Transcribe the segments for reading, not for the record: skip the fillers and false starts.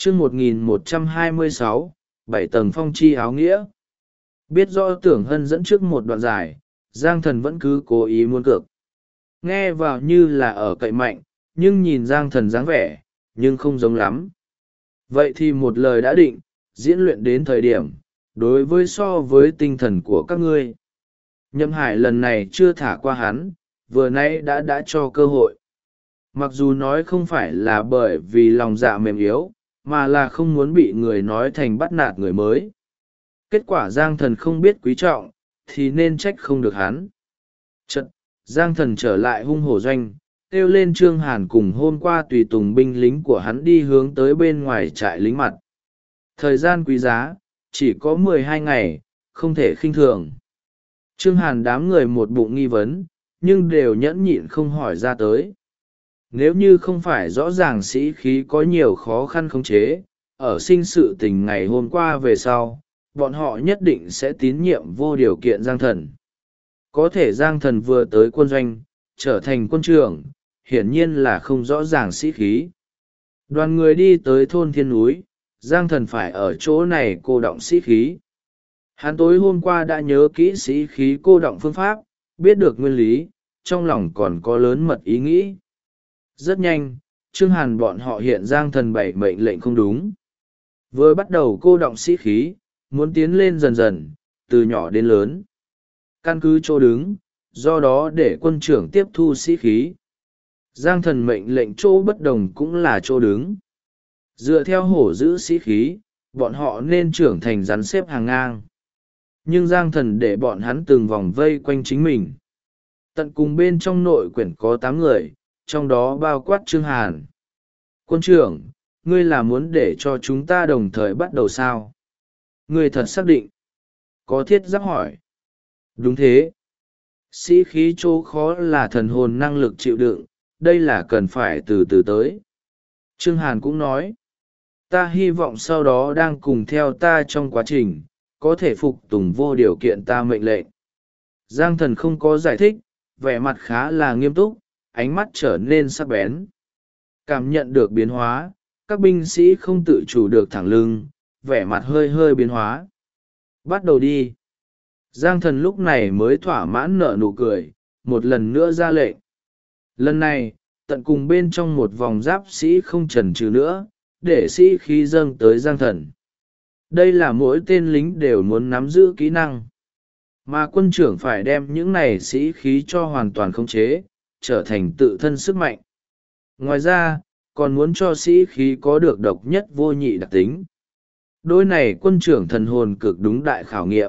chương 1126, 7 tầng phong chi áo nghĩa. Biết rõ Tưởng Hân dẫn trước một đoạn dài, Giang Thần vẫn cứ cố ý muốn cược. Nghe vào như là ở cậy mạnh, nhưng nhìn Giang Thần dáng vẻ, nhưng không giống lắm. Vậy thì một lời đã định, diễn luyện đến thời điểm, đối với so với tinh thần của các ngươi. Nhậm Hải lần này chưa thả qua hắn, vừa nãy đã cho cơ hội. Mặc dù nói không phải là bởi vì lòng dạ mềm yếu, mà là không muốn bị người nói thành bắt nạt người mới. Kết quả Giang Thần không biết quý trọng, thì nên trách không được hắn. Chật, Giang Thần trở lại hung hổ doanh, kêu lên Trương Hàn cùng hôm qua tùy tùng binh lính của hắn đi hướng tới bên ngoài trại lính mặt. Thời gian quý giá, chỉ có 12 ngày, không thể khinh thường. Trương Hàn đám người một bụng nghi vấn, nhưng đều nhẫn nhịn không hỏi ra tới. Nếu như không phải rõ ràng sĩ khí có nhiều khó khăn khống chế, ở sinh sự tình ngày hôm qua về sau, bọn họ nhất định sẽ tín nhiệm vô điều kiện Giang Thần. Có thể Giang Thần vừa tới quân doanh, trở thành quân trưởng, hiển nhiên là không rõ ràng sĩ khí. Đoàn người đi tới thôn Thiên Núi, Giang Thần phải ở chỗ này cô động sĩ khí. Hắn tối hôm qua đã nhớ kỹ sĩ khí cô động phương pháp, biết được nguyên lý, trong lòng còn có lớn mật ý nghĩ. Rất nhanh, Trương Hàn bọn họ hiện Giang Thần bảy mệnh lệnh không đúng. Vừa bắt đầu cô động sĩ khí, muốn tiến lên dần dần, từ nhỏ đến lớn. Căn cứ chỗ đứng, do đó để quân trưởng tiếp thu sĩ khí. Giang Thần mệnh lệnh chỗ bất đồng cũng là chỗ đứng. Dựa theo hổ giữ sĩ khí, bọn họ nên trưởng thành rắn xếp hàng ngang. Nhưng Giang Thần để bọn hắn từng vòng vây quanh chính mình. Tận cùng bên trong nội quyển có 8 người, trong đó bao quát Trương Hàn. Quân trưởng, ngươi là muốn để cho chúng ta đồng thời bắt đầu sao? Ngươi thật xác định. Có thiết giáp hỏi. Đúng thế. Sĩ khí chỗ khó là thần hồn năng lực chịu đựng, đây là cần phải từ từ tới. Trương Hàn cũng nói. Ta hy vọng sau đó đang cùng theo ta trong quá trình, có thể phục tùng vô điều kiện ta mệnh lệnh. Giang Thần không có giải thích, vẻ mặt khá là nghiêm túc, ánh mắt trở nên sắc bén. Cảm nhận được biến hóa, các binh sĩ không tự chủ được thẳng lưng, vẻ mặt hơi hơi biến hóa. Bắt đầu đi. Giang Thần lúc này mới thỏa mãn nở nụ cười, một lần nữa ra lệnh. Lần này, tận cùng bên trong một vòng giáp sĩ không chần chừ nữa, để sĩ khí dâng tới Giang Thần. Đây là mỗi tên lính đều muốn nắm giữ kỹ năng. Mà quân trưởng phải đem những này sĩ khí cho hoàn toàn khống chế, trở thành tự thân sức mạnh. Ngoài ra, còn muốn cho sĩ khí có được độc nhất vô nhị đặc tính. Đôi này quân trưởng thần hồn cực đúng đại khảo nghiệm.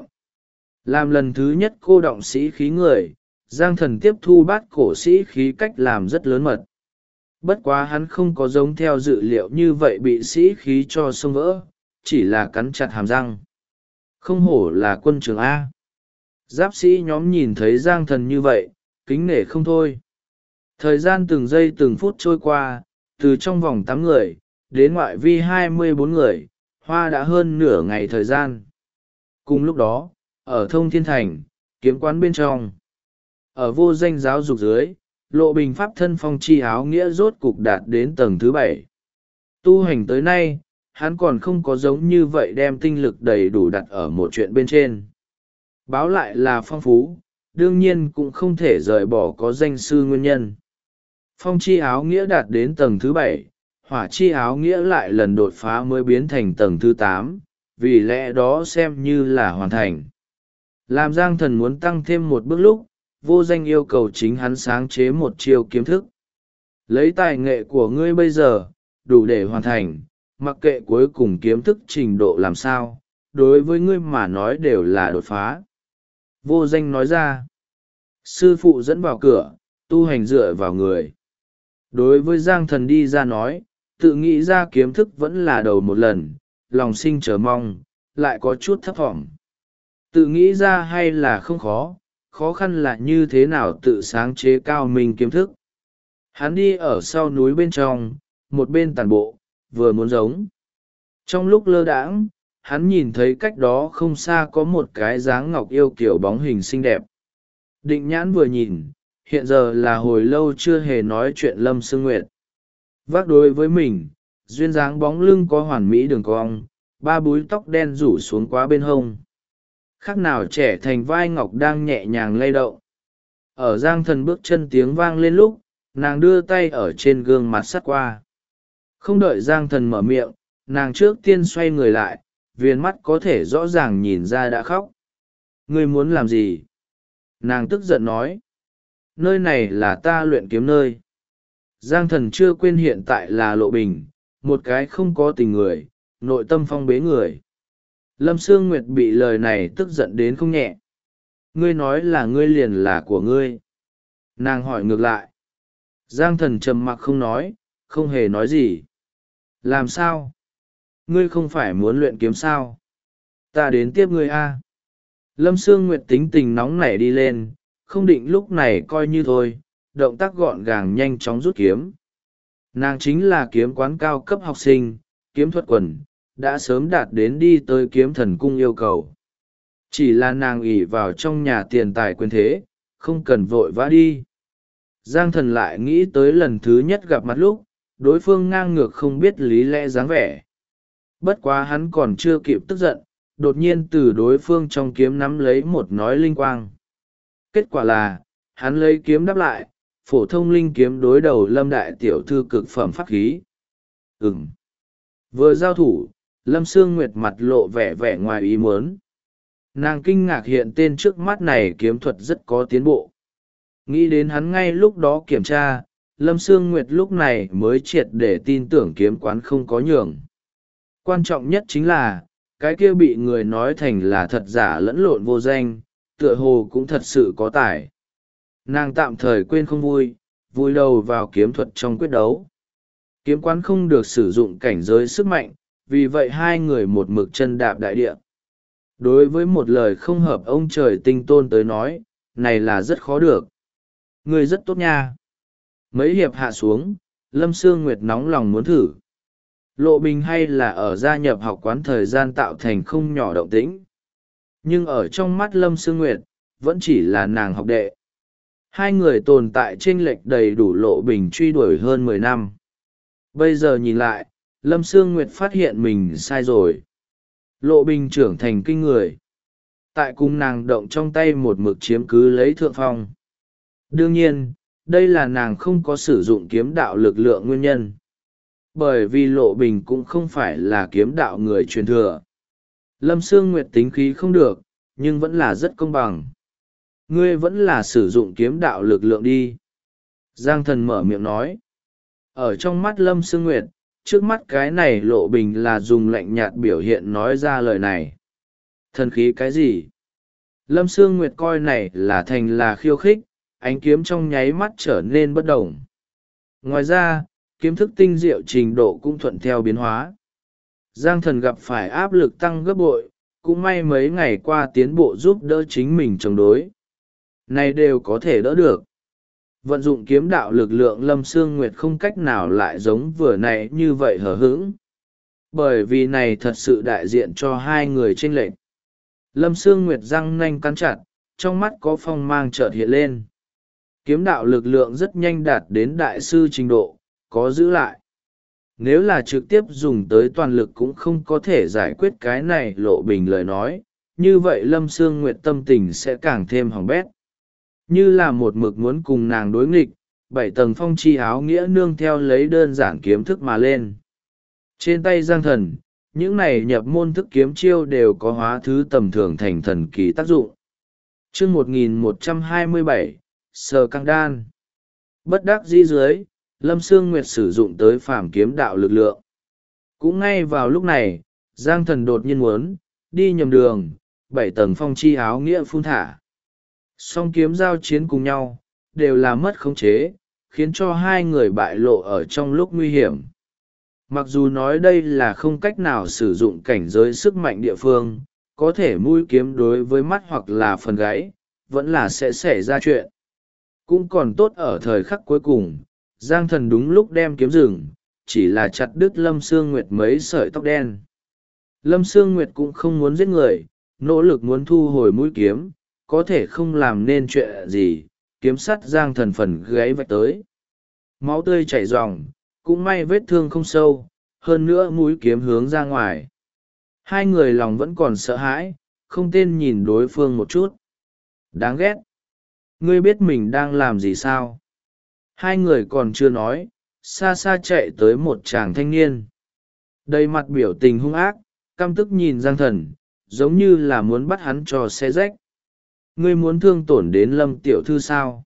Làm lần thứ nhất cô động sĩ khí người, Giang Thần tiếp thu bát cổ sĩ khí cách làm rất lớn mật. Bất quá hắn không có giống theo dự liệu như vậy bị sĩ khí cho xông vỡ, chỉ là cắn chặt hàm răng. Không hổ là quân trưởng A. Giáp sĩ nhóm nhìn thấy Giang Thần như vậy, kính nể không thôi. Thời gian từng giây từng phút trôi qua, từ trong vòng 8 người, đến ngoại vi 24 người, hoa đã hơn nửa ngày thời gian. Cùng lúc đó, ở Thông Thiên Thành, kiếm quán bên trong, ở vô danh giáo dục dưới, Lộ Bình pháp thân phong chi áo nghĩa rốt cục đạt đến tầng thứ 7. Tu hành tới nay, hắn còn không có giống như vậy đem tinh lực đầy đủ đặt ở một chuyện bên trên. Báo lại là phong phú, đương nhiên cũng không thể rời bỏ có danh sư nguyên nhân. Phong chi áo nghĩa đạt đến tầng thứ 7, hỏa chi áo nghĩa lại lần đột phá mới biến thành tầng thứ 8, vì lẽ đó xem như là hoàn thành. Làm Giang Thần muốn tăng thêm một bước lúc, vô danh yêu cầu chính hắn sáng chế một chiêu kiếm thức. Lấy tài nghệ của ngươi bây giờ, đủ để hoàn thành, mặc kệ cuối cùng kiếm thức trình độ làm sao, đối với ngươi mà nói đều là đột phá. Vô danh nói ra, sư phụ dẫn vào cửa, tu hành dựa vào người. Đối với Giang Thần đi ra nói, tự nghĩ ra kiếm thức vẫn là đầu một lần, lòng sinh chờ mong, lại có chút thấp thỏm. Tự nghĩ ra hay là không khó, khó khăn là như thế nào tự sáng chế cao minh kiếm thức. Hắn đi ở sau núi bên trong, một bên tàn bộ, vừa muốn giống. Trong lúc lơ đãng, hắn nhìn thấy cách đó không xa có một cái dáng ngọc yêu kiểu bóng hình xinh đẹp. Định nhãn vừa nhìn, hiện giờ là hồi lâu chưa hề nói chuyện Lâm Sương Nguyệt. Vác đối với mình, duyên dáng bóng lưng có hoàn mỹ đường cong, ba búi tóc đen rủ xuống quá bên hông, khác nào trẻ thành vai ngọc đang nhẹ nhàng lay động. Ở Giang Thần bước chân tiếng vang lên lúc, nàng đưa tay ở trên gương mặt sắt qua. Không đợi Giang Thần mở miệng, nàng trước tiên xoay người lại, viền mắt có thể rõ ràng nhìn ra đã khóc. Ngươi muốn làm gì? Nàng tức giận nói. Nơi này là ta luyện kiếm nơi. Giang Thần chưa quên hiện tại là Lộ Bình, một cái không có tình người, nội tâm phong bế người. Lâm Sương Nguyệt bị lời này tức giận đến không nhẹ. Ngươi nói là ngươi liền là của ngươi. Nàng hỏi ngược lại. Giang Thần trầm mặc không nói, không hề nói gì. Làm sao? Ngươi không phải muốn luyện kiếm sao? Ta đến tiếp ngươi a. Lâm Sương Nguyệt tính tình nóng nảy đi lên, không định lúc này coi như thôi, động tác gọn gàng nhanh chóng rút kiếm. Nàng chính là kiếm quán cao cấp học sinh, kiếm thuật quần, đã sớm đạt đến đi tới kiếm thần cung yêu cầu. Chỉ là nàng ỷ vào trong nhà tiền tài quyền thế, không cần vội vã đi. Giang Thần lại nghĩ tới lần thứ nhất gặp mặt lúc, đối phương ngang ngược không biết lý lẽ dáng vẻ. Bất quá hắn còn chưa kịp tức giận, đột nhiên từ đối phương trong kiếm nắm lấy một nói linh quang. Kết quả là, hắn lấy kiếm đáp lại, phổ thông linh kiếm đối đầu Lâm đại tiểu thư cực phẩm pháp khí. Vừa giao thủ, Lâm Sương Nguyệt mặt lộ vẻ vẻ ngoài ý muốn. Nàng kinh ngạc hiện tên trước mắt này kiếm thuật rất có tiến bộ. Nghĩ đến hắn ngay lúc đó kiểm tra, Lâm Sương Nguyệt lúc này mới triệt để tin tưởng kiếm quán không có nhường. Quan trọng nhất chính là, cái kia bị người nói thành là thật giả lẫn lộn vô danh, tựa hồ cũng thật sự có tài. Nàng tạm thời quên không vui, vùi đầu vào kiếm thuật trong quyết đấu. Kiếm quán không được sử dụng cảnh giới sức mạnh, vì vậy hai người một mực chân đạp đại địa. Đối với một lời không hợp ông trời tinh tôn tới nói, này là rất khó được. Người rất tốt nha. Mấy hiệp hạ xuống, Lâm Sương Nguyệt nóng lòng muốn thử. Lộ Bình hay là ở gia nhập học quán thời gian tạo thành không nhỏ động tĩnh. Nhưng ở trong mắt Lâm Sương Nguyệt, vẫn chỉ là nàng học đệ. Hai người tồn tại chênh lệch đầy đủ Lộ Bình truy đuổi hơn 10 năm. Bây giờ nhìn lại, Lâm Sương Nguyệt phát hiện mình sai rồi. Lộ Bình trưởng thành kinh người. Tại cung nàng động trong tay một mực chiếm cứ lấy thượng phong. Đương nhiên, đây là nàng không có sử dụng kiếm đạo lực lượng nguyên nhân. Bởi vì Lộ Bình cũng không phải là kiếm đạo người truyền thừa. Lâm Sương Nguyệt tính khí không được, nhưng vẫn là rất công bằng. Ngươi vẫn là sử dụng kiếm đạo lực lượng đi. Giang Thần mở miệng nói. Ở trong mắt Lâm Sương Nguyệt, trước mắt cái này Lộ Bình là dùng lạnh nhạt biểu hiện nói ra lời này. Thần khí cái gì? Lâm Sương Nguyệt coi này là thành là khiêu khích, ánh kiếm trong nháy mắt trở nên bất đồng. Ngoài ra, kiếm thức tinh diệu trình độ cũng thuận theo biến hóa. Giang Thần gặp phải áp lực tăng gấp bội, cũng may mấy ngày qua tiến bộ giúp đỡ chính mình chống đối. Này đều có thể đỡ được. Vận dụng kiếm đạo lực lượng Lâm Sương Nguyệt không cách nào lại giống vừa nãy như vậy hờ hững. Bởi vì này thật sự đại diện cho hai người chênh lệch. Lâm Sương Nguyệt răng nanh cắn chặt, trong mắt có phong mang chợt hiện lên. Kiếm đạo lực lượng rất nhanh đạt đến đại sư trình độ, có giữ lại. Nếu là trực tiếp dùng tới toàn lực cũng không có thể giải quyết cái này Lộ Bình lời nói, như vậy Lâm Sương Nguyệt tâm tình sẽ càng thêm hỏng bét. Như là một mực muốn cùng nàng đối nghịch, 7 tầng phong chi áo nghĩa nương theo lấy đơn giản kiếm thức mà lên. Trên tay Giang Thần, những này nhập môn thức kiếm chiêu đều có hóa thứ tầm thường thành thần kỳ tác dụng. Chương 1127, Sờ Căng Đan. Bất đắc dĩ dưới, Lâm Sương Nguyệt sử dụng tới phàm kiếm đạo lực lượng. Cũng ngay vào lúc này, Giang Thần đột nhiên muốn đi nhầm đường, 7 tầng phong chi áo nghĩa phun thả. Song kiếm giao chiến cùng nhau, đều là mất khống chế, khiến cho hai người bại lộ ở trong lúc nguy hiểm. Mặc dù nói đây là không cách nào sử dụng cảnh giới sức mạnh địa phương, có thể mũi kiếm đối với mắt hoặc là phần gáy, vẫn là sẽ xảy ra chuyện. Cũng còn tốt ở thời khắc cuối cùng, Giang Thần đúng lúc đem kiếm dừng, chỉ là chặt đứt Lâm Sương Nguyệt mấy sợi tóc đen. Lâm Sương Nguyệt cũng không muốn giết người, nỗ lực muốn thu hồi mũi kiếm, có thể không làm nên chuyện gì, kiếm sắt Giang Thần phần gáy vạch tới. Máu tươi chảy ròng, cũng may vết thương không sâu, hơn nữa mũi kiếm hướng ra ngoài. Hai người lòng vẫn còn sợ hãi, không tên nhìn đối phương một chút. Đáng ghét. Ngươi biết mình đang làm gì sao? Hai người còn chưa nói, xa xa chạy tới một chàng thanh niên. Đầy mặt biểu tình hung ác, căm tức nhìn Giang Thần, giống như là muốn bắt hắn cho xé rách. Ngươi muốn thương tổn đến Lâm tiểu thư sao?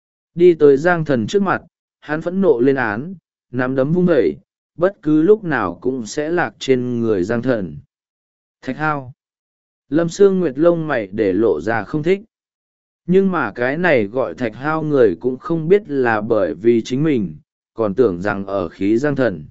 Đi tới Giang Thần trước mặt, hắn phẫn nộ lên án, nắm đấm vung vẩy, bất cứ lúc nào cũng sẽ lạc trên người Giang Thần. Thạch Hao. Lâm Sương Nguyệt lông mày để lộ ra không thích. Nhưng mà cái này gọi Thạch Hao người cũng không biết là bởi vì chính mình, còn tưởng rằng ở khí Giang Thần.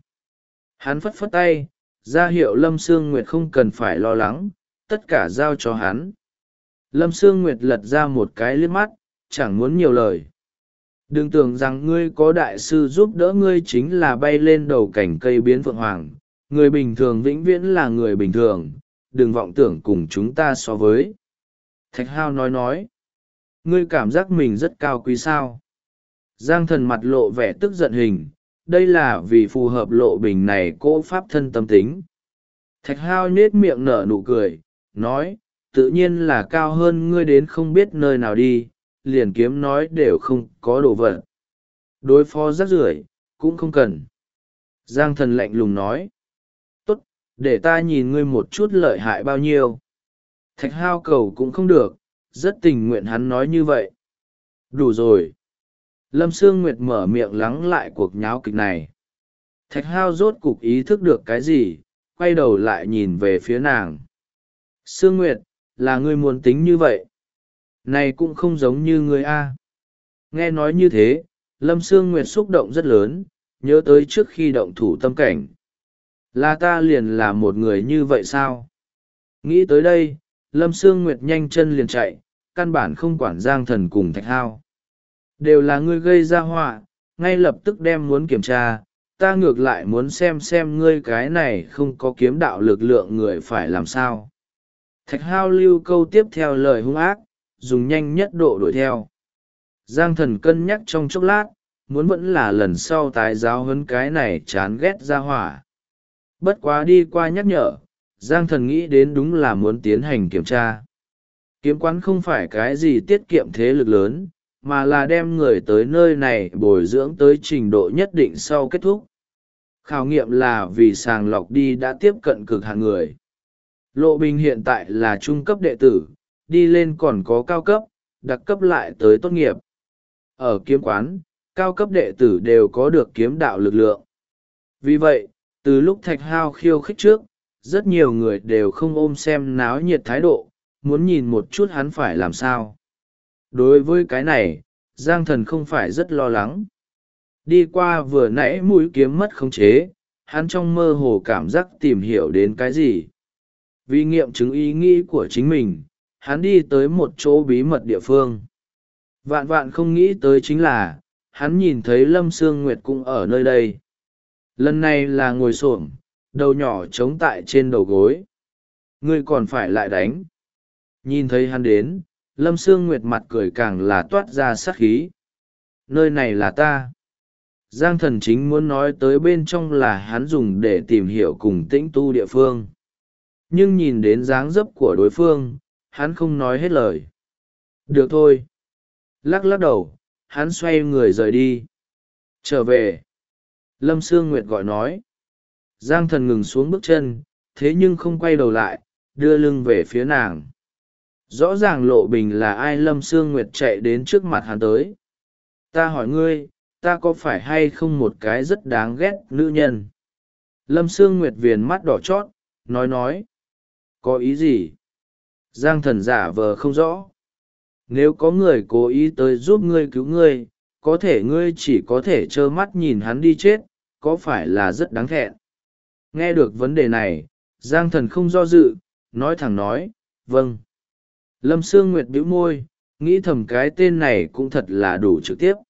Hắn phất phất tay, ra hiệu Lâm Sương Nguyệt không cần phải lo lắng, tất cả giao cho hắn. Lâm Sương Nguyệt lật ra một cái liếc mắt, chẳng muốn nhiều lời. Đừng tưởng rằng ngươi có đại sư giúp đỡ ngươi chính là bay lên đầu cảnh cây biến phượng hoàng. Người bình thường vĩnh viễn là người bình thường, đừng vọng tưởng cùng chúng ta so với. Thạch Hao nói. Ngươi cảm giác mình rất cao quý sao? Giang Thần mặt lộ vẻ tức giận hình, đây là vì phù hợp lộ bình này cỗ pháp thân tâm tính. Thạch Hao nhết miệng nở nụ cười, nói, tự nhiên là cao hơn ngươi đến không biết nơi nào đi, liền kiếm nói đều không có đồ vật. Đối phó rác rưởi cũng không cần. Giang Thần lạnh lùng nói, tốt, để ta nhìn ngươi một chút lợi hại bao nhiêu. Thạch Hao cầu cũng không được, rất tình nguyện hắn nói như vậy. Đủ rồi. Lâm Sương Nguyệt mở miệng lắng lại cuộc nháo kịch này. Thạch Hao rốt cục ý thức được cái gì, quay đầu lại nhìn về phía nàng. Sương Nguyệt, là ngươi muốn tính như vậy. Này cũng không giống như ngươi a. Nghe nói như thế, Lâm Sương Nguyệt xúc động rất lớn, nhớ tới trước khi động thủ tâm cảnh. Là ta liền là một người như vậy sao? Nghĩ tới đây, Lâm Sương Nguyệt nhanh chân liền chạy, căn bản không quản Giang Thần cùng Thạch Hao. Đều là ngươi gây ra họa, ngay lập tức đem muốn kiểm tra, ta ngược lại muốn xem ngươi cái này không có kiếm đạo lực lượng người phải làm sao. Thạch Hao lưu câu tiếp theo lời hung ác, dùng nhanh nhất độ đuổi theo. Giang Thần cân nhắc trong chốc lát, muốn vẫn là lần sau tái giáo huấn cái này chán ghét ra hỏa. Bất quá đi qua nhắc nhở, Giang Thần nghĩ đến đúng là muốn tiến hành kiểm tra. Kiếm quán không phải cái gì tiết kiệm thế lực lớn, mà là đem người tới nơi này bồi dưỡng tới trình độ nhất định sau kết thúc. Khảo nghiệm là vì sàng lọc đi đã tiếp cận cực hạn người. Lộ Bình hiện tại là trung cấp đệ tử, đi lên còn có cao cấp, đặc cấp lại tới tốt nghiệp. Ở kiếm quán, cao cấp đệ tử đều có được kiếm đạo lực lượng. Vì vậy, từ lúc Thạch Hao khiêu khích trước, rất nhiều người đều không ôm xem náo nhiệt thái độ, muốn nhìn một chút hắn phải làm sao. Đối với cái này, Giang Thần không phải rất lo lắng. Đi qua vừa nãy mũi kiếm mất khống chế, hắn trong mơ hồ cảm giác tìm hiểu đến cái gì. Vì nghiệm chứng ý nghĩ của chính mình, hắn đi tới một chỗ bí mật địa phương. Vạn vạn không nghĩ tới chính là, hắn nhìn thấy Lâm Sương Nguyệt cũng ở nơi đây. Lần này là ngồi xổm, đầu nhỏ trống tại trên đầu gối. Ngươi còn phải lại đánh. Nhìn thấy hắn đến, Lâm Sương Nguyệt mặt cười càng là toát ra sát khí. Nơi này là ta. Giang Thần chính muốn nói tới bên trong là hắn dùng để tìm hiểu cùng tĩnh tu địa phương. Nhưng nhìn đến dáng dấp của đối phương, hắn không nói hết lời. Được thôi. Lắc lắc đầu, hắn xoay người rời đi. Trở về. Lâm Sương Nguyệt gọi nói. Giang Thần ngừng xuống bước chân, thế nhưng không quay đầu lại, đưa lưng về phía nàng. Rõ ràng Lộ Bình là ai. Lâm Sương Nguyệt chạy đến trước mặt hắn tới. Ta hỏi ngươi, ta có phải hay không một cái rất đáng ghét nữ nhân? Lâm Sương Nguyệt viền mắt đỏ chót, nói. Có ý gì? Giang Thần giả vờ không rõ. Nếu có người cố ý tới giúp ngươi cứu ngươi, có thể ngươi chỉ có thể trơ mắt nhìn hắn đi chết, có phải là rất đáng thẹn? Nghe được vấn đề này, Giang Thần không do dự, nói thẳng nói, vâng. Lâm Sương Nguyệt bĩu môi, nghĩ thầm cái tên này cũng thật là đủ trực tiếp.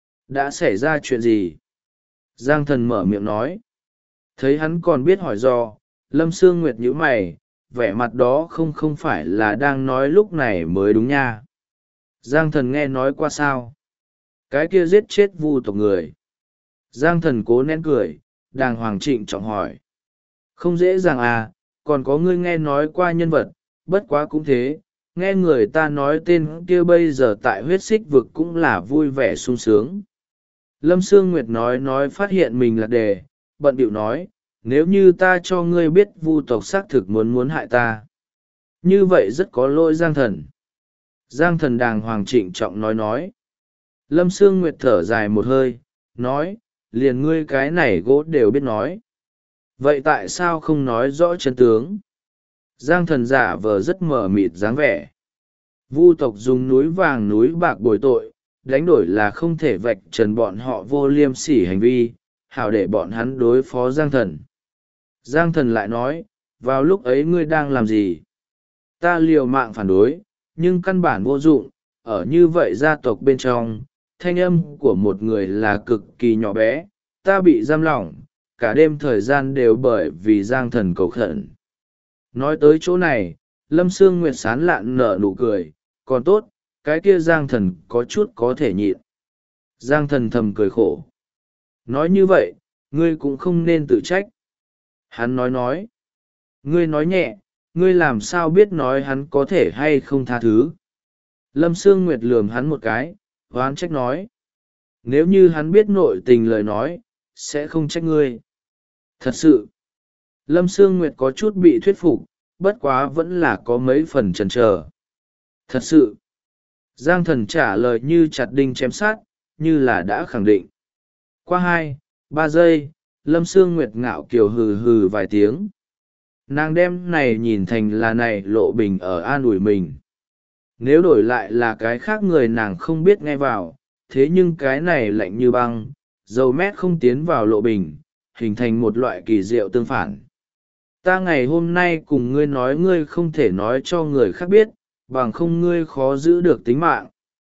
Đã xảy ra chuyện gì? Giang Thần mở miệng nói. Thấy hắn còn biết hỏi do, Lâm Sương Nguyệt nhíu mày, vẻ mặt đó không phải là đang nói lúc này mới đúng nha. Giang Thần nghe nói qua sao? Cái kia giết chết vu tộc người. Giang Thần cố nén cười, đàng hoàng trịnh trọng hỏi. Không dễ dàng à, còn có ngươi nghe nói qua nhân vật, bất quá cũng thế, nghe người ta nói tên kia bây giờ tại huyết xích vực cũng là vui vẻ sung sướng. Lâm Sương Nguyệt nói phát hiện mình là đề, bận bịu nói, nếu như ta cho ngươi biết vu tộc xác thực muốn hại ta. Như vậy rất có lỗi Giang Thần. Giang Thần đàng hoàng trịnh trọng nói. Lâm Sương Nguyệt thở dài một hơi, nói, liền ngươi cái này gỗ đều biết nói. Vậy tại sao không nói rõ chân tướng? Giang Thần giả vờ rất mờ mịt dáng vẻ. Vu tộc dùng núi vàng núi bạc bồi tội, đánh đổi là không thể vạch trần bọn họ vô liêm sỉ hành vi, hảo để bọn hắn đối phó Giang Thần. Giang Thần lại nói, vào lúc ấy ngươi đang làm gì? Ta liều mạng phản đối, nhưng căn bản vô dụng, ở như vậy gia tộc bên trong, thanh âm của một người là cực kỳ nhỏ bé, ta bị giam lỏng, cả đêm thời gian đều bởi vì Giang Thần cầu khẩn. Nói tới chỗ này, Lâm Sương Nguyệt sán lạn nở nụ cười, còn tốt, cái kia Giang Thần có chút có thể nhịn. Giang Thần thầm cười khổ. Nói như vậy, ngươi cũng không nên tự trách. Hắn nói. Ngươi nói nhẹ, ngươi làm sao biết nói hắn có thể hay không tha thứ. Lâm Sương Nguyệt lườm hắn một cái, hoán trách nói. Nếu như hắn biết nội tình lời nói, sẽ không trách ngươi. Thật sự, Lâm Sương Nguyệt có chút bị thuyết phục, bất quá vẫn là có mấy phần chần chờ. Thật sự, Giang Thần trả lời như chặt đinh chém sát, như là đã khẳng định. Qua 2-3 giây, Lâm Sương Nguyệt ngạo kiều hừ hừ vài tiếng. Nàng đem này nhìn thành là này Lộ Bình ở an ủi mình. Nếu đổi lại là cái khác người nàng không biết nghe vào, thế nhưng cái này lạnh như băng, dầu mét không tiến vào Lộ Bình, hình thành một loại kỳ diệu tương phản. Ta ngày hôm nay cùng ngươi nói ngươi không thể nói cho người khác biết, bằng không ngươi khó giữ được tính mạng.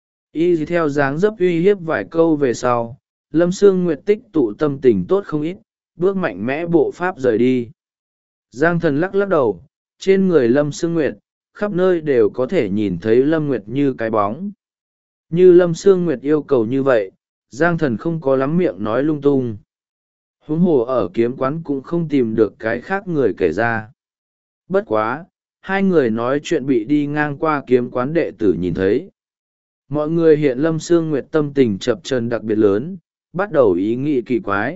Y theo dáng dấp uy hiếp vài câu về sau, Lâm Sương Nguyệt tích tụ tâm tình tốt không ít, bước mạnh mẽ bộ pháp rời đi. Giang Thần lắc lắc đầu, trên người Lâm Sương Nguyệt, khắp nơi đều có thể nhìn thấy Lâm Nguyệt như cái bóng. Như Lâm Sương Nguyệt yêu cầu như vậy, Giang Thần không có lắm miệng nói lung tung. Huống hồ ở kiếm quán cũng không tìm được cái khác người kể ra. Bất quá, hai người nói chuyện bị đi ngang qua kiếm quán đệ tử nhìn thấy. Mọi người hiện Lâm Sương Nguyệt tâm tình chập chờn đặc biệt lớn, bắt đầu ý nghĩ kỳ quái.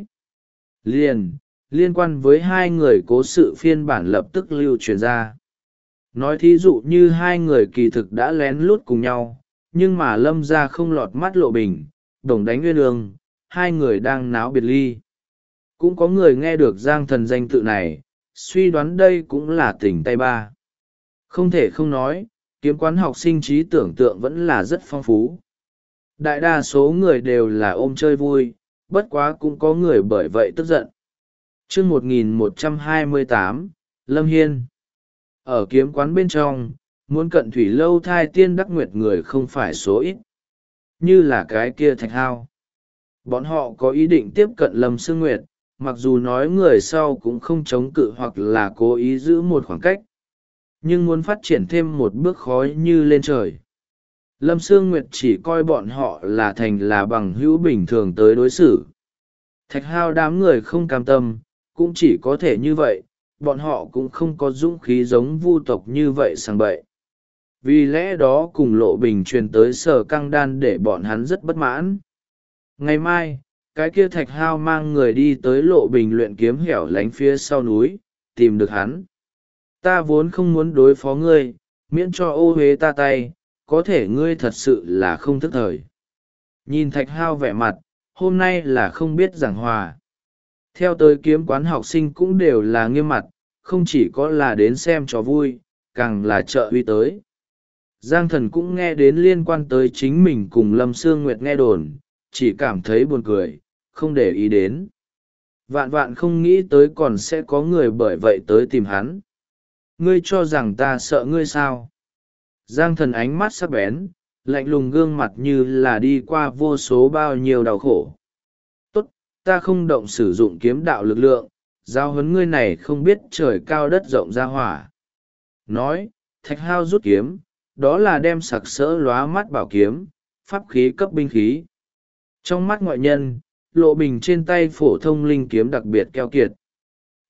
Liên quan với hai người cố sự phiên bản lập tức lưu truyền ra. Nói thí dụ như hai người kỳ thực đã lén lút cùng nhau, nhưng mà Lâm ra không lọt mắt Lộ Bình, Đồng đánh Nguyên Ương, hai người đang náo biệt ly. Cũng có người nghe được Giang Thần danh tự này, suy đoán đây cũng là tỉnh tay ba. Không thể không nói, kiếm quán học sinh trí tưởng tượng vẫn là rất phong phú. Đại đa số người đều là ôm chơi vui, bất quá cũng có người bởi vậy tức giận. Chương 1128, Lâm Hiên. Ở kiếm quán bên trong, muốn cận thủy lâu thai tiên đắc nguyệt người không phải số ít. Như là cái kia Thạch Hao. Bọn họ có ý định tiếp cận Lâm Sương Nguyệt, mặc dù nói người sau cũng không chống cự hoặc là cố ý giữ một khoảng cách. Nhưng muốn phát triển thêm một bước khó như lên trời. Lâm Sương Nguyệt chỉ coi bọn họ là thành là bằng hữu bình thường tới đối xử. Thạch Hao đám người không cam tâm, cũng chỉ có thể như vậy, bọn họ cũng không có dũng khí giống vu tộc như vậy sang bậy. Vì lẽ đó cùng Lộ Bình truyền tới Sở Căng Đan để bọn hắn rất bất mãn. Ngày mai, cái kia Thạch Hao mang người đi tới Lộ Bình luyện kiếm hẻo lánh phía sau núi, tìm được hắn. Ta vốn không muốn đối phó ngươi, miễn cho ô uế ta tay, có thể ngươi thật sự là không thức thời. Nhìn Thạch Hao vẻ mặt, hôm nay là không biết giảng hòa. Theo tới kiếm quán học sinh cũng đều là nghiêm mặt, không chỉ có là đến xem trò vui, càng là trợ uy tới. Giang Thần cũng nghe đến liên quan tới chính mình cùng Lâm Sương Nguyệt nghe đồn, chỉ cảm thấy buồn cười, không để ý đến. Vạn vạn không nghĩ tới còn sẽ có người bởi vậy tới tìm hắn. Ngươi cho rằng ta sợ ngươi sao? Giang Thần ánh mắt sắc bén, lạnh lùng gương mặt như là đi qua vô số bao nhiêu đau khổ. Tốt, ta không động sử dụng kiếm đạo lực lượng, giao huấn ngươi này không biết trời cao đất rộng ra hỏa. Nói, Thạch Hao rút kiếm, đó là đem sặc sỡ lóa mắt bảo kiếm, pháp khí cấp binh khí. Trong mắt ngoại nhân, Lộ Bình trên tay phổ thông linh kiếm đặc biệt keo kiệt.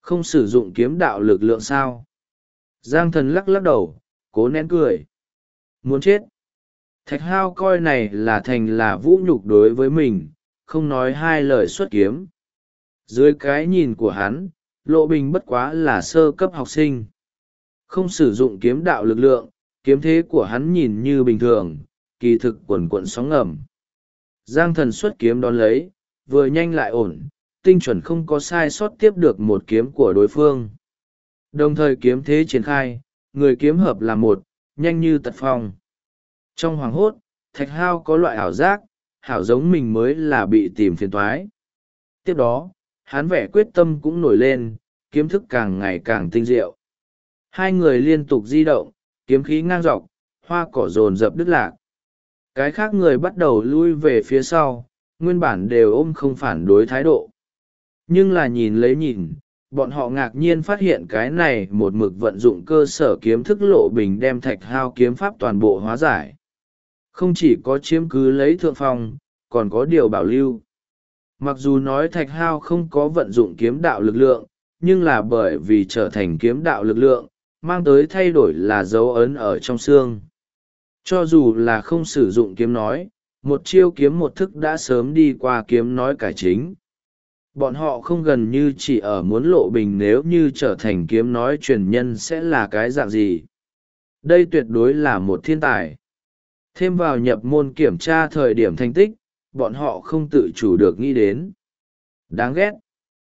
Không sử dụng kiếm đạo lực lượng sao? Giang thần lắc lắc đầu, cố nén cười. Muốn chết. Thạch Hao coi này là thành là vũ nhục đối với mình, không nói hai lời xuất kiếm. Dưới cái nhìn của hắn, Lộ Bình bất quá là sơ cấp học sinh. Không sử dụng kiếm đạo lực lượng, kiếm thế của hắn nhìn như bình thường, kỳ thực quần quận sóng ngầm. Giang thần xuất kiếm đón lấy, vừa nhanh lại ổn, tinh chuẩn không có sai sót tiếp được một kiếm của đối phương. Đồng thời kiếm thế triển khai, người kiếm hợp là một, nhanh như tật phong. Trong hoàng hốt, Thạch Hao có loại ảo giác, hảo giống mình mới là bị tìm phiền toái. Tiếp đó, hắn vẻ quyết tâm cũng nổi lên, kiếm thức càng ngày càng tinh diệu. Hai người liên tục di động, kiếm khí ngang dọc, hoa cỏ dồn dập đứt lạc. Cái khác người bắt đầu lui về phía sau, nguyên bản đều ôm không phản đối thái độ. Nhưng là nhìn lấy nhìn, bọn họ ngạc nhiên phát hiện cái này một mực vận dụng cơ sở kiếm thức Lộ Bình đem Thạch Hao kiếm pháp toàn bộ hóa giải. Không chỉ có chiếm cứ lấy thượng phong, còn có điều bảo lưu. Mặc dù nói Thạch Hao không có vận dụng kiếm đạo lực lượng, nhưng là bởi vì trở thành kiếm đạo lực lượng, mang tới thay đổi là dấu ấn ở trong xương. Cho dù là không sử dụng kiếm nói, một chiêu kiếm một thức đã sớm đi qua kiếm nói cải chính. Bọn họ không gần như chỉ ở muốn Lộ Bình nếu như trở thành kiếm nói truyền nhân sẽ là cái dạng gì. Đây tuyệt đối là một thiên tài. Thêm vào nhập môn kiểm tra thời điểm thành tích, bọn họ không tự chủ được nghĩ đến. Đáng ghét.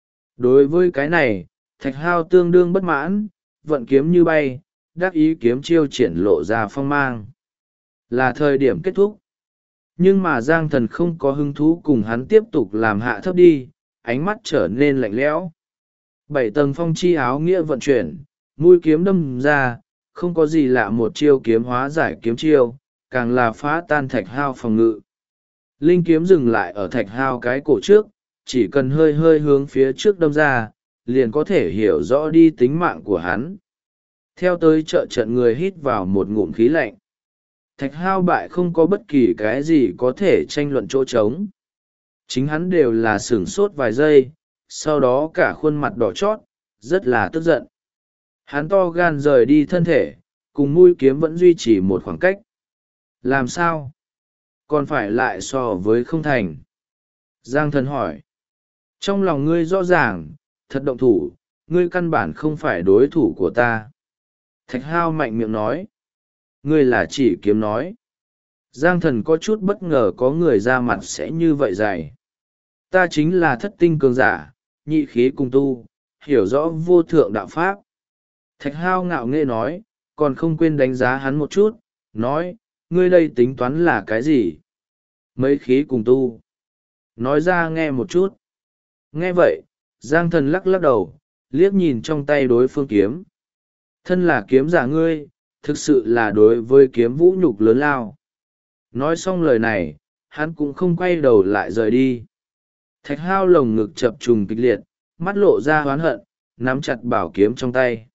Đối với cái này, Thạch Hao tương đương bất mãn, vận kiếm như bay, đắc ý kiếm chiêu triển lộ ra phong mang. Là thời điểm kết thúc. Nhưng mà Giang Thần không có hứng thú cùng hắn tiếp tục làm hạ thấp đi, ánh mắt trở nên lạnh lẽo. 7 tầng phong chi áo nghĩa vận chuyển, mũi kiếm đâm ra, không có gì lạ một chiêu kiếm hóa giải kiếm chiêu, càng là phá tan Thạch Hao phòng ngự. Linh kiếm dừng lại ở Thạch Hao cái cổ trước, chỉ cần hơi hơi hướng phía trước đâm ra, liền có thể hiểu rõ đi tính mạng của hắn. Theo tới trợ trận người hít vào một ngụm khí lạnh. Thạch Hao bại không có bất kỳ cái gì có thể tranh luận chỗ trống. Chính hắn đều là sửng sốt vài giây, sau đó cả khuôn mặt đỏ chót, rất là tức giận. Hắn to gan rời đi thân thể, cùng mũi kiếm vẫn duy trì một khoảng cách. Làm sao? Còn phải lại so với không thành? Giang Thần hỏi. Trong lòng ngươi rõ ràng, thật động thủ, ngươi căn bản không phải đối thủ của ta. Thạch Hao mạnh miệng nói. Ngươi là chỉ kiếm nói. Giang Thần có chút bất ngờ có người ra mặt sẽ như vậy dày. Ta chính là thất tinh cường giả, nhị khí cùng tu, hiểu rõ vô thượng đạo pháp. Thạch Hao ngạo nghễ nói, còn không quên đánh giá hắn một chút, nói, ngươi đây tính toán là cái gì? Mấy khí cùng tu. Nói ra nghe một chút. Nghe vậy, Giang Thần lắc lắc đầu, liếc nhìn trong tay đối phương kiếm. Thân là kiếm giả ngươi, thực sự là đối với kiếm vũ nhục lớn lao. Nói xong lời này, hắn cũng không quay đầu lại rời đi. Thạch Hao lồng ngực chập trùng kịch liệt, mắt lộ ra hoán hận, nắm chặt bảo kiếm trong tay.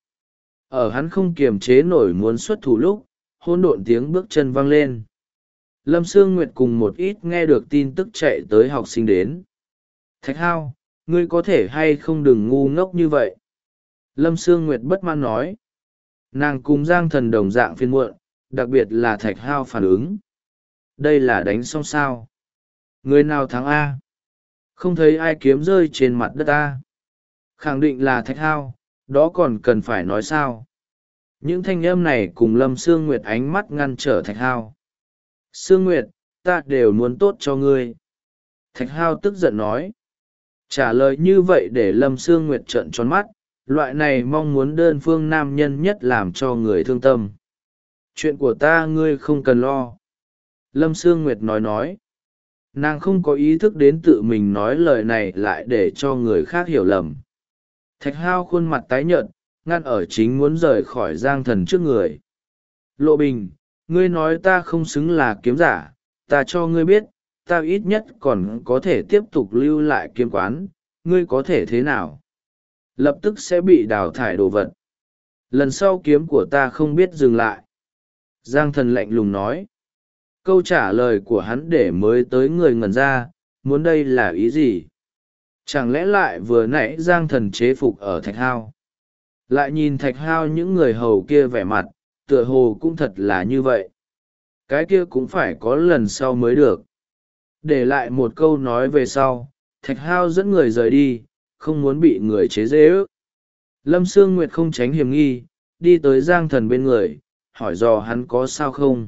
Ở hắn không kiềm chế nổi muốn xuất thủ lúc, hỗn độn tiếng bước chân vang lên. Lâm Sương Nguyệt cùng một ít nghe được tin tức chạy tới học sinh đến. Thạch Hao, ngươi có thể hay không đừng ngu ngốc như vậy. Lâm Sương Nguyệt bất mãn nói. Nàng cùng Giang Thần đồng dạng phiền muộn, đặc biệt là Thạch Hao phản ứng. Đây là đánh xong sao? Người nào thắng A? Không thấy ai kiếm rơi trên mặt đất A. Khẳng định là Thạch Hao, đó còn cần phải nói sao? Những thanh âm này cùng Lâm Sương Nguyệt ánh mắt ngăn trở Thạch Hao. Sương Nguyệt, ta đều muốn tốt cho ngươi. Thạch Hao tức giận nói. Trả lời như vậy để Lâm Sương Nguyệt trợn tròn mắt, loại này mong muốn đơn phương nam nhân nhất làm cho người thương tâm. Chuyện của ta ngươi không cần lo. Lâm Sương Nguyệt nói. Nàng không có ý thức đến tự mình nói lời này lại để cho người khác hiểu lầm. Thạch Hao khuôn mặt tái nhợt, ngăn ở chính muốn rời khỏi Giang Thần trước người. Lộ Bình, ngươi nói ta không xứng là kiếm giả, ta cho ngươi biết, ta ít nhất còn có thể tiếp tục lưu lại kiếm quán, ngươi có thể thế nào? Lập tức sẽ bị đào thải đồ vật. Lần sau kiếm của ta không biết dừng lại. Giang Thần lạnh lùng nói. Câu trả lời của hắn để mới tới người ngẩn ra, muốn đây là ý gì? Chẳng lẽ lại vừa nãy Giang Thần chế phục ở Thạch Hao? Lại nhìn Thạch Hao những người hầu kia vẻ mặt, tựa hồ cũng thật là như vậy. Cái kia cũng phải có lần sau mới được. Để lại một câu nói về sau, Thạch Hao dẫn người rời đi, không muốn bị người chế giễu ước. Lâm Sương Nguyệt không tránh hiểm nghi, đi tới Giang Thần bên người, hỏi dò hắn có sao không.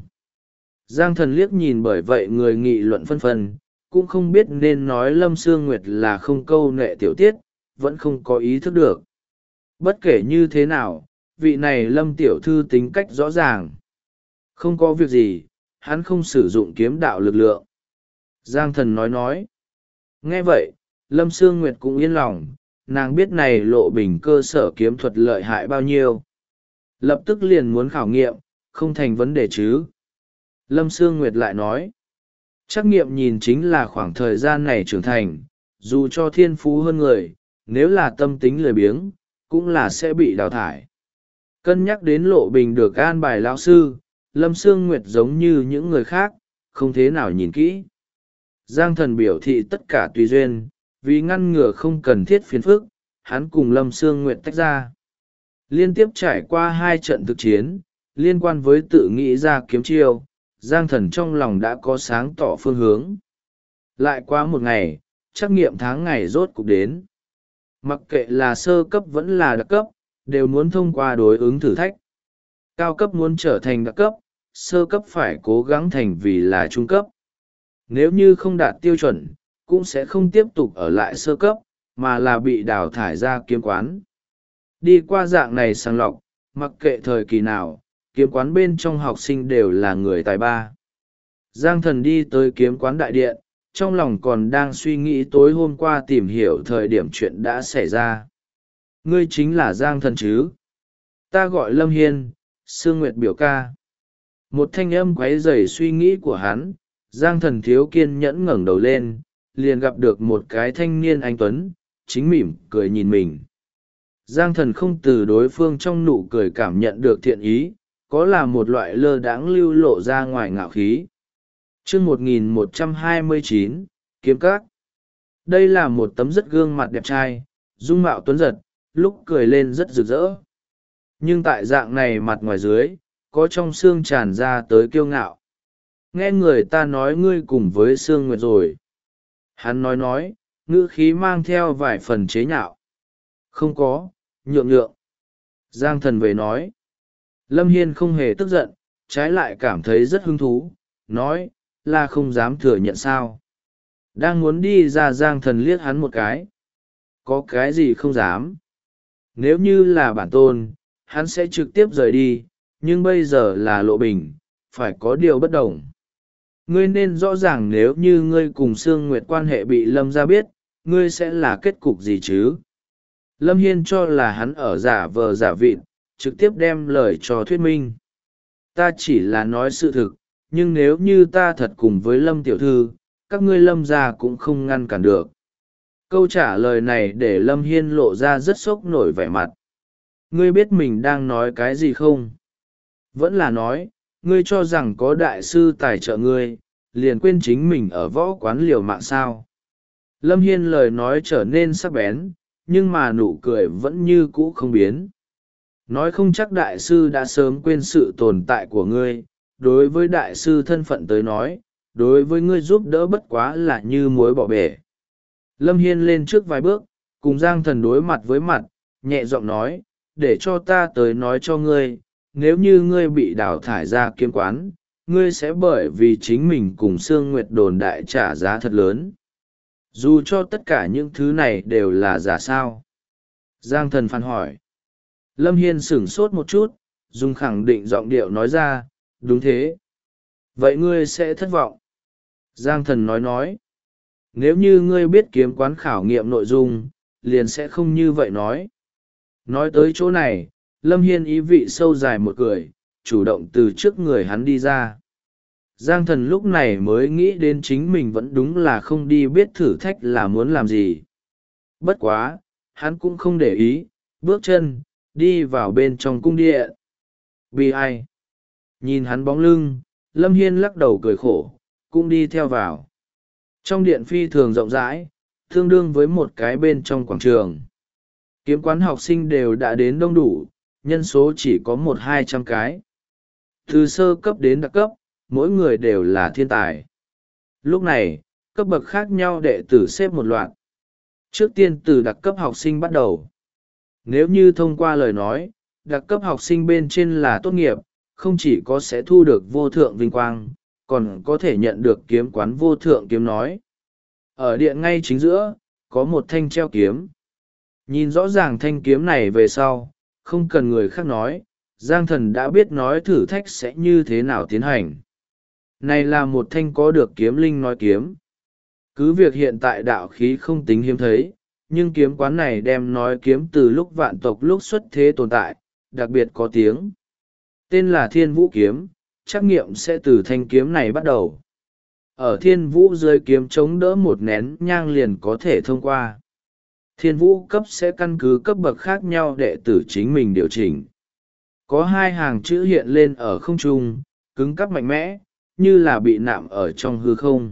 Giang Thần liếc nhìn, bởi vậy người nghị luận phân phân, cũng không biết nên nói Lâm Sương Nguyệt là không câu nệ tiểu tiết, vẫn không có ý thức được. Bất kể như thế nào, vị này Lâm tiểu thư tính cách rõ ràng. Không có việc gì, hắn không sử dụng kiếm đạo lực lượng. Giang Thần nói. Nghe vậy, Lâm Sương Nguyệt cũng yên lòng, nàng biết này Lộ Bình cơ sở kiếm thuật lợi hại bao nhiêu. Lập tức liền muốn khảo nghiệm, không thành vấn đề chứ. Lâm Sương Nguyệt lại nói, trắc nghiệm nhìn chính là khoảng thời gian này trưởng thành, dù cho thiên phú hơn người, nếu là tâm tính lười biếng, cũng là sẽ bị đào thải. Cân nhắc đến Lộ Bình được an bài lão sư, Lâm Sương Nguyệt giống như những người khác, không thế nào nhìn kỹ. Giang Thần biểu thị tất cả tùy duyên, vì ngăn ngừa không cần thiết phiền phức, hắn cùng Lâm Sương Nguyệt tách ra. Liên tiếp trải qua 2 trận thực chiến, liên quan với tự nghĩ ra kiếm chiêu, Giang Thần trong lòng đã có sáng tỏ phương hướng. Lại qua một ngày, trắc nghiệm tháng ngày rốt cục đến. Mặc kệ là sơ cấp vẫn là đặc cấp, đều muốn thông qua đối ứng thử thách. Cao cấp muốn trở thành đặc cấp, sơ cấp phải cố gắng thành vì là trung cấp. Nếu như không đạt tiêu chuẩn, cũng sẽ không tiếp tục ở lại sơ cấp, mà là bị đào thải ra kiếm quán. Đi qua dạng này sàng lọc, mặc kệ thời kỳ nào, kiếm quán bên trong học sinh đều là người tài ba. Giang Thần đi tới kiếm quán đại điện, trong lòng còn đang suy nghĩ tối hôm qua tìm hiểu thời điểm chuyện đã xảy ra. Ngươi chính là Giang Thần chứ? Ta gọi Lâm Hiên, Sương Nguyệt biểu ca. Một thanh âm quấy rầy suy nghĩ của hắn, Giang Thần thiếu kiên nhẫn ngẩng đầu lên, liền gặp được một cái thanh niên anh tuấn, chính mỉm cười nhìn mình. Giang Thần không từ đối phương trong nụ cười cảm nhận được thiện ý, có là một loại lơ đãng lưu lộ ra ngoài ngạo khí. Chương 1129, Kiếm Các. Đây là một tấm rất gương mặt đẹp trai, dung mạo tuấn giật, lúc cười lên rất rực rỡ. Nhưng tại dạng này mặt ngoài dưới, có trong xương tràn ra tới kiêu ngạo. Nghe người ta nói ngươi cùng với Sương Nguyệt rồi. Hắn nói, ngữ khí mang theo vài phần chế nhạo. Không có, nhượng. Giang Thần về nói. Lâm Hiên không hề tức giận, trái lại cảm thấy rất hứng thú, nói, là không dám thừa nhận sao. Đang muốn đi ra, Giang Thần liếc hắn một cái. Có cái gì không dám? Nếu như là bản tôn, hắn sẽ trực tiếp rời đi, nhưng bây giờ là Lộ Bình, phải có điều bất đồng. Ngươi nên rõ ràng nếu như ngươi cùng Sương Nguyệt quan hệ bị Lâm gia biết, ngươi sẽ là kết cục gì chứ? Lâm Hiên cho là hắn ở giả vờ giả vịt, trực tiếp đem lời cho thuyết minh. Ta chỉ là nói sự thực, nhưng nếu như ta thật cùng với Lâm tiểu thư, các ngươi Lâm gia cũng không ngăn cản được. Câu trả lời này để Lâm Hiên lộ ra rất sốc nổi vẻ mặt. Ngươi biết mình đang nói cái gì không? Vẫn là nói, ngươi cho rằng có đại sư tài trợ ngươi, liền quên chính mình ở võ quán liều mạng sao. Lâm Hiên lời nói trở nên sắc bén, nhưng mà nụ cười vẫn như cũ không biến. Nói không chắc đại sư đã sớm quên sự tồn tại của ngươi, đối với đại sư thân phận tới nói, đối với ngươi giúp đỡ bất quá là như muối bỏ bể. Lâm Hiên lên trước vài bước, cùng Giang Thần đối mặt với mặt, nhẹ giọng nói, để cho ta tới nói cho ngươi, nếu như ngươi bị đào thải ra kiếm quán, ngươi sẽ bởi vì chính mình cùng Sương Nguyệt đồn đại trả giá thật lớn. Dù cho tất cả những thứ này đều là giả sao. Giang Thần phản hỏi. Lâm Hiên sửng sốt một chút, dùng khẳng định giọng điệu nói ra, đúng thế. Vậy ngươi sẽ thất vọng. Giang Thần nói. Nếu như ngươi biết kiếm quán khảo nghiệm nội dung, liền sẽ không như vậy nói. Nói tới chỗ này, Lâm Hiên ý vị sâu dài một cười, chủ động từ trước người hắn đi ra. Giang Thần lúc này mới nghĩ đến chính mình vẫn đúng là không đi biết thử thách là muốn làm gì. Bất quá, hắn cũng không để ý, bước chân, đi vào bên trong cung điện. Bi ai? Nhìn hắn bóng lưng, Lâm Hiên lắc đầu cười khổ, cũng đi theo vào. Trong điện phi thường rộng rãi, tương đương với một cái bên trong quảng trường. Kiếm quán học sinh đều đã đến đông đủ, nhân số chỉ có 100-200 cái. Từ sơ cấp đến đặc cấp, mỗi người đều là thiên tài. Lúc này, cấp bậc khác nhau đệ tử xếp một loạt. Trước tiên từ đặc cấp học sinh bắt đầu. Nếu như thông qua lời nói, đặc cấp học sinh bên trên là tốt nghiệp, không chỉ có sẽ thu được vô thượng vinh quang, còn có thể nhận được kiếm quán vô thượng kiếm nói. Ở điện ngay chính giữa, có một thanh treo kiếm. Nhìn rõ ràng thanh kiếm này về sau, không cần người khác nói, Giang Thần đã biết nói thử thách sẽ như thế nào tiến hành. Này là một thanh có được kiếm linh nói kiếm. Cứ việc hiện tại đạo khí không tính hiếm thấy, nhưng kiếm quán này đem nói kiếm từ lúc vạn tộc lúc xuất thế tồn tại, đặc biệt có tiếng. Tên là Thiên Vũ Kiếm, trắc nghiệm sẽ từ thanh kiếm này bắt đầu. Ở Thiên Vũ dưới kiếm chống đỡ một nén nhang liền có thể thông qua. Thiên Vũ cấp sẽ căn cứ cấp bậc khác nhau đệ tử chính mình điều chỉnh. Có hai hàng chữ hiện lên ở không trung, cứng cắp mạnh mẽ, như là bị nạm ở trong hư không.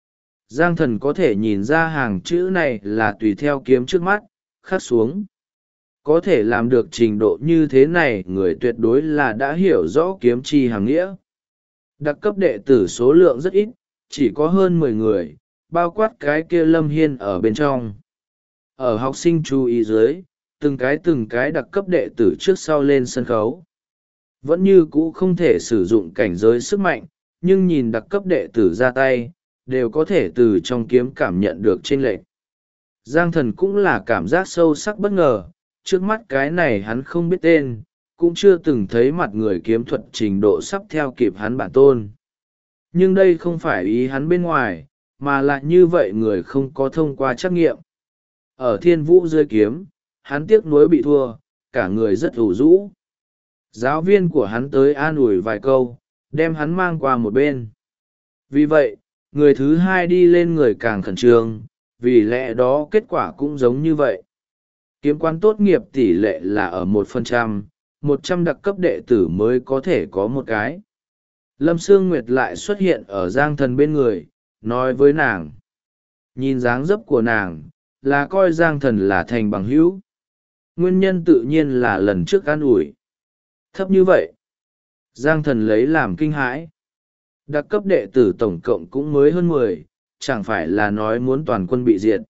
Giang Thần có thể nhìn ra hàng chữ này là tùy theo kiếm trước mắt, khắc xuống. Có thể làm được trình độ như thế này, người tuyệt đối là đã hiểu rõ kiếm chi hàng nghĩa. Đặc cấp đệ tử số lượng rất ít, chỉ có hơn 10 người, bao quát cái kia Lâm Hiên ở bên trong. Ở học sinh chú ý dưới, từng cái đặc cấp đệ tử trước sau lên sân khấu. Vẫn như cũ không thể sử dụng cảnh giới sức mạnh, nhưng nhìn đặc cấp đệ tử ra tay, đều có thể từ trong kiếm cảm nhận được chênh lệch. Giang Thần cũng là cảm giác sâu sắc bất ngờ, trước mắt cái này hắn không biết tên, cũng chưa từng thấy mặt người kiếm thuật trình độ sắp theo kịp hắn bản tôn. Nhưng đây không phải ý hắn bên ngoài, mà lại như vậy người không có thông qua trắc nghiệm. Ở Thiên Vũ dưới kiếm, hắn tiếc nuối bị thua, cả người rất ủ rũ. Giáo viên của hắn tới an ủi vài câu, đem hắn mang qua một bên. Vì vậy, người thứ hai đi lên người càng khẩn trương, vì lẽ đó kết quả cũng giống như vậy. Kiếm quán tốt nghiệp tỷ lệ là ở 1%, 100 đặc cấp đệ tử mới có thể có một cái. Lâm Sương Nguyệt lại xuất hiện ở Giang Thần bên người, nói với nàng. Nhìn dáng dấp của nàng, là coi Giang Thần là thành bằng hữu. Nguyên nhân tự nhiên là lần trước an ủi. Thấp như vậy. Giang Thần lấy làm kinh hãi. Đặc cấp đệ tử tổng cộng cũng mới hơn 10, chẳng phải là nói muốn toàn quân bị diệt.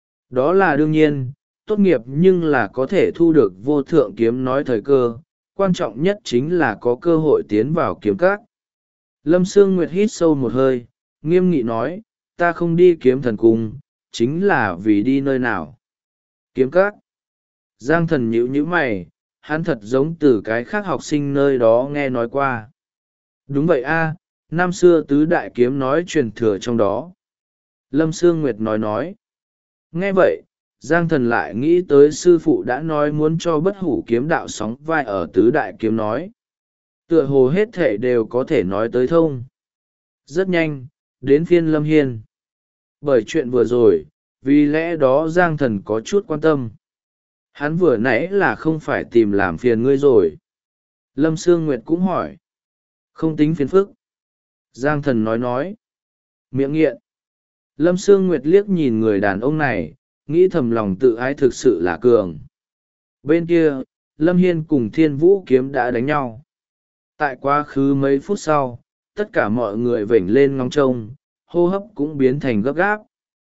Đó là đương nhiên, tốt nghiệp nhưng là có thể thu được vô thượng kiếm nói thời cơ, quan trọng nhất chính là có cơ hội tiến vào kiếm các. Lâm Sương Nguyệt hít sâu một hơi, nghiêm nghị nói, ta không đi kiếm thần cung, chính là vì đi nơi nào. Kiếm các. Giang Thần nhíu mày, hắn thật giống từ cái khác học sinh nơi đó nghe nói qua. Đúng vậy a, năm xưa tứ đại kiếm nói truyền thừa trong đó. Lâm Sương Nguyệt nói. Nghe vậy, Giang Thần lại nghĩ tới sư phụ đã nói muốn cho bất hủ kiếm đạo sóng vai ở tứ đại kiếm nói. Tựa hồ hết thể đều có thể nói tới thông. Rất nhanh, đến phiên Lâm Hiên. Bởi chuyện vừa rồi, vì lẽ đó Giang Thần có chút quan tâm. Hắn vừa nãy là không phải tìm làm phiền ngươi rồi. Lâm Sương Nguyệt cũng hỏi. Không tính phiền phức. Giang Thần nói. Miệng nghiện. Lâm Sương Nguyệt liếc nhìn người đàn ông này, nghĩ thầm lòng tự ái thực sự là cường. Bên kia, Lâm Hiên cùng Thiên Vũ kiếm đã đánh nhau. Tại quá khứ mấy phút sau, tất cả mọi người vểnh lên ngóng trông, hô hấp cũng biến thành gấp gáp.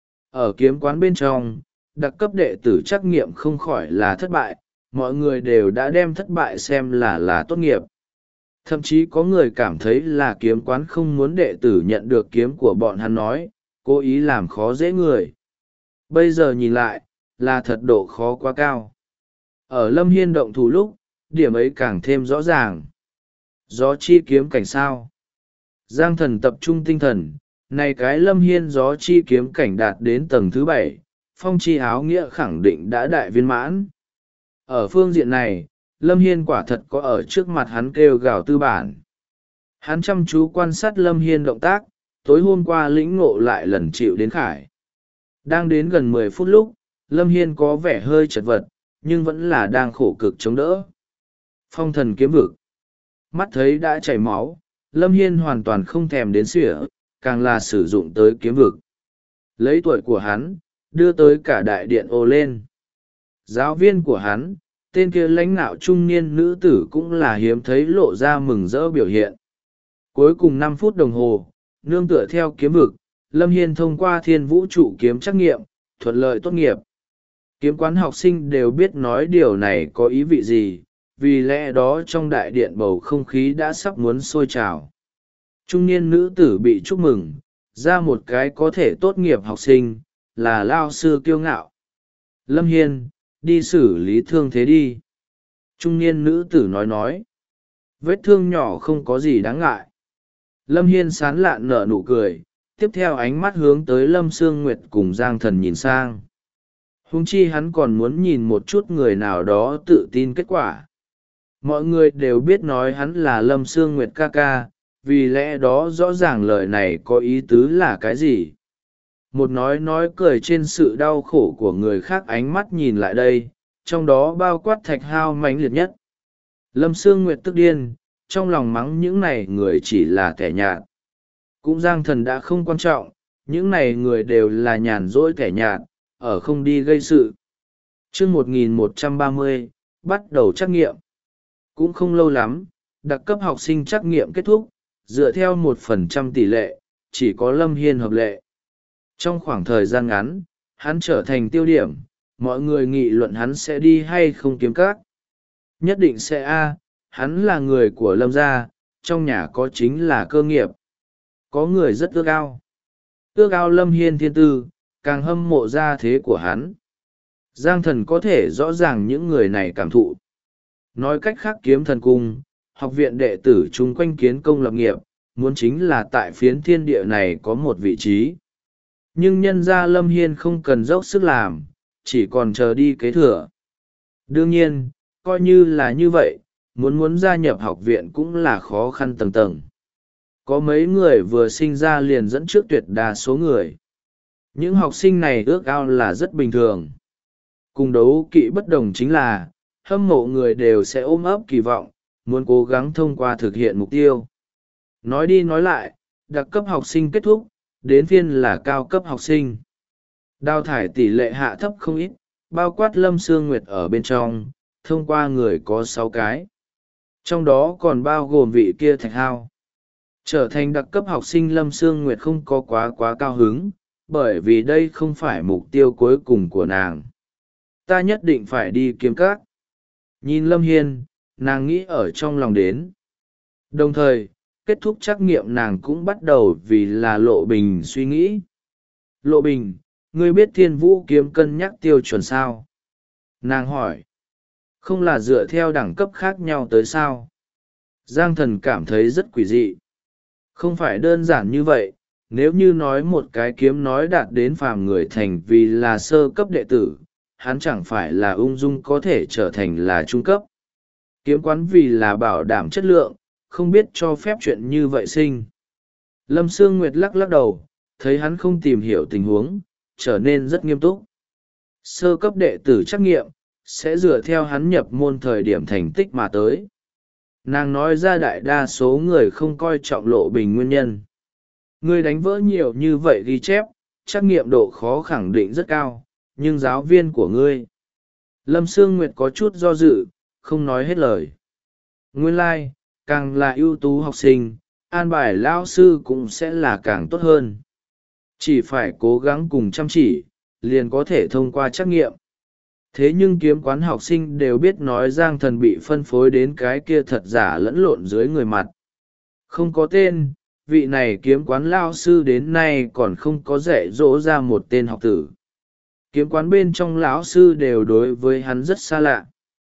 Ở kiếm quán bên trong, đặc cấp đệ tử trắc nghiệm không khỏi là thất bại, mọi người đều đã đem thất bại xem là tốt nghiệp. Thậm chí có người cảm thấy là kiếm quán không muốn đệ tử nhận được kiếm của bọn hắn nói, cố ý làm khó dễ người. Bây giờ nhìn lại, là thật độ khó quá cao. Ở Lâm Hiên động thủ lúc, điểm ấy càng thêm rõ ràng. Gió chi kiếm cảnh sao. Giang Thần tập trung tinh thần, này cái Lâm Hiên gió chi kiếm cảnh đạt đến tầng thứ 7, phong chi áo nghĩa khẳng định đã đại viên mãn. Ở phương diện này, Lâm Hiên quả thật có ở trước mặt hắn kêu gào tư bản. Hắn chăm chú quan sát Lâm Hiên động tác, tối hôm qua lĩnh ngộ lại lần chịu đến khải. Đang đến gần 10 phút lúc, Lâm Hiên có vẻ hơi chật vật, nhưng vẫn là đang khổ cực chống đỡ. Phong thần kiếm vực. Mắt thấy đã chảy máu, Lâm Hiên hoàn toàn không thèm đến sỉa, càng là sử dụng tới kiếm vực. Lấy tuổi của hắn, đưa tới cả đại điện ồ lên. Giáo viên của hắn, tên kia lãnh nạo trung niên nữ tử cũng là hiếm thấy lộ ra mừng rỡ biểu hiện. Cuối cùng 5 phút đồng hồ, nương tựa theo kiếm vực, Lâm Hiên thông qua thiên vũ trụ kiếm trắc nghiệm, thuận lợi tốt nghiệp. Kiếm quán học sinh đều biết nói điều này có ý vị gì, vì lẽ đó trong đại điện bầu không khí đã sắp muốn sôi trào. Trung niên nữ tử bị chúc mừng, ra một cái có thể tốt nghiệp học sinh, là lao sư kiêu ngạo. Lâm Hiên, đi xử lý thương thế đi. Trung niên nữ tử nói. Vết thương nhỏ không có gì đáng ngại. Lâm Hiên sán lạn nở nụ cười, tiếp theo ánh mắt hướng tới Lâm Sương Nguyệt cùng Giang Thần nhìn sang. Huống chi hắn còn muốn nhìn một chút người nào đó tự tin kết quả. Mọi người đều biết nói hắn là Lâm Sương Nguyệt ca ca, vì lẽ đó rõ ràng lời này có ý tứ là cái gì. Một nói cười trên sự đau khổ của người khác, ánh mắt nhìn lại đây, trong đó bao quát Thạch Hao mãnh liệt nhất. Lâm Sương Nguyệt tức điên, trong lòng mắng những này người chỉ là kẻ nhạt. Cũng Giang Thần đã không quan trọng, những này người đều là nhàn rỗi kẻ nhạt, ở không đi gây sự. Chương 1130, bắt đầu trắc nghiệm. Cũng không lâu lắm, đặc cấp học sinh trắc nghiệm kết thúc, dựa theo 1% tỷ lệ, chỉ có Lâm Hiên hợp lệ. Trong khoảng thời gian ngắn, hắn trở thành tiêu điểm, mọi người nghị luận hắn sẽ đi hay không kiếm các. Nhất định sẽ hắn là người của Lâm gia, trong nhà có chính là cơ nghiệp. Có người rất ước ao. Ước ao Lâm Hiên thiên tư, càng hâm mộ gia thế của hắn. Giang Thần có thể rõ ràng những người này cảm thụ. Nói cách khác, Kiếm Thần Cung, học viện đệ tử chung quanh kiến công lập nghiệp, muốn chính là tại phiến thiên địa này có một vị trí. Nhưng nhân gia Lâm Hiên không cần dốc sức làm, chỉ còn chờ đi kế thừa. Đương nhiên, coi như là như vậy, muốn gia nhập học viện cũng là khó khăn tầng tầng. Có mấy người vừa sinh ra liền dẫn trước tuyệt đa số người. Những học sinh này ước ao là rất bình thường. Cùng đấu kỵ bất đồng chính là, hâm mộ người đều sẽ ôm ấp kỳ vọng, muốn cố gắng thông qua thực hiện mục tiêu. Nói đi nói lại, đặc cấp học sinh kết thúc, đến phiên là cao cấp học sinh. Đào thải tỷ lệ hạ thấp không ít, bao quát Lâm Sương Nguyệt ở bên trong, thông qua người có 6 cái. Trong đó còn bao gồm vị kia Thạch Hao. Trở thành đặc cấp học sinh, Lâm Sương Nguyệt không có quá cao hứng, bởi vì đây không phải mục tiêu cuối cùng của nàng. Ta nhất định phải đi kiếm các. Nhìn Lâm Hiên, nàng nghĩ ở trong lòng đến. Đồng thời, kết thúc trắc nghiệm nàng cũng bắt đầu vì là Lộ Bình suy nghĩ. Lộ Bình, ngươi biết Thiên Vũ kiếm cân nhắc tiêu chuẩn sao? Nàng hỏi. Không là dựa theo đẳng cấp khác nhau tới sao? Giang Thần cảm thấy rất quỷ dị. Không phải đơn giản như vậy, nếu như nói một cái kiếm nói đạt đến phàm người thành vì là sơ cấp đệ tử, hắn chẳng phải là ung dung có thể trở thành là trung cấp. Kiếm quán vì là bảo đảm chất lượng, không biết cho phép chuyện như vậy sinh. Lâm Sương Nguyệt lắc đầu, thấy hắn không tìm hiểu tình huống, trở nên rất nghiêm túc. Sơ cấp đệ tử trắc nghiệm, sẽ dựa theo hắn nhập môn thời điểm thành tích mà tới. Nàng nói ra đại đa số người không coi trọng Lộ Bình nguyên nhân. Ngươi đánh vỡ nhiều như vậy ghi chép, trắc nghiệm độ khó khẳng định rất cao, nhưng giáo viên của ngươi. Lâm Sương Nguyệt có chút do dự, không nói hết lời. Nguyên lai, càng là ưu tú học sinh, an bài lao sư cũng sẽ là càng tốt hơn. Chỉ phải cố gắng cùng chăm chỉ, liền có thể thông qua trắc nghiệm. Thế nhưng kiếm quán học sinh đều biết nói Giang Thần bị phân phối đến cái kia thật giả lẫn lộn dưới người mặt. Không có tên, vị này kiếm quán lao sư đến nay còn không có dạy dỗ ra một tên học tử. Kiếm quán bên trong lão sư đều đối với hắn rất xa lạ.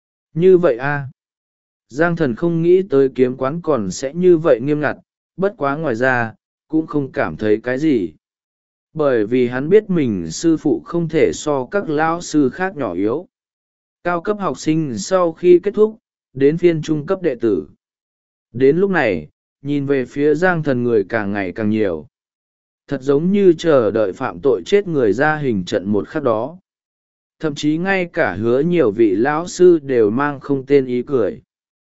Như vậy Giang Thần không nghĩ tới kiếm quán còn sẽ như vậy nghiêm ngặt, bất quá ngoài ra, cũng không cảm thấy cái gì. Bởi vì hắn biết mình sư phụ không thể so các lão sư khác nhỏ yếu. Cao cấp học sinh sau khi kết thúc, đến phiên trung cấp đệ tử. Đến lúc này, nhìn về phía Giang Thần người càng ngày càng nhiều. Thật giống như chờ đợi phạm tội chết người ra hình trận một khắc đó. Thậm chí ngay cả hứa nhiều vị lão sư đều mang không tên ý cười.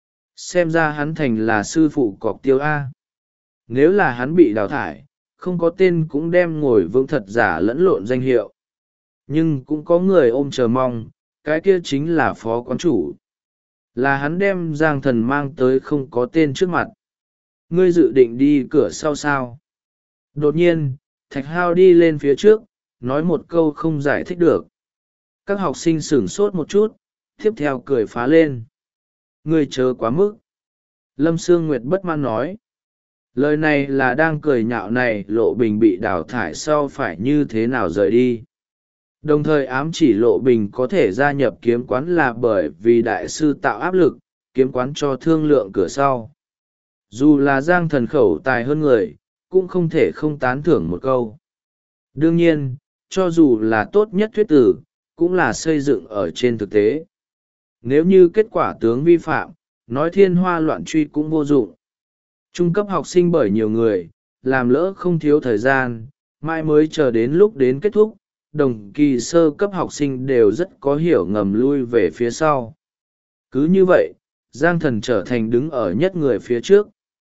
Xem ra hắn thành là sư phụ cọc tiêu A. Nếu là hắn bị đào thải, không có tên cũng đem ngồi vững thật giả lẫn lộn danh hiệu. nhưng cũng có người ôm chờ mong, cái kia chính là phó quán chủ. Là hắn đem Giang Thần mang tới không có tên trước mặt. Ngươi dự định đi cửa sau sao? Đột nhiên, Thạch Hao đi lên phía trước, nói một câu không giải thích được. Các học sinh sửng sốt một chút, tiếp theo cười phá lên. Ngươi chớ quá mức. Lâm Sương Nguyệt bất mãn nói. Lời này là đang cười nhạo này Lộ Bình bị đào thải sau phải như thế nào rời đi. Đồng thời ám chỉ Lộ Bình có thể gia nhập kiếm quán là bởi vì đại sư tạo áp lực, kiếm quán cho thương lượng cửa sau. Dù là Giang Thần khẩu tài hơn người, cũng không thể không tán thưởng một câu. Đương nhiên, cho dù là tốt nhất thuyết tử, cũng là xây dựng ở trên thực tế. Nếu như kết quả tướng vi phạm, nói thiên hoa loạn truy cũng vô dụng. Trung cấp học sinh bởi nhiều người, làm lỡ không thiếu thời gian, mãi mới chờ đến lúc đến kết thúc, đồng kỳ sơ cấp học sinh đều rất có hiểu ngầm lui về phía sau. Cứ như vậy, Giang Thần trở thành đứng ở nhất người phía trước.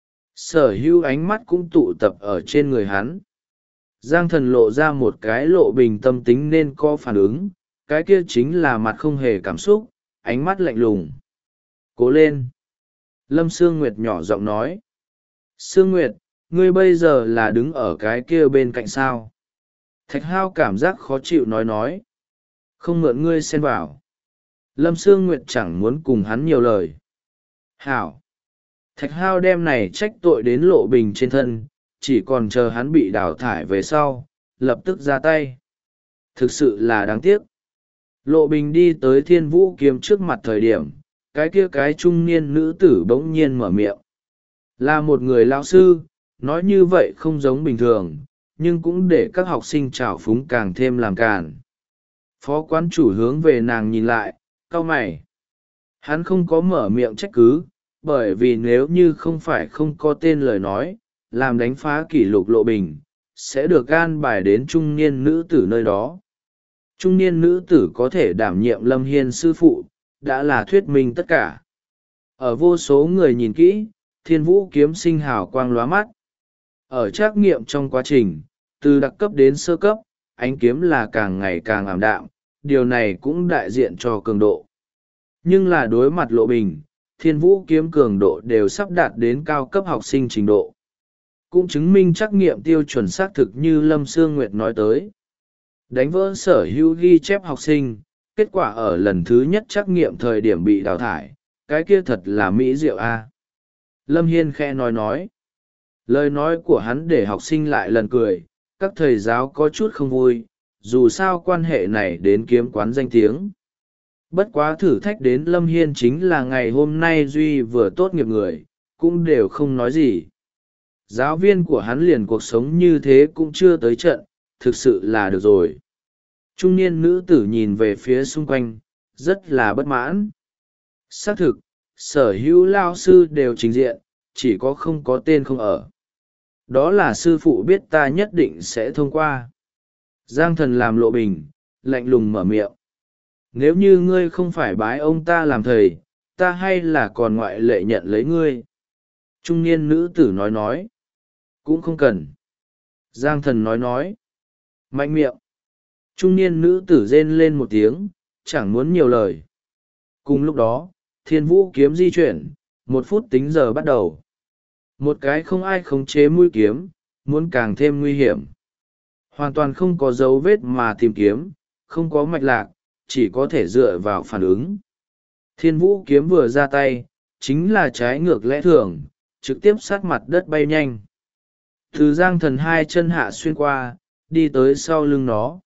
Sở hữu ánh mắt cũng tụ tập ở trên người hắn. Giang Thần lộ ra một cái Lộ Bình tâm tính nên có phản ứng, cái kia chính là mặt không hề cảm xúc, ánh mắt lạnh lùng. Cố lên! Lâm Sương Nguyệt nhỏ giọng nói. Sương Nguyệt, ngươi bây giờ là đứng ở cái kia bên cạnh sao? Thạch Hao cảm giác khó chịu nói. Không mượn ngươi xen vào. Lâm Sương Nguyệt chẳng muốn cùng hắn nhiều lời. Hảo! Thạch Hao đem này trách tội đến Lộ Bình trên thân, chỉ còn chờ hắn bị đào thải về sau, lập tức ra tay. Thực sự là đáng tiếc. Lộ Bình đi tới Thiên Vũ Kiếm trước mặt thời điểm, cái kia cái trung niên nữ tử bỗng nhiên mở miệng. Là một người lão sư, nói như vậy không giống bình thường, nhưng cũng để các học sinh trào phúng càng thêm làm càn. Phó quán chủ hướng về nàng nhìn lại, cau mày. Hắn không có mở miệng trách cứ, bởi vì nếu như không phải không có tên lời nói, làm đánh phá kỷ lục Lộ Bình, sẽ được an bài đến trung niên nữ tử nơi đó. Trung niên nữ tử có thể đảm nhiệm Lâm Hiên sư phụ, đã là thuyết minh tất cả. Ở vô số người nhìn kỹ, Thiên Vũ Kiếm sinh hào quang lóa mắt. Ở trắc nghiệm trong quá trình, từ đặc cấp đến sơ cấp, ánh kiếm là càng ngày càng ảm đạm, điều này cũng đại diện cho cường độ. Nhưng là đối mặt Lộ Bình, Thiên Vũ Kiếm cường độ đều sắp đạt đến cao cấp học sinh trình độ. Cũng chứng minh trắc nghiệm tiêu chuẩn xác thực như Lâm Sương Nguyệt nói tới. Đánh vỡ sở hữu ghi chép học sinh, kết quả ở lần thứ nhất trắc nghiệm thời điểm bị đào thải, cái kia thật là mỹ diệu a. Lâm Hiên khẽ nói. Lời nói của hắn để học sinh lại lần cười, các thầy giáo có chút không vui, dù sao quan hệ này đến kiếm quán danh tiếng. Bất quá thử thách đến Lâm Hiên chính là ngày hôm nay Duy vừa tốt nghiệp người, cũng đều không nói gì. Giáo viên của hắn liền cuộc sống như thế cũng chưa tới trận, thực sự là được rồi. Trung niên nữ tử nhìn về phía xung quanh, rất là bất mãn. Xác thực, sở hữu lao sư đều trình diện, chỉ có không có tên không ở. Đó là sư phụ biết ta nhất định sẽ thông qua. Giang Thần làm Lộ Bình, lạnh lùng mở miệng. Nếu như ngươi không phải bái ông ta làm thầy, ta hay là còn ngoại lệ nhận lấy ngươi. Trung niên nữ tử nói. Cũng không cần. Giang Thần nói. Mạnh miệng. Trung niên nữ tử rên lên một tiếng, chẳng muốn nhiều lời. Cùng lúc đó, Thiên Vũ Kiếm di chuyển, 1 phút tính giờ bắt đầu. Một cái không ai khống chế mũi kiếm, muốn càng thêm nguy hiểm. Hoàn toàn không có dấu vết mà tìm kiếm, không có mạch lạc, chỉ có thể dựa vào phản ứng. Thiên Vũ Kiếm vừa ra tay, chính là trái ngược lẽ thường, trực tiếp sát mặt đất bay nhanh. Từ Giang Thần 2 chân hạ xuyên qua, đi tới sau lưng nó.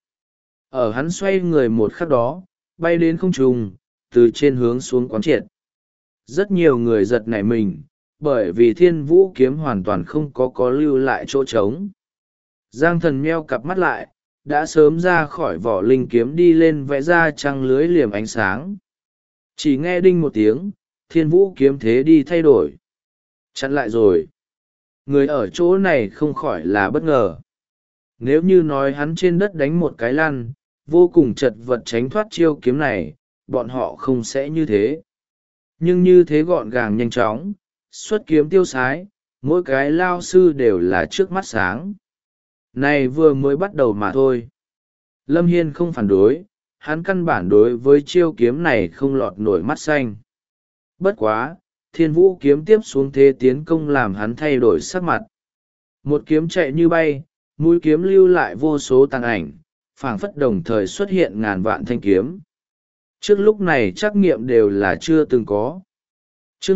Ở hắn xoay người một khắc đó, bay đến không trung, từ trên hướng xuống quán triệt. Rất nhiều người giật nảy mình, bởi vì Thiên Vũ Kiếm hoàn toàn không có lưu lại chỗ trống. Giang Thần meo cặp mắt lại, đã sớm ra khỏi vỏ linh kiếm đi lên vẽ ra trăng lưới liềm ánh sáng. Chỉ nghe đinh một tiếng, Thiên Vũ Kiếm thế đi thay đổi. Chặn lại rồi. Người ở chỗ này không khỏi là bất ngờ. Nếu như nói hắn trên đất đánh một cái lăn, vô cùng chật vật tránh thoát chiêu kiếm này, bọn họ không sẽ như thế. Nhưng như thế gọn gàng nhanh chóng, xuất kiếm tiêu sái, mỗi cái lao sư đều là trước mắt sáng. Này vừa mới bắt đầu mà thôi. Lâm Hiên không phản đối, hắn căn bản đối với chiêu kiếm này không lọt nổi mắt xanh. Bất quá, Thiên Vũ kiếm tiếp xuống thế tiến công làm hắn thay đổi sắc mặt. Một kiếm chạy như bay, mũi kiếm lưu lại vô số tàn ảnh, phảng phất đồng thời xuất hiện ngàn vạn thanh kiếm. Trước lúc này trắc nghiệm đều là chưa từng có. Chương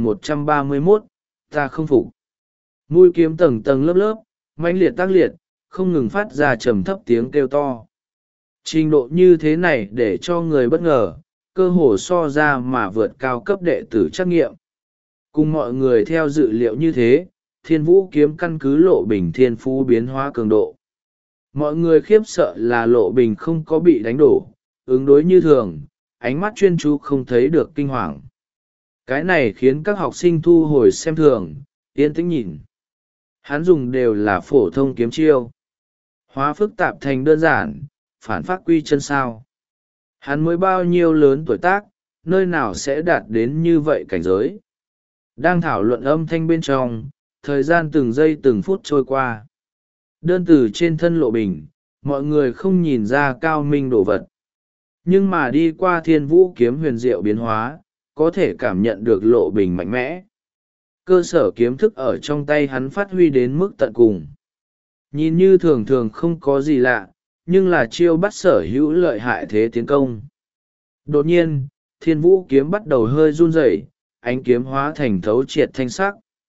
1131, ta không phục. Mũi kiếm tầng tầng lớp lớp, mãnh liệt tác liệt, không ngừng phát ra trầm thấp tiếng kêu to. Trình độ như thế này để cho người bất ngờ, cơ hồ so ra mà vượt cao cấp đệ tử trắc nghiệm. Cùng mọi người theo dự liệu như thế, Thiên Vũ kiếm căn cứ Lộ Bình thiên phú biến hóa cường độ. Mọi người khiếp sợ là Lộ Bình không có bị đánh đổ, ứng đối như thường, ánh mắt chuyên chú không thấy được kinh hoàng. Cái này khiến các học sinh thu hồi xem thường, yên tĩnh nhìn. Hắn dùng đều là phổ thông kiếm chiêu. Hóa phức tạp thành đơn giản, phản phát quy chân sao. Hắn mới bao nhiêu lớn tuổi tác, nơi nào sẽ đạt đến như vậy cảnh giới. Đang thảo luận âm thanh bên trong, thời gian từng giây từng phút trôi qua. Đơn từ trên thân Lộ Bình, mọi người không nhìn ra cao minh đồ vật. Nhưng mà đi qua Thiên Vũ kiếm huyền diệu biến hóa, có thể cảm nhận được Lộ Bình mạnh mẽ. Cơ sở kiếm thức ở trong tay hắn phát huy đến mức tận cùng. Nhìn như thường thường không có gì lạ, nhưng là chiêu bắt sở hữu lợi hại thế tiến công. Đột nhiên, Thiên Vũ kiếm bắt đầu hơi run rẩy, ánh kiếm hóa thành thấu triệt thanh sắc.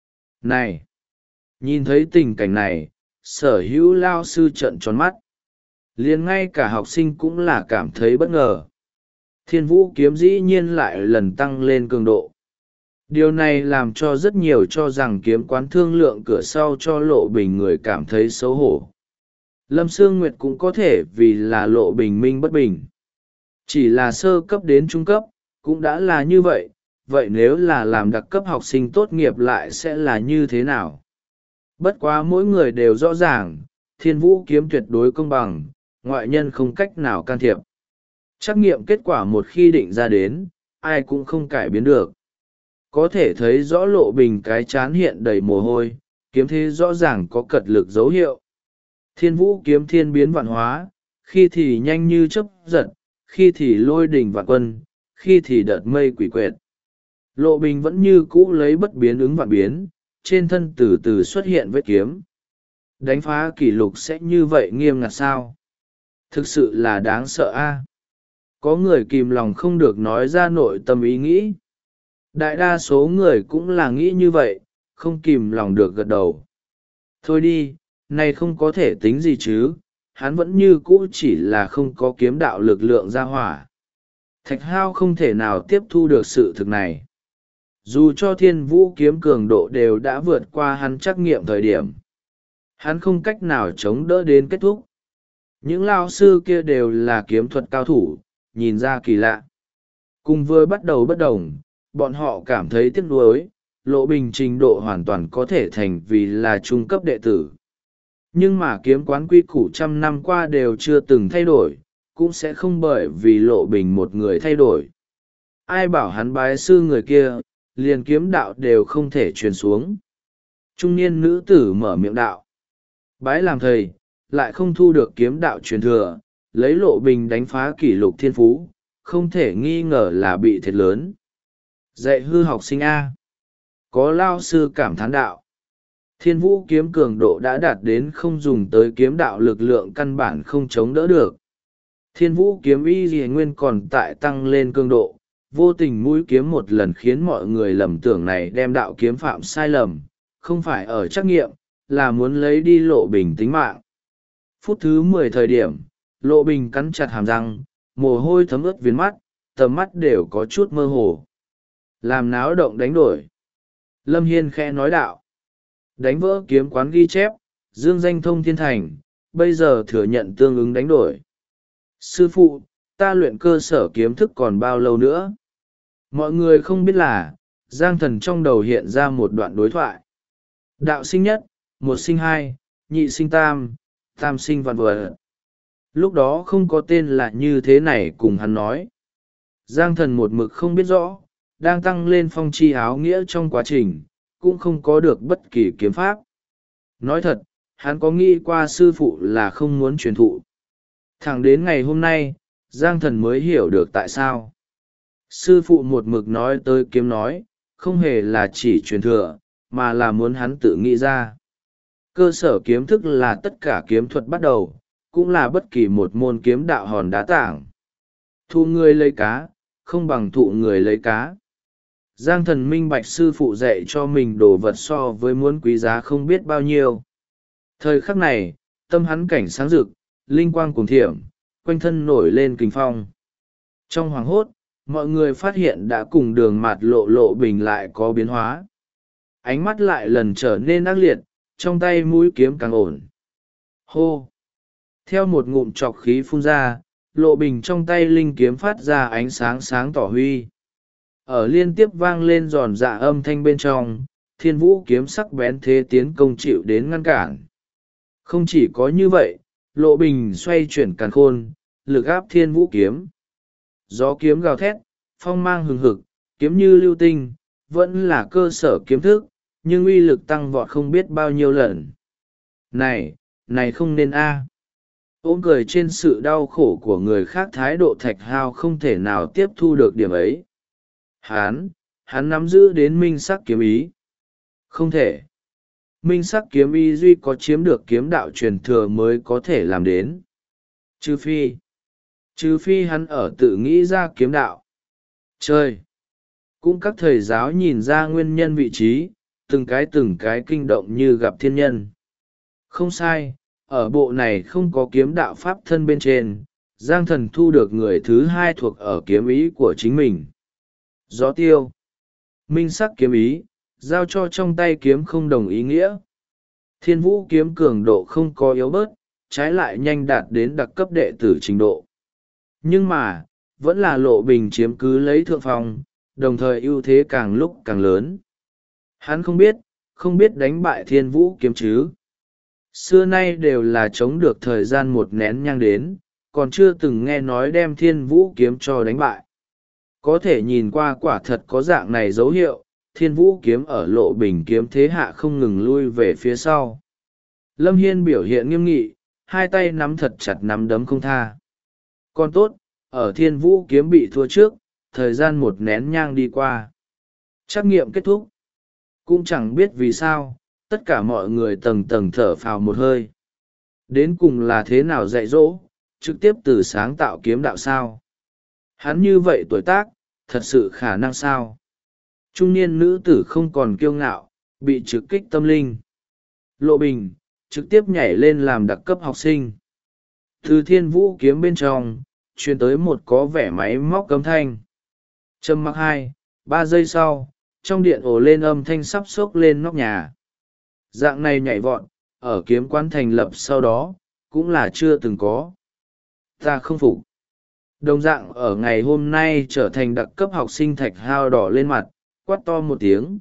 Này! Nhìn thấy tình cảnh này, sở hữu lao sư trợn tròn mắt. Liền ngay cả học sinh cũng là cảm thấy bất ngờ. Thiên Vũ kiếm dĩ nhiên lại lần tăng lên cường độ. Điều này làm cho rất nhiều cho rằng kiếm quán thương lượng cửa sau cho Lộ Bình người cảm thấy xấu hổ. Lâm Sương Nguyệt cũng có thể vì là Lộ Bình minh bất bình. Chỉ là sơ cấp đến trung cấp, cũng đã là như vậy, vậy nếu là làm đặc cấp học sinh tốt nghiệp lại sẽ là như thế nào? Bất quá mỗi người đều rõ ràng, Thiên Vũ kiếm tuyệt đối công bằng, ngoại nhân không cách nào can thiệp. Trắc nghiệm kết quả một khi định ra đến, ai cũng không cải biến được. Có thể thấy rõ Lộ Bình cái chán hiện đầy mồ hôi, kiếm thế rõ ràng có cật lực dấu hiệu. Thiên Vũ kiếm thiên biến vạn hóa, khi thì nhanh như chớp giật, khi thì lôi đỉnh vạn quân, khi thì đợt mây quỷ quệt. Lộ Bình vẫn như cũ lấy bất biến ứng vạn biến, trên thân từ từ xuất hiện vết kiếm. Đánh phá kỷ lục sẽ như vậy nghiêm ngặt sao? Thực sự là đáng sợ a. Có người kìm lòng không được nói ra nội tâm ý nghĩ. Đại đa số người cũng là nghĩ như vậy, không kìm lòng được gật đầu. Thôi đi, này không có thể tính gì chứ, hắn vẫn như cũ chỉ là không có kiếm đạo lực lượng ra hỏa. Thạch Hao không thể nào tiếp thu được sự thực này. Dù cho Thiên Vũ kiếm cường độ đều đã vượt qua hắn trắc nghiệm thời điểm. Hắn không cách nào chống đỡ đến kết thúc. Những lao sư kia đều là kiếm thuật cao thủ, nhìn ra kỳ lạ. Cùng với bắt đầu bất đồng, bọn họ cảm thấy tiếc nuối, Lộ Bình trình độ hoàn toàn có thể thành vì là trung cấp đệ tử. Nhưng mà kiếm quán quy củ trăm năm qua đều chưa từng thay đổi, cũng sẽ không bởi vì Lộ Bình một người thay đổi. Ai bảo hắn bái sư người kia, liền kiếm đạo đều không thể truyền xuống. Trung niên nữ tử mở miệng đạo. Bái làm thầy, lại không thu được kiếm đạo truyền thừa, lấy Lộ Bình đánh phá kỷ lục thiên phú, không thể nghi ngờ là bị thiệt lớn. Dạy hư học sinh A. Có lao sư cảm thán đạo. Thiên Vũ kiếm cường độ đã đạt đến không dùng tới kiếm đạo lực lượng căn bản không chống đỡ được. Thiên Vũ kiếm y dì nguyên còn tại tăng lên cường độ, vô tình mũi kiếm một lần khiến mọi người lầm tưởng này đem đạo kiếm phạm sai lầm, không phải ở trắc nghiệm, là muốn lấy đi Lộ Bình tính mạng. Phút thứ 10 thời điểm, Lộ Bình cắn chặt hàm răng, mồ hôi thấm ướt viền mắt, tầm mắt đều có chút mơ hồ. Làm náo động đánh đổi. Lâm Hiên khẽ nói đạo. Đánh vỡ kiếm quán ghi chép, dương danh thông thiên thành, bây giờ thừa nhận tương ứng đánh đổi. Sư phụ, ta luyện cơ sở kiếm thức còn bao lâu nữa? Mọi người không biết là, Giang Thần trong đầu hiện ra một đoạn đối thoại. Đạo sinh nhất, một sinh hai, nhị sinh tam, tam sinh vạn vật. Lúc đó không có tên là như thế này cùng hắn nói. Giang Thần một mực không biết rõ, đang tăng lên phong chi áo nghĩa trong quá trình, cũng không có được bất kỳ kiếm pháp. Nói thật, hắn có nghĩ qua sư phụ là không muốn truyền thụ. Thẳng đến ngày hôm nay, Giang Thần mới hiểu được tại sao. Sư phụ một mực nói tới kiếm nói, không hề là chỉ truyền thừa, mà là muốn hắn tự nghĩ ra. Cơ sở kiếm thức là tất cả kiếm thuật bắt đầu, cũng là bất kỳ một môn kiếm đạo hòn đá tảng. Thụ người lấy cá, không bằng thụ người lấy cá. Giang Thần minh bạch sư phụ dạy cho mình đồ vật so với muốn quý giá không biết bao nhiêu. Thời khắc này, tâm hắn cảnh sáng rực, linh quang cuồng thiểm, quanh thân nổi lên kình phong. Trong hoàng hốt, mọi người phát hiện đã cùng đường mạt lộ bình lại có biến hóa. Ánh mắt lại lần trở nên ác liệt, trong tay mũi kiếm càng ổn. Hô! Theo một ngụm trọc khí phun ra, lộ bình trong tay linh kiếm phát ra ánh sáng sáng tỏ huy. Ở liên tiếp vang lên giòn dạ âm thanh bên trong, thiên vũ kiếm sắc bén thế tiến công chịu đến ngăn cản. Không chỉ có như vậy, lộ bình xoay chuyển càn khôn, lực áp thiên vũ kiếm. Gió kiếm gào thét, phong mang hừng hực, kiếm như lưu tinh, vẫn là cơ sở kiếm thức, nhưng uy lực tăng vọt không biết bao nhiêu lần. Này không nên a. Ôm cười trên sự đau khổ của người khác, thái độ Thạch Hao không thể nào tiếp thu được điểm ấy. Hắn nắm giữ đến minh sắc kiếm ý. Không thể. Minh sắc kiếm ý duy có chiếm được kiếm đạo truyền thừa mới có thể làm đến. Trừ phi hắn ở tự nghĩ ra kiếm đạo. Chơi. Cũng các thầy giáo nhìn ra nguyên nhân vị trí, từng cái kinh động như gặp thiên nhân. Không sai, ở bộ này không có kiếm đạo pháp thân bên trên, Giang Thần thu được người thứ hai thuộc ở kiếm ý của chính mình. Gió tiêu. Minh sắc kiếm ý, giao cho trong tay kiếm không đồng ý nghĩa. Thiên vũ kiếm cường độ không có yếu bớt, trái lại nhanh đạt đến đặc cấp đệ tử trình độ. Nhưng mà, vẫn là lộ bình chiếm cứ lấy thượng phong, đồng thời ưu thế càng lúc càng lớn. Hắn không biết đánh bại thiên vũ kiếm chứ. Xưa nay đều là chống được thời gian một nén nhang đến, còn chưa từng nghe nói đem thiên vũ kiếm cho đánh bại. Có thể nhìn qua quả thật có dạng này dấu hiệu, thiên vũ kiếm ở lộ bình kiếm thế hạ không ngừng lui về phía sau. Lâm Hiên biểu hiện nghiêm nghị, hai tay nắm thật chặt nắm đấm không tha. Còn tốt, ở thiên vũ kiếm bị thua trước, thời gian một nén nhang đi qua. Trắc nghiệm kết thúc. Cũng chẳng biết vì sao, tất cả mọi người tầng tầng thở phào một hơi. Đến cùng là thế nào dạy dỗ, trực tiếp từ sáng tạo kiếm đạo sao? Hắn như vậy tuổi tác, thật sự khả năng sao? Trung niên nữ tử không còn kiêu ngạo, bị trực kích tâm linh. Lộ bình, trực tiếp nhảy lên làm đặc cấp học sinh. Từ thiên vũ kiếm bên trong, truyền tới một có vẻ máy móc cấm thanh. Trầm mặc 2-3 giây sau, trong điện ồ lên âm thanh sắp xốc lên nóc nhà. Dạng này nhảy vọt, ở kiếm quán thành lập sau đó, cũng là chưa từng có. Ta không phục. Đồng dạng ở ngày hôm nay trở thành đặc cấp học sinh Thạch Hao đỏ lên mặt, quát to một tiếng.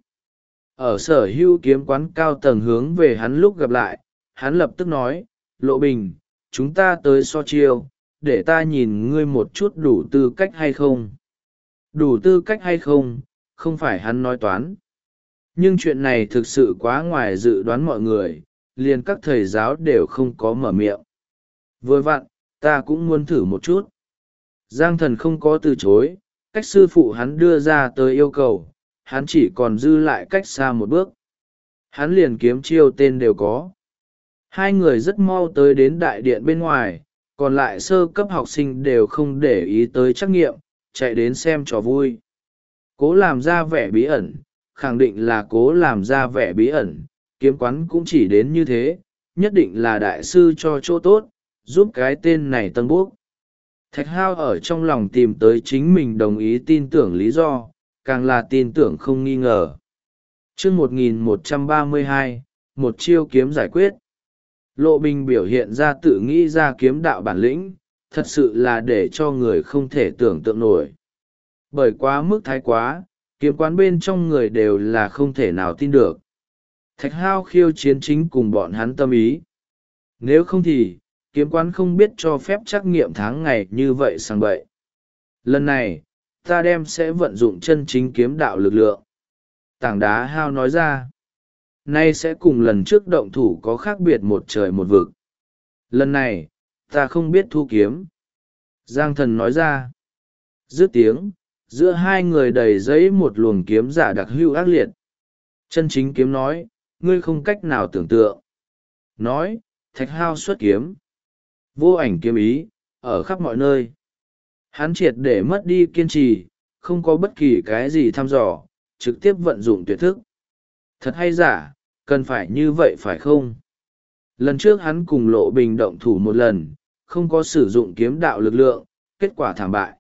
Ở sở hữu kiếm quán cao tầng hướng về hắn lúc gặp lại, hắn lập tức nói, Lộ Bình, chúng ta tới so chiêu, để ta nhìn ngươi một chút đủ tư cách hay không. Đủ tư cách hay không, không phải hắn nói toán. Nhưng chuyện này thực sự quá ngoài dự đoán mọi người, liền các thầy giáo đều không có mở miệng. Vừa vặn, ta cũng muốn thử một chút. Giang Thần không có từ chối, cách sư phụ hắn đưa ra tới yêu cầu, hắn chỉ còn dư lại cách xa một bước. Hắn liền kiếm chiêu tên đều có. Hai người rất mau tới đến đại điện bên ngoài, còn lại sơ cấp học sinh đều không để ý tới trắc nghiệm, chạy đến xem trò vui. Cố làm ra vẻ bí ẩn, khẳng định là cố làm ra vẻ bí ẩn, kiếm quán cũng chỉ đến như thế, nhất định là đại sư cho chỗ tốt, giúp cái tên này tân bước. Thạch Hao ở trong lòng tìm tới chính mình đồng ý tin tưởng lý do, càng là tin tưởng không nghi ngờ. Chương 1132, một chiêu kiếm giải quyết. Lộ Bình biểu hiện ra tự nghĩ ra kiếm đạo bản lĩnh, thật sự là để cho người không thể tưởng tượng nổi. Bởi quá mức thái quá, kiếm quán bên trong người đều là không thể nào tin được. Thạch Hao khiêu chiến chính cùng bọn hắn tâm ý. Nếu không thì, kiếm quán không biết cho phép trắc nghiệm tháng ngày như vậy sang bậy. Lần này, ta đem sẽ vận dụng chân chính kiếm đạo lực lượng. Tảng đá Hao nói ra. Nay sẽ cùng lần trước động thủ có khác biệt một trời một vực. Lần này, Ta không biết thu kiếm. Giang thần nói ra. Dứt tiếng, giữa hai người đầy giấy một luồng kiếm giả đặc hữu ác liệt. Chân chính kiếm nói, ngươi không cách nào tưởng tượng. Nói, Thạch Hao xuất kiếm. Vô ảnh kiếm ý, ở khắp mọi nơi. Hắn triệt để mất đi kiên trì, không có bất kỳ cái gì thăm dò, trực tiếp vận dụng tuyệt thức. Thật hay giả, cần phải như vậy phải không? Lần trước hắn cùng Lộ Bình động thủ một lần, không có sử dụng kiếm đạo lực lượng, kết quả thảm bại.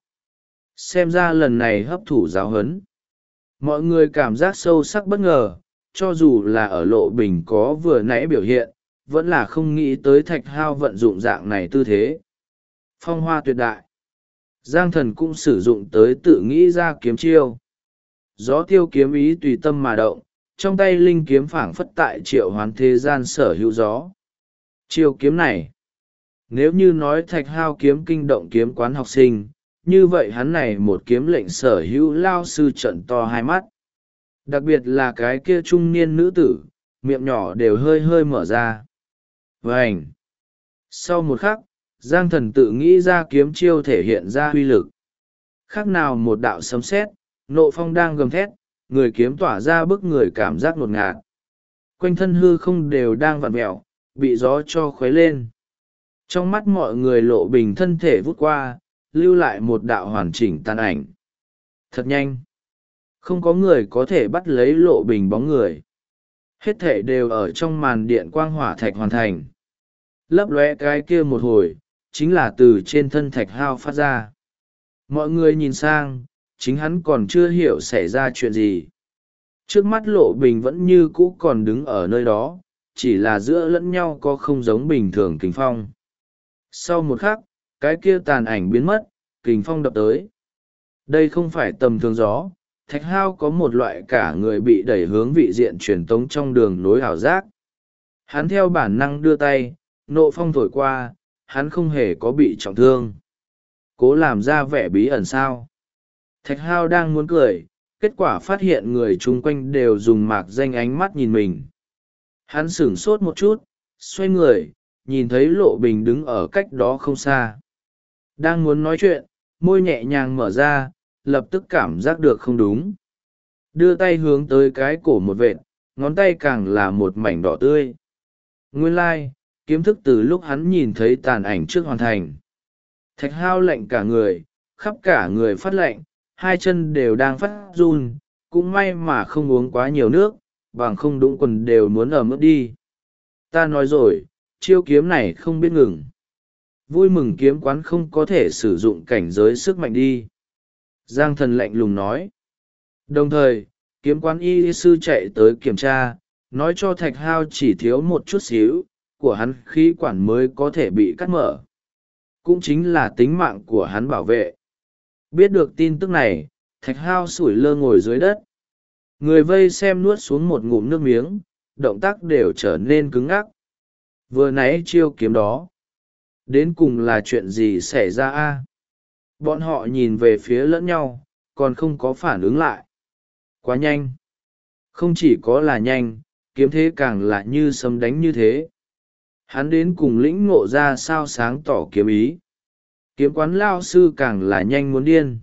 Xem ra lần này hấp thụ giáo huấn. Mọi người cảm giác sâu sắc bất ngờ, cho dù là ở Lộ Bình có vừa nãy biểu hiện, vẫn là không nghĩ tới Thạch Hao vận dụng dạng này tư thế. Phong hoa tuyệt đại. Giang thần cũng sử dụng tới tự nghĩ ra kiếm chiêu. Gió tiêu kiếm ý tùy tâm mà động, trong tay linh kiếm phảng phất tại triệu hoán thế gian sở hữu gió. Chiêu kiếm này, nếu như nói Thạch Hao kiếm kinh động kiếm quán học sinh, như vậy hắn này một kiếm lệnh sở hữu lao sư trận to hai mắt. Đặc biệt là cái kia trung niên nữ tử, miệng nhỏ đều hơi hơi mở ra. Vành! Sau một khắc, Giang thần tự nghĩ ra kiếm chiêu thể hiện ra uy lực. Khác nào một đạo sấm sét, nộ phong đang gầm thét, người kiếm tỏa ra bức người cảm giác ngột ngạt. Quanh thân hư không đều đang vặn vẹo, bị gió cho khuấy lên. Trong mắt mọi người Lộ Bình thân thể vút qua, lưu lại một đạo hoàn chỉnh tàn ảnh. Thật nhanh. Không có người có thể bắt lấy Lộ Bình bóng người. Hết thể đều ở trong màn điện quang hỏa thạch hoàn thành. Lấp lóe cái kia một hồi, chính là từ trên thân Thạch Hao phát ra. Mọi người nhìn sang, chính hắn còn chưa hiểu xảy ra chuyện gì. Trước mắt Lộ Bình vẫn như cũ còn đứng ở nơi đó, chỉ là giữa lẫn nhau có không giống bình thường kình phong. Sau một khắc, cái kia tàn ảnh biến mất, kình phong đập tới. Đây không phải tầm thường gió, Thạch Hao có một loại cả người bị đẩy hướng vị diện truyền tống trong đường nối ảo giác. Hắn theo bản năng đưa tay, nộ phong thổi qua, hắn không hề có bị trọng thương. Cố làm ra vẻ bí ẩn sao. Thạch Hao đang muốn cười, kết quả phát hiện người chung quanh đều dùng mạc danh ánh mắt nhìn mình. Hắn sửng sốt một chút, xoay người, nhìn thấy Lộ Bình đứng ở cách đó không xa. Đang muốn nói chuyện, môi nhẹ nhàng mở ra, lập tức cảm giác được không đúng. Đưa tay hướng tới cái cổ một vệt, ngón tay càng là một mảnh đỏ tươi. Nguyên lai, kiếm thức từ lúc hắn nhìn thấy tàn ảnh trước hoàn thành. Thạch Hao lạnh cả người, khắp cả người phát lạnh, hai chân đều đang phát run, cũng may mà không uống quá nhiều nước, bằng không đũng quần đều muốn ẩm ướt đi. Ta nói rồi, chiêu kiếm này không biết ngừng. Vui mừng kiếm quán không có thể sử dụng cảnh giới sức mạnh đi. Giang thần lạnh lùng nói. Đồng thời, kiếm quán y sư chạy tới kiểm tra, nói cho Thạch Hao chỉ thiếu một chút xíu, của hắn khí quản mới có thể bị cắt mở. Cũng chính là tính mạng của hắn bảo vệ. Biết được tin tức này, Thạch Hao sủi lơ ngồi dưới đất. Người vây xem nuốt xuống một ngụm nước miếng, động tác đều trở nên cứng ngắc. Vừa nãy chiêu kiếm đó, đến cùng là chuyện gì xảy ra a? Bọn họ nhìn về phía lẫn nhau, còn không có phản ứng lại. Quá nhanh. Không chỉ có là nhanh, kiếm thế càng là như sấm đánh như thế. Hắn đến cùng lĩnh ngộ ra sao sáng tỏ kiếm ý. Kiếm quán lao sư càng là nhanh muốn điên.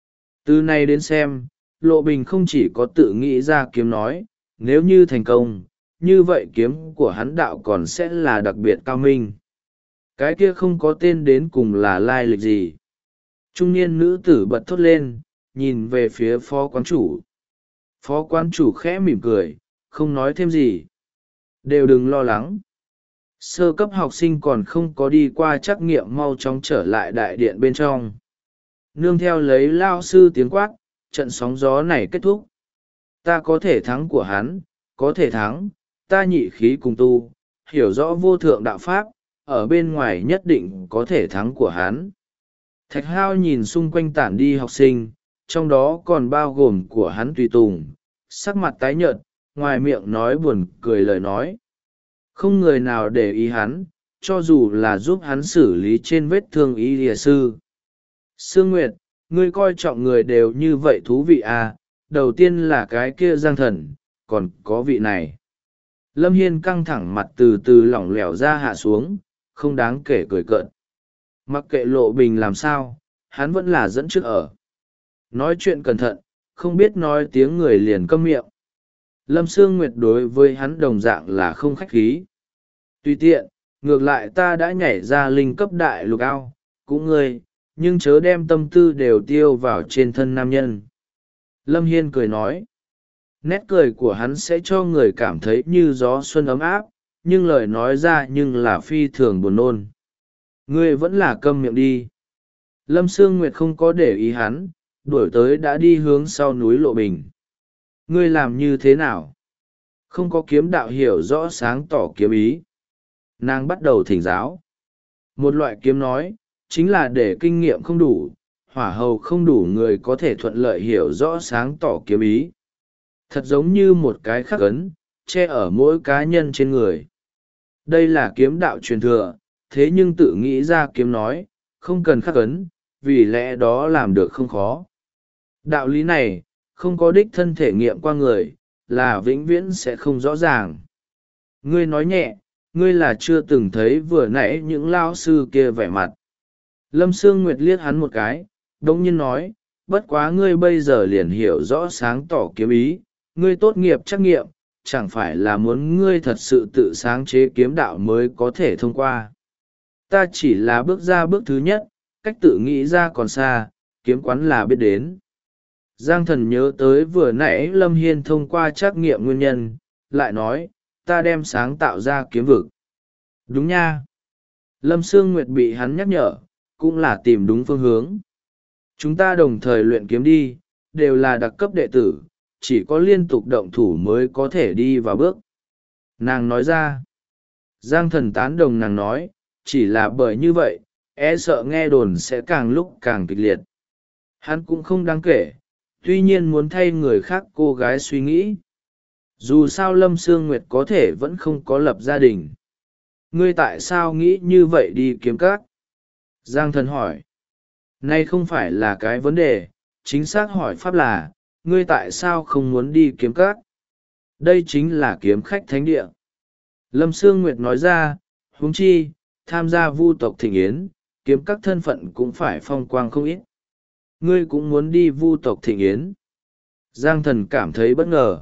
Từ nay đến xem, Lộ Bình không chỉ có tự nghĩ ra kiếm nói, nếu như thành công, như vậy kiếm của hắn đạo còn sẽ là đặc biệt cao minh. Cái kia không có tên đến cùng là lai lịch gì. Trung niên nữ tử bật thốt lên, nhìn về phía phó quán chủ. Phó quán chủ khẽ mỉm cười, không nói thêm gì. Đều đừng lo lắng. Sơ cấp học sinh còn không có đi qua trắc nghiệm mau chóng trở lại đại điện bên trong. Nương theo lấy lao sư tiếng quát, trận sóng gió này kết thúc. Ta có thể thắng của hắn, có thể thắng, ta nhị khí cùng tu, hiểu rõ vô thượng đạo pháp, ở bên ngoài nhất định có thể thắng của hắn. Thạch Hao nhìn xung quanh tản đi học sinh, trong đó còn bao gồm của hắn tùy tùng, sắc mặt tái nhợt, ngoài miệng nói buồn cười lời nói. Không người nào để ý hắn, cho dù là giúp hắn xử lý trên vết thương y lìa sư. Sương Nguyệt, ngươi coi trọng người đều như vậy thú vị à, đầu tiên là cái kia Giang thần, còn có vị này. Lâm Hiên căng thẳng mặt từ từ lỏng lẻo ra hạ xuống, không đáng kể cười cợt. Mặc kệ Lộ Bình làm sao, hắn vẫn là dẫn trước ở. Nói chuyện cẩn thận, không biết nói tiếng người liền câm miệng. Lâm Sương Nguyệt đối với hắn đồng dạng là không khách khí. Tùy tiện, ngược lại ta đã nhảy ra linh cấp đại lục ao, cũng ngươi, nhưng chớ đem tâm tư đều tiêu vào trên thân nam nhân. Lâm Hiên cười nói. Nét cười của hắn sẽ cho người cảm thấy như gió xuân ấm áp, nhưng lời nói ra nhưng là phi thường buồn nôn. Ngươi vẫn là câm miệng đi. Lâm Sương Nguyệt không có để ý hắn, đuổi tới đã đi hướng sau núi Lộ Bình. Ngươi làm như thế nào? Không có kiếm đạo hiểu rõ sáng tỏ kiếm ý. Nàng bắt đầu thỉnh giáo. Một loại kiếm nói, chính là để kinh nghiệm không đủ, hỏa hầu không đủ người có thể thuận lợi hiểu rõ sáng tỏ kiếm ý. Thật giống như một cái khắc ấn, che ở mỗi cá nhân trên người. Đây là kiếm đạo truyền thừa, thế nhưng tự nghĩ ra kiếm nói, không cần khắc ấn, vì lẽ đó làm được không khó. Đạo lý này, không có đích thân thể nghiệm qua người, là vĩnh viễn sẽ không rõ ràng. Ngươi nói nhẹ, ngươi là chưa từng thấy vừa nãy những lao sư kia vẻ mặt. Lâm Sương Nguyệt liếc hắn một cái, đông nhiên nói, bất quá ngươi bây giờ liền hiểu rõ sáng tỏ kiếm ý, ngươi tốt nghiệp trắc nghiệm, chẳng phải là muốn ngươi thật sự tự sáng chế kiếm đạo mới có thể thông qua. Ta chỉ là bước ra bước thứ nhất, cách tự nghĩ ra còn xa, kiếm quán là biết đến. Giang Thần nhớ tới vừa nãy Lâm Hiên thông qua trắc nghiệm nguyên nhân, lại nói, ta đem sáng tạo ra kiếm vực. Đúng nha. Lâm Sương Nguyệt bị hắn nhắc nhở, cũng là tìm đúng phương hướng. Chúng ta đồng thời luyện kiếm đi, đều là đặc cấp đệ tử, chỉ có liên tục động thủ mới có thể đi vào bước. Nàng nói ra. Giang Thần tán đồng nàng nói, chỉ là bởi như vậy, e sợ nghe đồn sẽ càng lúc càng kịch liệt. Hắn cũng không đáng kể, tuy nhiên muốn thay người khác cô gái suy nghĩ. Dù sao Lâm Sương Nguyệt có thể vẫn không có lập gia đình. Ngươi tại sao nghĩ như vậy đi kiếm các? Giang Thần hỏi. Nay không phải là cái vấn đề, chính xác hỏi pháp là, ngươi tại sao không muốn đi kiếm các? Đây chính là kiếm khách thánh địa. Lâm Sương Nguyệt nói ra, huống chi, tham gia vu tộc thịnh yến, kiếm các thân phận cũng phải phong quang không ít. Ngươi cũng muốn đi vu tộc thịnh yến. Giang Thần cảm thấy bất ngờ.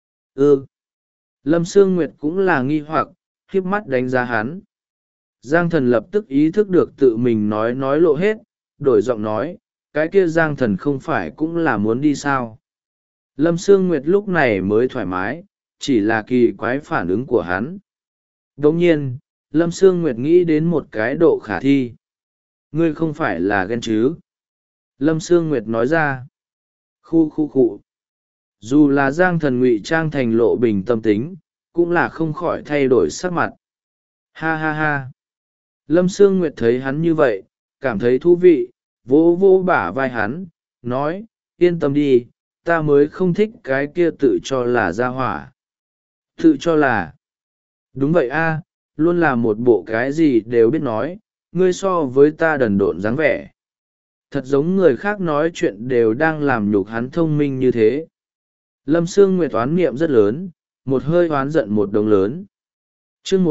Lâm Sương Nguyệt cũng là nghi hoặc, khiếp mắt đánh giá hắn. Giang Thần lập tức ý thức được tự mình nói lộ hết, đổi giọng nói, cái kia Giang Thần không phải cũng là muốn đi sao. Lâm Sương Nguyệt lúc này mới thoải mái, chỉ là kỳ quái phản ứng của hắn. Đồng nhiên, Lâm Sương Nguyệt nghĩ đến một cái độ khả thi. Ngươi không phải là ghen chứ? Lâm Sương Nguyệt nói ra. Khu. Dù là Giang Thần ngụy trang thành Lộ Bình tâm tính, cũng là không khỏi thay đổi sắc mặt. Ha ha ha. Lâm Sương Nguyệt thấy hắn như vậy, cảm thấy thú vị, vỗ vỗ bả vai hắn, nói, yên tâm đi, ta mới không thích cái kia tự cho là gia hỏa. Tự cho là. Đúng vậy a, luôn là một bộ cái gì đều biết nói, ngươi so với ta đần độn dáng vẻ. Thật giống người khác nói chuyện đều đang làm nhục hắn thông minh như thế. Lâm Sương Nguyệt oán niệm rất lớn, một hơi oán giận một đồng lớn. Chương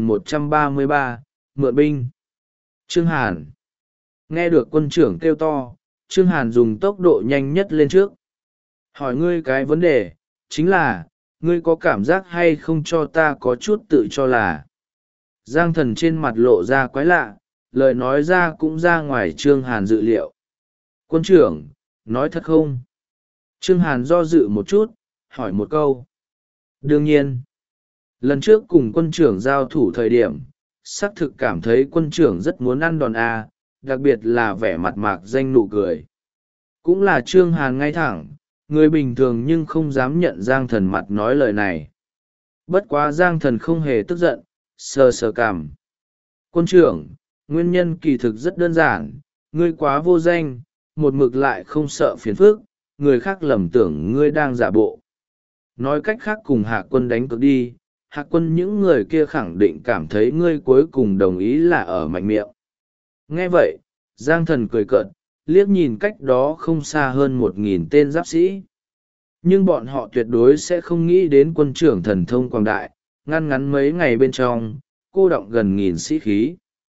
1133, mượn binh. Trương Hàn. Nghe được quân trưởng kêu to, Trương Hàn dùng tốc độ nhanh nhất lên trước. Hỏi ngươi cái vấn đề, chính là, ngươi có cảm giác hay không cho ta có chút tự cho là. Giang Thần trên mặt lộ ra quái lạ, lời nói ra cũng ra ngoài Trương Hàn dự liệu. Quân trưởng, nói thật không? Trương Hàn do dự một chút, hỏi một câu. Đương nhiên. Lần trước cùng quân trưởng giao thủ thời điểm, xác thực cảm thấy quân trưởng rất muốn ăn đòn A, đặc biệt là vẻ mặt mạc danh nụ cười. Cũng là Trương Hàn ngay thẳng, người bình thường nhưng không dám nhận Giang Thần mặt nói lời này. Bất quá Giang Thần không hề tức giận, sờ sờ cảm. Quân trưởng, nguyên nhân kỳ thực rất đơn giản, ngươi quá vô danh, một mực lại không sợ phiền phức, người khác lầm tưởng ngươi đang giả bộ. Nói cách khác cùng Hạ Quân đánh cược đi, Hạ Quân những người kia khẳng định cảm thấy ngươi cuối cùng đồng ý là ở mạnh miệng. Nghe vậy, Giang Thần cười cợt, liếc nhìn cách đó không xa hơn 1.000 tên giáp sĩ. Nhưng bọn họ tuyệt đối sẽ không nghĩ đến quân trưởng thần thông quảng đại, ngăn ngắn mấy ngày bên trong, cô đọng gần 1.000 sĩ khí.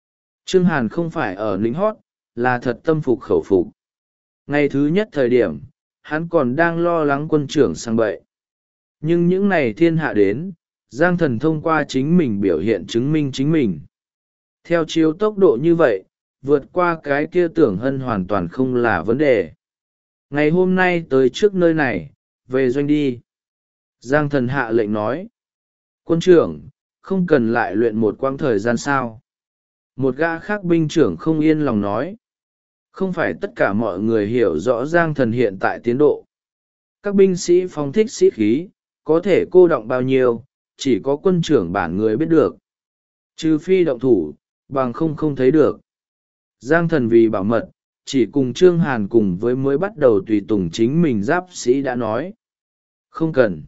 Trương Hàn không phải ở lính hót, là thật tâm phục khẩu phục. Ngày thứ nhất thời điểm, hắn còn đang lo lắng quân trưởng sang bậy. Nhưng những ngày thiên hạ đến, Giang Thần thông qua chính mình biểu hiện chứng minh chính mình. Theo chiếu tốc độ như vậy, vượt qua cái kia Tưởng Hân hoàn toàn không là vấn đề. Ngày hôm nay tới trước nơi này, về doanh đi. Giang Thần hạ lệnh nói. Quân trưởng, không cần lại luyện một quãng thời gian sao. Một gã khác binh trưởng không yên lòng nói. Không phải tất cả mọi người hiểu rõ Giang Thần hiện tại tiến độ. Các binh sĩ phóng thích sĩ khí, có thể cô động bao nhiêu, chỉ có quân trưởng bản người biết được. Trừ phi động thủ, bằng không thấy được. Giang Thần vì bảo mật, chỉ cùng Trương Hàn cùng với mới bắt đầu tùy tùng chính mình giáp sĩ đã nói. Không cần.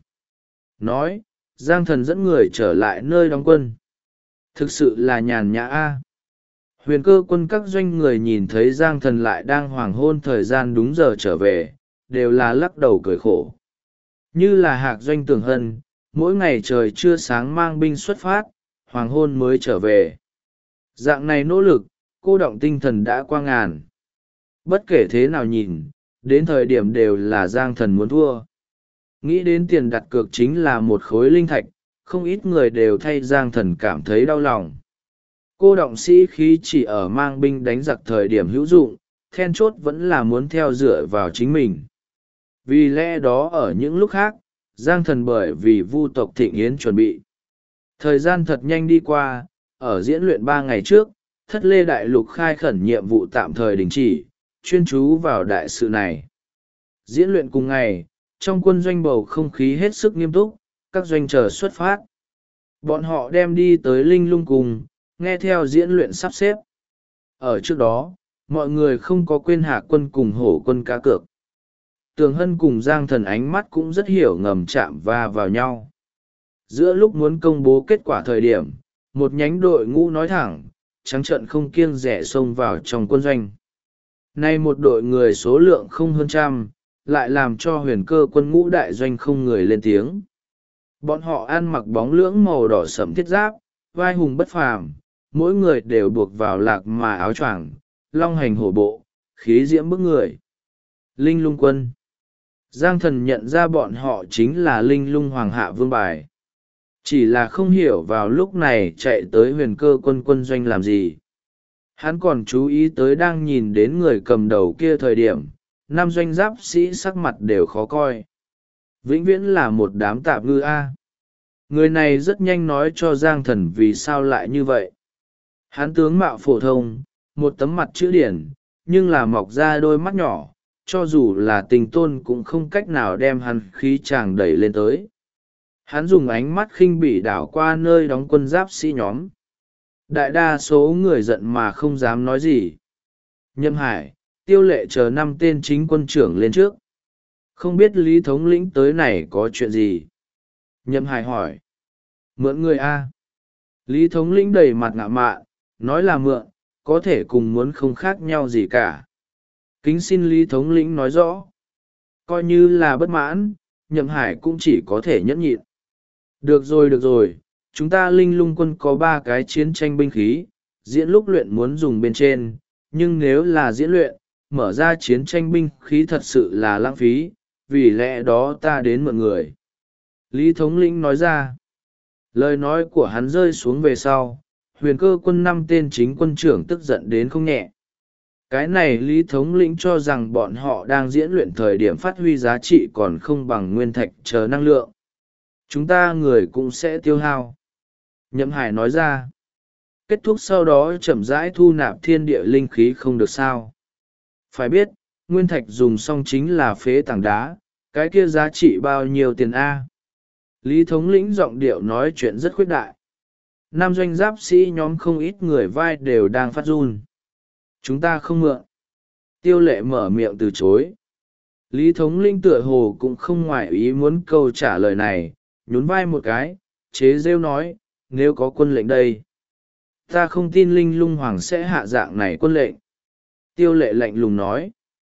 Nói, Giang Thần dẫn người trở lại nơi đóng quân. Thực sự là nhàn nhã a. Huyền Cơ quân các doanh người nhìn thấy Giang Thần lại đang hoàng hôn thời gian đúng giờ trở về, đều là lắc đầu cười khổ. Như là hạc doanh Tưởng Hân, mỗi ngày trời chưa sáng mang binh xuất phát, hoàng hôn mới trở về. Dạng này nỗ lực, cô động tinh thần đã qua ngàn. Bất kể thế nào nhìn, đến thời điểm đều là Giang Thần muốn thua. Nghĩ đến tiền đặt cược chính là một khối linh thạch, không ít người đều thay Giang Thần cảm thấy đau lòng. Cô động sĩ khí chỉ ở mang binh đánh giặc thời điểm hữu dụng, then chốt vẫn là muốn theo dựa vào chính mình. Vì lẽ đó ở những lúc khác, Giang Thần bởi vì Vu tộc Thịnh Yến chuẩn bị. Thời gian thật nhanh đi qua, ở diễn luyện 3 ngày trước, Thất Lê Đại Lục khai khẩn nhiệm vụ tạm thời đình chỉ, chuyên chú vào đại sự này. Diễn luyện cùng ngày, trong quân doanh bầu không khí hết sức nghiêm túc, các doanh chờ xuất phát. Bọn họ đem đi tới Linh Lung cùng, nghe theo diễn luyện sắp xếp. Ở trước đó, mọi người không có quên Hạ quân cùng Hổ quân cá cược. Tường Hân cùng Giang Thần ánh mắt cũng rất hiểu ngầm chạm va vào nhau. Giữa lúc muốn công bố kết quả thời điểm, một nhánh đội ngũ nói thẳng, trắng trợn không kiêng rẻ xông vào trong quân doanh. Nay một đội người số lượng không hơn trăm, lại làm cho Huyền Cơ quân ngũ đại doanh không người lên tiếng. Bọn họ ăn mặc bóng lưỡng màu đỏ sẫm thiết giáp, vai hùng bất phàm, mỗi người đều buộc vào lạc mà áo choàng, long hành hổ bộ, khí diễm bức người. Linh Lung quân. Giang Thần nhận ra bọn họ chính là Linh Lung Hoàng hạ vương bài. Chỉ là không hiểu vào lúc này chạy tới Huyền Cơ quân quân doanh làm gì. Hắn còn chú ý tới đang nhìn đến người cầm đầu kia thời điểm, năm doanh giáp sĩ sắc mặt đều khó coi. Vĩnh viễn là một đám tạp ngư a. Người này rất nhanh nói cho Giang Thần vì sao lại như vậy. Hắn tướng mạo phổ thông, một tấm mặt chữ điển, nhưng là mọc ra đôi mắt nhỏ, cho dù là tình tôn cũng không cách nào đem hắn khí chàng đẩy lên tới. Hắn dùng ánh mắt khinh bỉ đảo qua nơi đóng quân giáp sĩ nhóm. Đại đa số người giận mà không dám nói gì. Nhâm Hải, Tiêu Lệ chờ 5 tên chính quân trưởng lên trước. Không biết Lý thống lĩnh tới này có chuyện gì? Nhâm Hải hỏi. Mượn người A. Lý thống lĩnh đầy mặt ngạo mạn, nói là mượn, có thể cùng muốn không khác nhau gì cả. Kính xin Lý thống lĩnh nói rõ. Coi như là bất mãn, Nhậm Hải cũng chỉ có thể nhẫn nhịn. Được rồi, chúng ta Linh Lung quân có 3 cái chiến tranh binh khí, diễn lúc luyện muốn dùng bên trên, nhưng nếu là diễn luyện, mở ra chiến tranh binh khí thật sự là lãng phí, vì lẽ đó ta đến mượn người. Lý thống lĩnh nói ra. Lời nói của hắn rơi xuống về sau, Huyền Cơ quân 5 tên chính quân trưởng tức giận đến không nhẹ. Cái này Lý thống lĩnh cho rằng bọn họ đang diễn luyện thời điểm phát huy giá trị còn không bằng nguyên thạch chờ năng lượng. Chúng ta người cũng sẽ tiêu hao. Nhậm Hải nói ra. Kết thúc sau đó chậm rãi thu nạp thiên địa linh khí không được sao. Phải biết, nguyên thạch dùng xong chính là phế tảng đá, cái kia giá trị bao nhiêu tiền A. Lý thống lĩnh giọng điệu nói chuyện rất khuyết đại. Nam doanh giáp sĩ nhóm không ít người vai đều đang phát run. Chúng ta không mượn. Tiêu Lệ mở miệng từ chối. Lý thống lĩnh tựa hồ cũng không ngoại ý muốn câu trả lời này, nhún vai một cái, chế rêu nói, nếu có quân lệnh đây. Ta không tin Linh Lung Hoàng sẽ hạ dạng này quân lệnh. Tiêu Lệ lạnh lùng nói.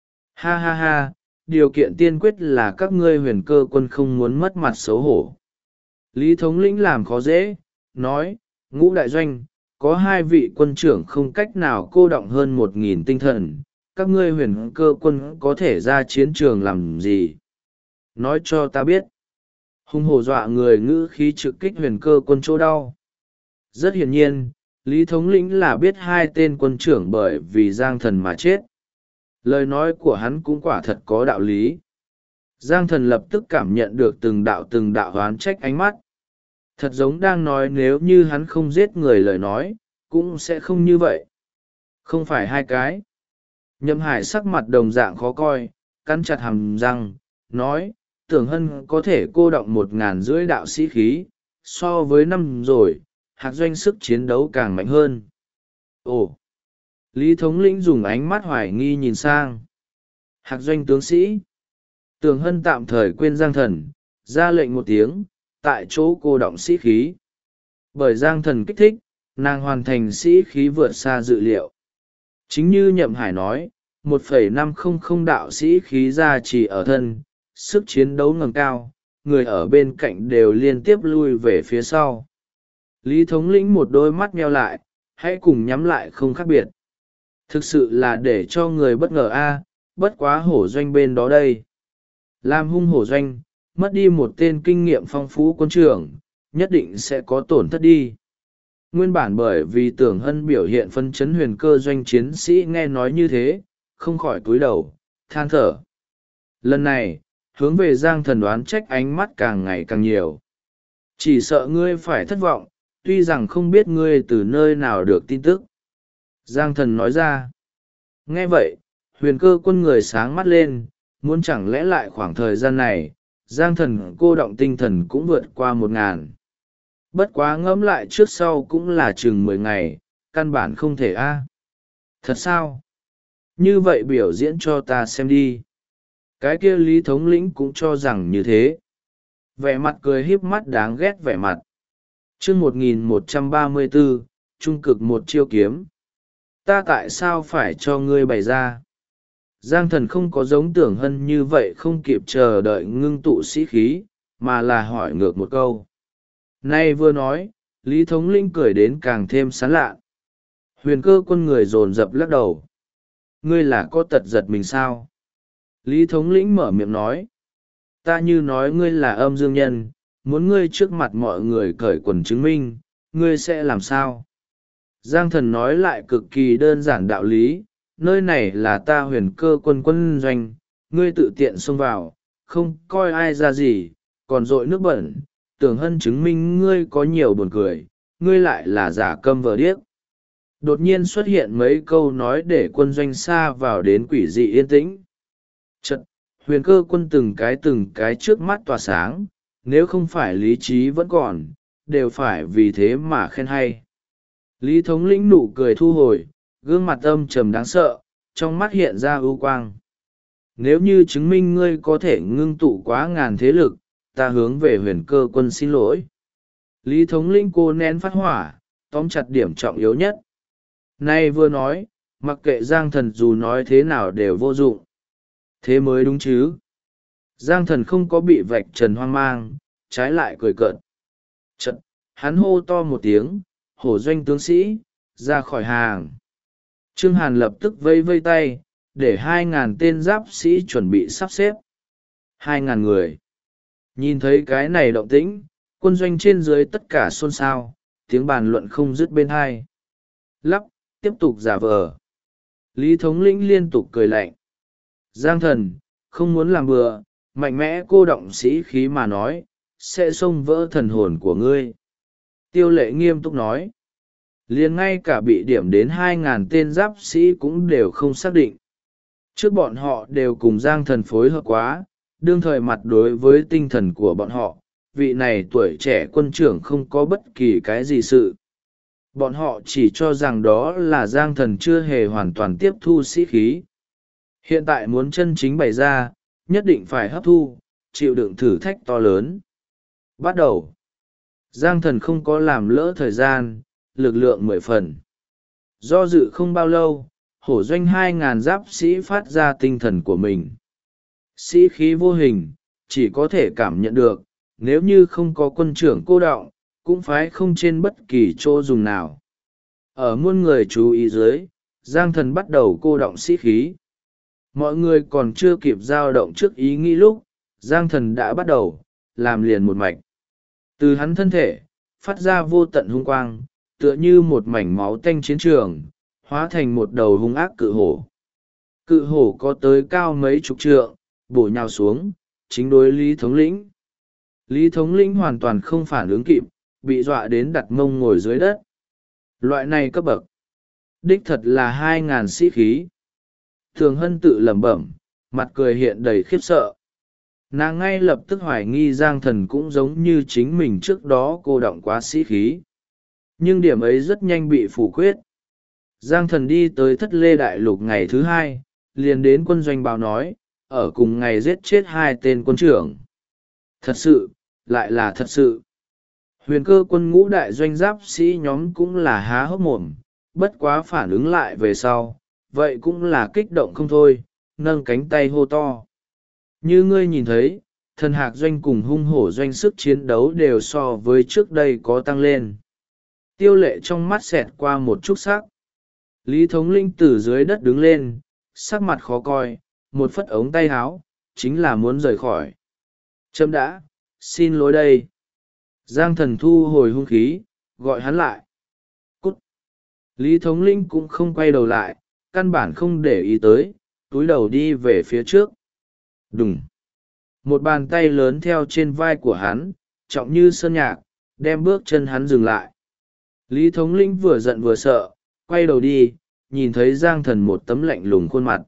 Ha ha ha, điều kiện tiên quyết là các ngươi Huyền Cơ quân không muốn mất mặt xấu hổ. Lý thống lĩnh làm khó dễ, nói, ngũ đại doanh, có 2 vị quân trưởng không cách nào cô động hơn 1.000 tinh thần, các ngươi huyền cơ quân có thể ra chiến trường làm gì? Nói cho ta biết. Hung hổ dọa người ngữ khí trực kích huyền cơ quân chỗ đau. Rất hiển nhiên, Lý thống lĩnh là biết 2 tên quân trưởng bởi vì Giang Thần mà chết. Lời nói của hắn cũng quả thật có đạo lý. Giang Thần lập tức cảm nhận được từng đạo oán trách ánh mắt. Thật giống đang nói nếu như hắn không giết người lời nói, cũng sẽ không như vậy. Không phải 2 cái. Nhậm Hải sắc mặt đồng dạng khó coi, cắn chặt hàm răng, nói, Tưởng Hân có thể cô động 1.500 đạo sĩ khí, so với năm rồi, Hạc Doanh sức chiến đấu càng mạnh hơn. Ồ! Lý thống lĩnh dùng ánh mắt hoài nghi nhìn sang. Hạc Doanh tướng sĩ. Tưởng Hân tạm thời quên Giang Thần, ra lệnh một tiếng, tại chỗ cô động sĩ khí. Bởi Giang Thần kích thích, nàng hoàn thành sĩ khí vượt xa dự liệu. Chính như Nhậm Hải nói, 1,500 đạo sĩ khí ra chỉ ở thân, sức chiến đấu ngầm cao, người ở bên cạnh đều liên tiếp lui về phía sau. Lý thống lĩnh một đôi mắt nheo lại, hãy cùng nhắm lại không khác biệt. Thực sự là để cho người bất ngờ bất quá hổ doanh bên đó đây. Làm hung hổ doanh, mất đi một tên kinh nghiệm phong phú quân trưởng, nhất định sẽ có tổn thất đi. Nguyên bản bởi vì Tưởng Hân biểu hiện phân chấn huyền cơ doanh chiến sĩ nghe nói như thế, không khỏi cúi đầu, than thở. Lần này, hướng về Giang Thần đoán trách ánh mắt càng ngày càng nhiều. Chỉ sợ ngươi phải thất vọng, tuy rằng không biết ngươi từ nơi nào được tin tức. Giang Thần nói ra. Nghe vậy, huyền cơ quân người sáng mắt lên, muốn chẳng lẽ lại khoảng thời gian này, Giang Thần cô động tinh thần cũng vượt qua 1.000. Bất quá ngẫm lại trước sau cũng là chừng 10 ngày, căn bản không thể Thật sao? Như vậy biểu diễn cho ta xem đi. Cái kia Lý thống lĩnh cũng cho rằng như thế. Vẻ mặt cười híp mắt đáng ghét vẻ mặt. Chương 1134, trung cực một chiêu kiếm. Ta tại sao phải cho ngươi bày ra? Giang Thần không có giống Tưởng Hân như vậy không kịp chờ đợi ngưng tụ sĩ khí, mà là hỏi ngược một câu. Nay vừa nói, Lý thống lĩnh cười đến càng thêm sán lạ. Huyền cơ quân người dồn dập lắc đầu. Ngươi là có tật giật mình sao? Lý thống lĩnh mở miệng nói. Ta như nói ngươi là âm dương nhân, muốn ngươi trước mặt mọi người cởi quần chứng minh, ngươi sẽ làm sao? Giang Thần nói lại cực kỳ đơn giản đạo lý, nơi này là ta huyền cơ quân quân doanh, ngươi tự tiện xông vào, không coi ai ra gì, còn dội nước bẩn, Tưởng Hân chứng minh ngươi có nhiều buồn cười, ngươi lại là giả câm vờ điếc. Đột nhiên xuất hiện mấy câu nói để quân doanh xa vào đến quỷ dị yên tĩnh. Chật, huyền cơ quân từng cái trước mắt tỏa sáng, nếu không phải lý trí vẫn còn, đều phải vì thế mà khen hay. Lý thống lĩnh nụ cười thu hồi, gương mặt âm trầm đáng sợ, trong mắt hiện ra ưu quang. Nếu như chứng minh ngươi có thể ngưng tụ quá ngàn thế lực, ta hướng về huyền cơ quân xin lỗi. Lý thống lĩnh cô nén phát hỏa, tóm chặt điểm trọng yếu nhất. Nay vừa nói, mặc kệ Giang Thần dù nói thế nào đều vô dụng. Thế mới đúng chứ. Giang Thần không có bị vạch trần hoang mang, trái lại cười cợt. Chật, hắn hô to một tiếng, hổ doanh tướng sĩ, ra khỏi hàng. Trương Hàn lập tức vây vây tay, để 2.000 tên giáp sĩ chuẩn bị sắp xếp. 2.000 người. Nhìn thấy cái này động tĩnh, quân doanh trên dưới tất cả xôn xao, tiếng bàn luận không dứt bên hai. Lắp, tiếp tục giả vờ. Lý thống lĩnh liên tục cười lạnh. Giang Thần, không muốn làm bừa, mạnh mẽ cô động sĩ khí mà nói, sẽ xông vỡ thần hồn của ngươi. Tiêu Lệ nghiêm túc nói. Liền ngay cả bị điểm đến 2.000 tên giáp sĩ cũng đều không xác định. Trước bọn họ đều cùng Giang Thần phối hợp quá, đương thời mặt đối với tinh thần của bọn họ, vị này tuổi trẻ quân trưởng không có bất kỳ cái gì sự. Bọn họ chỉ cho rằng đó là Giang Thần chưa hề hoàn toàn tiếp thu sĩ khí. Hiện tại muốn chân chính bày ra, nhất định phải hấp thu, chịu đựng thử thách to lớn. Bắt đầu. Giang Thần không có làm lỡ thời gian, lực lượng 10 phần. Do dự không bao lâu, hổ doanh 2.000 giáp sĩ phát ra tinh thần của mình. Sĩ khí vô hình, chỉ có thể cảm nhận được, nếu như không có quân trưởng cô đọng, cũng phải không trên bất kỳ chỗ dùng nào. Ở muôn người chú ý dưới, Giang Thần bắt đầu cô đọng sĩ khí. Mọi người còn chưa kịp dao động trước ý nghĩ lúc, Giang Thần đã bắt đầu làm liền một mạch. Từ hắn thân thể phát ra vô tận hung quang, tựa như một mảnh máu tanh chiến trường, hóa thành một đầu hung ác cự hổ. Cự hổ có tới cao mấy chục trượng, bổ nhào xuống, chính đối Lý Thống Lĩnh. Lý Thống Lĩnh hoàn toàn không phản ứng kịp, bị dọa đến đặt mông ngồi dưới đất. Loại này cấp bậc đích thật là 2.000 sĩ khí. Thường Hân tự lẩm bẩm, mặt cười hiện đầy khiếp sợ. Nàng ngay lập tức hoài nghi Giang Thần cũng giống như chính mình trước đó cô đọng quá sĩ khí. Nhưng điểm ấy rất nhanh bị phủ quyết. Giang Thần đi tới Thất Lê Đại Lục ngày thứ 2, liền đến quân doanh báo nói, ở cùng ngày giết chết 2 tên quân trưởng. Thật sự, lại là thật sự. Huyền Cơ quân ngũ đại doanh giáp sĩ nhóm cũng là há hốc mồm, bất quá phản ứng lại về sau, vậy cũng là kích động không thôi, nâng cánh tay hô to. Như ngươi nhìn thấy, Thần Hạc doanh cùng Hung Hổ doanh sức chiến đấu đều so với trước đây có tăng lên. Tiêu Lệ trong mắt xẹt qua một chút sắc. Lý Thống Lĩnh từ dưới đất đứng lên, sắc mặt khó coi, một phất ống tay áo, chính là muốn rời khỏi. Chấm đã, xin lỗi đây. Giang Thần thu hồi hung khí, gọi hắn lại. Cút. Lý Thống Lĩnh cũng không quay đầu lại, căn bản không để ý tới, túi đầu đi về phía trước. Đùng. Một bàn tay lớn theo trên vai của hắn, trọng như sơn nhạc, đem bước chân hắn dừng lại. Lý Thống Lĩnh vừa giận vừa sợ, quay đầu đi, nhìn thấy Giang Thần một tấm lạnh lùng khuôn mặt.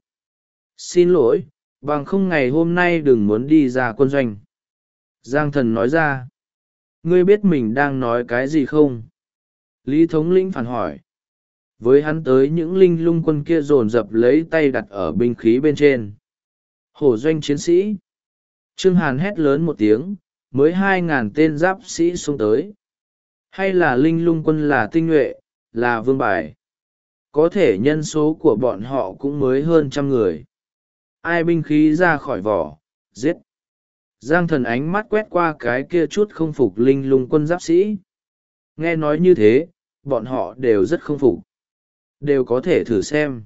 Xin lỗi, bằng không ngày hôm nay đừng muốn đi ra quân doanh. Giang Thần nói ra. Ngươi biết mình đang nói cái gì không? Lý Thống Lĩnh phản hỏi. Với hắn tới những linh lung quân kia dồn dập lấy tay đặt ở binh khí bên trên. Hổ doanh chiến sĩ. Trương Hàn hét lớn một tiếng, mới 2.000 tên giáp sĩ xông tới. Hay là linh lung quân là tinh nhuệ, là vương bài. Có thể nhân số của bọn họ cũng mới hơn 100 người. Ai binh khí ra khỏi vỏ, giết. Giang Thần ánh mắt quét qua cái kia chút không phục linh lung quân giáp sĩ. Nghe nói như thế, bọn họ đều rất không phục. Đều có thể thử xem.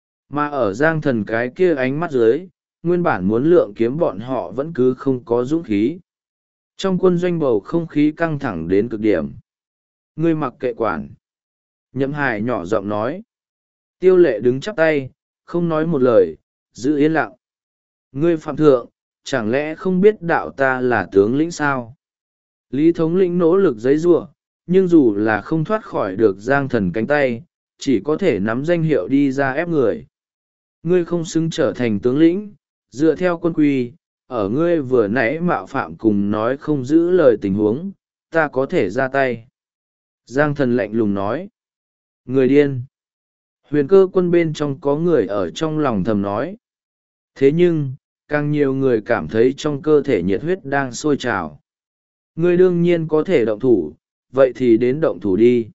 Mà ở Giang Thần cái kia ánh mắt dưới, nguyên bản muốn lượng kiếm bọn họ vẫn cứ không có dũng khí. Trong quân doanh bầu không khí căng thẳng đến cực điểm. Ngươi mặc kệ quản. Nhậm Hải nhỏ giọng nói. Tiêu Lệ đứng chắp tay, không nói một lời, giữ yên lặng. Ngươi phạm thượng, chẳng lẽ không biết đạo ta là tướng lĩnh sao? Lý Thống Lĩnh nỗ lực giấy giụa, nhưng dù là không thoát khỏi được Giang Thần cánh tay, chỉ có thể nắm danh hiệu đi ra ép người. Ngươi không xứng trở thành tướng lĩnh, dựa theo quân quy, ở ngươi vừa nãy mạo phạm cùng nói không giữ lời tình huống, ta có thể ra tay. Giang Thần lạnh lùng nói. Người điên. Huyền Cơ quân bên trong có người ở trong lòng thầm nói. Thế nhưng, càng nhiều người cảm thấy trong cơ thể nhiệt huyết đang sôi trào. Ngươi đương nhiên có thể động thủ, vậy thì đến động thủ đi.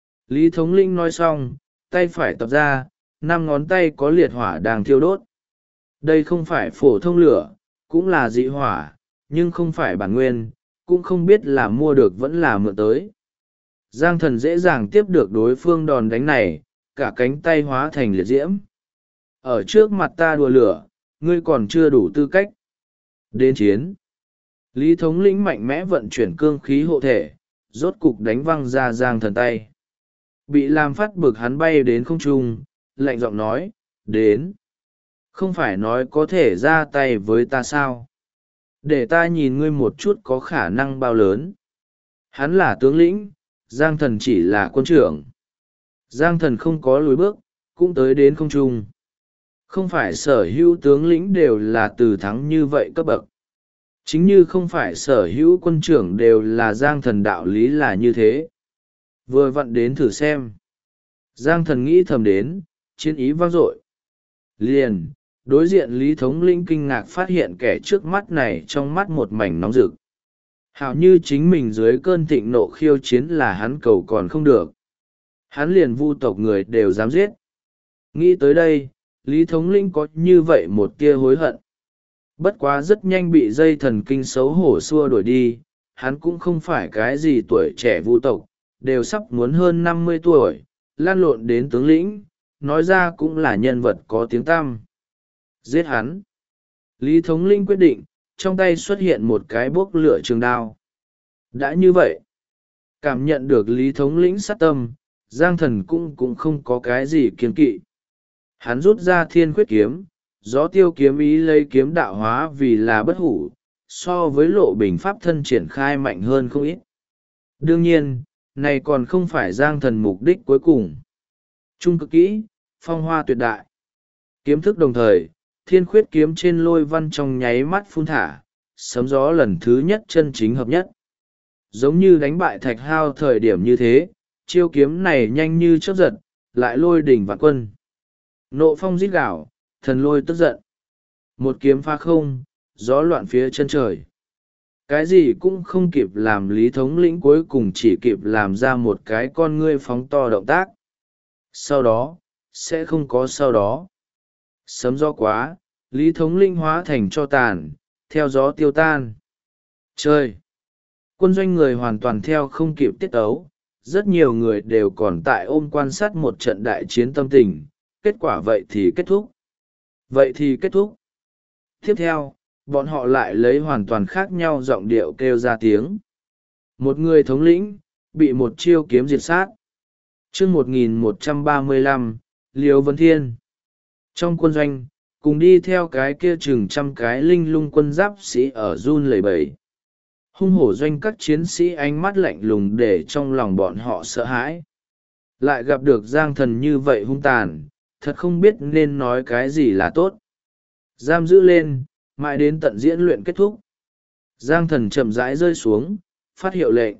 Lý Thống Lĩnh nói xong, tay phải tập ra, 5 ngón tay có liệt hỏa đang thiêu đốt. Đây không phải phổ thông lửa, cũng là dị hỏa, nhưng không phải bản nguyên, cũng không biết là mua được vẫn là mượn tới. Giang Thần dễ dàng tiếp được đối phương đòn đánh này, cả cánh tay hóa thành liệt diễm. Ở trước mặt ta đùa lửa, ngươi còn chưa đủ tư cách. Đến chiến. Lý Thống Lĩnh mạnh mẽ vận chuyển cương khí hộ thể, rốt cục đánh văng ra Giang Thần tay. Bị làm phát bực hắn bay đến không trung, lạnh giọng nói, đến. Không phải nói có thể ra tay với ta sao? Để ta nhìn ngươi một chút có khả năng bao lớn. Hắn là tướng lĩnh, Giang Thần chỉ là quân trưởng. Giang Thần không có lùi bước, cũng tới đến không trung. Không phải sở hữu tướng lĩnh đều là từ thắng như vậy cấp bậc. Chính như không phải sở hữu quân trưởng đều là Giang Thần đạo lý là như thế. Vừa vặn đến thử xem. Giang Thần nghĩ thầm đến, chiến ý vang dội. Liền, đối diện Lý Thống Lĩnh kinh ngạc phát hiện kẻ trước mắt này trong mắt một mảnh nóng rực. Hảo như chính mình dưới cơn thịnh nộ khiêu chiến là hắn cầu còn không được. Hắn liền vu tộc người đều dám giết. Nghĩ tới đây, Lý Thống Lĩnh có như vậy một tia hối hận. Bất quá rất nhanh bị dây thần kinh xấu hổ xua đuổi đi, hắn cũng không phải cái gì tuổi trẻ vu tộc, đều sắp muốn hơn 50 tuổi, lan lộn đến tướng lĩnh, nói ra cũng là nhân vật có tiếng tăm. Giết hắn. Lý thống lĩnh quyết định, trong tay xuất hiện một cái bốc lửa trường đao. Đã như vậy, cảm nhận được Lý thống lĩnh sát tâm, Giang Thần cũng không có cái gì kiêng kỵ. Hắn rút ra Thiên Khuyết kiếm, gió tiêu kiếm ý lấy kiếm đạo hóa vì là bất hủ, so với Lộ Bình pháp thân triển khai mạnh hơn không ít. Đương nhiên, này còn không phải Giang Thần mục đích cuối cùng. Trung cực kỹ, phong hoa tuyệt đại. Kiếm thức đồng thời, Thiên Khuyết kiếm trên lôi văn trong nháy mắt phun thả, sấm gió lần thứ nhất chân chính hợp nhất. Giống như đánh bại Thạch Hao thời điểm như thế, chiêu kiếm này nhanh như chớp giật, lại lôi đỉnh vạn quân. Nộ phong rít gào, thần lôi tức giận. Một kiếm phá không, gió loạn phía chân trời. Cái gì cũng không kịp làm, Lý thống lĩnh cuối cùng chỉ kịp làm ra một cái con ngươi phóng to động tác. Sau đó, sẽ không có sau đó. Sấm gió quá, Lý thống lĩnh hóa thành tro tàn, theo gió tiêu tan. Trời! Quân doanh người hoàn toàn theo không kịp tiết ấu, rất nhiều người đều còn tại ôm quan sát một trận đại chiến tâm tình. Kết quả vậy thì kết thúc. Vậy thì kết thúc. Tiếp theo, bọn họ lại lấy hoàn toàn khác nhau giọng điệu kêu ra tiếng. Một người thống lĩnh, bị một chiêu kiếm diệt sát. chương 1135, Liêu Vân Thiên. Trong quân doanh, cùng đi theo cái kia chừng trăm cái linh lung quân giáp sĩ ở run lẩy bẩy. Hung hổ doanh các chiến sĩ ánh mắt lạnh lùng để trong lòng bọn họ sợ hãi. Lại gặp được Giang Thần như vậy hung tàn, thật không biết nên nói cái gì là tốt. Giam giữ lên, mãi đến tận diễn luyện kết thúc. Giang Thần chậm rãi rơi xuống, phát hiệu lệnh.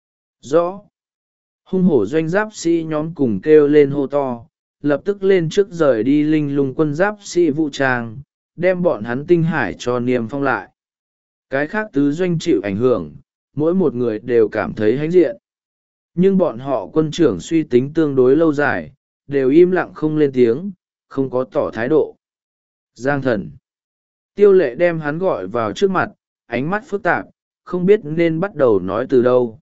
Rõ. Hung hổ doanh giáp sĩ nhóm cùng kêu lên hô to, lập tức lên trước rời đi linh lung quân giáp sĩ vũ trang, đem bọn hắn tinh hải cho niêm phong lại. Cái khác tứ doanh chịu ảnh hưởng, mỗi một người đều cảm thấy hãnh diện. Nhưng bọn họ quân trưởng suy tính tương đối lâu dài, đều im lặng không lên tiếng, không có tỏ thái độ. Giang Thần. Tiêu Lệ đem hắn gọi vào trước mặt, ánh mắt phức tạp, không biết nên bắt đầu nói từ đâu.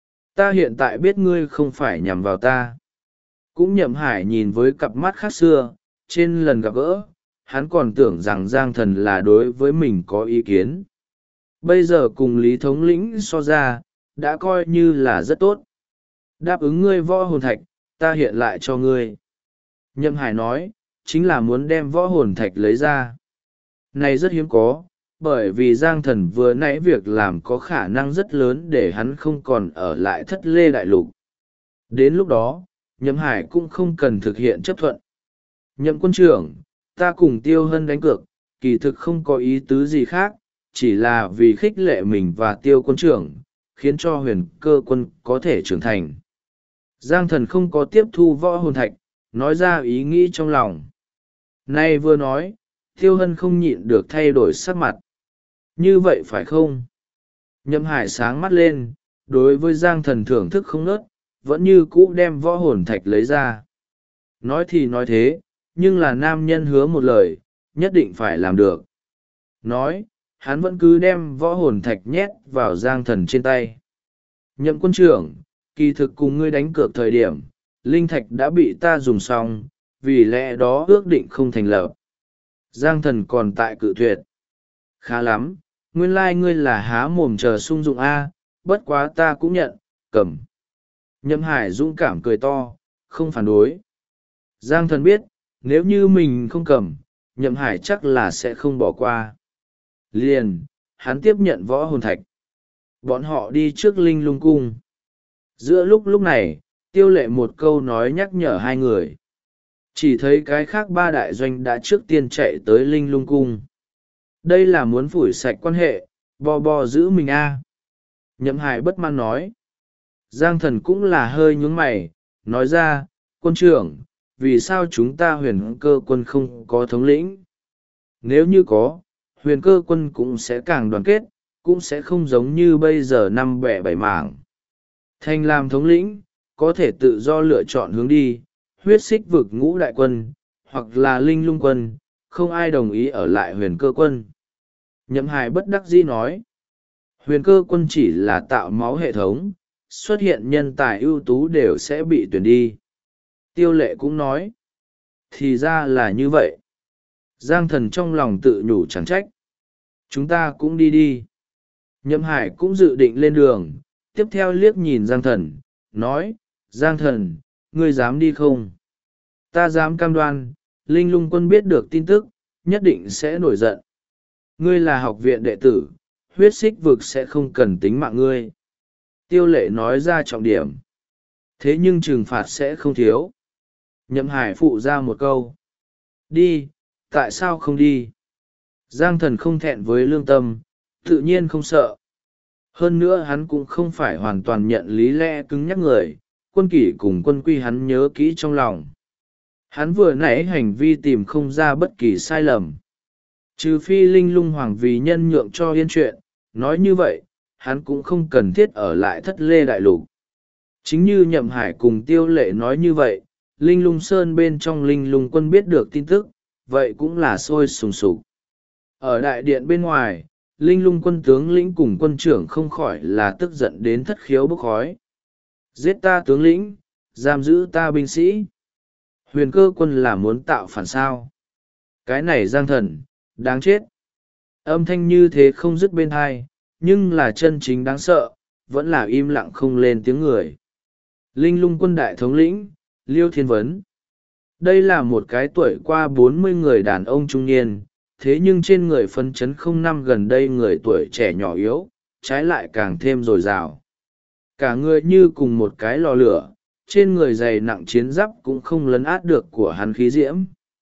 Ta hiện tại biết ngươi không phải nhằm vào ta. Cũng Nhậm Hải nhìn với cặp mắt khác xưa, trên lần gặp gỡ, hắn còn tưởng rằng Giang Thần là đối với mình có ý kiến. Bây giờ cùng Lý thống lĩnh so ra, đã coi như là rất tốt. Đáp ứng ngươi võ hồn thạch, ta hiện lại cho ngươi. Nhậm Hải nói, chính là muốn đem võ hồn thạch lấy ra. Này rất hiếm có, bởi vì Giang Thần vừa nãy việc làm có khả năng rất lớn để hắn không còn ở lại Thất Lê Đại Lục. Đến lúc đó, Nhậm Hải cũng không cần thực hiện chấp thuận. Nhậm quân trưởng, ta cùng Tiêu Hân đánh cược, kỳ thực không có ý tứ gì khác, chỉ là vì khích lệ mình và Tiêu quân trưởng, khiến cho Huyền Cơ quân có thể trưởng thành. Giang Thần không có tiếp thu võ hồn thạch, nói ra ý nghĩ trong lòng. Nay vừa nói, Tiêu Hân không nhịn được thay đổi sắc mặt. Như vậy phải không? Nhậm Hải sáng mắt lên, đối với Giang Thần thưởng thức không ngớt, vẫn như cũ đem võ hồn thạch lấy ra. Nói thì nói thế, nhưng là nam nhân hứa một lời, nhất định phải làm được. Nói, hắn vẫn cứ đem võ hồn thạch nhét vào Giang Thần trên tay. Nhậm quân trưởng, kỳ thực cùng ngươi đánh cược thời điểm, linh thạch đã bị ta dùng xong, vì lẽ đó ước định không thành lập. Giang Thần còn tại cự tuyệt. Khá lắm, nguyên lai ngươi là há mồm chờ sung dụng A, bất quá ta cũng nhận, cầm. Nhậm Hải dũng cảm cười to, không phản đối. Giang Thần biết, nếu như mình không cầm, Nhậm Hải chắc là sẽ không bỏ qua. Liền, hắn tiếp nhận võ hồn thạch. Bọn họ đi trước linh lung cung. Giữa lúc này, Tiêu Lệ một câu nói nhắc nhở hai người. Chỉ thấy cái khác ba đại doanh đã trước tiên chạy tới linh lung cung. Đây là muốn phủi sạch quan hệ, bò giữ mình a. Nhậm Hải bất mãn nói. Giang Thần cũng là hơi nhướng mày, nói ra, quân trưởng, vì sao chúng ta Huyền Cơ quân không có thống lĩnh? Nếu như có, Huyền Cơ quân cũng sẽ càng đoàn kết, cũng sẽ không giống như bây giờ năm bẻ bảy mảng. Thành làm thống lĩnh, có thể tự do lựa chọn hướng đi, huyết xích vực ngũ đại quân, hoặc là linh lung quân, không ai đồng ý ở lại Huyền Cơ quân. Nhậm Hải bất đắc dĩ nói, Huyền Cơ quân chỉ là tạo máu hệ thống, xuất hiện nhân tài ưu tú đều sẽ bị tuyển đi. Tiêu Lệ cũng nói. Thì ra là như vậy. Giang Thần trong lòng tự nhủ chẳng trách. Chúng ta cũng đi đi. Nhậm Hải cũng dự định lên đường, tiếp theo liếc nhìn Giang Thần, nói, Giang Thần, ngươi dám đi không? Ta dám cam đoan, Linh Lung Quân biết được tin tức, nhất định sẽ nổi giận. Ngươi là học viện đệ tử, huyết xích vực sẽ không cần tính mạng ngươi. Tiêu Lệ nói ra trọng điểm. Thế nhưng trừng phạt sẽ không thiếu. Nhậm Hải phụ ra một câu. Đi, tại sao không đi? Giang Thần không thẹn với lương tâm, tự nhiên không sợ. Hơn nữa hắn cũng không phải hoàn toàn nhận lý lẽ cứng nhắc người, quân kỷ cùng quân quy hắn nhớ kỹ trong lòng. Hắn vừa nãy hành vi tìm không ra bất kỳ sai lầm. Trừ phi Linh Lung Hoàng vì nhân nhượng cho yên chuyện, nói như vậy, hắn cũng không cần thiết ở lại Thất Lê Đại Lục. Chính như Nhậm Hải cùng Tiêu Lệ nói như vậy, Linh Lung Sơn bên trong Linh Lung Quân biết được tin tức, vậy cũng là sôi sùng sục. Ở đại điện bên ngoài, Linh Lung Quân tướng lĩnh cùng quân trưởng không khỏi là tức giận đến thất khiếu bốc khói. Giết ta tướng lĩnh, giam giữ ta binh sĩ. Huyền Cơ Quân là muốn tạo phản sao? Cái này Giang Thần, đáng chết. Âm thanh như thế không dứt bên tai, nhưng là chân chính đáng sợ, vẫn là im lặng không lên tiếng người. Linh Lung Quân đại thống lĩnh, Liêu Thiên Vấn. Đây là một cái tuổi qua 40 người đàn ông trung niên, thế nhưng trên người phấn chấn không năm gần đây người tuổi trẻ nhỏ yếu, trái lại càng thêm dồi dào. Cả người như cùng một cái lò lửa, trên người dày nặng chiến giáp cũng không lấn át được của hắn khí diễm.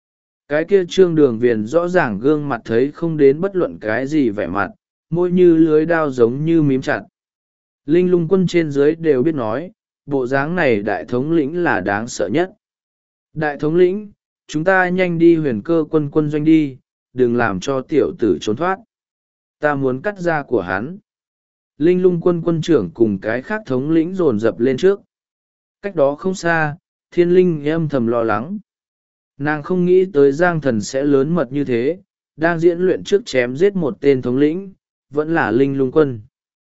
Cái kia Trương Đường Viền rõ ràng gương mặt thấy không đến bất luận cái gì vẻ mặt, môi như lưới đao giống như mím chặt. Linh Lung Quân trên dưới đều biết nói, bộ dáng này đại thống lĩnh là đáng sợ nhất. Đại thống lĩnh, chúng ta nhanh đi Huyền Cơ Quân quân doanh đi, đừng làm cho tiểu tử trốn thoát. Ta muốn cắt da của hắn. Linh Lung Quân quân trưởng cùng cái khác thống lĩnh dồn dập lên trước. Cách đó không xa, Thiên Linh âm thầm lo lắng. Nàng không nghĩ tới Giang Thần sẽ lớn mật như thế, đang diễn luyện trước chém giết một tên thống lĩnh, vẫn là Linh Lung Quân.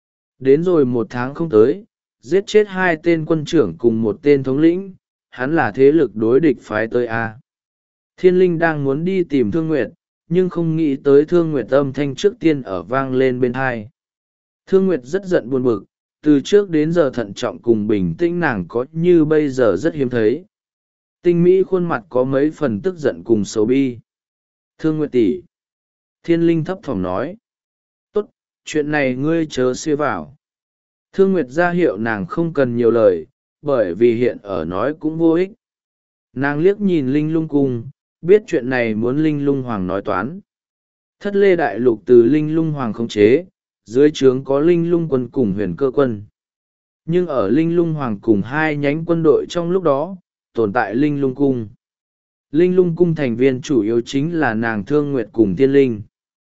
Đến rồi 1 tháng không tới, giết chết 2 tên quân trưởng cùng 1 tên thống lĩnh, hắn là thế lực đối địch phái tới A. Thiên Linh đang muốn đi tìm Thương Nguyệt, nhưng không nghĩ tới Thương Nguyệt âm thanh trước tiên ở vang lên bên tai. Thương Nguyệt rất giận buồn bực, từ trước đến giờ thận trọng cùng bình tĩnh nàng có như bây giờ rất hiếm thấy. Tinh mỹ khuôn mặt có mấy phần tức giận cùng xấu bi. Thương Nguyệt tỷ, Thiên Linh thấp thỏm nói. Tốt, chuyện này ngươi chớ xia vào. Thương Nguyệt ra hiệu nàng không cần nhiều lời, bởi vì hiện ở nói cũng vô ích. Nàng liếc nhìn Linh Lung Cung, biết chuyện này muốn Linh Lung Hoàng nói toán. Thất Lê Đại Lục từ Linh Lung Hoàng khống chế, dưới trướng có Linh Lung Quân cùng Huyền Cơ Quân. Nhưng ở Linh Lung Hoàng cùng 2 nhánh quân đội trong lúc đó, tồn tại Linh Lung Cung. Linh Lung Cung thành viên chủ yếu chính là nàng Thương Nguyệt cùng Tiên Linh.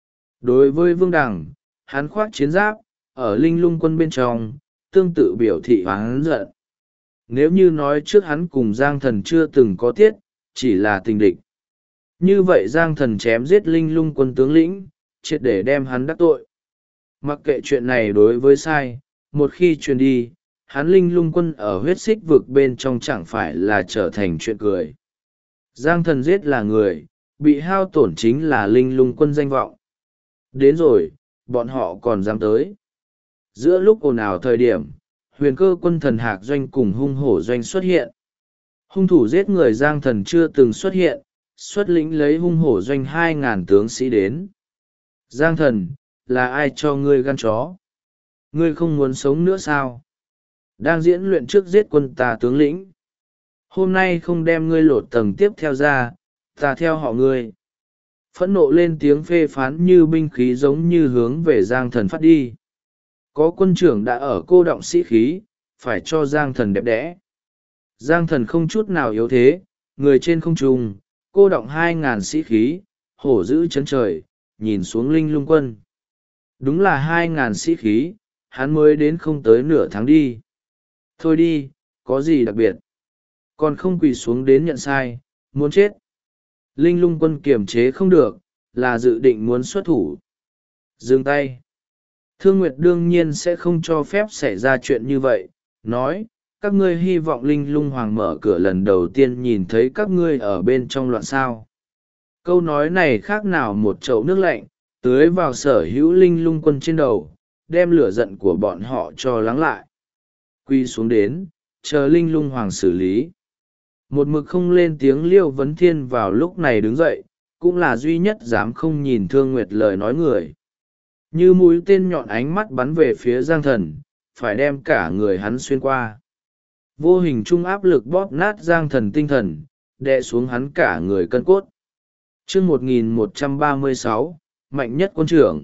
Đối với Vương Đằng, hắn khoác chiến giáp, ở Linh Lung Quân bên trong, tương tự biểu thị hắn giận. Nếu như nói trước hắn cùng Giang Thần chưa từng có tiết, chỉ là tình địch. Như vậy Giang Thần chém giết Linh Lung Quân tướng lĩnh, triệt để đem hắn đắc tội. Mặc kệ chuyện này đối với sai, một khi truyền đi, hắn Linh Lung Quân ở huyết xích vực bên trong chẳng phải là trở thành chuyện cười. Giang Thần giết là người, bị hao tổn chính là Linh Lung Quân danh vọng. Đến rồi, bọn họ còn dám tới. Giữa lúc ồn ào thời điểm, Huyền Cơ Quân Thần Hạc Doanh cùng Hung Hổ Doanh xuất hiện. Hung thủ giết người Giang Thần chưa từng xuất hiện, xuất lĩnh lấy Hung Hổ Doanh 2.000 tướng sĩ đến. Giang Thần, là ai cho ngươi gan chó? Ngươi không muốn sống nữa sao? Đang diễn luyện trước giết quân ta tướng lĩnh. Hôm nay không đem ngươi lột tầng tiếp theo ra, ta theo họ ngươi. Phẫn nộ lên tiếng phê phán như binh khí giống như hướng về Giang Thần phát đi. Có quân trưởng đã ở cô động sĩ khí, phải cho Giang Thần đẹp đẽ. Giang Thần không chút nào yếu thế, người trên không trung, cô động 2.000 sĩ khí, hổ giữ chân trời, nhìn xuống Linh Lung Quân. Đúng là 2.000 sĩ khí, hắn mới đến không tới nửa tháng đi. Thôi đi, có gì đặc biệt? Còn không quỳ xuống đến nhận sai, muốn chết. Linh Lung Quân kiềm chế không được, là dự định muốn xuất thủ. Dừng tay. Thương Nguyệt đương nhiên sẽ không cho phép xảy ra chuyện như vậy, nói, các ngươi hy vọng linh lung hoàng mở cửa lần đầu tiên nhìn thấy các ngươi ở bên trong loạn sao. Câu nói này khác nào một chậu nước lạnh tưới vào sở hữu linh lung quân trên đầu, đem lửa giận của bọn họ cho lắng lại. Quy xuống đến, chờ linh lung hoàng xử lý. Một mực không lên tiếng Liêu Vấn Thiên vào lúc này đứng dậy, cũng là duy nhất dám không nhìn Thương Nguyệt lời nói người. Như mũi tên nhọn ánh mắt bắn về phía Giang Thần, phải đem cả người hắn xuyên qua. Vô hình trung áp lực bóp nát Giang Thần tinh thần, đè xuống hắn cả người cân cốt. Chương 1136, mạnh nhất quân trưởng.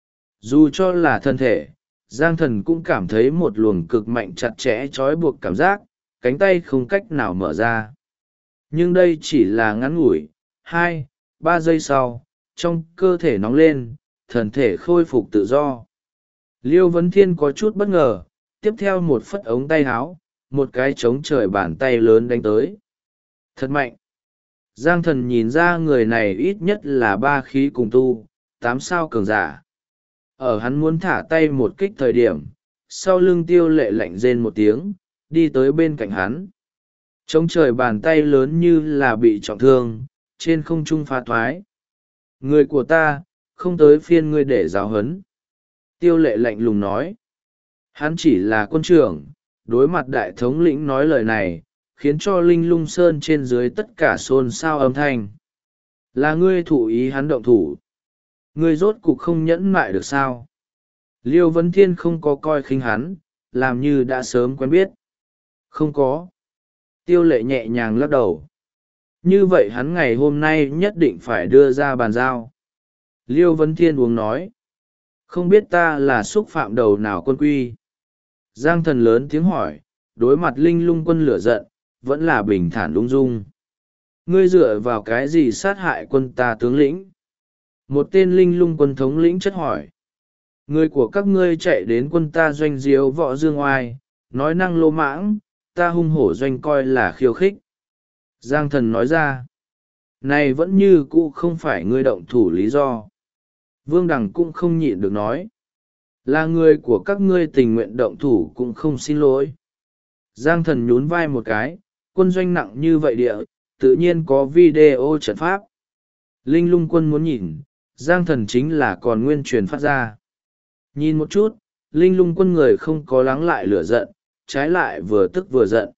Dù cho là thân thể, Giang Thần cũng cảm thấy một luồng cực mạnh chặt chẽ trói buộc cảm giác, cánh tay không cách nào mở ra. Nhưng đây chỉ là ngắn ngủi, 2-3 giây sau, trong cơ thể nóng lên, thân thể khôi phục tự do. Liêu Vấn Thiên có chút bất ngờ, tiếp theo một phất ống tay áo, một cái trống trời bàn tay lớn đánh tới. Thật mạnh! Giang Thần nhìn ra người này ít nhất là 3 khí cùng tu, 8 sao cường giả. Ở hắn muốn thả tay một kích thời điểm, sau lưng Tiêu Lệ lạnh rên một tiếng, đi tới bên cạnh hắn. Trống trời bàn tay lớn như là bị trọng thương, trên không trung phá thoái. Người của ta, không tới phiên ngươi để giáo huấn. Tiêu Lệ lạnh lùng nói. Hắn chỉ là quân trưởng, đối mặt đại thống lĩnh nói lời này, khiến cho Linh Lung Sơn trên dưới tất cả xôn xao âm thanh. Là ngươi thụ ý hắn động thủ. Ngươi rốt cục không nhẫn nại được sao? Liêu Vấn Thiên không có coi khinh hắn, làm như đã sớm quen biết. Không có. Tiêu Lệ nhẹ nhàng lắc đầu. Như vậy hắn ngày hôm nay nhất định phải đưa ra bàn giao. Liêu Vấn Thiên uống nói. Không biết ta là xúc phạm đầu nào quân quy. Giang Thần lớn tiếng hỏi, đối mặt Linh Lung quân lửa giận, vẫn là bình thản ung dung. Ngươi dựa vào cái gì sát hại quân ta tướng lĩnh? Một tên Linh Lung quân thống lĩnh chất hỏi. Người của các ngươi chạy đến quân ta doanh diếu võ dương oai, nói năng lô mãng, ta hung hổ doanh coi là khiêu khích. Giang Thần nói ra. Này vẫn như cũ không phải ngươi động thủ lý do. Vương Đằng cũng không nhịn được nói. Là người của các ngươi tình nguyện động thủ cũng không xin lỗi. Giang Thần nhún vai một cái, quân doanh nặng như vậy địa, tự nhiên có video trận pháp. Linh Lung quân muốn nhìn, Giang Thần chính là còn nguyên truyền phát ra. Nhìn một chút, Linh Lung quân người không có lắng lại lửa giận, trái lại vừa tức vừa giận.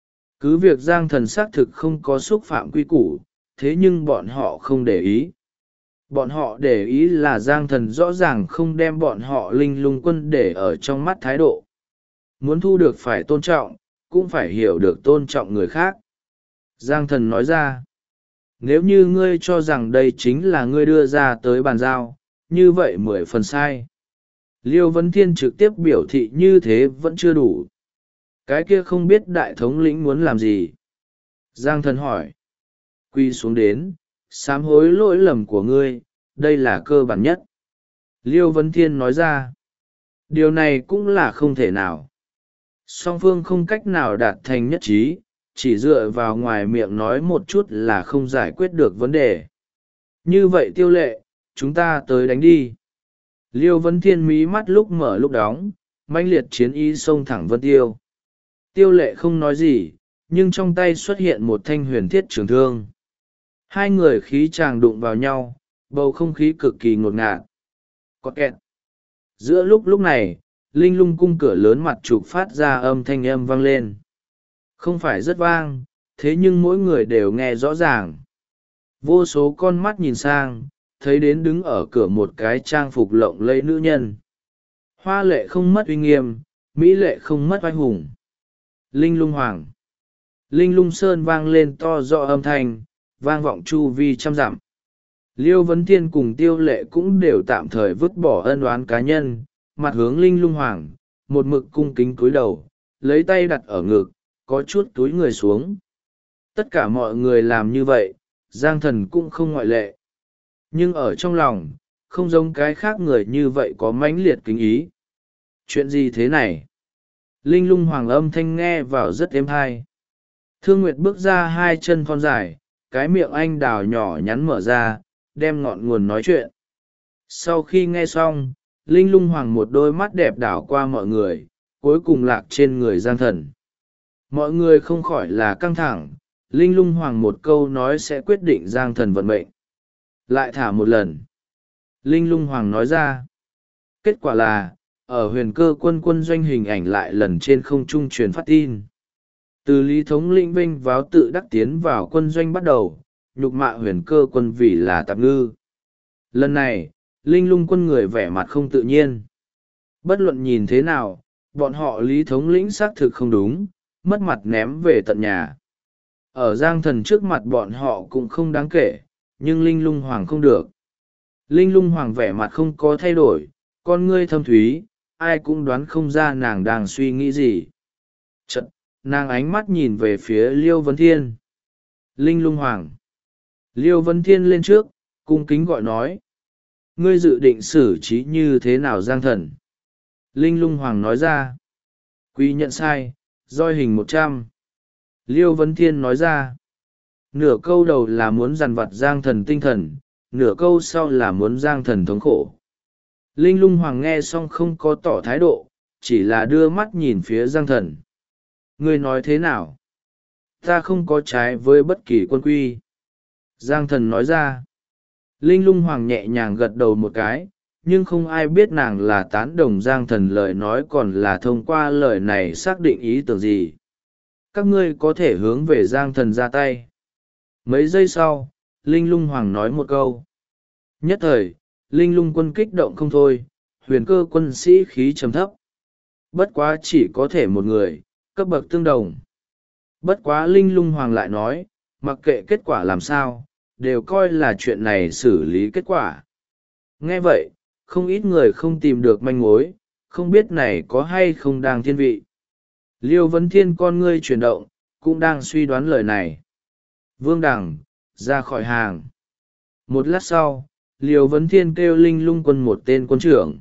Cứ việc Giang Thần xác thực không có xúc phạm quy củ, thế nhưng bọn họ không để ý. Bọn họ để ý là Giang Thần rõ ràng không đem bọn họ Linh Lung quân để ở trong mắt thái độ. Muốn thu được phải tôn trọng, cũng phải hiểu được tôn trọng người khác. Giang Thần nói ra, nếu như ngươi cho rằng đây chính là ngươi đưa ra tới bàn giao, như vậy 10 phần sai. Liêu Vấn Thiên trực tiếp biểu thị như thế vẫn chưa đủ. Cái kia không biết đại thống lĩnh muốn làm gì? Giang Thần hỏi. Quy xuống đến, sám hối lỗi lầm của ngươi, đây là cơ bản nhất. Liêu Vấn Thiên nói ra. Điều này cũng là không thể nào. Song phương không cách nào đạt thành nhất trí, chỉ dựa vào ngoài miệng nói một chút là không giải quyết được vấn đề. Như vậy Tiêu Lệ, chúng ta tới đánh đi. Liêu Vấn Thiên mí mắt lúc mở lúc đóng, mãnh liệt chiến ý xông thẳng Vân Tiêu. Tiêu Lệ không nói gì, nhưng trong tay xuất hiện một thanh huyền thiết trường thương. Hai người khí tràng đụng vào nhau, bầu không khí cực kỳ ngột ngạt. Có kẹt. Giữa lúc này, Linh Lung cung cửa lớn mặt trục phát ra âm thanh âm vang lên. Không phải rất vang, thế nhưng mỗi người đều nghe rõ ràng. Vô số con mắt nhìn sang, thấy đến đứng ở cửa một cái trang phục lộng lẫy nữ nhân. Hoa lệ không mất uy nghiêm, mỹ lệ không mất oai hùng. Linh Lung Hoàng. Linh Lung Sơn vang lên to rõ âm thanh, vang vọng chu vi trăm dặm. Liêu Vấn Thiên cùng Tiêu Lệ cũng đều tạm thời vứt bỏ ân oán cá nhân, mặt hướng Linh Lung Hoàng, một mực cung kính cúi đầu, lấy tay đặt ở ngực, có chút túi người xuống. Tất cả mọi người làm như vậy, Giang Thần cũng không ngoại lệ. Nhưng ở trong lòng, không giống cái khác người như vậy có mãnh liệt kính ý. Chuyện gì thế này? Linh Lung Hoàng âm thanh nghe vào rất êm tai. Thương Nguyệt bước ra hai chân thon dài, cái miệng anh đào nhỏ nhắn mở ra, đem ngọn nguồn nói chuyện. Sau khi nghe xong, Linh Lung Hoàng một đôi mắt đẹp đảo qua mọi người, cuối cùng lạc trên người Giang Thần. mọi người không khỏi là căng thẳng. Linh lung hoàng một câu nói sẽ quyết định giang thần vận mệnh. Lại thả một lần. Linh lung hoàng nói ra. Kết quả là, ở huyền cơ quân quân doanh hình ảnh lại lần trên không trung truyền phát tin. Từ lý thống lĩnh vinh váo tự đắc tiến vào quân doanh bắt đầu, nhục mạ huyền cơ quân vì là tạp ngư. Lần này, linh lung quân người vẻ mặt không tự nhiên. Bất luận nhìn thế nào, bọn họ lý thống lĩnh xác thực không đúng, mất mặt ném về tận nhà. Ở giang thần trước mặt bọn họ cũng không đáng kể, nhưng linh lung hoàng không được. Linh lung hoàng vẻ mặt không có thay đổi, con ngươi thâm thúy, ai cũng đoán không ra nàng đang suy nghĩ gì. Chật, nàng ánh mắt nhìn về phía Liêu Vấn Thiên. Linh lung hoàng. Liêu Vấn Thiên lên trước, cung kính gọi nói. Ngươi dự định xử trí như thế nào giang thần? Linh lung hoàng nói ra. Quy nhận sai, roi hình 100. Liêu Vấn Thiên nói ra. Nửa câu đầu là muốn dằn vặt giang thần tinh thần, nửa câu sau là muốn giang thần thống khổ. Linh lung hoàng nghe xong không có tỏ thái độ, chỉ là đưa mắt nhìn phía giang thần. Ngươi nói thế nào? Ta không có trái với bất kỳ quân quy. Giang thần nói ra. Linh lung hoàng nhẹ nhàng gật đầu một cái, nhưng không ai biết nàng là tán đồng giang thần lời nói còn là thông qua lời này xác định ý tưởng gì. Các ngươi có thể hướng về giang thần ra tay. Mấy giây sau, Linh lung hoàng nói một câu. Nhất thời, Linh lung quân kích động không thôi, huyền cơ quân sĩ khí trầm thấp. Bất quá chỉ có thể một người, cấp bậc tương đồng. Bất quá Linh lung hoàng lại nói, mặc kệ kết quả làm sao, đều coi là chuyện này xử lý kết quả. Nghe vậy, không ít người không tìm được manh mối, không biết này có hay không đang thiên vị. Liêu Vấn Thiên con ngươi chuyển động, cũng đang suy đoán lời này. Vương Đằng, ra khỏi hàng. Một lát sau, Liêu Vấn Thiên kêu Linh lung quân một tên quân trưởng.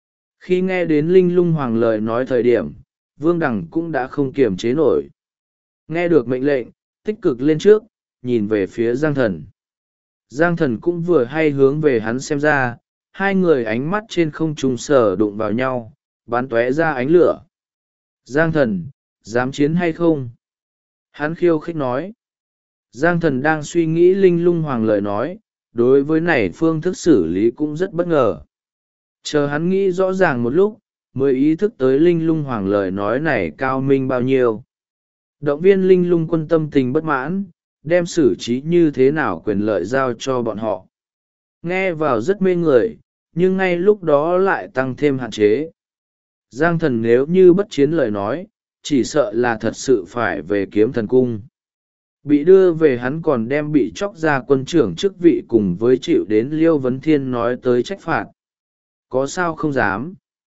Khi nghe đến Linh lung hoàng lời nói thời điểm, Vương Đằng cũng đã không kiềm chế nổi. Nghe được mệnh lệnh, tích cực lên trước, nhìn về phía Giang Thần. Giang Thần cũng vừa hay hướng về hắn xem ra, hai người ánh mắt trên không trung sở đụng vào nhau, bắn tóe ra ánh lửa. Giang Thần, dám chiến hay không? Hắn khiêu khích nói. Giang Thần đang suy nghĩ Linh lung hoàng lời nói, đối với này phương thức xử lý cũng rất bất ngờ. Chờ hắn nghĩ rõ ràng một lúc, mới ý thức tới Linh lung hoàng lời nói này cao minh bao nhiêu. Động viên Linh lung quân tâm tình bất mãn, đem xử trí như thế nào quyền lợi giao cho bọn họ. Nghe vào rất mê người, nhưng ngay lúc đó lại tăng thêm hạn chế. Giang Thần nếu như bất chiến lời nói, chỉ sợ là thật sự phải về kiếm thần cung. Bị đưa về hắn còn đem bị chóc ra quân trưởng chức vị cùng với chịu đến Liêu Vấn Thiên nói tới trách phạt. Có sao không dám?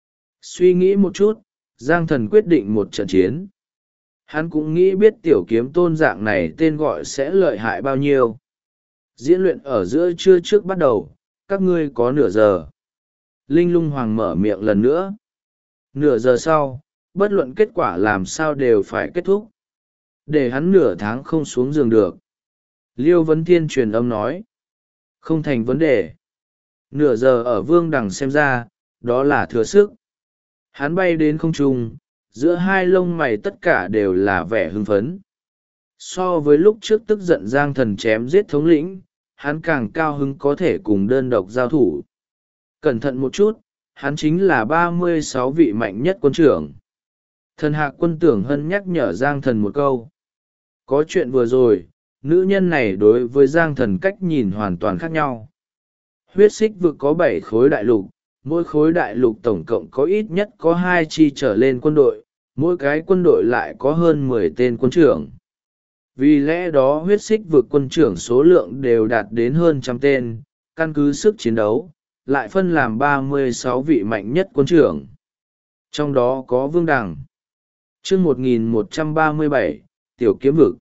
Suy nghĩ một chút, Giang Thần quyết định một trận chiến. Hắn cũng nghĩ biết tiểu kiếm tôn dạng này tên gọi sẽ lợi hại bao nhiêu. Diễn luyện ở giữa trưa trước bắt đầu, các ngươi có nửa giờ. Linh lung hoàng mở miệng lần nữa. Nửa giờ sau, bất luận kết quả làm sao đều phải kết thúc. Để hắn nửa tháng không xuống giường được. Liêu Vấn Thiên truyền âm nói. Không thành vấn đề. Nửa giờ ở Vương Đằng xem ra, đó là thừa sức. Hắn bay đến không trung, giữa hai lông mày tất cả đều là vẻ hưng phấn. So với lúc trước tức giận Giang Thần chém giết thống lĩnh, hắn càng cao hứng có thể cùng đơn độc giao thủ. Cẩn thận một chút, hắn chính là 36 vị mạnh nhất quân trưởng. Thần Hạc Quân Tưởng Hân nhắc nhở Giang Thần một câu. Có chuyện vừa rồi, nữ nhân này đối với Giang Thần cách nhìn hoàn toàn khác nhau. Huyết Xích Vực có 7 khối đại lục, mỗi khối đại lục tổng cộng có ít nhất có 2 chi trở lên quân đội, mỗi cái quân đội lại có hơn 10 tên quân trưởng. Vì lẽ đó Huyết Xích Vực quân trưởng số lượng đều đạt đến hơn 100 tên, căn cứ sức chiến đấu, lại phân làm 36 vị mạnh nhất quân trưởng. Trong đó có Vương Đằng. Chương 1137, Tiểu Kiếm Vực.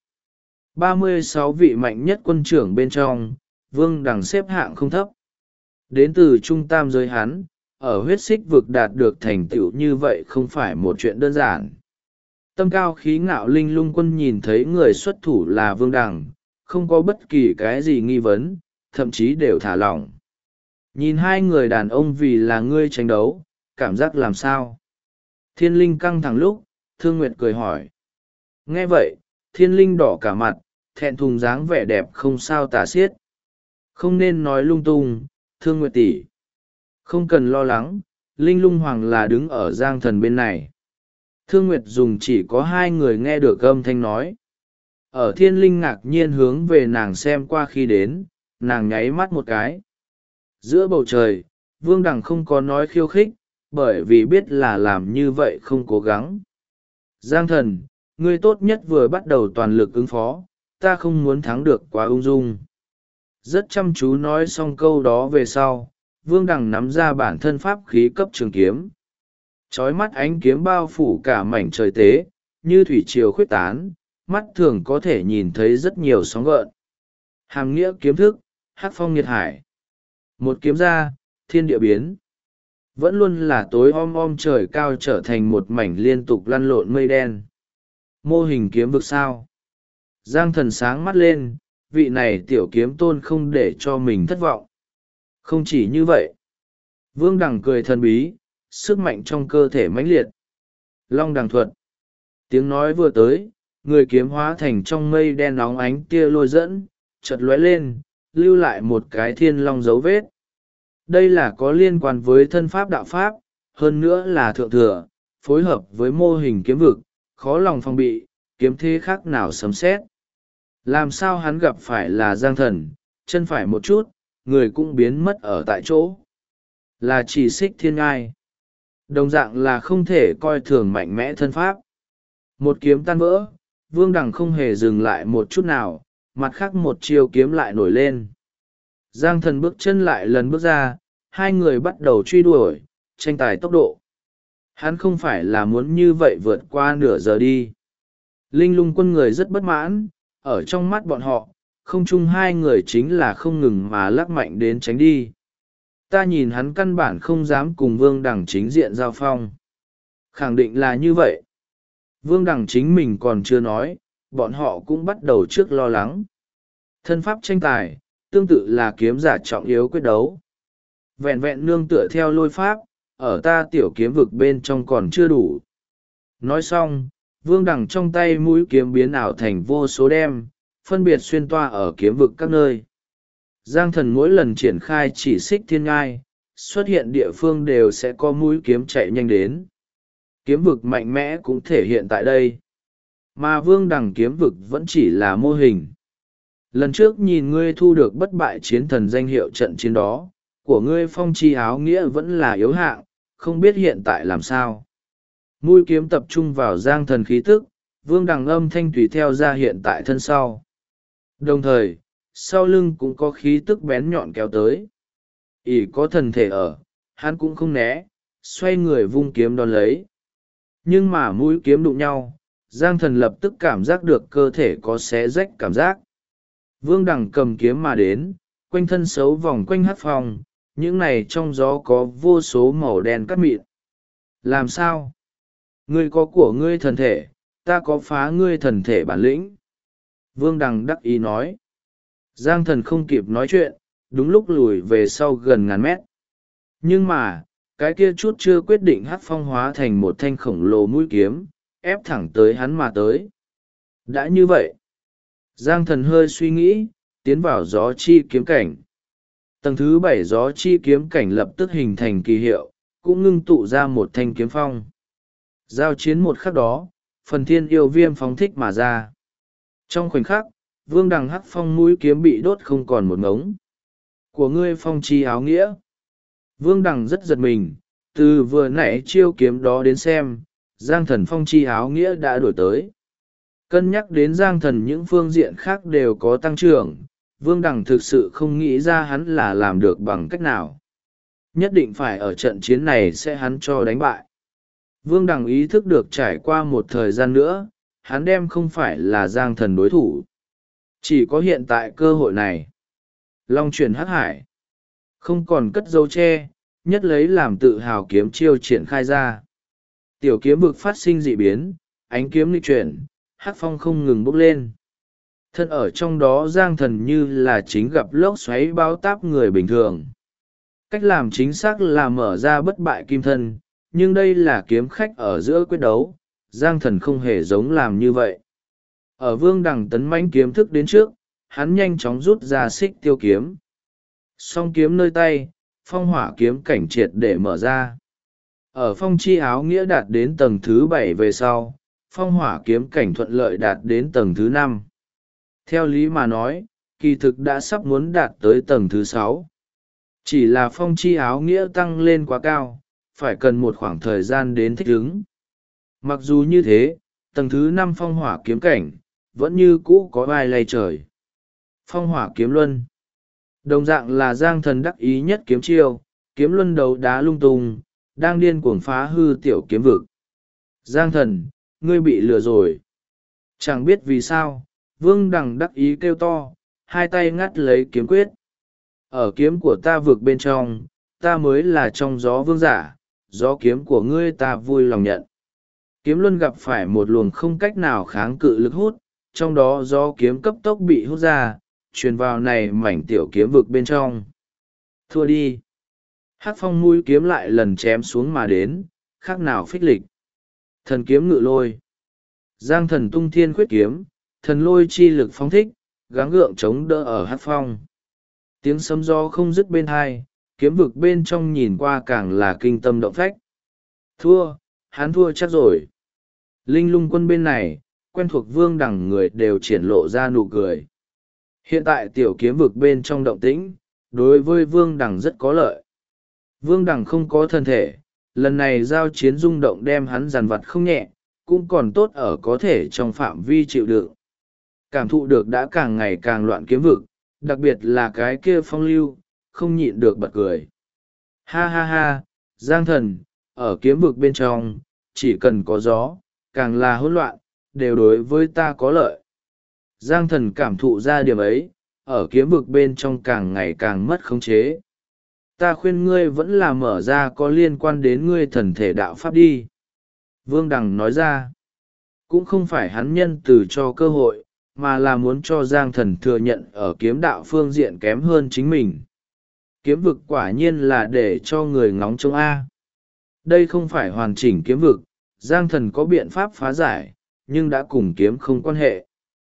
36 vị mạnh nhất quân trưởng bên trong, Vương Đằng xếp hạng không thấp. Đến từ trung tam giới hắn, ở Huyết Xích Vực đạt được thành tựu như vậy không phải một chuyện đơn giản. Tâm cao khí ngạo Linh lung quân nhìn thấy người xuất thủ là Vương Đằng, không có bất kỳ cái gì nghi vấn, thậm chí đều thả lỏng. Nhìn hai người đàn ông vì là ngươi tranh đấu, cảm giác làm sao? Thiên Linh căng thẳng lúc, Thương Nguyệt cười hỏi. Nghe vậy, thiên linh đỏ cả mặt, thẹn thùng dáng vẻ đẹp không sao tả xiết. Không nên nói lung tung, Thương Nguyệt tỷ. Không cần lo lắng, Linh Lung Hoàng là đứng ở Giang Thần bên này. Thương Nguyệt dùng chỉ có hai người nghe được âm thanh nói. Ở thiên linh ngạc nhiên hướng về nàng xem qua khi đến, nàng nháy mắt một cái. Giữa bầu trời, Vương Đằng không có nói khiêu khích, bởi vì biết là làm như vậy không cố gắng. Giang Thần, ngươi tốt nhất vừa bắt đầu toàn lực ứng phó, ta không muốn thắng được quá ung dung. Rất chăm chú nói xong câu đó về sau, Vương Đằng nắm ra bản thân pháp khí cấp trường kiếm. Chói mắt ánh kiếm bao phủ cả mảnh trời tế, như thủy triều khuyết tán, mắt thường có thể nhìn thấy rất nhiều sóng gợn. Hàm nghĩa kiếm thức, hắc phong nhiệt hải. Một kiếm ra, thiên địa biến. Vẫn luôn là tối om om trời cao trở thành một mảnh liên tục lăn lộn mây đen. Mô hình kiếm vực sao. Giang Thần sáng mắt lên, vị này tiểu kiếm tôn không để cho mình thất vọng. Không chỉ như vậy. Vương Đằng cười thần bí, sức mạnh trong cơ thể mãnh liệt. Long đằng thuật. Tiếng nói vừa tới, người kiếm hóa thành trong mây đen óng ánh tia lôi dẫn, chợt lóe lên, lưu lại một cái thiên long dấu vết. Đây là có liên quan với thân pháp đạo pháp, hơn nữa là thượng thừa, phối hợp với mô hình kiếm vực, khó lòng phòng bị, kiếm thế khác nào sấm sét. Làm sao hắn gặp phải là Giang Thần, chân phải một chút, người cũng biến mất ở tại chỗ. Là chỉ xích thiên ngai. Đồng dạng là không thể coi thường mạnh mẽ thân pháp. Một kiếm tan vỡ, Vương Đằng không hề dừng lại một chút nào, mặt khác một chiêu kiếm lại nổi lên. Giang Thần bước chân lại lần bước ra, hai người bắt đầu truy đuổi, tranh tài tốc độ. Hắn không phải là muốn như vậy vượt qua nửa giờ đi. Linh Lung quân người rất bất mãn, ở trong mắt bọn họ, không chung hai người chính là không ngừng mà lắc mạnh đến tránh đi. Ta nhìn hắn căn bản không dám cùng Vương Đằng chính diện giao phong. Khẳng định là như vậy. Vương Đằng chính mình còn chưa nói, bọn họ cũng bắt đầu trước lo lắng. Thân pháp tranh tài, tương tự là kiếm giả trọng yếu quyết đấu. Vẹn vẹn nương tựa theo lôi pháp, ở ta tiểu kiếm vực bên trong còn chưa đủ. Nói xong, Vương Đằng trong tay mũi kiếm biến ảo thành vô số đem, phân biệt xuyên toa ở kiếm vực các nơi. Giang Thần mỗi lần triển khai chỉ xích thiên ngai, xuất hiện địa phương đều sẽ có mũi kiếm chạy nhanh đến. Kiếm vực mạnh mẽ cũng thể hiện tại đây. Mà Vương Đằng kiếm vực vẫn chỉ là mô hình. Lần trước nhìn ngươi thu được bất bại chiến thần danh hiệu trận chiến đó, của ngươi phong chi áo nghĩa vẫn là yếu hạng, không biết hiện tại làm sao. Mũi kiếm tập trung vào Giang Thần khí tức, Vương Đằng âm thanh tùy theo ra hiện tại thân sau. Đồng thời, sau lưng cũng có khí tức bén nhọn kéo tới. ỷ có thần thể ở, hắn cũng không né, xoay người vung kiếm đón lấy. Nhưng mà mũi kiếm đụng nhau, Giang Thần lập tức cảm giác được cơ thể có xé rách cảm giác. Vương Đằng cầm kiếm mà đến, quanh thân xấu vòng quanh hắc phong, những này trong gió có vô số màu đen cắt mịn. Làm sao? Ngươi có của ngươi thần thể, ta có phá ngươi thần thể bản lĩnh. Vương Đằng đắc ý nói. Giang Thần không kịp nói chuyện, đúng lúc lùi về sau gần ngàn mét. Nhưng mà, cái kia chút chưa quyết định hắc phong hóa thành một thanh khổng lồ mũi kiếm, ép thẳng tới hắn mà tới. Đã như vậy, Giang Thần hơi suy nghĩ, tiến vào gió chi kiếm cảnh. Tầng thứ 7 gió chi kiếm cảnh lập tức hình thành kỳ hiệu, cũng ngưng tụ ra một thanh kiếm phong. Giao chiến một khắc đó, phần thiên yêu viêm phóng thích mà ra. Trong khoảnh khắc, Vương Đằng hắc phong mũi kiếm bị đốt không còn một ngống. Của ngươi phong chi áo nghĩa. Vương Đằng rất giật mình, từ vừa nãy chiêu kiếm đó đến xem, Giang Thần phong chi áo nghĩa đã đổi tới. Cân nhắc đến Giang Thần những phương diện khác đều có tăng trưởng, Vương Đằng thực sự không nghĩ ra hắn là làm được bằng cách nào. Nhất định phải ở trận chiến này sẽ hắn cho đánh bại. Vương Đằng ý thức được trải qua một thời gian nữa, hắn đem không phải là Giang Thần đối thủ. Chỉ có hiện tại cơ hội này. Long chuyển hắc hải. Không còn cất dấu tre, nhất lấy làm tự hào kiếm chiêu triển khai ra. Tiểu kiếm vực phát sinh dị biến, ánh kiếm lịch chuyển, hắc phong không ngừng bốc lên. Thân ở trong đó Giang Thần như là chính gặp lốc xoáy bao táp người bình thường. Cách làm chính xác là mở ra bất bại kim thân, nhưng đây là kiếm khách ở giữa quyết đấu, Giang Thần không hề giống làm như vậy. Ở Vương Đằng tấn mãnh kiếm thức đến trước, hắn nhanh chóng rút ra xích tiêu kiếm. Song kiếm nơi tay, phong hỏa kiếm cảnh triệt để mở ra. Ở phong chi áo nghĩa đạt đến tầng thứ 7 về sau, phong hỏa kiếm cảnh thuận lợi đạt đến tầng thứ 5. Theo lý mà nói, kỳ thực đã sắp muốn đạt tới tầng thứ 6. Chỉ là phong chi áo nghĩa tăng lên quá cao, phải cần một khoảng thời gian đến thích ứng. Mặc dù như thế, tầng thứ 5 phong hỏa kiếm cảnh, vẫn như cũ có vai lay trời. Phong hỏa kiếm luân. Đồng dạng là Giang Thần đắc ý nhất kiếm chiêu, kiếm luân đấu đá lung tung, đang điên cuồng phá hư tiểu kiếm vực. Giang Thần, ngươi bị lừa rồi. Chẳng biết vì sao, Vương Đằng đắc ý kêu to, hai tay ngắt lấy kiếm quyết. Ở kiếm của ta vực bên trong, ta mới là trong gió vương giả, gió kiếm của ngươi ta vui lòng nhận. Kiếm luân gặp phải một luồng không cách nào kháng cự lực hút, trong đó gió kiếm cấp tốc bị hút ra, truyền vào này mảnh tiểu kiếm vực bên trong. Thua đi. Hắc phong mũi kiếm lại lần chém xuống mà đến, khác nào phích lịch. Thần kiếm ngự lôi. Giang Thần tung thiên khuyết kiếm, thần lôi chi lực phóng thích, gắng gượng chống đỡ ở hắc phong. Tiếng sấm gió không dứt bên hai, kiếm vực bên trong nhìn qua càng là kinh tâm động phách. Thua, hắn thua chắc rồi. Linh Lung Quân bên này, quen thuộc Vương Đằng người đều triển lộ ra nụ cười. Hiện tại tiểu kiếm vực bên trong động tĩnh, đối với Vương Đằng rất có lợi. Vương Đằng không có thân thể, lần này giao chiến rung động đem hắn dằn vặt không nhẹ, cũng còn tốt ở có thể trong phạm vi chịu đựng. Cảm thụ được đã càng ngày càng loạn kiếm vực, đặc biệt là cái kia phong lưu, không nhịn được bật cười. Ha ha ha, Giang Thần, ở kiếm vực bên trong, chỉ cần có gió, càng là hỗn loạn, đều đối với ta có lợi. Giang Thần cảm thụ ra điểm ấy, ở kiếm vực bên trong càng ngày càng mất khống chế. Ta khuyên ngươi vẫn là mở ra có liên quan đến ngươi thần thể đạo pháp đi. Vương Đằng nói ra, cũng không phải hắn nhân từ cho cơ hội, mà là muốn cho Giang Thần thừa nhận ở kiếm đạo phương diện kém hơn chính mình. Kiếm vực quả nhiên là để cho người ngóng trông A. Đây không phải hoàn chỉnh kiếm vực, Giang Thần có biện pháp phá giải, nhưng đã cùng kiếm không quan hệ.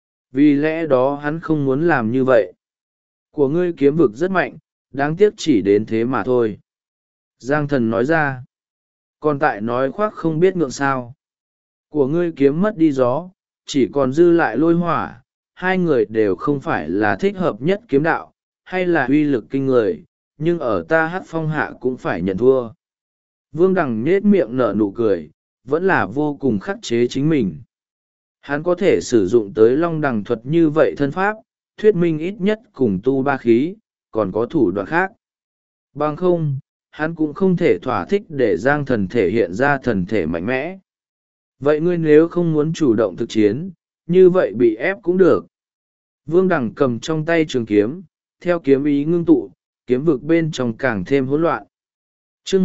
Vì lẽ đó hắn không muốn làm như vậy. Của ngươi kiếm vực rất mạnh, đáng tiếc chỉ đến thế mà thôi. Giang Thần nói ra. Còn tại nói khoác không biết ngượng sao. Của ngươi kiếm mất đi gió, chỉ còn dư lại lôi hỏa, hai người đều không phải là thích hợp nhất kiếm đạo, hay là uy lực kinh người, nhưng ở ta Hắc Phong hạ cũng phải nhận thua. Vương Đằng nết miệng nở nụ cười, vẫn là vô cùng khắc chế chính mình. Hắn có thể sử dụng tới long đằng thuật như vậy thân pháp, thuyết minh ít nhất cùng tu ba khí, còn có thủ đoạn khác. Bằng không, hắn cũng không thể thỏa thích để Giang Thần thể hiện ra thần thể mạnh mẽ. Vậy ngươi nếu không muốn chủ động thực chiến, như vậy bị ép cũng được. Vương Đằng cầm trong tay trường kiếm, theo kiếm ý ngưng tụ, kiếm vực bên trong càng thêm hỗn loạn. Chương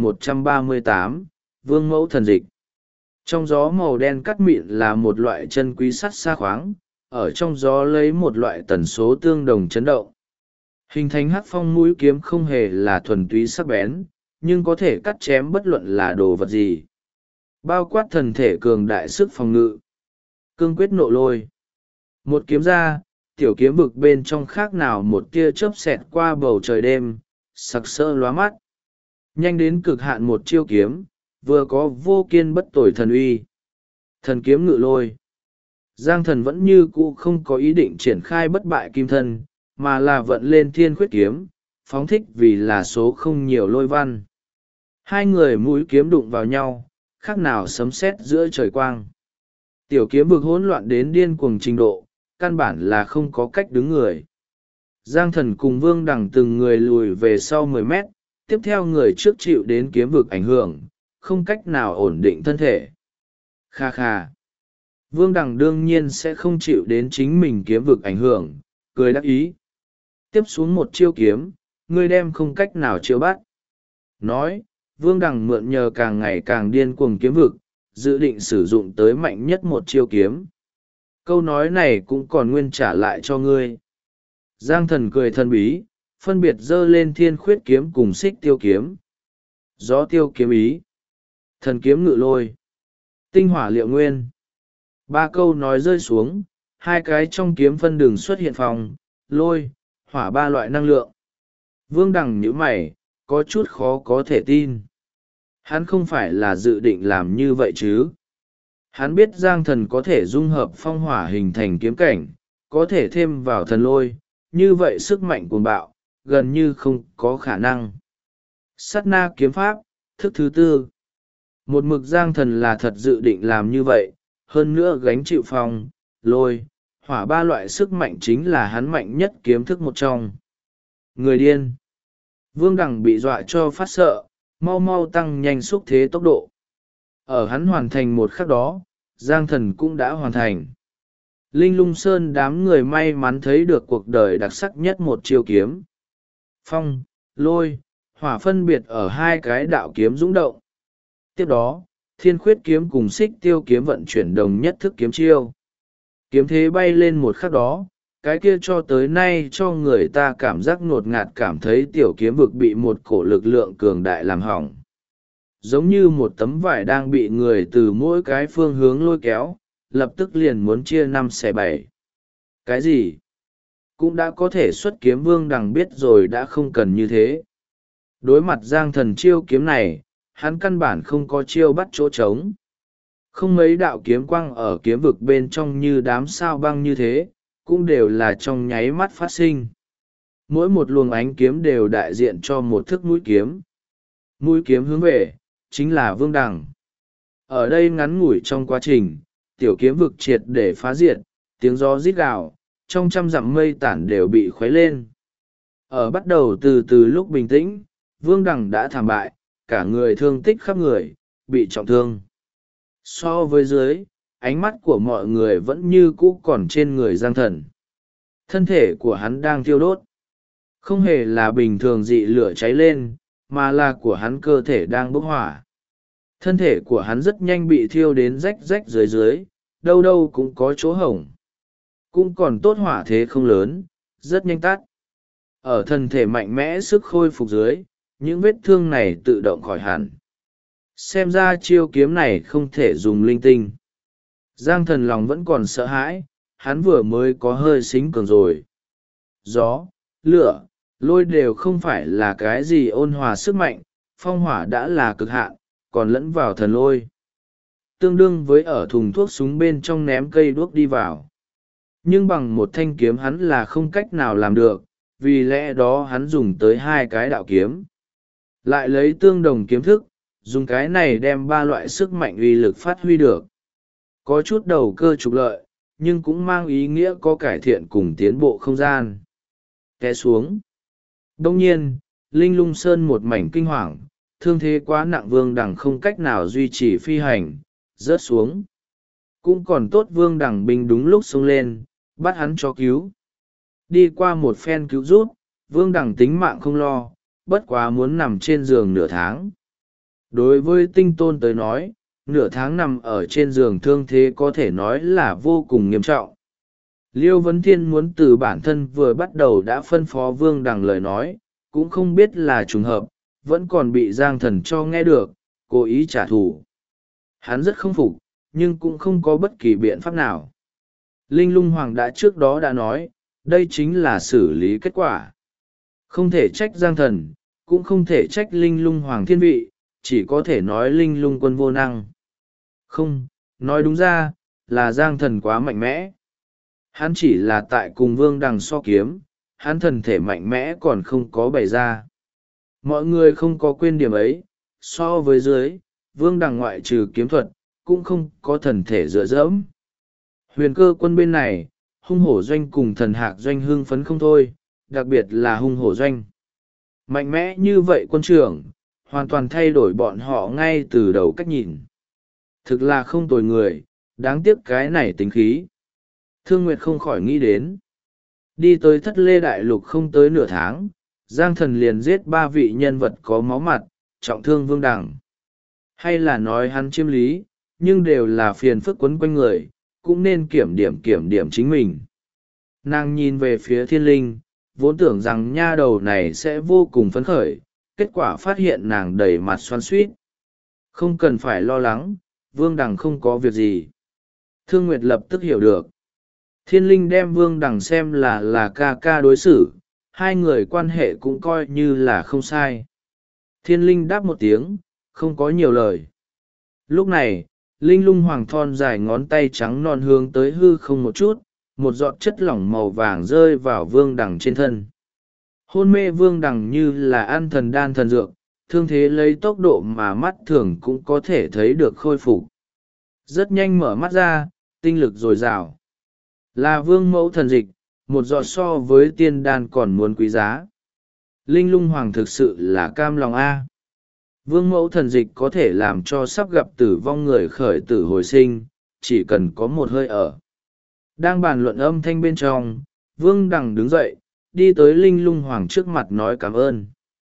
1138, Vương Mẫu Thần Dịch. Trong gió màu đen cắt mịn là một loại chân quý sắt xa khoáng, ở trong gió lấy một loại tần số tương đồng chấn động. Hình thành hắc phong mũi kiếm không hề là thuần túy sắc bén, nhưng có thể cắt chém bất luận là đồ vật gì. Bao quát thần thể cường đại sức phòng ngự. Cương quyết nộ lôi. Một kiếm ra, tiểu kiếm vực bên trong khác nào một tia chớp xẹt qua bầu trời đêm, sặc sỡ lóa mắt. Nhanh đến cực hạn một chiêu kiếm, vừa có vô kiên bất tồi thần uy. Thần kiếm ngự lôi. Giang Thần vẫn như cũ không có ý định triển khai bất bại kim thân, mà là vận lên thiên khuyết kiếm, phóng thích vì là số không nhiều lôi văn. Hai người mũi kiếm đụng vào nhau, khác nào sấm sét giữa trời quang. Tiểu kiếm vực hỗn loạn đến điên cuồng trình độ, căn bản là không có cách đứng người. Giang Thần cùng Vương Đằng từng người lùi về sau 10 mét, tiếp theo người trước chịu đến kiếm vực ảnh hưởng, không cách nào ổn định thân thể. Kha kha. Vương Đằng đương nhiên sẽ không chịu đến chính mình kiếm vực ảnh hưởng, cười đắc ý. Tiếp xuống một chiêu kiếm, ngươi đem không cách nào chiêu bắt. Nói, Vương Đằng mượn nhờ càng ngày càng điên cuồng kiếm vực, dự định sử dụng tới mạnh nhất một chiêu kiếm. Câu nói này cũng còn nguyên trả lại cho ngươi. Giang Thần cười thần bí, phân biệt giơ lên thiên khuyết kiếm cùng xích tiêu kiếm. Gió tiêu kiếm ý. Thần kiếm ngự lôi. Tinh hỏa liệu nguyên. Ba câu nói rơi xuống, hai cái trong kiếm phân đường xuất hiện phong, lôi, hỏa ba loại năng lượng. Vương Đằng nhíu mày, có chút khó có thể tin. Hắn không phải là dự định làm như vậy chứ. Hắn biết Giang Thần có thể dung hợp phong hỏa hình thành kiếm cảnh, có thể thêm vào thần lôi, như vậy sức mạnh cuồng bạo, gần như không có khả năng. Sát na kiếm pháp, thức thứ tư. Một mực Giang Thần là thật dự định làm như vậy, hơn nữa gánh chịu phong, lôi, hỏa ba loại sức mạnh chính là hắn mạnh nhất kiếm thức một trong. Người điên. Vương Đằng bị dọa cho phát sợ, mau mau tăng nhanh xúc thế tốc độ. Ở hắn hoàn thành một khắc đó, Giang Thần cũng đã hoàn thành. Linh Lung Sơn đám người may mắn thấy được cuộc đời đặc sắc nhất một chiêu kiếm. Phong, lôi, hỏa phân biệt ở hai cái đạo kiếm dũng động. Tiếp đó, Thiên Khuyết kiếm cùng Xích Tiêu kiếm vận chuyển đồng nhất thức kiếm chiêu. Kiếm thế bay lên một khắc đó, cái kia cho tới nay cho người ta cảm giác ngột ngạt, cảm thấy tiểu kiếm vực bị một cổ lực lượng cường đại làm hỏng. Giống như một tấm vải đang bị người từ mỗi cái phương hướng lôi kéo, lập tức liền muốn chia năm xẻ bảy. Cái gì? Cũng đã có thể xuất kiếm. Vương Đằng biết rồi đã không cần như thế. Đối mặt Giang Thần chiêu kiếm này, hắn căn bản không có chiêu bắt chỗ trống. Không mấy đạo kiếm quang ở kiếm vực bên trong như đám sao băng như thế, cũng đều là trong nháy mắt phát sinh. Mỗi một luồng ánh kiếm đều đại diện cho một thức mũi kiếm. Mũi kiếm hướng về, chính là Vương Đằng. Ở đây ngắn ngủi trong quá trình, tiểu kiếm vực triệt để phá diệt, tiếng gió rít gào, trong trăm dặm mây tản đều bị khuấy lên. Ở bắt đầu từ lúc bình tĩnh, Vương Đằng đã thảm bại, cả người thương tích khắp người, bị trọng thương. So với dưới, ánh mắt của mọi người vẫn như cũ còn trên người Giang Thần. Thân thể của hắn đang thiêu đốt. Không hề là bình thường dị lửa cháy lên, mà là của hắn cơ thể đang bốc hỏa. Thân thể của hắn rất nhanh bị thiêu đến rách rách dưới, đâu đâu cũng có chỗ hổng. Cũng còn tốt hỏa thế không lớn, rất nhanh tắt. Ở thân thể mạnh mẽ sức khôi phục dưới, những vết thương này tự động khỏi hẳn. Xem ra chiêu kiếm này không thể dùng linh tinh. Giang Thần lòng vẫn còn sợ hãi, hắn vừa mới có hơi xính cường rồi. Gió, lửa, lôi đều không phải là cái gì ôn hòa sức mạnh, phong hỏa đã là cực hạn, còn lẫn vào thần lôi. Tương đương với ở thùng thuốc súng bên trong ném cây đuốc đi vào. Nhưng bằng một thanh kiếm hắn là không cách nào làm được, vì lẽ đó hắn dùng tới hai cái đạo kiếm. Lại lấy tương đồng kiếm thức, dùng cái này đem ba loại sức mạnh uy lực phát huy được. Có chút đầu cơ trục lợi, nhưng cũng mang ý nghĩa có cải thiện cùng tiến bộ không gian. Té xuống. Đông nhiên, Linh Lung Sơn một mảnh kinh hoàng, thương thế quá nặng. Vương Đằng không cách nào duy trì phi hành, rớt xuống. Cũng còn tốt Vương Đằng binh đúng lúc xông lên, bắt hắn cho cứu. Đi qua một phen cứu rút, Vương Đằng tính mạng không lo, bất quá muốn nằm trên giường nửa tháng. Đối với Tinh Tôn tới nói, nửa tháng nằm ở trên giường thương thế có thể nói là vô cùng nghiêm trọng. Liêu Vấn Thiên muốn từ bản thân vừa bắt đầu đã phân phó Vương Đằng lời nói, cũng không biết là trùng hợp, vẫn còn bị Giang Thần cho nghe được, cố ý trả thù. Hắn rất không phục, nhưng cũng không có bất kỳ biện pháp nào. Linh Lung Hoàng đã trước đó đã nói, đây chính là xử lý kết quả. Không thể trách Giang Thần, cũng không thể trách Linh Lung Hoàng thiên vị, chỉ có thể nói Linh Lung quân vô năng. Không, nói đúng ra, là Giang Thần quá mạnh mẽ. Hắn chỉ là tại cùng Vương Đằng so kiếm, hắn thần thể mạnh mẽ còn không có bày ra. Mọi người không có quên điểm ấy, so với dưới, Vương Đằng ngoại trừ kiếm thuật, cũng không có thần thể dựa dẫm. Huyền Cơ quân bên này, Hung Hổ Doanh cùng Thần Hạc Doanh hưng phấn không thôi, đặc biệt là Hung Hổ Doanh. Mạnh mẽ như vậy quân trưởng, hoàn toàn thay đổi bọn họ ngay từ đầu cách nhìn. Thực là không tồi người, đáng tiếc cái này tính khí. Thương Nguyệt không khỏi nghĩ đến. Đi tới Thất Lê Đại Lục không tới nửa tháng, Giang Thần liền giết 3 vị nhân vật có máu mặt, trọng thương Vương Đằng. Hay là nói hắn chiếm lý, nhưng đều là phiền phức quấn quanh người, cũng nên kiểm điểm chính mình. Nàng nhìn về phía Thiên Linh, vốn tưởng rằng nha đầu này sẽ vô cùng phấn khởi, kết quả phát hiện nàng đầy mặt xoắn xuýt. Không cần phải lo lắng, Vương Đằng không có việc gì. Thương Nguyệt lập tức hiểu được. Thiên Linh đem Vương Đằng xem là ca ca đối xử, hai người quan hệ cũng coi như là không sai. Thiên Linh đáp một tiếng, không có nhiều lời. Lúc này, Linh Lung Hoàng thon dài ngón tay trắng non hướng tới hư không một chút, một giọt chất lỏng màu vàng rơi vào Vương Đằng trên thân. Hôn mê Vương Đằng như là ăn thần đan thần dược, thương thế lấy tốc độ mà mắt thường cũng có thể thấy được khôi phục. Rất nhanh mở mắt ra, tinh lực dồi dào. Là vương mẫu thần dịch, một giọt so với tiên đan còn muốn quý giá. Linh Lung Hoàng thực sự là cam lòng a. Vương mẫu thần dịch có thể làm cho sắp gặp tử vong người khởi tử hồi sinh, chỉ cần có một hơi ở. Đang bàn luận âm thanh bên trong, Vương Đằng đứng dậy, đi tới Linh Lung Hoàng trước mặt nói cảm ơn.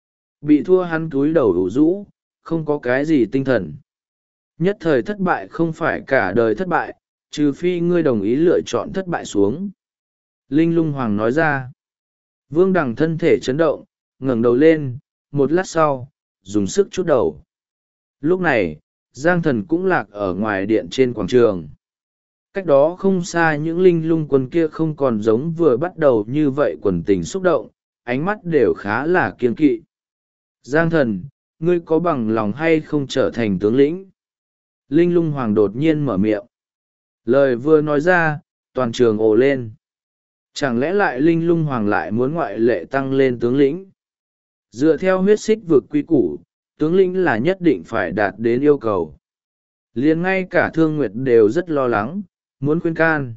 Bị thua hắn cúi đầu ủ rũ, không có cái gì tinh thần. Nhất thời thất bại không phải cả đời thất bại, trừ phi ngươi đồng ý lựa chọn thất bại xuống. Linh Lung Hoàng nói ra. Vương Đằng thân thể chấn động, ngẩng đầu lên, một lát sau, dùng sức chút đầu. Lúc này, Giang Thần cũng lạc ở ngoài điện trên quảng trường. Cách đó không xa những linh lung quân kia không còn giống vừa bắt đầu như vậy quần tình xúc động, ánh mắt đều khá là kiên kỵ. Giang Thần, ngươi có bằng lòng hay không trở thành tướng lĩnh? Linh Lung Hoàng đột nhiên mở miệng. Lời vừa nói ra, toàn trường ồ lên. Chẳng lẽ lại Linh Lung Hoàng lại muốn ngoại lệ tăng lên tướng lĩnh? Dựa theo huyết xích vực quy củ, tướng lĩnh là nhất định phải đạt đến yêu cầu. Liền ngay cả Thương Nguyệt đều rất lo lắng, muốn khuyên can.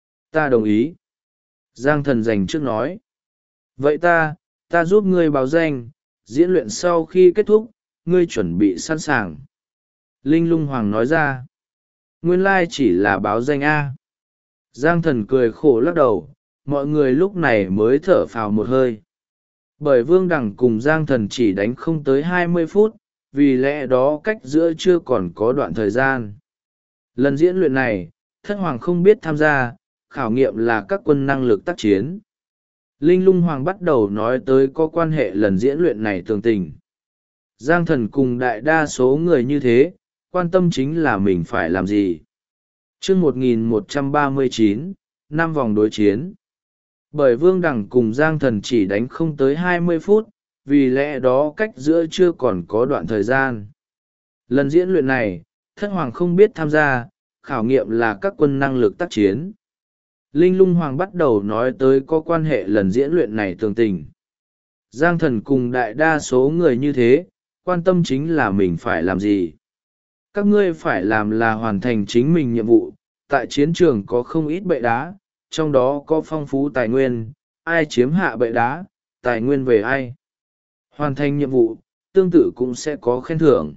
Ta đồng ý. Giang Thần dành trước nói. Vậy ta giúp ngươi báo danh, diễn luyện sau khi kết thúc, ngươi chuẩn bị sẵn sàng. Linh Lung Hoàng nói ra. Nguyên lai chỉ là báo danh A. Giang Thần cười khổ lắc đầu, mọi người lúc này mới thở phào một hơi. Bởi Vương Đằng cùng Giang Thần chỉ đánh không tới 20 phút, vì lẽ đó cách giữa chưa còn có đoạn thời gian. Lần diễn luyện này, Thất Hoàng không biết tham gia, khảo nghiệm là các quân năng lực tác chiến. Linh Lung Hoàng bắt đầu nói tới có quan hệ lần diễn luyện này tường tình. Giang Thần cùng đại đa số người như thế, quan tâm chính là mình phải làm gì. Chương 1139, 5 vòng đối chiến. Bởi Vương Đằng cùng Giang Thần chỉ đánh không tới 20 phút, vì lẽ đó cách giữa chưa còn có đoạn thời gian. Lần diễn luyện này, Thất Hoàng không biết tham gia, khảo nghiệm là các quân năng lực tác chiến. Linh Lung Hoàng bắt đầu nói tới có quan hệ lần diễn luyện này tường tình. Giang Thần cùng đại đa số người như thế, quan tâm chính là mình phải làm gì. Các ngươi phải làm là hoàn thành chính mình nhiệm vụ, tại chiến trường có không ít bệ đá, trong đó có phong phú tài nguyên, ai chiếm hạ bệ đá, tài nguyên về ai. Hoàn thành nhiệm vụ, tương tự cũng sẽ có khen thưởng.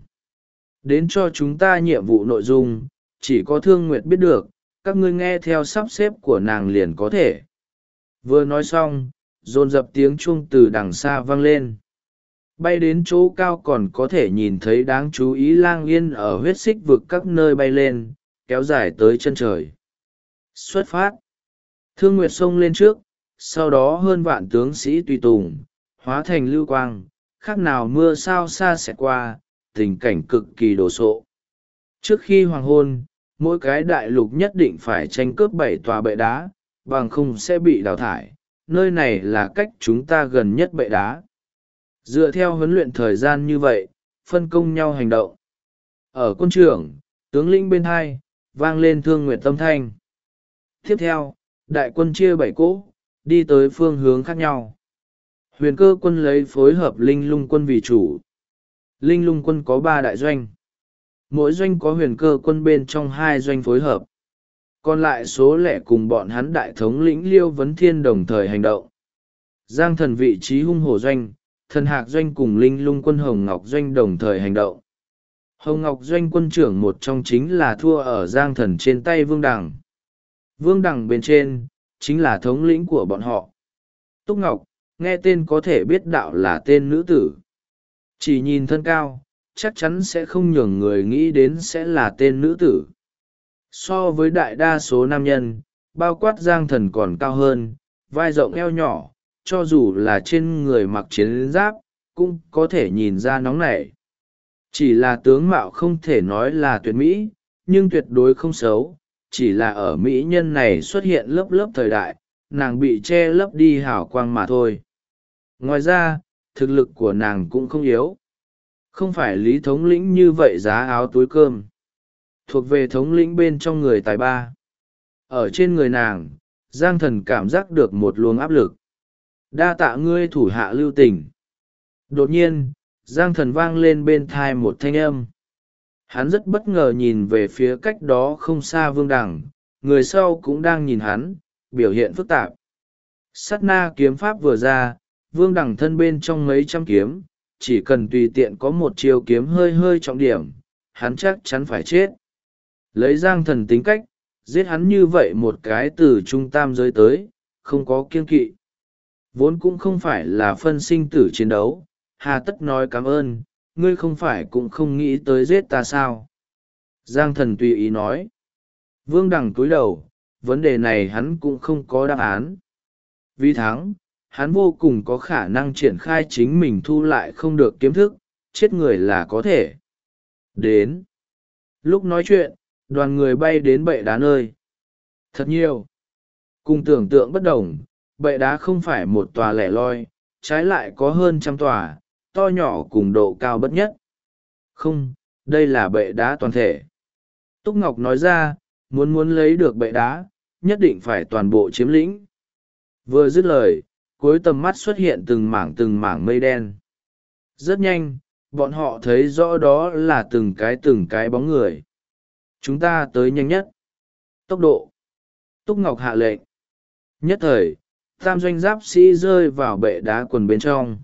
Đến cho chúng ta nhiệm vụ nội dung, chỉ có Thương Nguyệt biết được, các ngươi nghe theo sắp xếp của nàng liền có thể. Vừa nói xong, dồn dập tiếng chuông từ đằng xa vang lên. Bay đến chỗ cao còn có thể nhìn thấy đáng chú ý lang yên ở huyết xích vực các nơi bay lên, kéo dài tới chân trời. Xuất phát. Thương Nguyệt xông lên trước, sau đó hơn vạn tướng sĩ tùy tùng, hóa thành lưu quang, khác nào mưa sao xa xẹt qua, tình cảnh cực kỳ đồ sộ. Trước khi hoàng hôn, mỗi cái đại lục nhất định phải tranh cướp 7 tòa bệ đá, bằng không sẽ bị đào thải. Nơi này là cách chúng ta gần nhất bệ đá. Dựa theo huấn luyện thời gian như vậy, phân công nhau hành động. Ở quân trưởng, tướng lĩnh bên hai, vang lên Thương Nguyệt âm thanh. Tiếp theo, đại quân chia 7 cỗ, đi tới phương hướng khác nhau. Huyền Cơ quân lấy phối hợp Linh Lung quân vì chủ. Linh Lung quân có 3 đại doanh. Mỗi doanh có Huyền Cơ quân bên trong 2 doanh phối hợp. Còn lại số lẻ cùng bọn hắn đại thống lĩnh Liêu Vấn Thiên đồng thời hành động. Giang Thần vị trí hung hổ doanh, Thần Hạc doanh cùng Linh Lung quân Hồng Ngọc doanh đồng thời hành động. Hồng Ngọc doanh quân trưởng một trong chính là thua ở Giang Thần trên tay Vương Đằng. Vương Đằng bên trên, chính là thống lĩnh của bọn họ. Túc Ngọc, nghe tên có thể biết đạo là tên nữ tử. Chỉ nhìn thân cao, chắc chắn sẽ không nhường người nghĩ đến sẽ là tên nữ tử. So với đại đa số nam nhân, bao quát Giang Thần còn cao hơn, vai rộng eo nhỏ, cho dù là trên người mặc chiến giáp, cũng có thể nhìn ra nóng nảy. Chỉ là tướng mạo không thể nói là tuyệt mỹ, nhưng tuyệt đối không xấu, chỉ là ở mỹ nhân này xuất hiện lớp lớp thời đại, nàng bị che lấp đi hào quang mà thôi. Ngoài ra, thực lực của nàng cũng không yếu. Không phải Lý thống lĩnh như vậy giá áo túi cơm. Thuộc về thống lĩnh bên trong người tài ba. Ở trên người nàng, Giang Thần cảm giác được một luồng áp lực. Đa tạ ngươi thủ hạ lưu tình. Đột nhiên, Giang Thần vang lên bên thai một thanh âm. Hắn rất bất ngờ nhìn về phía cách đó không xa Vương Đằng, người sau cũng đang nhìn hắn, biểu hiện phức tạp. Sát na kiếm pháp vừa ra, Vương Đằng thân bên trong mấy trăm kiếm, chỉ cần tùy tiện có một chiêu kiếm hơi hơi trọng điểm, hắn chắc chắn phải chết. Lấy Giang Thần tính cách, giết hắn như vậy một cái từ trung tam giới tới, không có kiêng kỵ. Vốn cũng không phải là phân sinh tử chiến đấu, hà tất nói cảm ơn, ngươi không phải cũng không nghĩ tới giết ta sao? Giang Thần tùy ý nói. Vương Đằng cúi đầu, vấn đề này hắn cũng không có đáp án. Vì thắng, hắn vô cùng có khả năng triển khai chính mình thu lại không được kiếm thức, chết người là có thể. Đến. Lúc nói chuyện, đoàn người bay đến bệ đá nơi. Thật nhiều. Cùng tưởng tượng bất đồng, bệ đá không phải một tòa lẻ loi, trái lại có hơn trăm tòa, to nhỏ cùng độ cao bất nhất. Không, đây là bệ đá toàn thể. Túc Ngọc nói ra, muốn lấy được bệ đá, nhất định phải toàn bộ chiếm lĩnh. Vừa dứt lời, cuối tầm mắt xuất hiện từng mảng mây đen. Rất nhanh, bọn họ thấy rõ đó là từng cái bóng người. Chúng ta tới nhanh nhất. Tốc độ. Túc Ngọc hạ lệnh. Nhất thời, tam doanh giáp sĩ rơi vào bệ đá quần bên trong.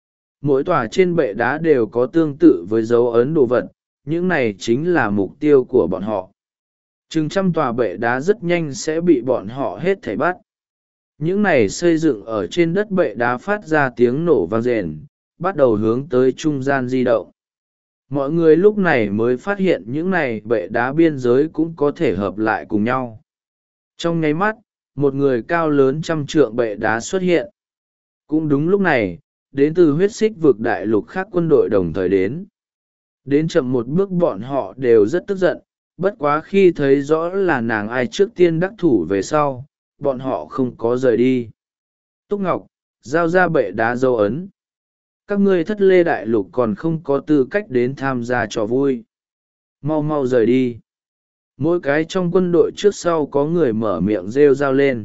Mỗi tòa trên bệ đá đều có tương tự với dấu ấn đồ vật, những này chính là mục tiêu của bọn họ. Chừng trăm tòa bệ đá rất nhanh sẽ bị bọn họ hết thảy bắt. Những này xây dựng ở trên đất bệ đá phát ra tiếng nổ vang rền, bắt đầu hướng tới trung gian di động. Mọi người lúc này mới phát hiện những này bệ đá biên giới cũng có thể hợp lại cùng nhau. Trong nháy mắt, một người cao lớn trăm trượng bệ đá xuất hiện. Cũng đúng lúc này, đến từ huyết xích vực đại lục khác quân đội đồng thời đến. Đến chậm một bước bọn họ đều rất tức giận, bất quá khi thấy rõ là nàng ai trước tiên đắc thủ về sau, bọn họ không có rời đi. Túc Ngọc, giao ra bệ đá dấu ấn. Các ngươi thất lê đại lục còn không có tư cách đến tham gia trò vui. Mau mau rời đi. Mỗi cái trong quân đội trước sau có người mở miệng rêu rao lên.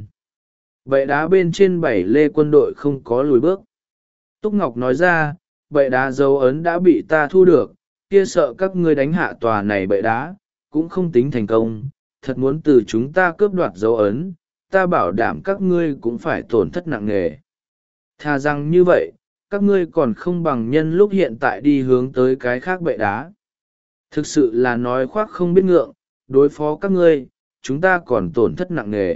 Bệ đá bên trên 7 lê quân đội không có lùi bước. Túc Ngọc nói ra, bệ đá dấu ấn đã bị ta thu được, kia sợ các ngươi đánh hạ tòa này bệ đá, cũng không tính thành công, thật muốn từ chúng ta cướp đoạt dấu ấn, ta bảo đảm các ngươi cũng phải tổn thất nặng nề. Thà rằng như vậy, các ngươi còn không bằng nhân lúc hiện tại đi hướng tới cái khác bệ đá. Thực sự là nói khoác không biết ngượng, đối phó các ngươi, chúng ta còn tổn thất nặng nề.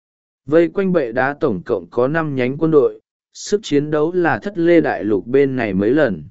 Vây quanh bệ đá tổng cộng có 5 nhánh quân đội, sức chiến đấu là thất lê đại lục bên này mấy lần.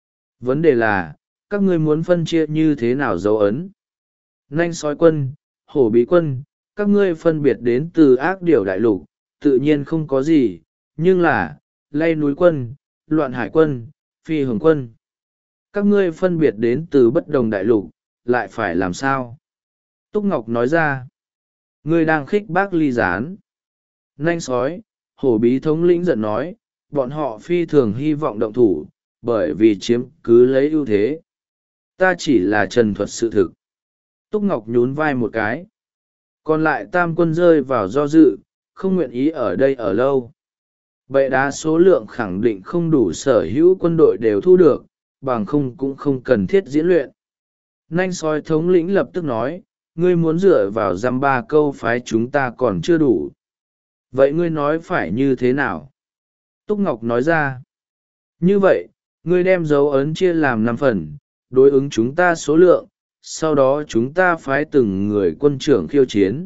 Vấn đề là, các ngươi muốn phân chia như thế nào dấu ấn? Nanh sói quân, hổ bí quân, các ngươi phân biệt đến từ ác điểu đại lục, tự nhiên không có gì, nhưng là, lay núi quân, loạn hải quân, phi hồng quân. Các ngươi phân biệt đến từ bất đồng đại lục, lại phải làm sao? Túc Ngọc nói ra, ngươi đang khích bác ly gián. Nanh sói, hổ bí thống lĩnh giận nói, bọn họ phi thường hy vọng động thủ, bởi vì chiếm cứ lấy ưu thế. Ta chỉ là trần thuật sự thực. Túc Ngọc nhún vai một cái. Còn lại tam quân rơi vào do dự, không nguyện ý ở đây ở lâu. Bệ đá số lượng khẳng định không đủ sở hữu quân đội đều thu được, bằng không cũng không cần thiết diễn luyện. Nanh sói thống lĩnh lập tức nói, ngươi muốn dựa vào dăm ba câu phái chúng ta còn chưa đủ. Vậy ngươi nói phải như thế nào? Túc Ngọc nói ra. Như vậy, ngươi đem dấu ấn chia làm 5 phần, đối ứng chúng ta số lượng, sau đó chúng ta phái từng người quân trưởng khiêu chiến.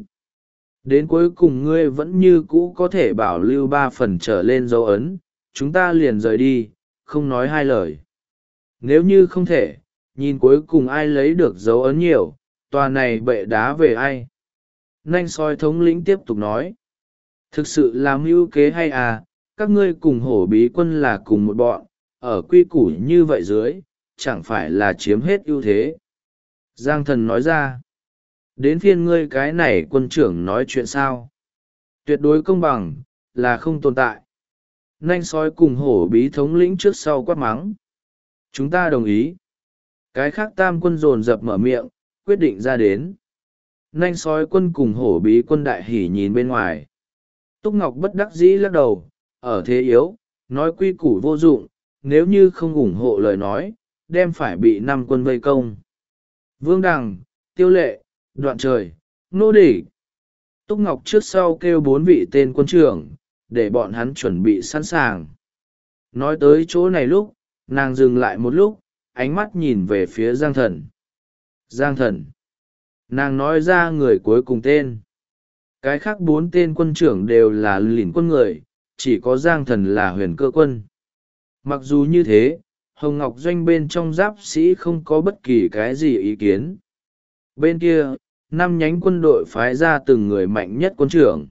Đến cuối cùng ngươi vẫn như cũ có thể bảo lưu 3 phần trở lên dấu ấn, chúng ta liền rời đi, không nói hai lời. Nếu như không thể, nhìn cuối cùng ai lấy được dấu ấn nhiều, tòa này bệ đá về ai. Nanh sói thống lĩnh tiếp tục nói. Thực sự là mưu kế hay à, các ngươi cùng hổ bí quân là cùng một bọn, ở quy củ như vậy dưới, chẳng phải là chiếm hết ưu thế. Giang Thần nói ra. Đến phiên ngươi cái này quân trưởng nói chuyện sao? Tuyệt đối công bằng, là không tồn tại. Nanh sói cùng hổ bí thống lĩnh trước sau quát mắng. Chúng ta đồng ý. Cái khác tam quân dồn dập mở miệng, quyết định ra đến. Nanh sói quân cùng hổ bí quân đại hỉ nhìn bên ngoài. Túc Ngọc bất đắc dĩ lắc đầu, ở thế yếu, nói quy củ vô dụng, nếu như không ủng hộ lời nói, đem phải bị 5 quân vây công. Vương Đằng, Tiêu Lệ, Đoạn Trời, Nô Đỉ. Túc Ngọc trước sau kêu 4 vị tên quân trưởng, để bọn hắn chuẩn bị sẵn sàng. Nói tới chỗ này lúc, nàng dừng lại một lúc, ánh mắt nhìn về phía Giang Thần. Giang Thần. Nàng nói ra người cuối cùng tên. Cái khác 4 tên quân trưởng đều là lĩnh quân người, chỉ có Giang Thần là huyền cơ quân. Mặc dù như thế, Hồng Ngọc Doanh bên trong giáp sĩ không có bất kỳ cái gì ý kiến. Bên kia, 5 nhánh quân đội phái ra từng người mạnh nhất quân trưởng.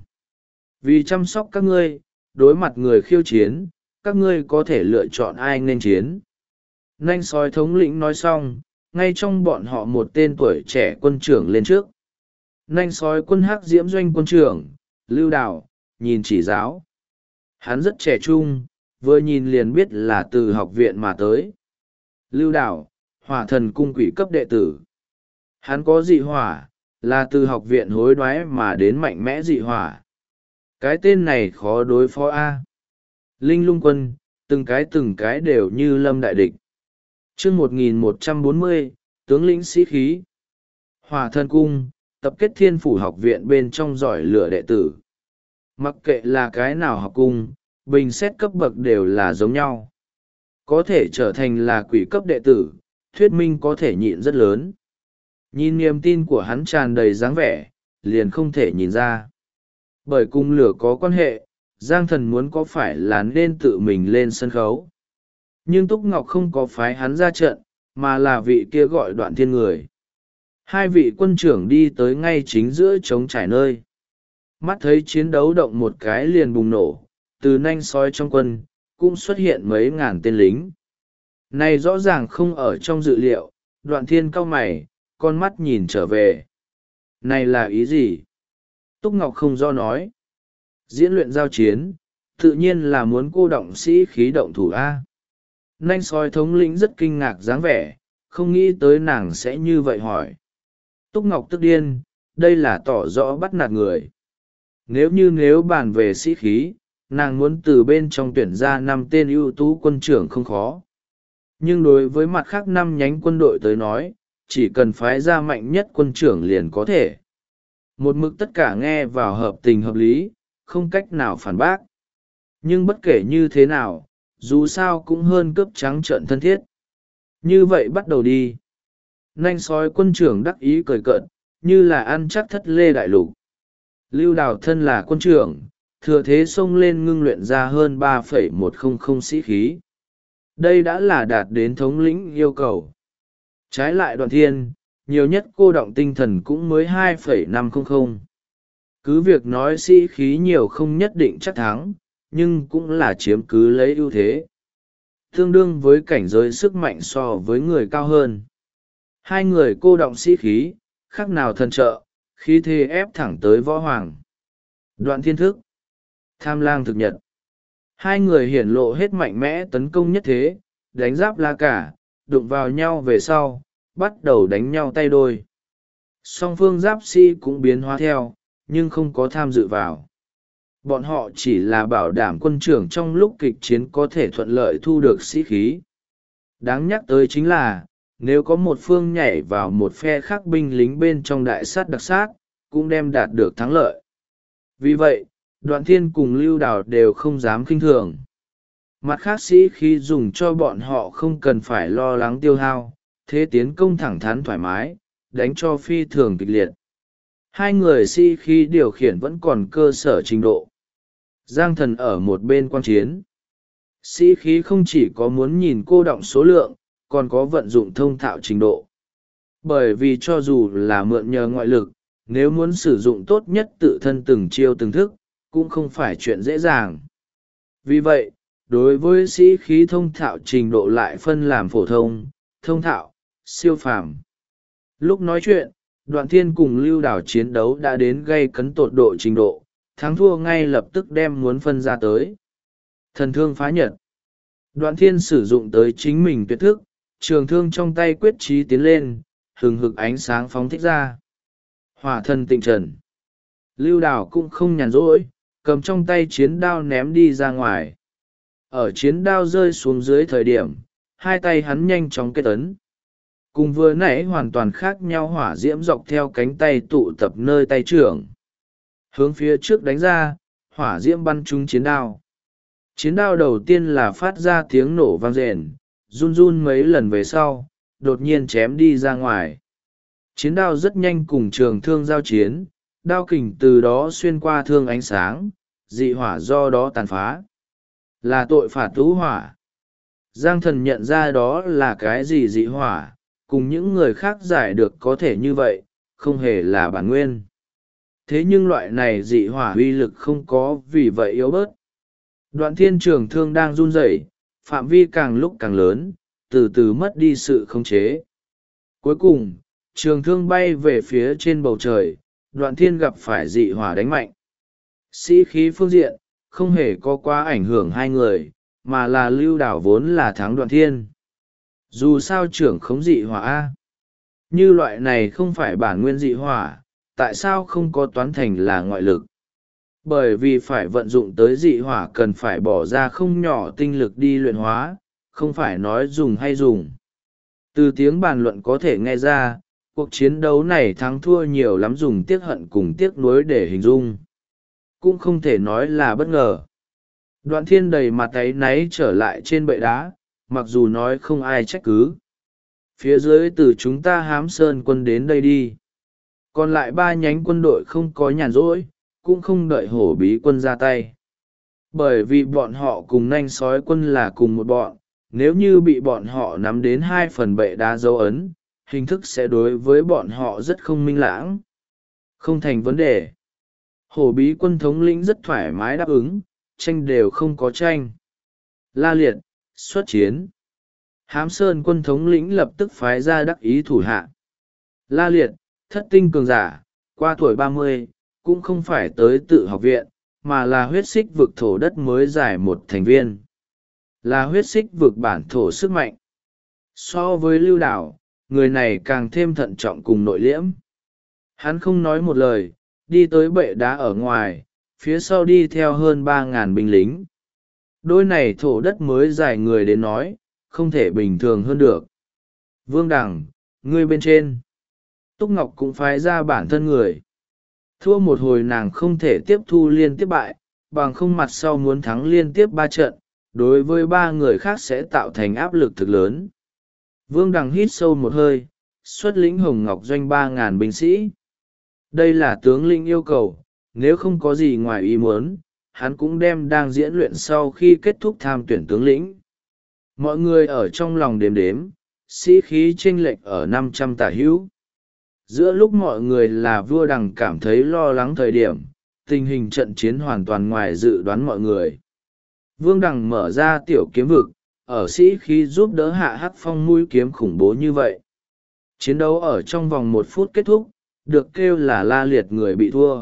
Vì chăm sóc các ngươi, đối mặt người khiêu chiến, các ngươi có thể lựa chọn ai nên chiến. Nanh sói thống lĩnh nói xong, ngay trong bọn họ một tên tuổi trẻ quân trưởng lên trước. Nanh sói quân hắc diễm doanh quân trưởng, Lưu Đào, nhìn chỉ giáo. Hắn rất trẻ trung, vừa nhìn liền biết là từ học viện mà tới. Lưu Đào, hỏa thần cung quỷ cấp đệ tử. Hắn có dị hỏa, là từ học viện hối đoái mà đến mạnh mẽ dị hỏa. Cái tên này khó đối phó A. Linh lung quân, từng cái đều như lâm đại địch. chương 1140, tướng lĩnh sĩ khí. Hỏa thần cung, tập kết thiên phủ học viện bên trong giỏi lửa đệ tử. Mặc kệ là cái nào học cung, bình xét cấp bậc đều là giống nhau. Có thể trở thành là quỷ cấp đệ tử, thuyết minh có thể nhịn rất lớn. Nhìn niềm tin của hắn tràn đầy dáng vẻ, liền không thể nhìn ra. Bởi cung lửa có quan hệ, Giang Thần muốn có phải là nên tự mình lên sân khấu. Nhưng Túc Ngọc không có phái hắn ra trận, mà là vị kia gọi Đoạn Thiên người. 2 vị quân trưởng đi tới ngay chính giữa trống trải nơi. Mắt thấy chiến đấu động một cái liền bùng nổ, từ nanh sói trong quân, cũng xuất hiện mấy ngàn tên lính. Này rõ ràng không ở trong dự liệu, Đoạn Thiên cau mày, con mắt nhìn trở về. Này là ý gì? Túc Ngọc không do nói. Diễn luyện giao chiến, tự nhiên là muốn cô động sĩ khí động thủ A. Nanh sói thống lĩnh rất kinh ngạc dáng vẻ, không nghĩ tới nàng sẽ như vậy hỏi. Túc Ngọc tức điên, đây là tỏ rõ bắt nạt người. Nếu bàn về sĩ khí, nàng muốn từ bên trong tuyển ra 5 tên ưu tú quân trưởng không khó. Nhưng đối với mặt khác 5 nhánh quân đội tới nói, chỉ cần phái ra mạnh nhất quân trưởng liền có thể. Một mực tất cả nghe vào hợp tình hợp lý, không cách nào phản bác. Nhưng bất kể như thế nào, dù sao cũng hơn cướp trắng trợn thân thiết. Như vậy bắt đầu đi. Nanh sói quân trưởng đắc ý cười cợt, như là ăn chắc thất lê đại lục. Lưu Đào thân là quân trưởng, thừa thế xông lên ngưng luyện ra hơn 3,100 sĩ khí. Đây đã là đạt đến thống lĩnh yêu cầu. Trái lại Đoạn Thiên, nhiều nhất cô động tinh thần cũng mới 2,500. Cứ việc nói sĩ khí nhiều không nhất định chắc thắng, nhưng cũng là chiếm cứ lấy ưu thế. Tương đương với cảnh giới sức mạnh so với người cao hơn. 2 người cô động sĩ khí, khác nào thần trợ, khí thế ép thẳng tới võ hoàng. Đoạn Thiên thức, Tham lang thực nhật. 2 người hiển lộ hết mạnh mẽ tấn công nhất thế, đánh giáp la cả, đụng vào nhau về sau, bắt đầu đánh nhau tay đôi. Song phương giáp sĩ cũng biến hóa theo, nhưng không có tham dự vào. Bọn họ chỉ là bảo đảm quân trưởng trong lúc kịch chiến có thể thuận lợi thu được sĩ khí. Đáng nhắc tới chính là, nếu có một phương nhảy vào một phe khác binh lính bên trong đại sát đặc sát, cũng đem đạt được thắng lợi. Vì vậy, Đoạn Thiên cùng Lưu Đào đều không dám khinh thường. Mặt khác sĩ khí dùng cho bọn họ không cần phải lo lắng tiêu hao, thế tiến công thẳng thắn thoải mái, đánh cho phi thường kịch liệt. 2 người sĩ khí điều khiển vẫn còn cơ sở trình độ. Giang Thần ở một bên quan chiến. Sĩ khí không chỉ có muốn nhìn cô động số lượng, còn có vận dụng thông thạo trình độ. Bởi vì cho dù là mượn nhờ ngoại lực, nếu muốn sử dụng tốt nhất tự thân từng chiêu từng thức, cũng không phải chuyện dễ dàng. Vì vậy, đối với sĩ khí thông thạo trình độ lại phân làm phổ thông, thông thạo, siêu phàm. Lúc nói chuyện, Đoạn Thiên cùng Lưu Đảo chiến đấu đã đến gay cấn tột độ trình độ, thắng thua ngay lập tức đem muốn phân ra tới. Thần thương phá nhật. Đoạn Thiên sử dụng tới chính mình tuyệt thức, trường thương trong tay quyết chí tiến lên, hừng hực ánh sáng phóng thích ra. Hỏa thần tịnh trần. Lưu Đảo cũng không nhàn rỗi, cầm trong tay chiến đao ném đi ra ngoài. Ở chiến đao rơi xuống dưới thời điểm, hai tay hắn nhanh chóng kết ấn. Cùng vừa nãy hoàn toàn khác nhau, hỏa diễm dọc theo cánh tay tụ tập nơi tay trưởng. Hướng phía trước đánh ra, hỏa diễm bắn trúng chiến đao. Chiến đao đầu tiên là phát ra tiếng nổ vang rền, run run mấy lần về sau, đột nhiên chém đi ra ngoài. Chiến đao rất nhanh cùng trường thương giao chiến, đao kình từ đó xuyên qua thương ánh sáng, dị hỏa do đó tàn phá. Là tội phạt tú hỏa. Giang Thần nhận ra đó là cái gì dị hỏa, cùng những người khác giải được có thể như vậy, không hề là bản nguyên. Thế nhưng loại này dị hỏa uy lực không có vì vậy yếu bớt. Đoạn Thiên trường thương đang run rẩy, phạm vi càng lúc càng lớn, từ từ mất đi sự khống chế. Cuối cùng, trường thương bay về phía trên bầu trời, Đoạn Thiên gặp phải dị hỏa đánh mạnh. Sĩ khí phương diện, không hề có quá ảnh hưởng hai người, mà là Lưu Đảo vốn là thắng Đoạn Thiên. Dù sao trưởng khống dị hỏa A. Như loại này không phải bản nguyên dị hỏa, tại sao không có toán thành là ngoại lực? Bởi vì phải vận dụng tới dị hỏa cần phải bỏ ra không nhỏ tinh lực đi luyện hóa, không phải nói dùng hay dùng. Từ tiếng bàn luận có thể nghe ra, cuộc chiến đấu này thắng thua nhiều lắm dùng tiếc hận cùng tiếc nuối để hình dung. Cũng không thể nói là bất ngờ. Đoạn Thiên đầy mặt áy náy trở lại trên bệ đá, mặc dù nói không ai trách cứ. Phía dưới từ chúng ta hám sơn quân đến đây đi. Còn lại ba nhánh quân đội không có nhàn rỗi, cũng không đợi hổ bí quân ra tay. Bởi vì bọn họ cùng nanh sói quân là cùng một bọn, nếu như bị bọn họ nắm đến 2 phần bệ đá dấu ấn, hình thức sẽ đối với bọn họ rất không minh lãng. Không thành vấn đề. Hổ bí quân thống lĩnh rất thoải mái đáp ứng, tranh đều không có tranh. La Liệt, xuất chiến. Hám Sơn quân thống lĩnh lập tức phái ra đắc ý thủ hạ. La Liệt, thất tinh cường giả, qua tuổi 30, cũng không phải tới tự học viện, mà là huyết xích vực thổ đất mới giải một thành viên. Là huyết xích vực bản thổ sức mạnh. So với Lưu Đảo, người này càng thêm thận trọng cùng nội liễm. Hắn không nói một lời, đi tới bệ đá ở ngoài, phía sau đi theo hơn 3.000 binh lính. Đôi này thổ đất mới giải người đến nói, không thể bình thường hơn được. Vương Đằng, ngươi bên trên. Túc Ngọc cũng phái ra bản thân người. Thua một hồi nàng không thể tiếp thu liên tiếp bại, bằng không mặt sau muốn thắng liên tiếp 3 trận, đối với 3 người khác sẽ tạo thành áp lực thực lớn. Vương Đằng hít sâu một hơi, xuất lĩnh Hồng Ngọc doanh 3.000 binh sĩ. Đây là tướng lĩnh yêu cầu, nếu không có gì ngoài ý muốn, hắn cũng đem đang diễn luyện sau khi kết thúc tham tuyển tướng lĩnh. Mọi người ở trong lòng đếm đếm, sĩ khí chênh lệch ở 500 tả hữu. Giữa lúc mọi người là vua Đằng cảm thấy lo lắng thời điểm, tình hình trận chiến hoàn toàn ngoài dự đoán mọi người. Vương Đằng mở ra tiểu kiếm vực, ở sĩ khí giúp đỡ hạ hắc phong mũi kiếm khủng bố như vậy. Chiến đấu ở trong vòng 1 phút kết thúc, được kêu là La Liệt người bị thua.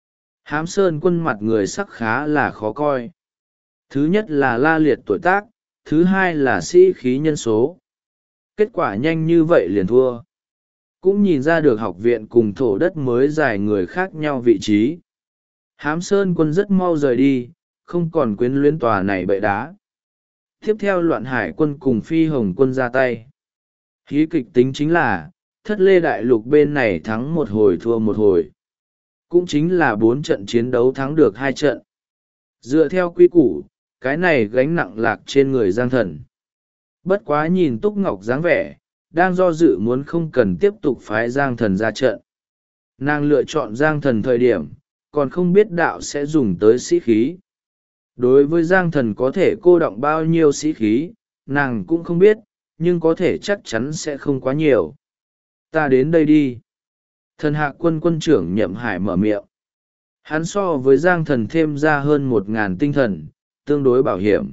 Hám Sơn quân mặt người sắc khá là khó coi. Thứ nhất là La Liệt tuổi tác, thứ hai là sĩ khí nhân số. Kết quả nhanh như vậy liền thua. Cũng nhìn ra được học viện cùng thổ đất mới giải người khác nhau vị trí. Hám Sơn quân rất mau rời đi, không còn quyến luyến tòa này bệ đá. Tiếp theo Loạn Hải quân cùng Phi Hồng quân ra tay. Hí kịch tính chính là, Thất Lê Đại Lục bên này thắng 1 hồi thua 1 hồi. Cũng chính là 4 trận chiến đấu thắng được 2 trận. Dựa theo quy củ, cái này gánh nặng lạc trên người Giang Thần. Bất quá nhìn Túc Ngọc dáng vẻ, đang do dự muốn không cần tiếp tục phái Giang Thần ra trận. Nàng lựa chọn Giang Thần thời điểm, còn không biết đạo sẽ dùng tới sĩ khí. Đối với Giang Thần có thể cô đọng bao nhiêu sĩ khí, nàng cũng không biết, nhưng có thể chắc chắn sẽ không quá nhiều. Ta đến đây đi. Thần Hạ quân quân trưởng Nhậm Hải mở miệng. Hắn so với Giang Thần thêm ra hơn 1.000 tinh thần, tương đối bảo hiểm.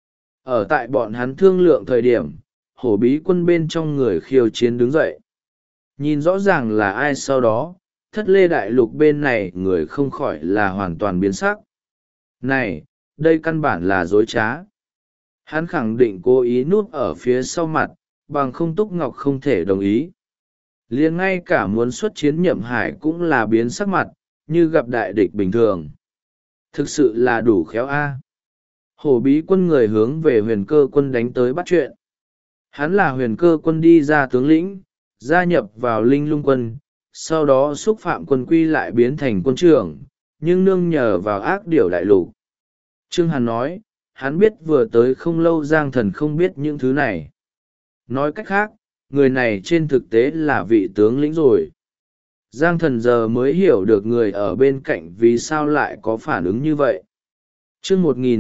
Ở tại bọn hắn thương lượng thời điểm, hổ bí quân bên trong người khiêu chiến đứng dậy. nhìn rõ ràng là ai, sau đó Thất Lê Đại Lục bên này người không khỏi là hoàn toàn biến sắc. Này, đây căn bản là dối trá. Hắn khẳng định cố ý núp ở phía sau mặt, bằng không Túc Ngọc không thể đồng ý. Liền ngay cả muốn xuất chiến Nhậm Hải cũng là biến sắc mặt, như gặp đại địch bình thường. Thực sự là đủ khéo a. Hổ Bí Quân người hướng về Huyền Cơ Quân đánh tới bắt chuyện. Hắn là Huyền Cơ Quân đi ra tướng lĩnh, gia nhập vào Linh Lung Quân, sau đó xúc phạm quân quy lại biến thành quân trưởng, nhưng nương nhờ vào ác điểu đại lục. Trương Hàn nói, hắn biết vừa tới không lâu Giang Thần không biết những thứ này. Nói cách khác, người này trên thực tế là vị tướng lĩnh rồi. Giang Thần giờ mới hiểu được người ở bên cạnh vì sao lại có phản ứng như vậy. Chương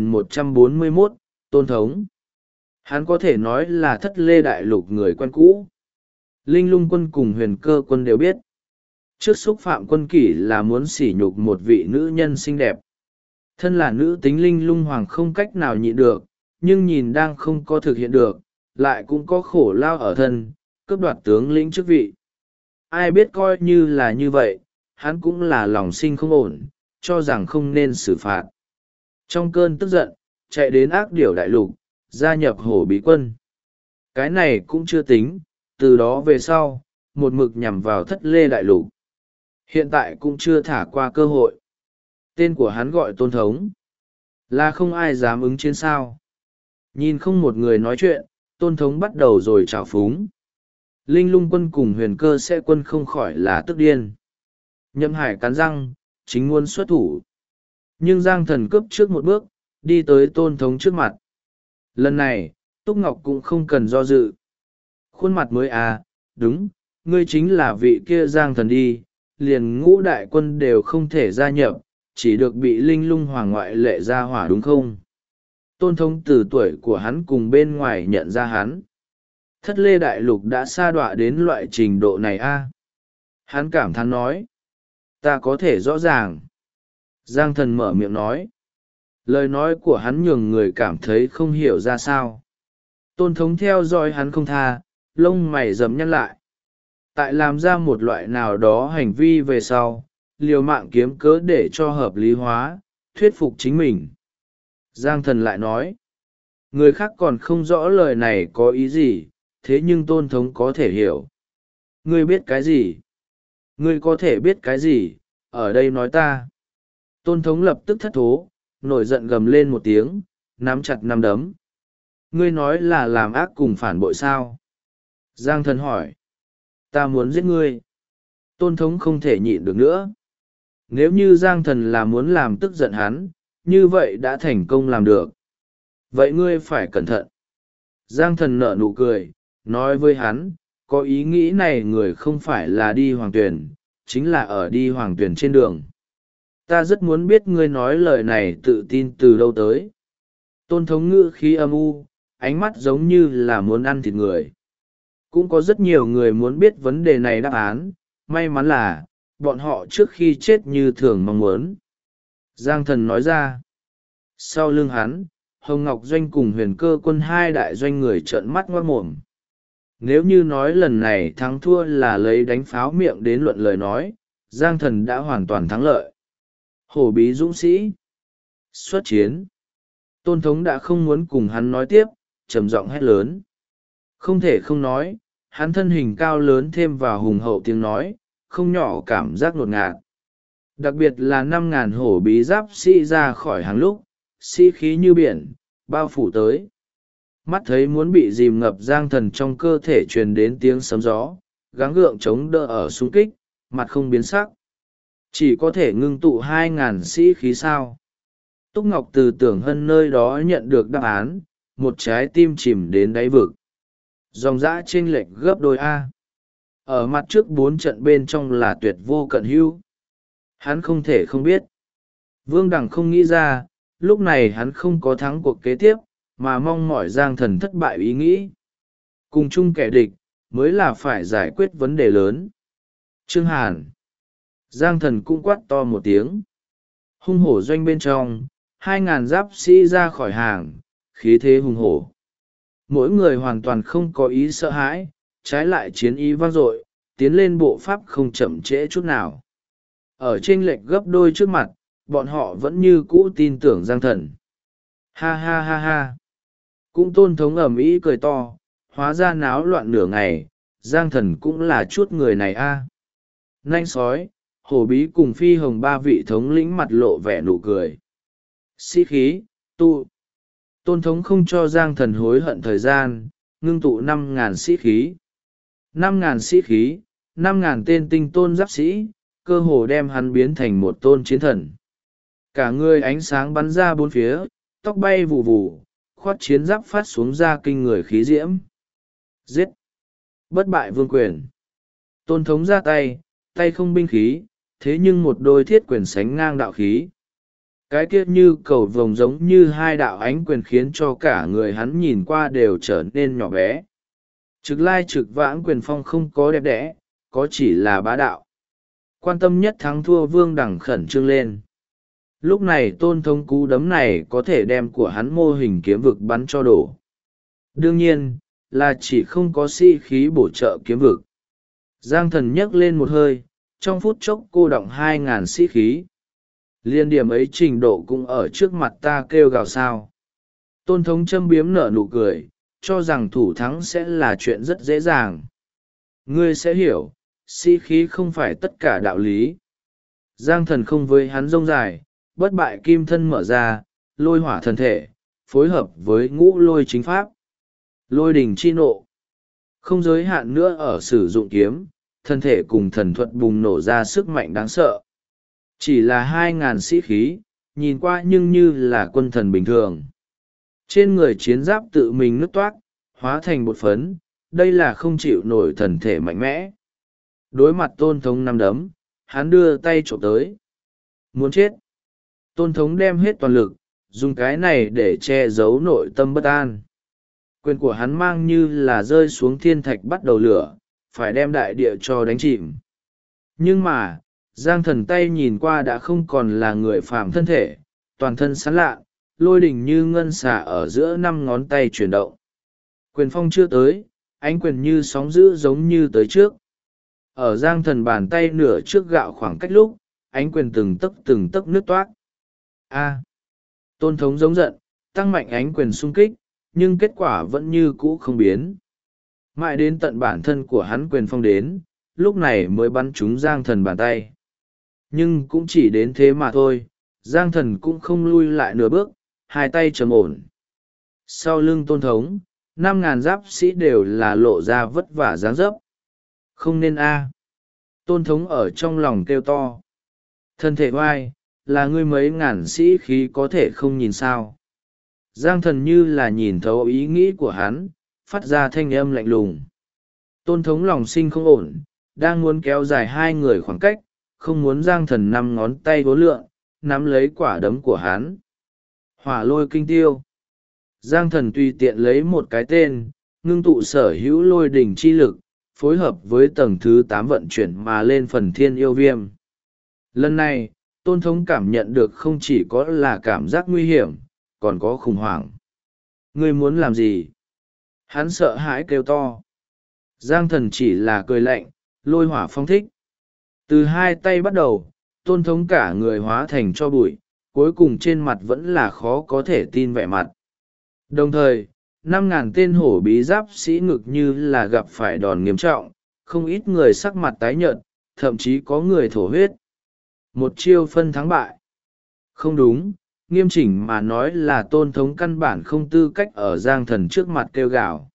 1141, Tôn Thống. Hắn có thể nói là Thất Lê Đại Lục người quen cũ. Linh Lung Quân cùng Huyền Cơ Quân đều biết. Trước xúc phạm quân kỷ là muốn sỉ nhục một vị nữ nhân xinh đẹp. Thân là nữ tính Linh Lung Hoàng không cách nào nhịn được, nhưng nhìn đang không có thực hiện được, lại cũng có khổ lao ở thân, cướp đoạt tướng lĩnh chức vị. Ai biết coi như là như vậy, hắn cũng là lòng sinh không ổn, cho rằng không nên xử phạt. Trong cơn tức giận, chạy đến ác điểu đại lục, gia nhập Hổ Bí Quân. Cái này cũng chưa tính, từ đó về sau, một mực nhằm vào Thất Lê Đại Lục. Hiện tại cũng chưa thả qua cơ hội. Tên của hắn gọi Tôn Thống. Là không ai dám ứng chiến sao. Nhìn không một người nói chuyện, Tôn Thống bắt đầu rồi trào phúng. Linh Lung Quân cùng Huyền Cơ sẽ quân không khỏi là tức điên. Nhậm Hải cắn răng, chính muốn xuất thủ. Nhưng Giang Thần cướp trước một bước, đi tới Tôn Thống trước mặt. Lần này, Túc Ngọc cũng không cần do dự. Khuôn mặt mới đúng, ngươi chính là vị kia Giang Thần đi, liền ngũ đại quân đều không thể gia nhập, chỉ được bị Linh Lung Hoàng ngoại lệ ra hỏa đúng không? Tôn Thống từ tuổi của hắn cùng bên ngoài nhận ra hắn. Thất Lê Đại Lục đã sa đọa đến loại trình độ này Hắn cảm thán nói. Ta có thể rõ ràng. Giang Thần mở miệng nói. Lời nói của hắn nhường người cảm thấy không hiểu ra sao. Tôn Thống theo dõi hắn không tha, lông mày rậm nhăn lại. Tại làm ra một loại nào đó hành vi về sau, liều mạng kiếm cớ để cho hợp lý hóa, thuyết phục chính mình. Giang Thần lại nói. Người khác còn không rõ lời này có ý gì, thế nhưng Tôn Thống có thể hiểu. Ngươi biết cái gì? Ngươi có thể biết cái gì? Ở đây nói ta. Tôn Thống lập tức thất thố, nổi giận gầm lên một tiếng, nắm chặt nắm đấm. Ngươi nói là làm ác cùng phản bội sao? Giang Thần hỏi. Ta muốn giết ngươi. Tôn Thống không thể nhịn được nữa. Nếu như Giang Thần là muốn làm tức giận hắn, như vậy đã thành công làm được. Vậy ngươi phải cẩn thận. Giang Thần nở nụ cười, nói với hắn, có ý nghĩ này người không phải là đi hoàng tuyển, chính là ở đi hoàng tuyển trên đường. Ta rất muốn biết ngươi nói lời này tự tin từ đâu tới. Tôn Thống ngữ khí âm u, ánh mắt giống như là muốn ăn thịt người. Cũng có rất nhiều người muốn biết vấn đề này đáp án, may mắn là, bọn họ trước khi chết như thường mong muốn. Giang Thần nói ra. Sau lưng hắn, Hồng Ngọc Doanh cùng Huyền Cơ Quân hai đại doanh người trợn mắt ngoác mồm. Nếu như nói lần này thắng thua là lấy đánh pháo miệng đến luận lời nói, Giang Thần đã hoàn toàn thắng lợi. Hổ Bí dũng sĩ. Xuất chiến. Tôn Thống đã không muốn cùng hắn nói tiếp, trầm giọng hét lớn. Không thể không nói, hắn thân hình cao lớn thêm vào hùng hậu tiếng nói, không nhỏ cảm giác ngột ngạt. Đặc biệt là 5.000 hổ bí giáp sĩ ra khỏi hàng lúc, sĩ khí như biển, bao phủ tới. Mắt thấy muốn bị dìm ngập Giang Thần trong cơ thể truyền đến tiếng sấm gió, gắng gượng chống đỡ ở xung kích, mặt không biến sắc. Chỉ có thể ngưng tụ 2.000 sĩ khí sao. Túc Ngọc từ Tưởng Hân nơi đó nhận được đáp án, một trái tim chìm đến đáy vực. Dòng dã chênh lệch gấp đôi A. Ở mặt trước 4 trận bên trong là tuyệt vô cận hữu. Hắn không thể không biết. Vương Đằng không nghĩ ra, lúc này hắn không có thắng cuộc kế tiếp, mà mong mỏi Giang Thần thất bại ý nghĩ. Cùng chung kẻ địch, mới là phải giải quyết vấn đề lớn. Trương Hàn. Giang Thần cũng quát to một tiếng. Hung hổ doanh bên trong, 2.000 giáp sĩ ra khỏi hàng, khí thế hung hổ. Mỗi người hoàn toàn không có ý sợ hãi, trái lại chiến ý vang dội, tiến lên bộ pháp không chậm trễ chút nào. Ở chênh lệch gấp đôi trước mặt, bọn họ vẫn như cũ tin tưởng Giang Thần. Ha ha ha ha. Cũng Tôn Thống ầm ĩ cười to, hóa ra náo loạn nửa ngày, Giang Thần cũng là chút người này a. Nanh sói, hổ bí cùng phi hồng ba vị thống lĩnh mặt lộ vẻ nụ cười. Sĩ khí, tụ. Tôn Thống không cho Giang Thần hối hận thời gian, ngưng tụ 5.000 sĩ khí. 5.000 sĩ khí, 5.000 tên tinh tôn giáp sĩ, cơ hồ đem hắn biến thành một tôn chiến thần. Cả người ánh sáng bắn ra bốn phía, tóc bay vù vù, khoát chiến giáp phát xuống ra kinh người khí diễm. Giết! Bất bại vương quyền. Tôn Thống ra tay, tay không binh khí, thế nhưng một đôi thiết quyền sánh ngang đạo khí. Cái kia như cầu vồng giống như hai đạo ánh quyền khiến cho cả người hắn nhìn qua đều trở nên nhỏ bé. Trực lai trực vãng quyền phong không có đẹp đẽ, có chỉ là bá đạo. Quan tâm nhất thắng thua vương đẳng khẩn trương lên. Lúc này Tôn Thống cú đấm này có thể đem của hắn mô hình kiếm vực bắn cho đổ. Đương nhiên, là chỉ không có sĩ khí bổ trợ kiếm vực. Giang Thần nhấc lên một hơi, trong phút chốc cô động 2.000 sĩ khí. Liên điểm ấy trình độ cũng ở trước mặt ta kêu gào sao. Tôn Thống châm biếm nở nụ cười, cho rằng thủ thắng sẽ là chuyện rất dễ dàng. Ngươi sẽ hiểu, sĩ khí không phải tất cả đạo lý. Giang Thần không với hắn rông dài, bất bại kim thân mở ra, lôi hỏa thần thể, phối hợp với ngũ lôi chính pháp. Lôi đình chi nộ. Không giới hạn nữa ở sử dụng kiếm, thân thể cùng thần thuật bùng nổ ra sức mạnh đáng sợ. Chỉ là 2.000 sĩ khí, nhìn qua nhưng như là quân thần bình thường. Trên người chiến giáp tự mình nứt toát, hóa thành bột phấn, đây là không chịu nổi thần thể mạnh mẽ. Đối mặt Tôn Thống nắm đấm, hắn đưa tay trộm tới. Muốn chết. Tôn Thống đem hết toàn lực, dùng cái này để che giấu nội tâm bất an. Quyền của hắn mang như là rơi xuống thiên thạch bắt đầu lửa, phải đem đại địa cho đánh chìm. Nhưng mà, Giang Thần tay nhìn qua đã không còn là người phàm thân thể, toàn thân sán lạ, lôi đỉnh như ngân xà ở giữa 5 ngón tay chuyển động. Quyền phong chưa tới, ánh quyền như sóng dữ giống như tới trước. Ở Giang Thần bàn tay nửa trước gạo khoảng cách lúc, ánh quyền từng tấc nứt toát. A. Tôn Thống giống giận, tăng mạnh ánh quyền xung kích, nhưng kết quả vẫn như cũ không biến. Mãi đến tận bản thân của hắn quyền phong đến, lúc này mới bắn trúng Giang Thần bàn tay. Nhưng cũng chỉ đến thế mà thôi, Giang Thần cũng không lui lại nửa bước, hai tay trầm ổn. Sau lưng Tôn Thống, 5.000 giáp sĩ đều là lộ ra vất vả dáng dấp. Không nên a. Tôn Thống ở trong lòng kêu to. Thân thể oai, là ngươi mấy ngàn sĩ khí có thể không nhìn sao. Giang Thần như là nhìn thấu ý nghĩ của hắn, phát ra thanh âm lạnh lùng. Tôn Thống lòng sinh không ổn, đang muốn kéo dài hai người khoảng cách, không muốn Giang Thần 5 ngón tay vố lượng, nắm lấy quả đấm của hắn. Hỏa lôi kinh tiêu. Giang Thần tùy tiện lấy một cái tên, ngưng tụ sở hữu lôi đỉnh chi lực, phối hợp với tầng thứ 8 vận chuyển mà lên phần thiên yêu viêm. Lần này, Tôn Thống cảm nhận được không chỉ có là cảm giác nguy hiểm, còn có khủng hoảng. Ngươi muốn làm gì? Hắn sợ hãi kêu to. Giang Thần chỉ là cười lạnh, lôi hỏa phong thích. Từ hai tay bắt đầu, Tôn Thống cả người hóa thành cho bụi, cuối cùng trên mặt vẫn là khó có thể tin vẻ mặt. Đồng thời, 5.000 tên hổ bí giáp sĩ ngực như là gặp phải đòn nghiêm trọng, không ít người sắc mặt tái nhợt, thậm chí có người thổ huyết. Một chiêu phân thắng bại. Không đúng, nghiêm chỉnh mà nói là Tôn Thống căn bản không tư cách ở Giang Thần trước mặt kêu gào.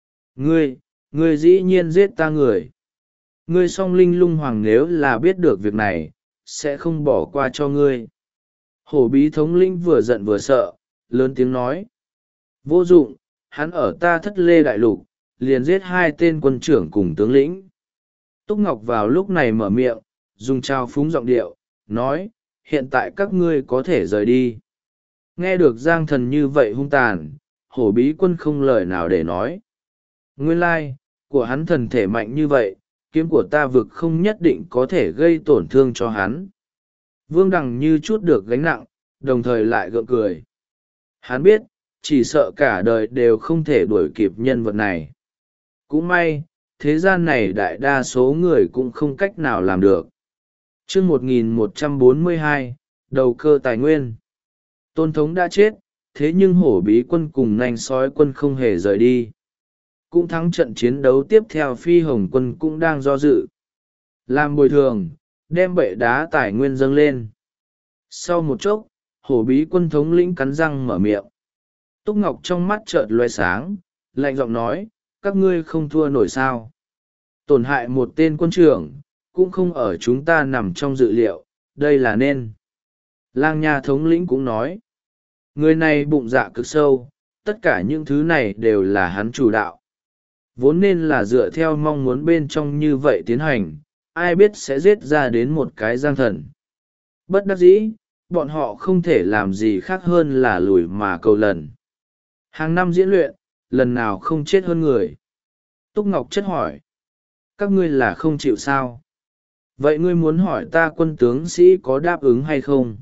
Ngươi dĩ nhiên giết ta người. Ngươi song linh lung hoàng nếu là biết được việc này, sẽ không bỏ qua cho ngươi. Hổ bí thống lĩnh vừa giận vừa sợ, lớn tiếng nói. Vô dụng, hắn ở ta Thất Lê Đại Lục, liền giết 2 tên quân trưởng cùng tướng lĩnh. Túc Ngọc vào lúc này mở miệng, dùng trao phúng giọng điệu, nói, hiện tại các ngươi có thể rời đi. Nghe được Giang Thần như vậy hung tàn, hổ bí quân không lời nào để nói. Nguyên lai, của hắn thần thể mạnh như vậy, kiếm của ta vực không nhất định có thể gây tổn thương cho hắn. Vương Đằng như chút được gánh nặng, đồng thời lại gượng cười. Hắn biết, chỉ sợ cả đời đều không thể đuổi kịp nhân vật này. Cũng may, thế gian này đại đa số người cũng không cách nào làm được. Chương 1142, đầu cơ tài nguyên. Tôn Thống đã chết, thế nhưng hổ bí quân cùng nanh sói quân không hề rời đi. Cũng thắng trận chiến đấu tiếp theo, phi hồng quân cũng đang do dự. Làm bồi thường, đem bệ đá tài nguyên dâng lên. Sau một chốc, hổ bí quân thống lĩnh cắn răng mở miệng. Túc Ngọc trong mắt chợt loe sáng, lạnh giọng nói, các ngươi không thua nổi sao. Tổn hại một tên quân trưởng, cũng không ở chúng ta nằm trong dự liệu, đây là nên. Lang Nha thống lĩnh cũng nói, người này bụng dạ cực sâu, tất cả những thứ này đều là hắn chủ đạo. Vốn nên là dựa theo mong muốn bên trong như vậy tiến hành, ai biết sẽ giết ra đến một cái Giang Thần. Bất đắc dĩ, bọn họ không thể làm gì khác hơn là lùi mà cầu lần. Hàng năm diễn luyện, lần nào không chết hơn người. Túc Ngọc chất hỏi, các ngươi là không chịu sao? Vậy ngươi muốn hỏi ta quân tướng sĩ có đáp ứng hay không?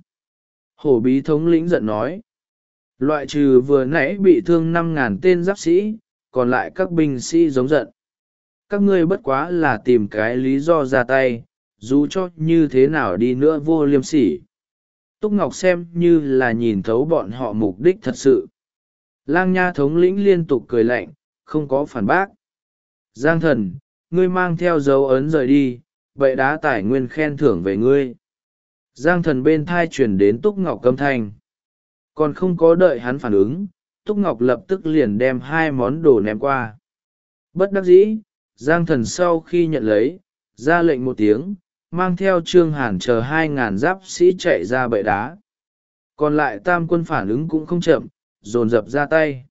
Hổ bí thống lĩnh giận nói, loại trừ vừa nãy bị thương 5.000 tên giáp sĩ, còn lại các binh sĩ giống giận. Các ngươi bất quá là tìm cái lý do ra tay, dù cho như thế nào đi nữa vô liêm sỉ. Túc Ngọc xem như là nhìn thấu bọn họ mục đích thật sự. Lang Nha thống lĩnh liên tục cười lạnh, không có phản bác. Giang Thần, ngươi mang theo dấu ấn rời đi, vậy đá tài nguyên khen thưởng về ngươi. Giang Thần bên thai chuyển đến Túc Ngọc âm thanh. Còn không có đợi hắn phản ứng, Túc Ngọc lập tức liền đem 2 món đồ ném qua. Bất đắc dĩ, Giang Thần sau khi nhận lấy, ra lệnh một tiếng, mang theo Trương Hàn chờ 2.000 giáp sĩ chạy ra bệ đá. Còn lại tam quân phản ứng cũng không chậm, dồn dập ra tay.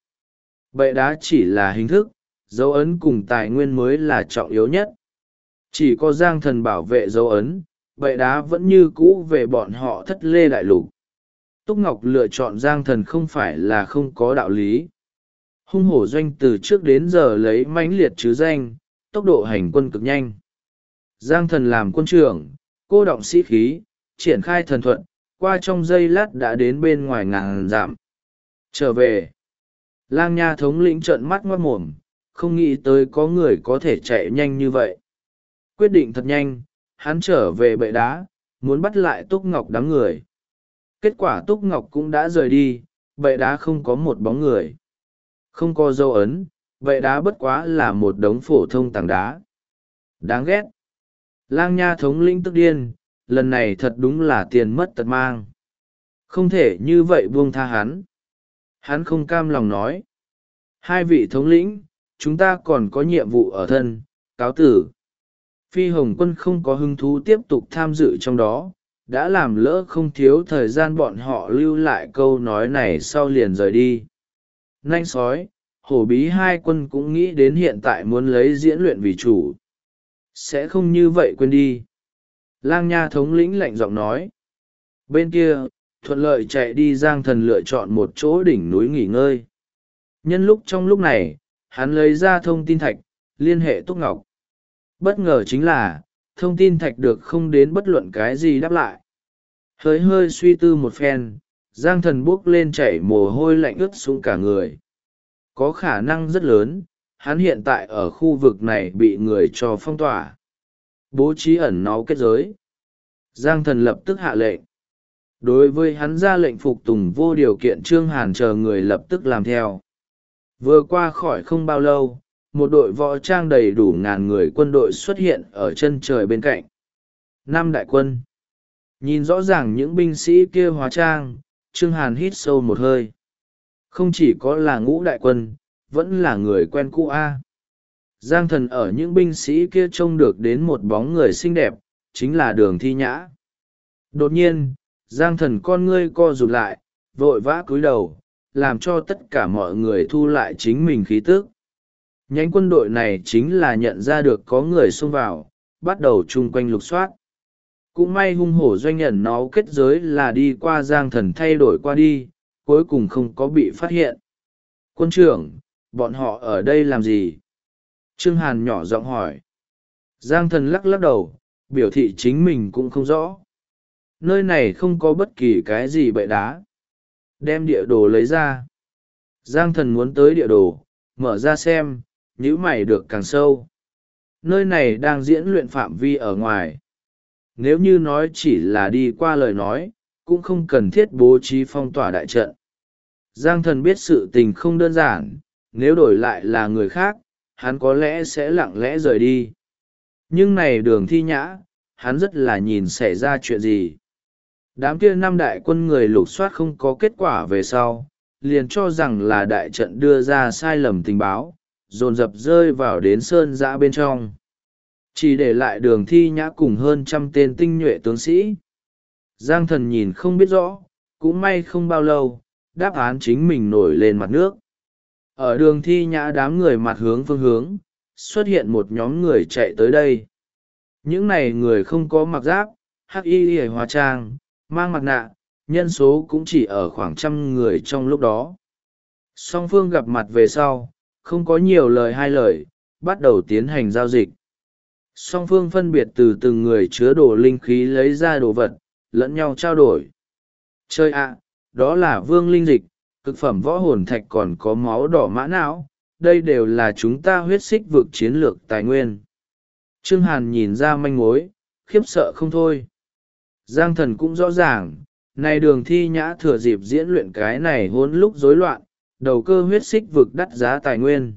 Bệ đá chỉ là hình thức, dấu ấn cùng tài nguyên mới là trọng yếu nhất. Chỉ có Giang Thần bảo vệ dấu ấn, bệ đá vẫn như cũ về bọn họ Thất Lê Đại Lục. Túc Ngọc lựa chọn Giang Thần không phải là không có đạo lý. Hung hổ doanh từ trước đến giờ lấy mãnh liệt chứ danh, tốc độ hành quân cực nhanh. Giang Thần làm quân trưởng, cô động sĩ khí, triển khai thần thuận, qua trong giây lát đã đến bên ngoài ngàn dặm. Trở về, Lang Nha thống lĩnh trợn mắt ngoát mồm, không nghĩ tới có người có thể chạy nhanh như vậy. Quyết định thật nhanh, hắn trở về bệ đá, muốn bắt lại Túc Ngọc đám người. Kết quả Túc Ngọc cũng đã rời đi, bệ đá không có một bóng người. Không có dấu ấn, bệ đá bất quá là một đống phổ thông tảng đá. Đáng ghét. Lang Nha thống lĩnh tức điên, lần này thật đúng là tiền mất tật mang. Không thể như vậy buông tha hắn. Hắn không cam lòng nói. 2 vị thống lĩnh, chúng ta còn có nhiệm vụ ở thân, cáo tử. Phi Hồng quân không có hứng thú tiếp tục tham dự trong đó, đã làm lỡ không thiếu thời gian bọn họ lưu lại câu nói này sau liền rời đi. Nanh sói, hổ bí 2 quân cũng nghĩ đến hiện tại muốn lấy diễn luyện vì chủ. Sẽ không như vậy quên đi. Lang Nha thống lĩnh lạnh giọng nói. Bên kia, thuận lợi chạy đi Giang Thần lựa chọn một chỗ đỉnh núi nghỉ ngơi. Nhân lúc trong lúc này, hắn lấy ra thông tin thạch, liên hệ Túc Ngọc. Bất ngờ chính là, thông tin thạch được không đến bất luận cái gì đáp lại. Hơi hơi suy tư một phen, Giang Thần buốc lên chảy mồ hôi lạnh ướt xuống cả người. Có khả năng rất lớn, hắn hiện tại ở khu vực này bị người cho phong tỏa. Bố trí ẩn náu kết giới. Giang Thần lập tức hạ lệnh. Đối với hắn ra lệnh phục tùng vô điều kiện, Trương Hàn chờ người lập tức làm theo. Vừa qua khỏi không bao lâu, một đội võ trang đầy đủ ngàn người quân đội xuất hiện ở chân trời bên cạnh. 5 đại quân. Nhìn rõ ràng những binh sĩ kia hóa trang, Trương Hàn hít sâu một hơi. Không chỉ có là Ngũ đại quân, vẫn là người quen cũ A. Giang Thần ở những binh sĩ kia trông được đến một bóng người xinh đẹp, chính là Đường Thi Nhã. Đột nhiên, Giang Thần con ngươi co rụt lại, vội vã cúi đầu, làm cho tất cả mọi người thu lại chính mình khí tức. Nhánh quân đội này chính là nhận ra được có người xông vào, bắt đầu chung quanh lục soát. Cũng may hung hổ doanh nhận nó kết giới là đi qua Giang Thần thay đổi qua đi, cuối cùng không có bị phát hiện. Quân trưởng, bọn họ ở đây làm gì? Trương Hàn nhỏ giọng hỏi. Giang Thần lắc lắc đầu, biểu thị chính mình cũng không rõ. Nơi này không có bất kỳ cái gì bậy đá. Đem địa đồ lấy ra. Giang Thần muốn tới địa đồ, mở ra xem, nhíu mày được càng sâu. nơi này đang diễn luyện phạm vi ở ngoài. Nếu như nói chỉ là đi qua lời nói, cũng không cần thiết bố trí phong tỏa đại trận. Giang Thần biết sự tình không đơn giản, nếu đổi lại là người khác, hắn có lẽ sẽ lặng lẽ rời đi. Nhưng này Đường Thi Nhã, hắn rất là nhìn xảy ra chuyện gì. Đám kia năm đại quân người lục soát không có kết quả về sau, liền cho rằng là đại trận đưa ra sai lầm tình báo, dồn dập rơi vào đến sơn dã bên trong. Chỉ để lại Đường Thi Nhã cùng hơn 100 tên tinh nhuệ tướng sĩ. Giang Thần nhìn không biết rõ, cũng may không bao lâu, đáp án chính mình nổi lên mặt nước. Ở Đường Thi Nhã đám người mặt hướng phương hướng, xuất hiện một nhóm người chạy tới đây. Những này người không có mặc giáp, hắc y hề hóa trang, mang mặt nạ, nhân số cũng chỉ ở khoảng 100 người trong lúc đó. Song phương gặp mặt về sau, không có nhiều lời hai lời, bắt đầu tiến hành giao dịch. Song phương phân biệt từ từng người chứa đồ linh khí lấy ra đồ vật, lẫn nhau trao đổi. Chơi ạ, đó là vương linh dịch, cực phẩm võ hồn thạch còn có máu đỏ mã não, đây đều là chúng ta huyết xích vực chiến lược tài nguyên. Trương Hàn nhìn ra manh mối, khiếp sợ không thôi. Giang Thần cũng rõ ràng, này Đường Thi Nhã thừa dịp diễn luyện cái này hỗn lúc rối loạn, đầu cơ huyết xích vực đắt giá tài nguyên.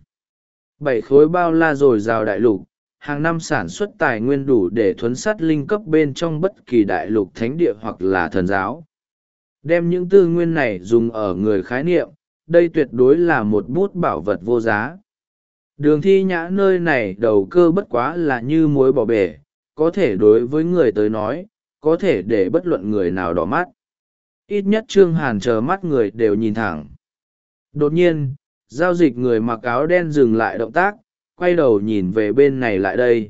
7 khối bao la dồi dào đại lục, hàng năm sản xuất tài nguyên đủ để thuấn sắt linh cấp bên trong bất kỳ đại lục thánh địa hoặc là thần giáo. Đem những tư nguyên này dùng ở người khái niệm, đây tuyệt đối là một bút bảo vật vô giá. Đường Thi Nhã nơi này đầu cơ bất quá là như muối bỏ bể, có thể đối với người tới nói, có thể để bất luận người nào đỏ mắt. Ít nhất Trương Hàn chờ mắt người đều nhìn thẳng. Đột nhiên, giao dịch người mặc áo đen dừng lại động tác, quay đầu nhìn về bên này lại đây.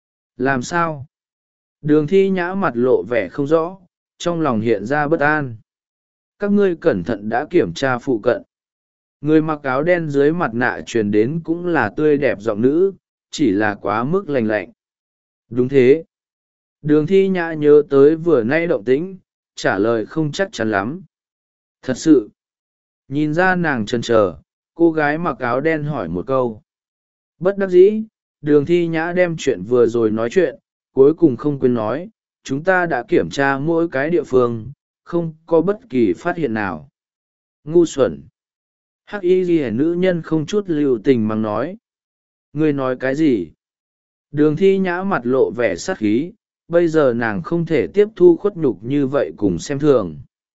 Làm sao? Đường Thi Nhã mặt lộ vẻ không rõ, trong lòng hiện ra bất an. Các ngươi cẩn thận đã kiểm tra phụ cận. Người mặc áo đen dưới mặt nạ truyền đến cũng là tươi đẹp giọng nữ, chỉ là quá mức lành lạnh. Đúng thế. Đường Thi Nhã nhớ tới vừa nay động tĩnh, trả lời không chắc chắn lắm. Thật sự. Nhìn ra nàng chần chờ, cô gái mặc áo đen hỏi một câu. Bất đắc dĩ, Đường Thi Nhã đem chuyện vừa rồi nói chuyện, cuối cùng không quên nói, chúng ta đã kiểm tra mỗi cái địa phương, không có bất kỳ phát hiện nào. Ngu xuẩn. Hắc y ghi nữ nhân không chút lưu tình mà nói. Ngươi nói cái gì? Đường Thi Nhã mặt lộ vẻ sát khí, bây giờ nàng không thể tiếp thu khuất nhục như vậy cùng xem thường.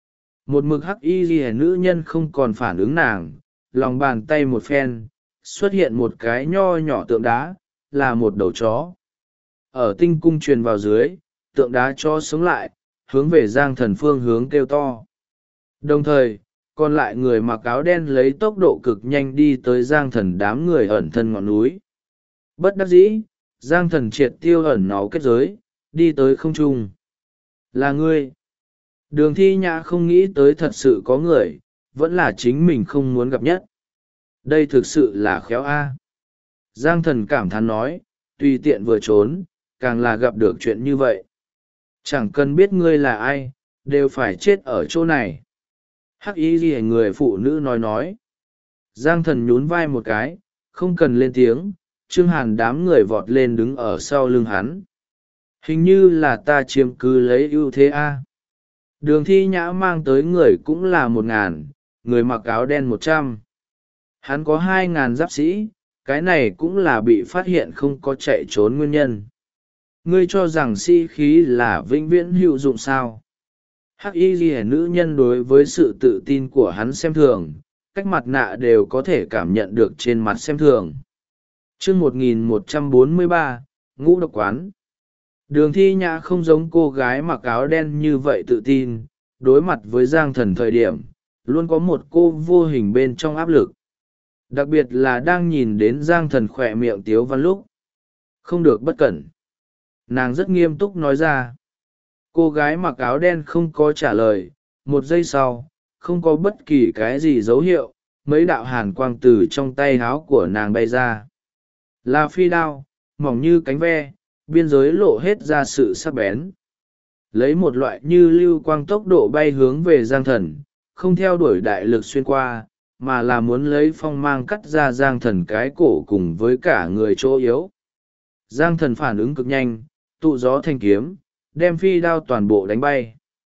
Một mực hắc y ghi nữ nhân không còn phản ứng nàng, lòng bàn tay một phen, xuất hiện một cái nho nhỏ tượng đá, là một đầu chó. Ở tinh cung truyền vào dưới, tượng đá chó sống lại, hướng về Giang Thần phương hướng kêu to. Đồng thời, còn lại người mặc áo đen lấy tốc độ cực nhanh đi tới Giang Thần đám người ẩn thân ngọn núi. Bất đắc dĩ, Giang Thần triệt tiêu ẩn náu kết giới, đi tới không trung. Là ngươi. Đường Thi Nhã không nghĩ tới thật sự có người, vẫn là chính mình không muốn gặp nhất. Đây thực sự là khéo a. Giang Thần cảm thán nói, tùy tiện vừa trốn, càng là gặp được chuyện như vậy. Chẳng cần biết ngươi là ai, đều phải chết ở chỗ này. Hắc y ghi người phụ nữ nói. Giang Thần nhún vai một cái, không cần lên tiếng, Trương Hàn đám người vọt lên đứng ở sau lưng hắn. Hình như là ta chiếm cứ lấy ưu thế a. Đường Thi Nhã mang tới người cũng là 1.000, người mặc áo đen 100. Hắn có 2.000 giáp sĩ, cái này cũng là bị phát hiện không có chạy trốn nguyên nhân. Ngươi cho rằng sĩ khí là vĩnh viễn hữu dụng sao? Hắc y ghi nữ nhân đối với sự tự tin của hắn xem thường, cách mặt nạ đều có thể cảm nhận được trên mặt xem thường. Chương 1143, Ngũ độc quán. Đường Thi Nhã không giống cô gái mặc áo đen như vậy tự tin, đối mặt với Giang Thần thời điểm, luôn có một cô vô hình bên trong áp lực. Đặc biệt là đang nhìn đến Giang Thần khỏe miệng tiếu văn lúc. Không được bất cẩn. Nàng rất nghiêm túc nói ra. Cô gái mặc áo đen không có trả lời, một giây sau, không có bất kỳ cái gì dấu hiệu, mấy đạo hàn quang từ trong tay háo của nàng bay ra. Là phi đao, mỏng như cánh ve, biên giới lộ hết ra sự sắc bén. Lấy một loại như lưu quang tốc độ bay hướng về Giang Thần, không theo đuổi đại lực xuyên qua, mà là muốn lấy phong mang cắt ra Giang Thần cái cổ cùng với cả người chỗ yếu. Giang thần phản ứng cực nhanh, tụ gió thành kiếm, đem phi đao toàn bộ đánh bay.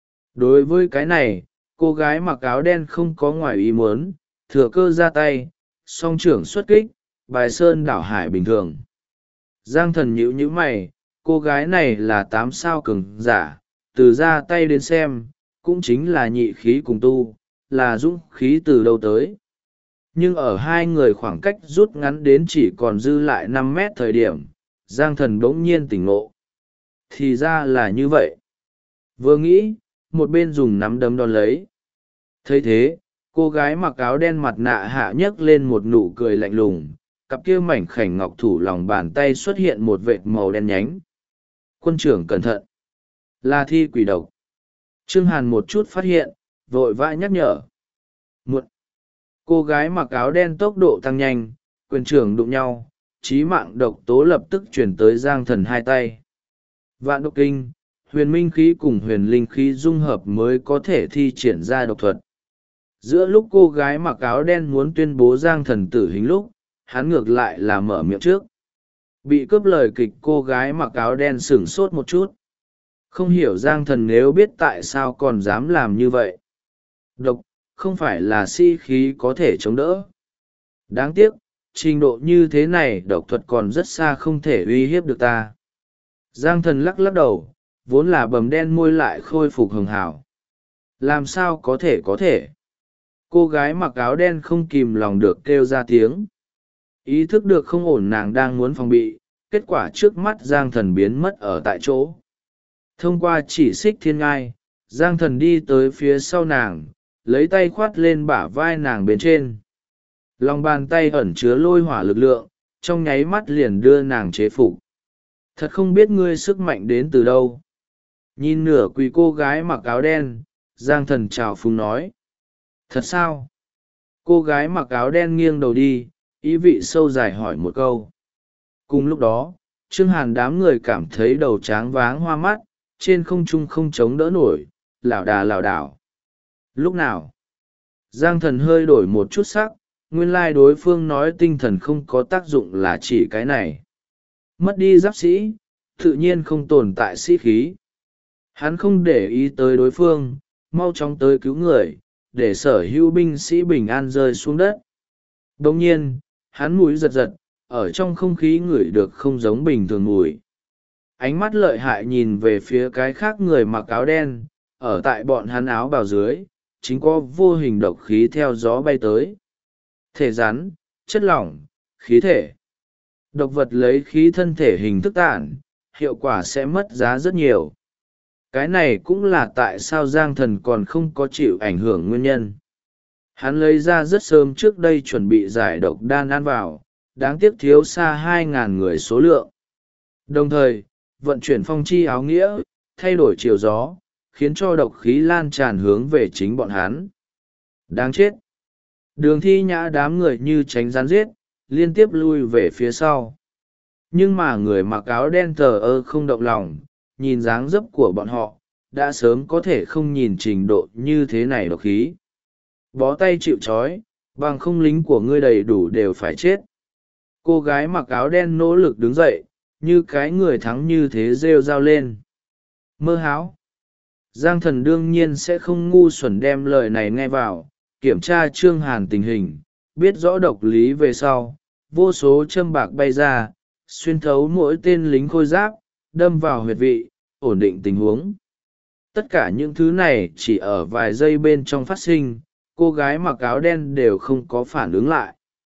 Đối với cái này, cô gái mặc áo đen không có ngoài ý muốn, thừa cơ ra tay, song trưởng xuất kích, bài sơn đảo hải bình thường. Giang thần nhíu nhíu mày, cô gái này là 8 sao cường giả, từ ra tay đến xem, cũng chính là nhị khí cùng tu, là dũng khí từ đâu tới. Nhưng ở hai người khoảng cách rút ngắn đến chỉ còn dư lại 5 mét thời điểm, Giang thần bỗng nhiên tỉnh ngộ. Thì ra là như vậy. Vừa nghĩ, một bên dùng nắm đấm đón lấy. Thấy thế, cô gái mặc áo đen mặt nạ hạ nhấc lên một nụ cười lạnh lùng, cặp kia mảnh khảnh ngọc thủ lòng bàn tay xuất hiện một vệt màu đen nhánh. Quân trưởng cẩn thận, là thi quỷ độc. Trương Hàn một chút phát hiện, vội vã nhắc nhở. Muộn. Cô gái mặc áo đen tốc độ tăng nhanh, quyền trưởng đụng nhau, chí mạng độc tố lập tức chuyển tới Giang thần hai tay. Vạn độc kinh, huyền minh khí cùng huyền linh khí dung hợp mới có thể thi triển ra độc thuật. Giữa lúc cô gái mặc áo đen muốn tuyên bố Giang thần tử hình lúc, hắn ngược lại là mở miệng trước. Bị cướp lời kịch, cô gái mặc áo đen sửng sốt một chút. Không hiểu Giang thần nếu biết tại sao còn dám làm như vậy. Độc, không phải là khí có thể chống đỡ. Đáng tiếc, trình độ như thế này độc thuật còn rất xa không thể uy hiếp được ta. Giang thần lắc lắc đầu, vốn là bầm đen môi lại khôi phục hường hảo. Làm sao có thể. Cô gái mặc áo đen không kìm lòng được kêu ra tiếng. Ý thức được không ổn, nàng đang muốn phòng bị, kết quả trước mắt Giang thần biến mất ở tại chỗ. Thông qua chỉ xích thiên ngai, Giang thần đi tới phía sau nàng, lấy tay khoát lên bả vai nàng bên trên. Lòng bàn tay ẩn chứa lôi hỏa lực lượng, trong nháy mắt liền đưa nàng chế phục. Thật không biết ngươi sức mạnh đến từ đâu. Nhìn nửa quỳ cô gái mặc áo đen, Giang thần chào phúng nói. Thật sao? Cô gái mặc áo đen nghiêng đầu đi, ý vị sâu dài hỏi một câu. Cùng lúc đó, Trương Hàn đám người cảm thấy đầu tráng váng hoa mắt, trên không trung không chống đỡ nổi, lảo đà lảo đảo. Lúc nào? Giang thần hơi đổi một chút sắc, nguyên lai đối phương nói tinh thần không có tác dụng là chỉ cái này. Mất đi giáp sĩ, tự nhiên không tồn tại sĩ khí. Hắn không để ý tới đối phương, mau chóng tới cứu người, để sở hữu binh sĩ bình an rơi xuống đất. Đồng nhiên, hắn mũi giật giật, ở trong không khí ngửi được không giống bình thường mùi. Ánh mắt lợi hại nhìn về phía cái khác người mặc áo đen, ở tại bọn hắn áo bào dưới, chính có vô hình độc khí theo gió bay tới. Thể rắn, chất lỏng, khí thể. Độc vật lấy khí thân thể hình thức tản, hiệu quả sẽ mất giá rất nhiều. Cái này cũng là tại sao Giang thần còn không có chịu ảnh hưởng nguyên nhân. Hắn lấy ra rất sớm trước đây chuẩn bị giải độc đan ăn vào, đáng tiếc thiếu xa 2.000 người số lượng. Đồng thời, vận chuyển phong chi áo nghĩa, thay đổi chiều gió, khiến cho độc khí lan tràn hướng về chính bọn hắn. Đáng chết! Đường Thi Nhã đám người như tránh rắn giết, liên tiếp lui về phía sau. Nhưng mà người mặc áo đen thờ ơ không động lòng, nhìn dáng dấp của bọn họ, đã sớm có thể không nhìn trình độ như thế này độc khí. Bó tay chịu trói, bằng không lính của ngươi đầy đủ đều phải chết. Cô gái mặc áo đen nỗ lực đứng dậy, như cái người thắng như thế rêu rao lên. Mơ hão. Giang thần đương nhiên sẽ không ngu xuẩn đem lời này nghe vào, kiểm tra Trương Hàn tình hình, biết rõ độc lý về sau, vô số châm bạc bay ra, xuyên thấu mỗi tên lính khôi giáp, đâm vào huyệt vị, ổn định tình huống. Tất cả những thứ này chỉ ở vài giây bên trong phát sinh, cô gái mặc áo đen đều không có phản ứng lại.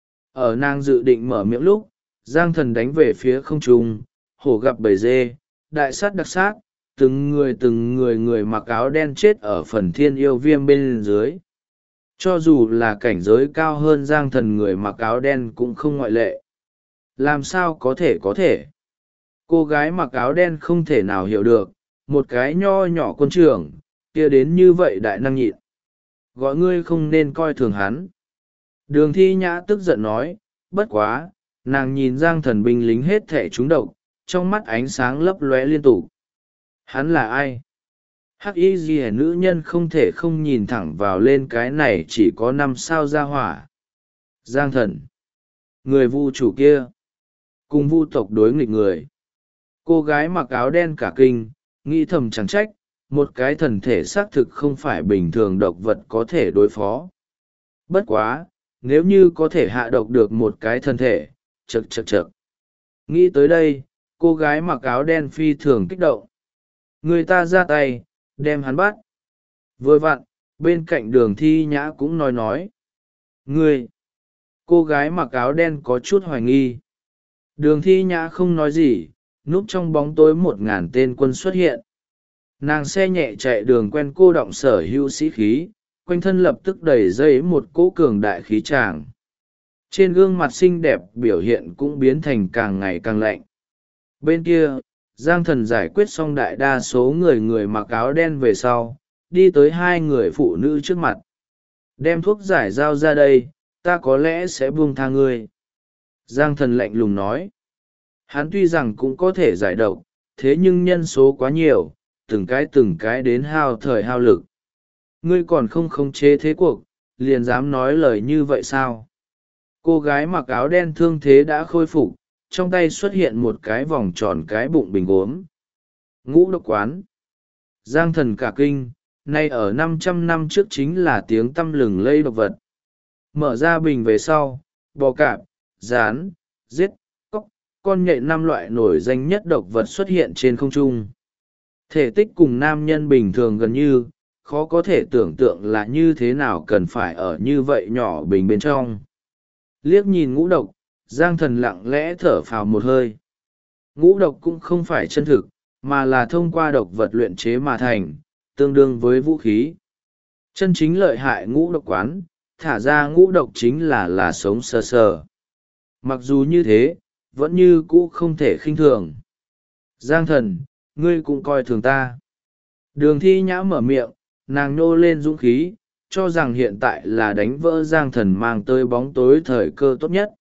Ở nàng dự định mở miệng lúc, Giang thần đánh về phía không trung, hổ gặp bầy dê, đại sát đặc sát, từng người mặc áo đen chết ở phần thiên yêu viêm bên dưới. Cho dù là cảnh giới cao hơn Giang thần, người mặc áo đen cũng không ngoại lệ. Làm sao có thể? Cô gái mặc áo đen không thể nào hiểu được, một cái nho nhỏ quân trưởng, kia đến như vậy đại năng nhịn. Gọi ngươi không nên coi thường hắn. Đường Thi Nhã tức giận nói, bất quá, nàng nhìn Giang thần binh lính hết thể trúng độc, trong mắt ánh sáng lấp lóe liên tục. Hắn là ai? Hắc y ghi nữ nhân không thể không nhìn thẳng vào lên cái này chỉ có 5 sao ra hỏa. Giang thần. Người vu chủ kia. cùng vu tộc đối nghịch người. Cô gái mặc áo đen cả kinh, nghĩ thầm chẳng trách, một cái thần thể xác thực không phải bình thường độc vật có thể đối phó. Bất quá, nếu như có thể hạ độc được một cái thân thể, chật chật chật. Nghĩ tới đây, cô gái mặc áo đen phi thường kích động. Người ta ra tay, đem hắn bắt. Vừa vặn, bên cạnh Đường Thi Nhã cũng nói. Ngươi! Cô gái mặc áo đen có chút hoài nghi. Đường Thi Nhã không nói gì, núp trong bóng tối 1000 tên quân xuất hiện. Nàng xe nhẹ chạy đường quen cô động sở hữu sĩ khí, quanh thân lập tức đầy dây một cỗ cường đại khí tràng. Trên gương mặt xinh đẹp biểu hiện cũng biến thành càng ngày càng lạnh. Bên kia, Giang Thần giải quyết xong đại đa số người mặc áo đen về sau, đi tới 2 người phụ nữ trước mặt. Đem thuốc giải dao ra đây, ta có lẽ sẽ buông tha ngươi. Giang Thần lạnh lùng nói. Hắn tuy rằng cũng có thể giải độc, thế nhưng nhân số quá nhiều, từng cái đến hao thời hao lực. Ngươi còn không khống chế thế cuộc, liền dám nói lời như vậy sao? Cô gái mặc áo đen thương thế đã khôi phục, trong tay xuất hiện một cái vòng tròn cái bụng bình gốm. Ngũ độc quán. Giang Thần cả kinh, nay ở 500 năm trước chính là tiếng tăm lừng lây độc vật. Mở ra bình về sau, bò cạp, rán, giết, cóc, con nhện 5 loại nổi danh nhất độc vật xuất hiện trên không trung. Thể tích cùng nam nhân bình thường gần như, khó có thể tưởng tượng là như thế nào cần phải ở như vậy nhỏ bình bên trong. Liếc nhìn ngũ độc, Giang Thần lặng lẽ thở phào một hơi. Ngũ độc cũng không phải chân thực, mà là thông qua độc vật luyện chế mà thành, tương đương với vũ khí. Chân chính lợi hại ngũ độc quán, thả ra ngũ độc chính là sống sờ sờ. Mặc dù như thế, vẫn như cũ không thể khinh thường. Giang Thần, ngươi cũng coi thường ta. Đường Thi Nhã mở miệng, nàng nô lên dũng khí, cho rằng hiện tại là đánh vỡ Giang Thần mang tới bóng tối thời cơ tốt nhất.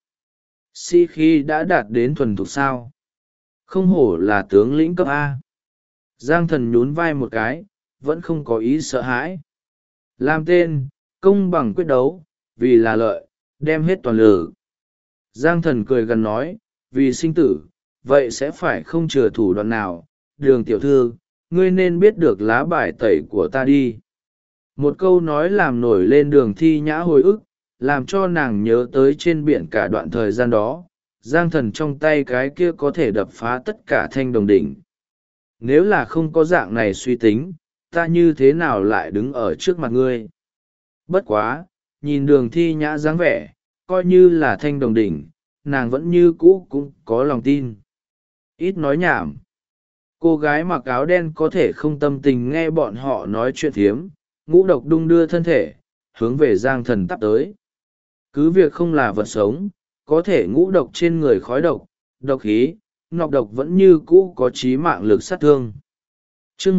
Khi đã đạt đến thuần thục sao? Không hổ là tướng lĩnh cấp A. Giang Thần nhún vai một cái, vẫn không có ý sợ hãi. Làm tên, công bằng quyết đấu, vì là lợi, đem hết toàn lực. Giang Thần cười gần nói, vì sinh tử, vậy sẽ phải không chừa thủ đoạn nào. Đường tiểu thư, ngươi nên biết được lá bài tẩy của ta đi. Một câu nói làm nổi lên Đường Thi Nhã hồi ức, làm cho nàng nhớ tới trên biển cả đoạn thời gian đó, Giang Thần trong tay cái kia có thể đập phá tất cả thanh đồng đỉnh. Nếu là không có dạng này suy tính, ta như thế nào lại đứng ở trước mặt ngươi? Bất quá, nhìn Đường Thi Nhã dáng vẻ, coi như là thanh đồng đỉnh, nàng vẫn như cũ cũng có lòng tin. Ít nói nhảm. Cô gái mặc áo đen có thể không tâm tình nghe bọn họ nói chuyện thiếm, ngũ độc đung đưa thân thể, hướng về Giang Thần tắp tới. Cứ việc không là vật sống, có thể ngũ độc trên người khói độc, độc khí, nọc độc vẫn như cũ có chí mạng lực sát thương. Chương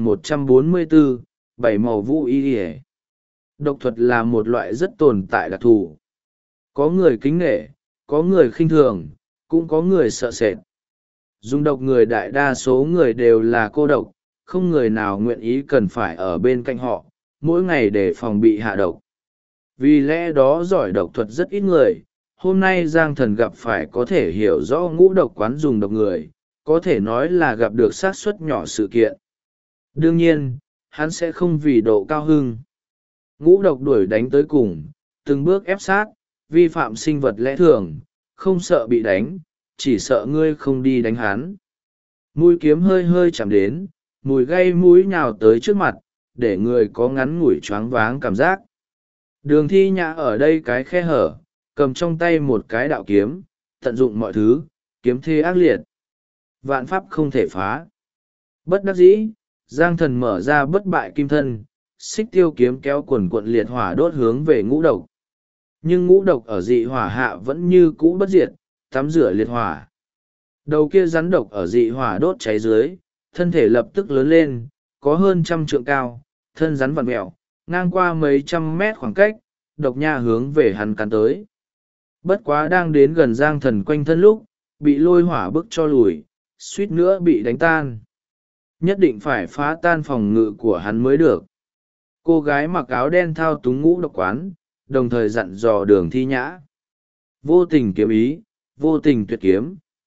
1144, bảy màu vũ y y. Độc thuật là một loại rất tồn tại đặc thù. Có người kính nể, có người khinh thường, cũng có người sợ sệt. Dùng độc người đại đa số người đều là cô độc, không người nào nguyện ý cần phải ở bên cạnh họ, mỗi ngày để phòng bị hạ độc. Vì lẽ đó giỏi độc thuật rất ít người, hôm nay Giang Thần gặp phải có thể hiểu rõ ngũ độc quán dùng độc người, có thể nói là gặp được xác suất nhỏ sự kiện. Đương nhiên, hắn sẽ không vì độ cao hưng. Ngũ độc đuổi đánh tới cùng, từng bước ép sát, vi phạm sinh vật lẽ thường, không sợ bị đánh, chỉ sợ ngươi không đi đánh hắn. Mũi kiếm hơi hơi chạm đến, mùi gây mũi nhào tới trước mặt, để người có ngắn ngủi choáng váng cảm giác. Đường Thi Nhã ở đây cái khe hở, cầm trong tay một cái đạo kiếm, tận dụng mọi thứ, kiếm thê ác liệt. Vạn pháp không thể phá. Bất đắc dĩ, Giang Thần mở ra bất bại kim thân, xích tiêu kiếm kéo quần quận liệt hỏa đốt hướng về ngũ độc. Nhưng ngũ độc ở dị hỏa hạ vẫn như cũ bất diệt, tắm rửa liệt hỏa. Đầu kia rắn độc ở dị hỏa đốt cháy dưới, thân thể lập tức lớn lên, có hơn 100 trượng cao, thân rắn vặn mẹo, ngang qua mấy trăm mét khoảng cách, độc nha hướng về hắn cắn tới. Bất quá đang đến gần Giang Thần quanh thân lúc, bị lôi hỏa bức cho lùi, suýt nữa bị đánh tan. Nhất định phải phá tan phòng ngự của hắn mới được. Cô gái mặc áo đen thao túng ngũ độc quán, đồng thời dặn dò Đường Thi Nhã. Vô tình kiếm ý, vô tình tuyệt kiếm,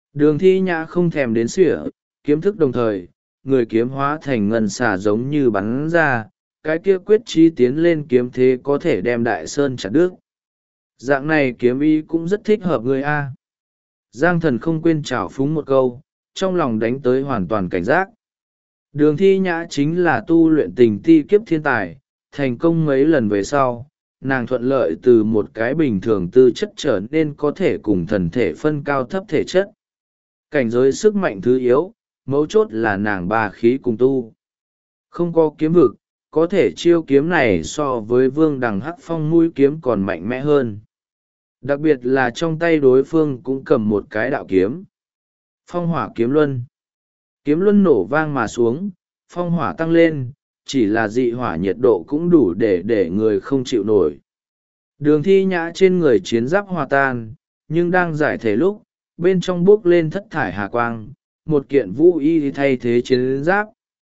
Đường thi nhã không thèm đến sỉa, kiếm thức đồng thời, người kiếm hóa thành ngân xà giống như bắn ra, cái kia quyết chí tiến lên kiếm thế có thể đem đại sơn chặt đứt. Dạng này kiếm ý cũng rất thích hợp người A. Giang thần không quên trào phúng một câu, trong lòng đánh tới hoàn toàn cảnh giác. Đường thi nhã chính là tu luyện tình ti kiếp thiên tài, thành công mấy lần về sau, nàng thuận lợi từ một cái bình thường tư chất trở nên có thể cùng thần thể phân cao thấp thể chất. Cảnh giới sức mạnh thứ yếu, mấu chốt là nàng ba khí cùng tu. Không có kiếm vực, có thể chiêu kiếm này so với vương đằng hắc phong mũi kiếm còn mạnh mẽ hơn. Đặc biệt là trong tay đối phương cũng cầm một cái đạo kiếm. Phong hỏa kiếm luân. Kiếm luân nổ vang mà xuống, phong hỏa tăng lên, chỉ là dị hỏa nhiệt độ cũng đủ để người không chịu nổi. Đường thi nhã trên người chiến giáp hòa tan, nhưng đang giải thể lúc, bên trong bước lên thất thải hà quang, một kiện vũ y thay thế chiến giáp.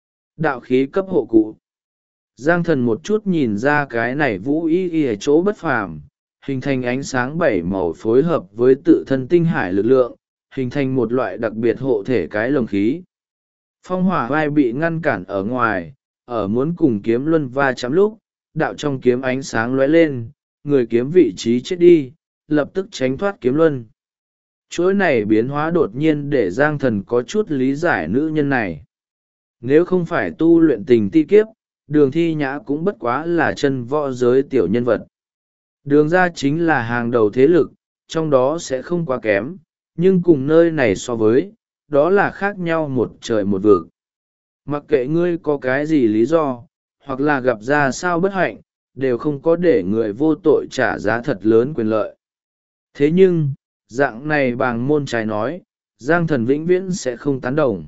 Đạo khí cấp hộ cụ. Giang thần một chút nhìn ra cái này vũ y ở chỗ bất phàm, hình thành ánh sáng bảy màu phối hợp với tự thân tinh hải lực lượng, hình thành một loại đặc biệt hộ thể cái lồng khí. Phong hỏa vai bị ngăn cản ở ngoài, ở muốn cùng kiếm luân va chạm lúc, đạo trong kiếm ánh sáng lóe lên, người kiếm vị trí chết đi, lập tức tránh thoát kiếm luân. Chuỗi này biến hóa đột nhiên để Giang thần có chút lý giải nữ nhân này. Nếu không phải tu luyện tình ti kiếp, đường thi nhã cũng bất quá là chân võ giới tiểu nhân vật. Đường ra chính là hàng đầu thế lực, trong đó sẽ không quá kém, nhưng cùng nơi này so với, đó là khác nhau một trời một vực. Mặc kệ ngươi có cái gì lý do, hoặc là gặp ra sao bất hạnh, đều không có để người vô tội trả giá thật lớn quyền lợi. Thế nhưng, dạng này bàng môn trái nói, Giang thần vĩnh viễn sẽ không tán đồng.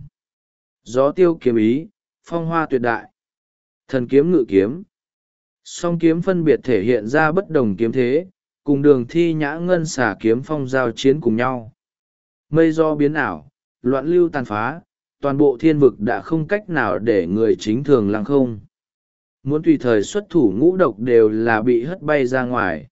Gió tiêu kiếm ý, phong hoa tuyệt đại, thần kiếm ngự kiếm. Song kiếm phân biệt thể hiện ra bất đồng kiếm thế, cùng đường thi nhã ngân xả kiếm phong giao chiến cùng nhau. Mây do biến ảo, loạn lưu tàn phá, toàn bộ thiên vực đã không cách nào để người chính thường lăng không. Muốn tùy thời xuất thủ ngũ độc đều là bị hất bay ra ngoài.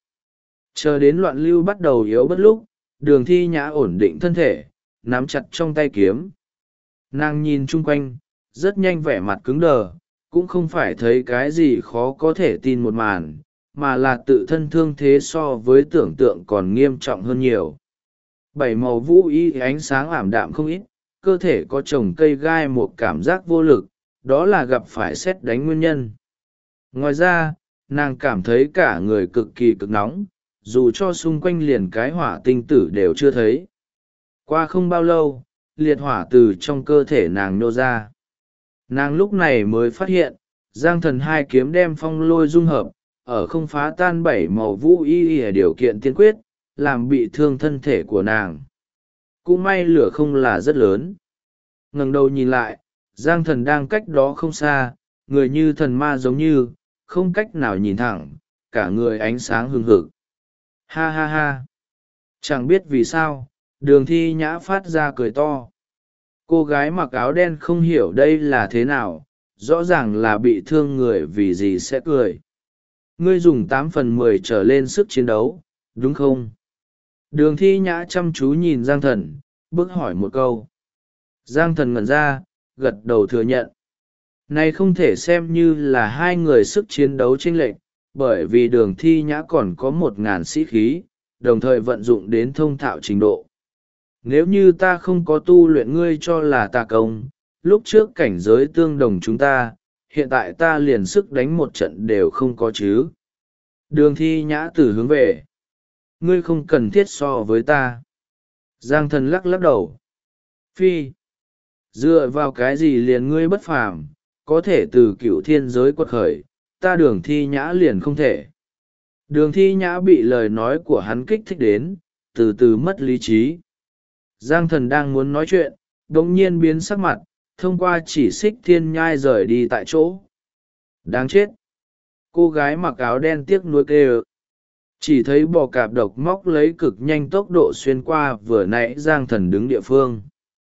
Chờ đến loạn lưu bắt đầu yếu bất lúc, đường thi nhã ổn định thân thể, nắm chặt trong tay kiếm. Nàng nhìn chung quanh, rất nhanh vẻ mặt cứng đờ, cũng không phải thấy cái gì khó có thể tin một màn, mà là tự thân thương thế so với tưởng tượng còn nghiêm trọng hơn nhiều. Bảy màu vũ y ánh sáng ảm đạm không ít, cơ thể có trồng cây gai một cảm giác vô lực, đó là gặp phải sét đánh nguyên nhân. Ngoài ra, nàng cảm thấy cả người cực kỳ cực nóng, dù cho xung quanh liền cái hỏa tinh tử đều chưa thấy. Qua không bao lâu, liệt hỏa từ trong cơ thể nàng nô ra. Nàng lúc này mới phát hiện, Giang thần hai kiếm đem phong lôi dung hợp, ở không phá tan bảy màu vũ y ở điều kiện tiên quyết, làm bị thương thân thể của nàng. Cũng may lửa không là rất lớn. Ngẩng đầu nhìn lại, Giang thần đang cách đó không xa, người như thần ma giống như, không cách nào nhìn thẳng, cả người ánh sáng hừng hực. Ha ha ha! Chẳng biết vì sao, đường thi nhã phát ra cười to. Cô gái mặc áo đen không hiểu đây là thế nào, rõ ràng là bị thương người vì gì sẽ cười. Ngươi dùng 8/10 trở lên sức chiến đấu, đúng không? Đường thi nhã chăm chú nhìn Giang thần, bước hỏi một câu. Giang thần ngẩn ra, gật đầu thừa nhận. Này không thể xem như là hai người sức chiến đấu chênh lệch, bởi vì đường thi nhã còn có 1.000 sĩ khí, đồng thời vận dụng đến thông thạo trình độ. Nếu như ta không có tu luyện ngươi cho là tà công, lúc trước cảnh giới tương đồng chúng ta, hiện tại ta liền sức đánh một trận đều không có chứ. Đường thi nhã tử hướng về. Ngươi không cần thiết so với ta. Giang thần lắc lắc đầu. Phi. Dựa vào cái gì liền ngươi bất phàm, có thể từ cựu thiên giới quật khởi, ta đường thi nhã liền không thể. Đường thi nhã bị lời nói của hắn kích thích đến, từ từ mất lý trí. Giang thần đang muốn nói chuyện, đống nhiên biến sắc mặt, thông qua chỉ xích thiên nhai rời đi tại chỗ. Đáng chết! Cô gái mặc áo đen tiếc nuối kêu. Chỉ thấy bò cạp độc móc lấy cực nhanh tốc độ xuyên qua vừa nãy Giang thần đứng địa phương.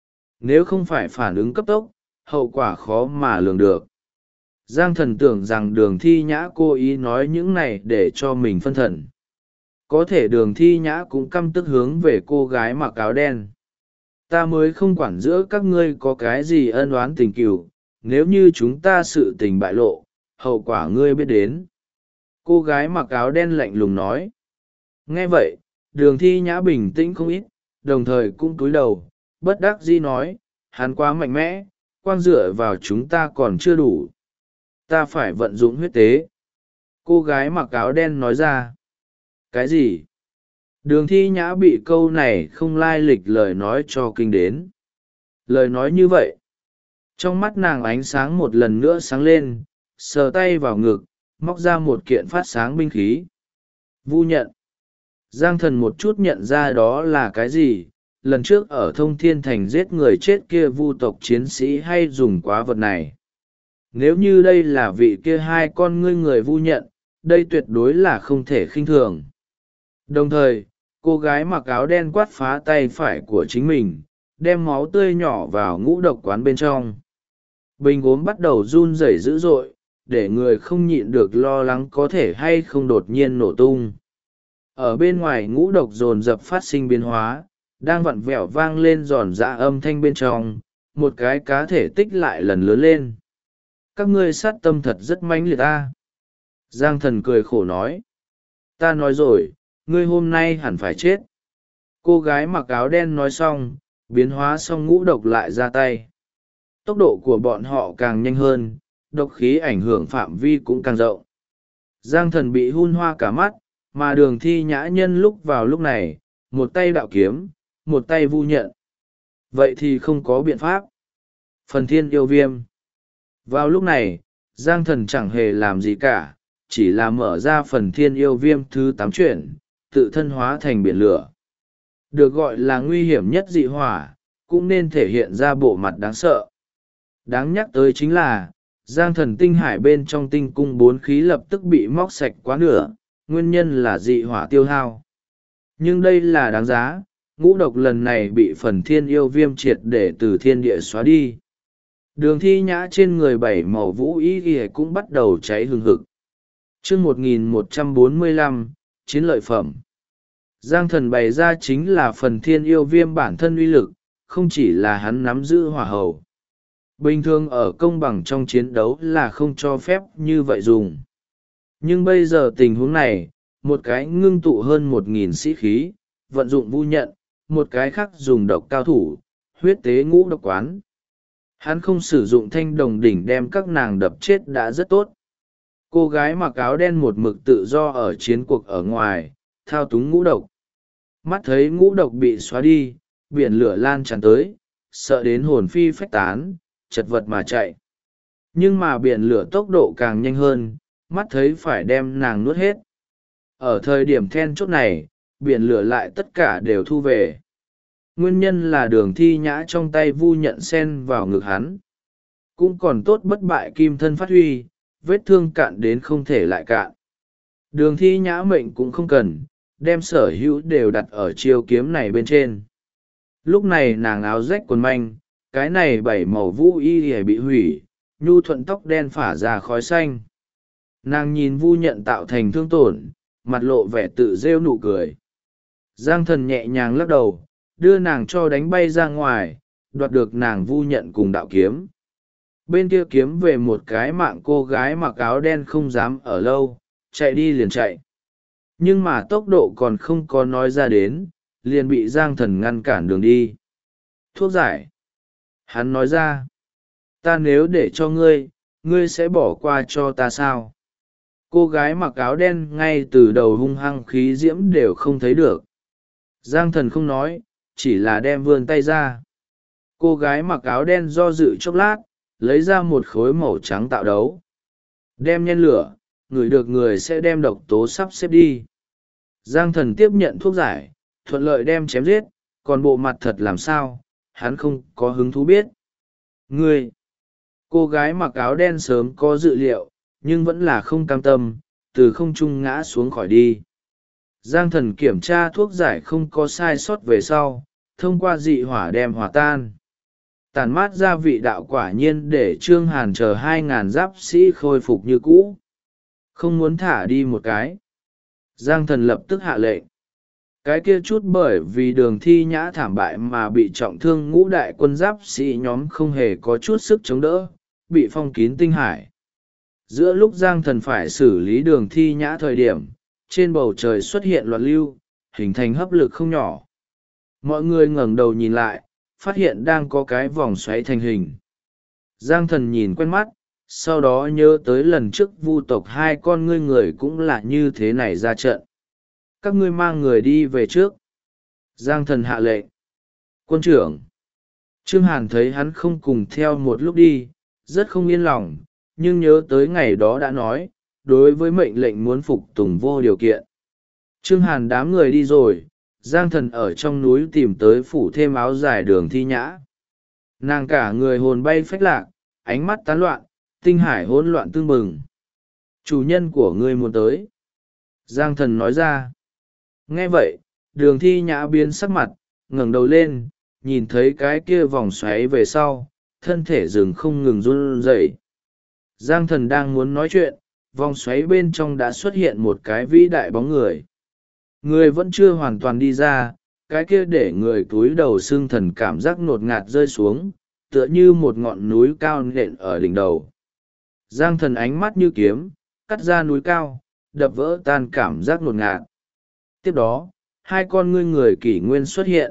Nếu không phải phản ứng cấp tốc, hậu quả khó mà lường được. Giang thần tưởng rằng đường thi nhã cố ý nói những này để cho mình phân thần. Có thể đường thi nhã cũng căm tức hướng về cô gái mặc áo đen. Ta mới không quản giữa các ngươi có cái gì ân oán tình cừu, nếu như chúng ta sự tình bại lộ, hậu quả ngươi biết đến. Cô gái mặc áo đen lạnh lùng nói. Nghe vậy, Đường Thi Nhã bình tĩnh không ít, đồng thời cũng cúi đầu, bất đắc dĩ nói, hắn quá mạnh mẽ, quang dựa vào chúng ta còn chưa đủ. Ta phải vận dụng huyết tế. Cô gái mặc áo đen nói ra. Cái gì? Đường Thi Nhã bị câu này không lai lịch lời nói cho kinh đến. Lời nói như vậy. Trong mắt nàng ánh sáng một lần nữa sáng lên, sờ tay vào ngực, móc ra một kiện phát sáng binh khí. Vu nhận. Giang Thần một chút nhận ra đó là cái gì, lần trước ở Thông Thiên Thành giết người chết kia vu tộc chiến sĩ hay dùng quá vật này. Nếu như đây là vị kia hai con ngươi người vu nhận, đây tuyệt đối là không thể khinh thường. Đồng thời, cô gái mặc áo đen quát phá tay phải của chính mình, đem máu tươi nhỏ vào ngũ độc quán bên trong. Bình gốm bắt đầu run rẩy dữ dội, để người không nhịn được lo lắng có thể hay không đột nhiên nổ tung. Ở bên ngoài ngũ độc dồn dập phát sinh biến hóa, đang vặn vẹo vang lên giòn giã âm thanh bên trong, một cái cá thể tích lại lần lớn lên. Các ngươi sát tâm thật rất mãnh liệt ta. Giang Thần cười khổ nói. Ta nói rồi, ngươi hôm nay hẳn phải chết. Cô gái mặc áo đen nói xong, biến hóa xong ngũ độc lại ra tay. Tốc độ của bọn họ càng nhanh hơn, độc khí ảnh hưởng phạm vi cũng càng rộng. Giang Thần bị hun hoa cả mắt, mà Đường Thi Nhã nhân lúc vào lúc này, một tay đạo kiếm, một tay vu nhận. Vậy thì không có biện pháp. Phần thiên yêu viêm. Vào lúc này, Giang Thần chẳng hề làm gì cả, chỉ là mở ra phần thiên yêu viêm thứ 8 chuyển, tự thân hóa thành biển lửa. Được gọi là nguy hiểm nhất dị hỏa, cũng nên thể hiện ra bộ mặt đáng sợ. Đáng nhắc tới chính là, Giang Thần tinh hải bên trong tinh cung 4 khí lập tức bị móc sạch quá nửa, nguyên nhân là dị hỏa tiêu hao. Nhưng đây là đáng giá, ngũ độc lần này bị phần thiên yêu viêm triệt để từ thiên địa xóa đi. Đường Thi Nhã trên người 7 màu vũ y cũng bắt đầu cháy hừng hực. Chương 1145, chiến lợi phẩm. Giang Thần bày ra chính là phần thiên yêu viêm bản thân uy lực, không chỉ là hắn nắm giữ hỏa hầu. Bình thường ở công bằng trong chiến đấu là không cho phép như vậy dùng. Nhưng bây giờ tình huống này, một cái ngưng tụ hơn 1.000 sĩ khí, vận dụng vu nhận, một cái khác dùng độc cao thủ, huyết tế ngũ độc quán. Hắn không sử dụng thanh đồng đỉnh đem các nàng đập chết đã rất tốt. Cô gái mặc áo đen một mực tự do ở chiến cuộc ở ngoài, thao túng ngũ độc. Mắt thấy ngũ độc bị xóa đi, biển lửa lan tràn tới, sợ đến hồn phi phách tán, chật vật mà chạy. Nhưng mà biển lửa tốc độ càng nhanh hơn, mắt thấy phải đem nàng nuốt hết. Ở thời điểm then chốt này, biển lửa lại tất cả đều thu về. Nguyên nhân là Đường Thi Nhã trong tay vu nhận sen vào ngực hắn. Cũng còn tốt bất bại kim thân phát huy, vết thương cạn đến không thể lại cạn. Đường Thi Nhã mệnh cũng không cần, đem sở hữu đều đặt ở chiêu kiếm này bên trên. Lúc này nàng áo rách quần manh, cái này 7 màu vũ y bị hủy, nhu thuận tóc đen phả ra khói xanh. Nàng nhìn vu nhận tạo thành thương tổn, mặt lộ vẻ tự rêu nụ cười. Giang Thần nhẹ nhàng lắc đầu, đưa nàng cho đánh bay ra ngoài, đoạt được nàng vu nhận cùng đạo kiếm. Bên kia kiếm về một cái mạng cô gái mặc áo đen không dám ở lâu, chạy đi liền chạy. Nhưng mà tốc độ còn không có nói ra đến, liền bị Giang Thần ngăn cản đường đi. Thuốc giải. Hắn nói ra. Ta nếu để cho ngươi, ngươi sẽ bỏ qua cho ta sao? Cô gái mặc áo đen ngay từ đầu hung hăng khí diễm đều không thấy được. Giang Thần không nói, chỉ là đem vươn tay ra. Cô gái mặc áo đen do dự chốc lát, lấy ra một khối màu trắng tạo đấu. Đem nhen lửa, ngửi được người sẽ đem độc tố sắp xếp đi. Giang Thần tiếp nhận thuốc giải, thuận lợi đem chém giết, còn bộ mặt thật làm sao, hắn không có hứng thú biết. Ngươi! Cô gái mặc áo đen sớm có dự liệu, nhưng vẫn là không cam tâm, từ không trung ngã xuống khỏi đi. Giang Thần kiểm tra thuốc giải không có sai sót về sau, thông qua dị hỏa đem hòa tan. Tản mát ra vị đạo quả nhiên để Trương Hàn chờ 2.000 giáp sĩ khôi phục như cũ. Không muốn thả đi một cái. Giang Thần lập tức hạ lệnh. cái kia chút bởi vì Đường Thi Nhã thảm bại mà bị trọng thương ngũ đại quân giáp sĩ nhóm không hề có chút sức chống đỡ, bị phong kín tinh hải. Giữa lúc Giang Thần phải xử lý Đường Thi Nhã thời điểm, trên bầu trời xuất hiện loạn lưu, hình thành hấp lực không nhỏ. Mọi người ngẩng đầu nhìn lại, phát hiện đang có cái vòng xoáy thành hình. Giang Thần nhìn quen mắt, sau đó nhớ tới lần trước vu tộc hai con ngươi người cũng là như thế này ra trận. Các ngươi mang người đi về trước. Giang Thần hạ lệnh. Quân trưởng. Trương Hàn thấy hắn không cùng theo một lúc đi, rất không yên lòng, nhưng nhớ tới ngày đó đã nói, đối với mệnh lệnh muốn phục tùng vô điều kiện. Trương Hàn đám người đi rồi, Giang Thần ở trong núi tìm tới phủ thêm áo dài Đường Thi Nhã. Nàng cả người hồn bay phách lạc, ánh mắt tán loạn, tinh hải hỗn loạn tương bừng. Chủ nhân của ngươi muốn tới. Giang Thần nói ra. Nghe vậy, Đường Thi Nhã biến sắc mặt, ngẩng đầu lên, nhìn thấy cái kia vòng xoáy về sau, thân thể rừng không ngừng run rẩy. Giang Thần đang muốn nói chuyện, vòng xoáy bên trong đã xuất hiện một cái vĩ đại bóng người. Người vẫn chưa hoàn toàn đi ra, cái kia để người cúi đầu xương thần cảm giác ngột ngạt rơi xuống, tựa như một ngọn núi cao nện ở đỉnh đầu. Giang Thần ánh mắt như kiếm, cắt ra núi cao, đập vỡ tan cảm giác ngột ngạt. Tiếp đó, hai con ngươi người kỷ nguyên xuất hiện.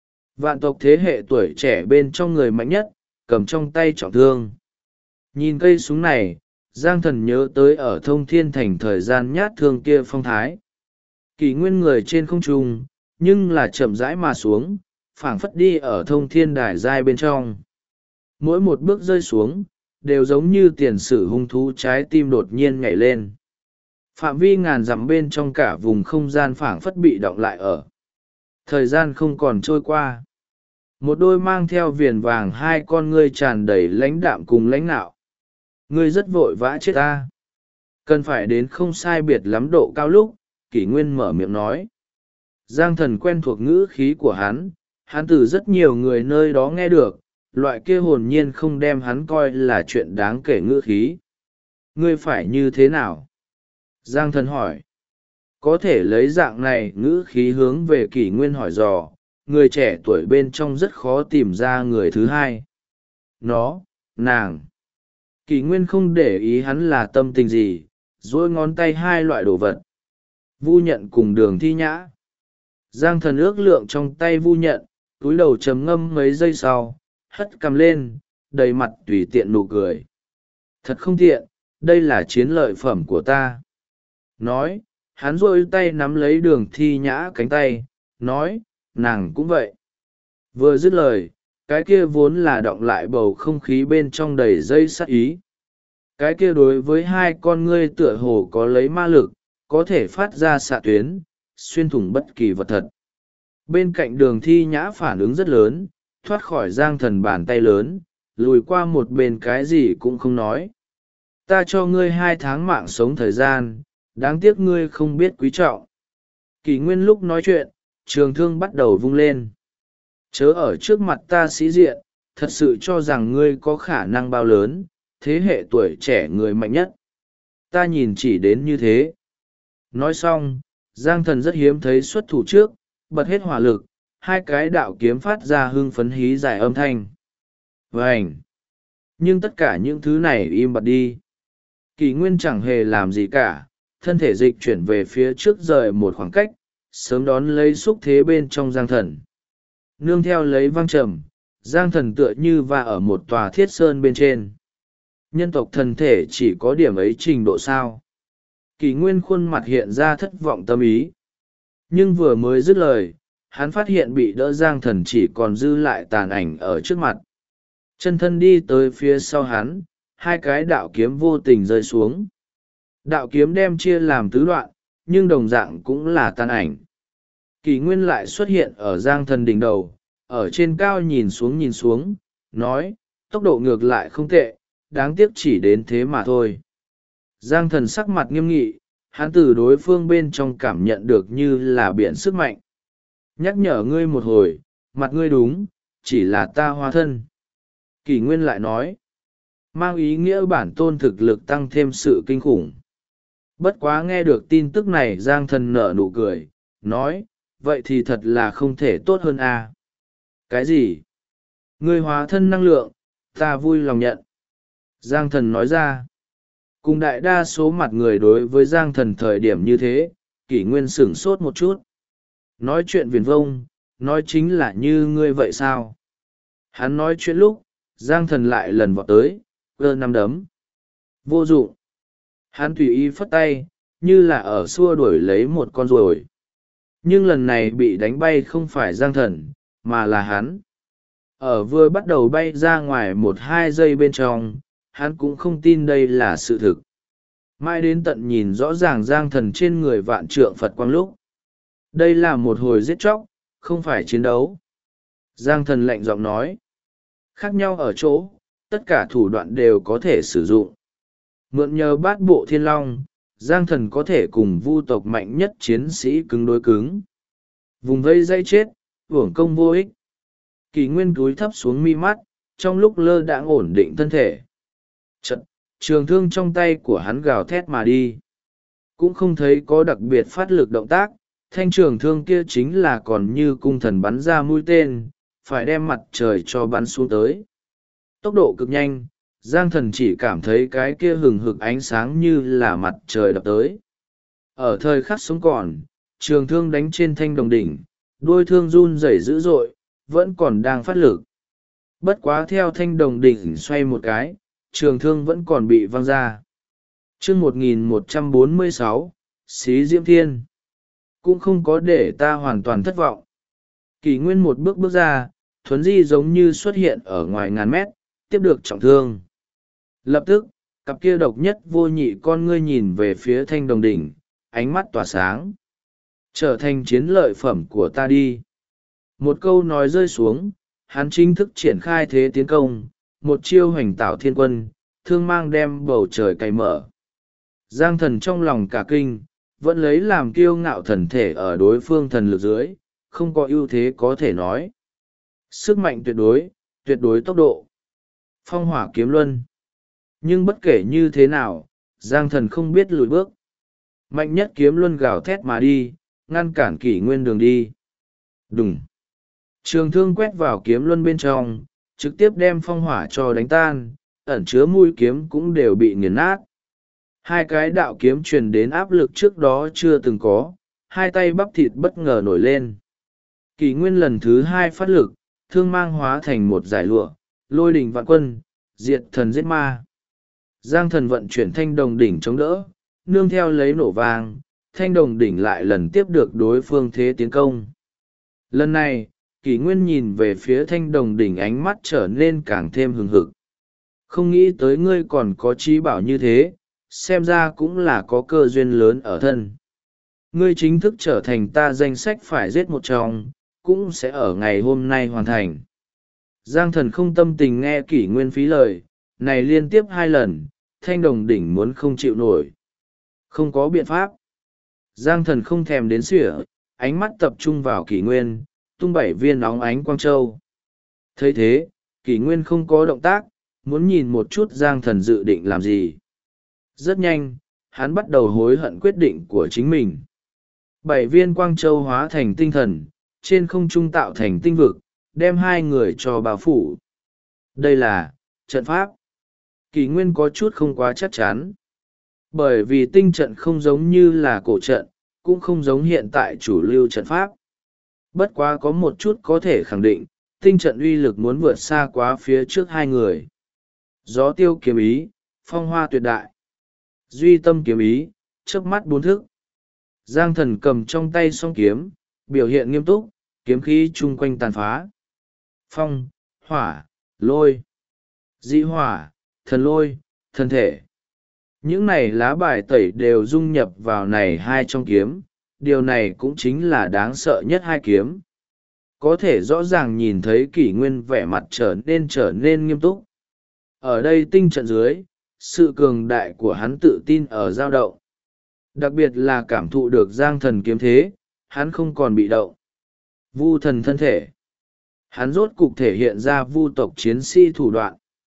Vạn tộc thế hệ tuổi trẻ bên trong người mạnh nhất, cầm trong tay trọng thương. Nhìn cây súng này, Giang Thần nhớ tới ở Thông Thiên Thành thời gian nhát thương kia phong thái. Kỷ nguyên người trên không trung, nhưng là chậm rãi mà xuống, phảng phất đi ở Thông Thiên Đài giai bên trong. Mỗi một bước rơi xuống, đều giống như tiền sử hung thú trái tim đột nhiên nhảy lên. Phạm vi ngàn dặm bên trong cả vùng không gian phảng phất bị động lại ở. Thời gian không còn trôi qua. Một đôi mang theo viền vàng hai con ngươi tràn đầy lãnh đạm cùng lãnh nạo. Ngươi rất vội vã chết ta. Cần phải đến không sai biệt lắm độ cao lúc, Kỷ Nguyên mở miệng nói. Giang Thần quen thuộc ngữ khí của hắn từ rất nhiều người nơi đó nghe được, loại kia hồn nhiên không đem hắn coi là chuyện đáng kể ngữ khí. Ngươi phải như thế nào? Giang Thần hỏi. Có thể lấy dạng này ngữ khí hướng về Kỷ Nguyên hỏi dò, người trẻ tuổi bên trong rất khó tìm ra người thứ hai. Nàng. Kỷ Nguyên không để ý hắn là tâm tình gì, duỗi ngón tay hai loại đồ vật. Vu Nhận cùng Đường Thi Nhã. Giang Thần ước lượng trong tay Vu Nhận, túi đầu trầm ngâm mấy giây sau, hất cằm lên, đầy mặt tùy tiện nụ cười. Thật không tiện, đây là chiến lợi phẩm của ta. Nói, hắn duỗi tay nắm lấy Đường Thi Nhã cánh tay, nói, nàng cũng vậy. Vừa dứt lời, cái kia vốn là đọng lại bầu không khí bên trong đầy dây sát ý. Cái kia đối với hai con ngươi tựa hồ có lấy ma lực, có thể phát ra xạ tuyến, xuyên thủng bất kỳ vật thật. Bên cạnh Đường Thi Nhã phản ứng rất lớn, thoát khỏi Giang Thần bàn tay lớn, lùi qua một bên cái gì cũng không nói. Ta cho ngươi 2 tháng mạng sống thời gian, đáng tiếc ngươi không biết quý trọng. Kỷ Nguyên lúc nói chuyện, trường thương bắt đầu vung lên. Chớ ở trước mặt ta sĩ diện, thật sự cho rằng ngươi có khả năng bao lớn, thế hệ tuổi trẻ người mạnh nhất. Ta nhìn chỉ đến như thế. Nói xong, Giang Thần rất hiếm thấy xuất thủ trước, bật hết hỏa lực, 2 cái đạo kiếm phát ra hưng phấn hí dài âm thanh. Vânh! Nhưng tất cả những thứ này im bặt đi. Kỷ Nguyên chẳng hề làm gì cả, thân thể dịch chuyển về phía trước rời một khoảng cách, sớm đón lấy xúc thế bên trong Giang Thần. Nương theo lấy vang trầm, Giang Thần tựa như và ở một tòa thiết sơn bên trên. Nhân tộc thần thể chỉ có điểm ấy trình độ sao. Kỷ Nguyên khuôn mặt hiện ra thất vọng tâm ý. Nhưng vừa mới dứt lời, hắn phát hiện bị đỡ Giang Thần chỉ còn dư lại tàn ảnh ở trước mặt. Chân thân đi tới phía sau hắn, 2 cái đạo kiếm vô tình rơi xuống. Đạo kiếm đem chia làm tứ đoạn, nhưng đồng dạng cũng là tàn ảnh. Kỷ Nguyên lại xuất hiện ở Giang Thần đỉnh đầu, ở trên cao nhìn xuống, nói, tốc độ ngược lại không tệ, đáng tiếc chỉ đến thế mà thôi. Giang Thần sắc mặt nghiêm nghị, hắn từ đối phương bên trong cảm nhận được như là biển sức mạnh. Nhắc nhở ngươi một hồi, mặt ngươi đúng, chỉ là ta hóa thân. Kỷ Nguyên lại nói, mang ý nghĩa bản tôn thực lực tăng thêm sự kinh khủng. Bất quá nghe được tin tức này Giang Thần nở nụ cười, nói, vậy thì thật là không thể tốt hơn à. Cái gì? Ngươi hóa thân năng lượng, ta vui lòng nhận. Giang thần nói ra. Cùng đại đa số mặt người đối với Giang thần thời điểm như thế, kỷ nguyên sửng sốt một chút. Nói chuyện viển vông, nói chính là như ngươi vậy sao? Hắn nói chuyện lúc, Giang thần lại lần vọt tới, cơ nắm đấm. Vô dụng. Hắn tùy ý phất tay, như là ở xua đuổi lấy một con ruồi. Nhưng lần này bị đánh bay không phải Giang thần, mà là hắn. Ở vừa bắt đầu bay ra ngoài 1-2 giây bên trong, hắn cũng không tin đây là sự thực. Mãi đến tận nhìn rõ ràng Giang thần trên người vạn trượng Phật quang lúc. Đây là một hồi giết chóc, không phải chiến đấu. Giang thần lạnh giọng nói. Khác nhau ở chỗ, tất cả thủ đoạn đều có thể sử dụng. Mượn nhờ bát bộ thiên long, Giang thần có thể cùng vu tộc mạnh nhất chiến sĩ cứng đối cứng. Vùng vây dây chết, uổng công vô ích. Kỷ nguyên cúi thấp xuống mi mắt, trong lúc lơ đãng ổn định thân thể. Chật, trường thương trong tay của hắn gào thét mà đi. Cũng không thấy có đặc biệt phát lực động tác, thanh trường thương kia chính là còn như cung thần bắn ra mũi tên, phải đem mặt trời cho bắn xuống tới. Tốc độ cực nhanh, Giang thần chỉ cảm thấy cái kia hừng hực ánh sáng như là mặt trời đập tới. Ở thời khắc sống còn, trường thương đánh trên thanh đồng đỉnh, đuôi thương run rẩy dữ dội, vẫn còn đang phát lực. Bất quá theo thanh đồng đỉnh xoay một cái, trường thương vẫn còn bị văng ra. chương 1146, Xí Diễm Thiên. Cũng không có để ta hoàn toàn thất vọng. Kỷ nguyên một bước bước ra, thuấn di giống như xuất hiện ở ngoài ngàn mét, tiếp được trọng thương. Lập tức, cặp kia độc nhất vô nhị con ngươi nhìn về phía thanh đồng đỉnh, ánh mắt tỏa sáng. Trở thành chiến lợi phẩm của ta đi. Một câu nói rơi xuống, hắn chính thức triển khai thế tiến công, một chiêu hoành tạo thiên quân, thương mang đem bầu trời cày mở. Giang thần trong lòng cả kinh, vẫn lấy làm kiêu ngạo thần thể ở đối phương thần lực dưới, không có ưu thế có thể nói. Sức mạnh tuyệt đối tốc độ. Phong hỏa kiếm luân. Nhưng bất kể như thế nào, Giang thần không biết lùi bước. Mạnh nhất kiếm luân gào thét mà đi, ngăn cản kỷ nguyên đường đi. Đùng. Trường thương quét vào kiếm luân bên trong, trực tiếp đem phong hỏa cho đánh tan, ẩn chứa mũi kiếm cũng đều bị nghiền nát. Hai cái đạo kiếm truyền đến áp lực trước đó chưa từng có, hai tay bắp thịt bất ngờ nổi lên. Kỷ nguyên lần thứ hai phát lực, thương mang hóa thành một giải lụa, lôi đình vạn quân, diệt thần giết ma. Giang thần vận chuyển thanh đồng đỉnh chống đỡ, nương theo lấy nổ vang, thanh đồng đỉnh lại lần tiếp được đối phương thế tiến công. Lần này, kỷ nguyên nhìn về phía thanh đồng đỉnh ánh mắt trở nên càng thêm hừng hực. Không nghĩ tới ngươi còn có trí bảo như thế, xem ra cũng là có cơ duyên lớn ở thân. Ngươi chính thức trở thành ta danh sách phải giết một trong, cũng sẽ ở ngày hôm nay hoàn thành. Giang thần không tâm tình nghe kỷ nguyên phí lời, này liên tiếp 2 lần, thanh đồng đỉnh muốn không chịu nổi. Không có biện pháp. Giang thần không thèm đến xỉa, ánh mắt tập trung vào kỷ nguyên, tung 7 viên óng ánh quang châu. Thấy thế, kỷ nguyên không có động tác, muốn nhìn một chút Giang thần dự định làm gì. Rất nhanh, hắn bắt đầu hối hận quyết định của chính mình. 7 viên quang châu hóa thành tinh thần, trên không trung tạo thành tinh vực, đem hai người cho bao phủ. Đây là trận pháp. Kỷ nguyên có chút không quá chắc chắn. Bởi vì tinh trận không giống như là cổ trận, cũng không giống hiện tại chủ lưu trận pháp. Bất quá có một chút có thể khẳng định, tinh trận uy lực muốn vượt xa quá phía trước hai người. Gió tiêu kiếm ý, phong hoa tuyệt đại. Duy tâm kiếm ý, chớp mắt 4 thức. Giang thần cầm trong tay song kiếm, biểu hiện nghiêm túc, kiếm khí chung quanh tàn phá. Phong, hỏa, lôi, dị hỏa, thần lôi, thân thể. Những này lá bài tẩy đều dung nhập vào này hai trong kiếm, điều này cũng chính là đáng sợ nhất hai kiếm. Có thể rõ ràng nhìn thấy kỷ nguyên vẻ mặt trở nên nghiêm túc. Ở đây tinh trận dưới, sự cường đại của hắn tự tin ở dao động. Đặc biệt là cảm thụ được Giang thần kiếm thế, hắn không còn bị động. Vu thần thân thể. Hắn rốt cục thể hiện ra vu tộc chiến sĩ thủ đoạn.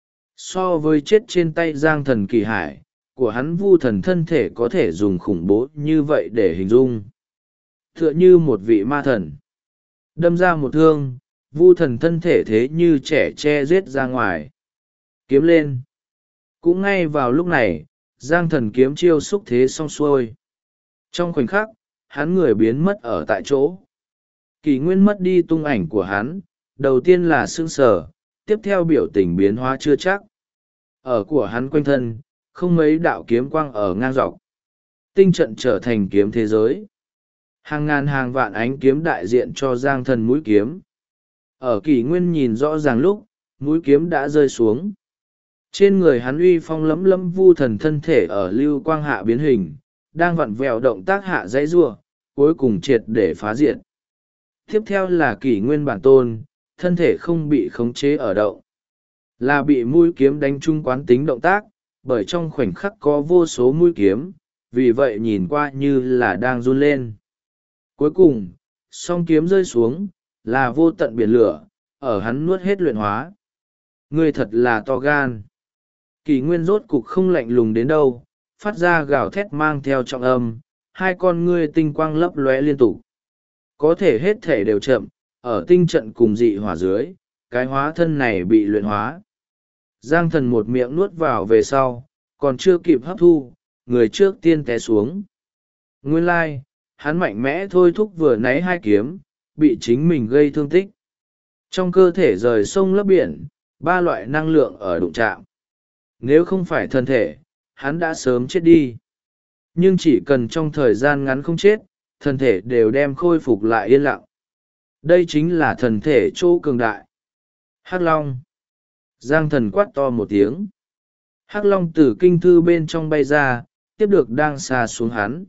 So với chết trên tay Giang thần kỳ hải, của hắn vu thần thân thể có thể dùng khủng bố như vậy để hình dung. tựa như một vị ma thần. Đâm ra một thương, vu thần thân thể thế như trẻ tre giết ra ngoài. Kiếm lên. Cũng ngay vào lúc này, Giang Thần kiếm chiêu xúc thế xong xuôi. Trong khoảnh khắc, hắn người biến mất ở tại chỗ. Kỷ Nguyên mất đi tung ảnh của hắn, đầu tiên là sững sờ, tiếp theo biểu tình biến hóa chưa chắc. Ở của hắn quanh thân, không mấy đạo kiếm quang ở ngang dọc. Tinh trận trở thành kiếm thế giới. Hàng ngàn hàng vạn ánh kiếm đại diện cho Giang Thần mũi kiếm. Ở Kỷ Nguyên nhìn rõ ràng lúc, mũi kiếm đã rơi xuống. Trên người hắn uy phong lẫm lẫm vu thần thân thể ở lưu quang hạ biến hình, đang vặn vẹo động tác hạ dãy giụa, cuối cùng triệt để phá diệt. Tiếp theo là Kỷ Nguyên bản tôn, thân thể không bị khống chế ở động, là bị mũi kiếm đánh trúng quán tính động tác, bởi trong khoảnh khắc có vô số mũi kiếm, vì vậy nhìn qua như là đang run lên. Cuối cùng, song kiếm rơi xuống, là vô tận biển lửa, ở hắn nuốt hết luyện hóa. Ngươi thật là to gan. Kỷ Nguyên rốt cục không lạnh lùng đến đâu, phát ra gào thét mang theo trọng âm, hai con ngươi tinh quang lấp lóe liên tục. Có thể hết thể đều chậm, ở tinh trận cùng dị hỏa dưới, cái hóa thân này bị luyện hóa. Giang Thần một miệng nuốt vào về sau, còn chưa kịp hấp thu, người trước tiên té xuống. Nguyên lai, hắn mạnh mẽ thôi thúc vừa nãy hai kiếm, bị chính mình gây thương tích. Trong cơ thể rời sông lấp biển, ba loại năng lượng ở đụng chạm. Nếu không phải thân thể, hắn đã sớm chết đi. Nhưng chỉ cần trong thời gian ngắn không chết, thân thể đều đem khôi phục lại yên lặng. Đây chính là thần thể chỗ cường đại. Hắc Long. Giang Thần quát to một tiếng. Hắc Long từ kinh thư bên trong bay ra, tiếp được đang xa xuống hắn.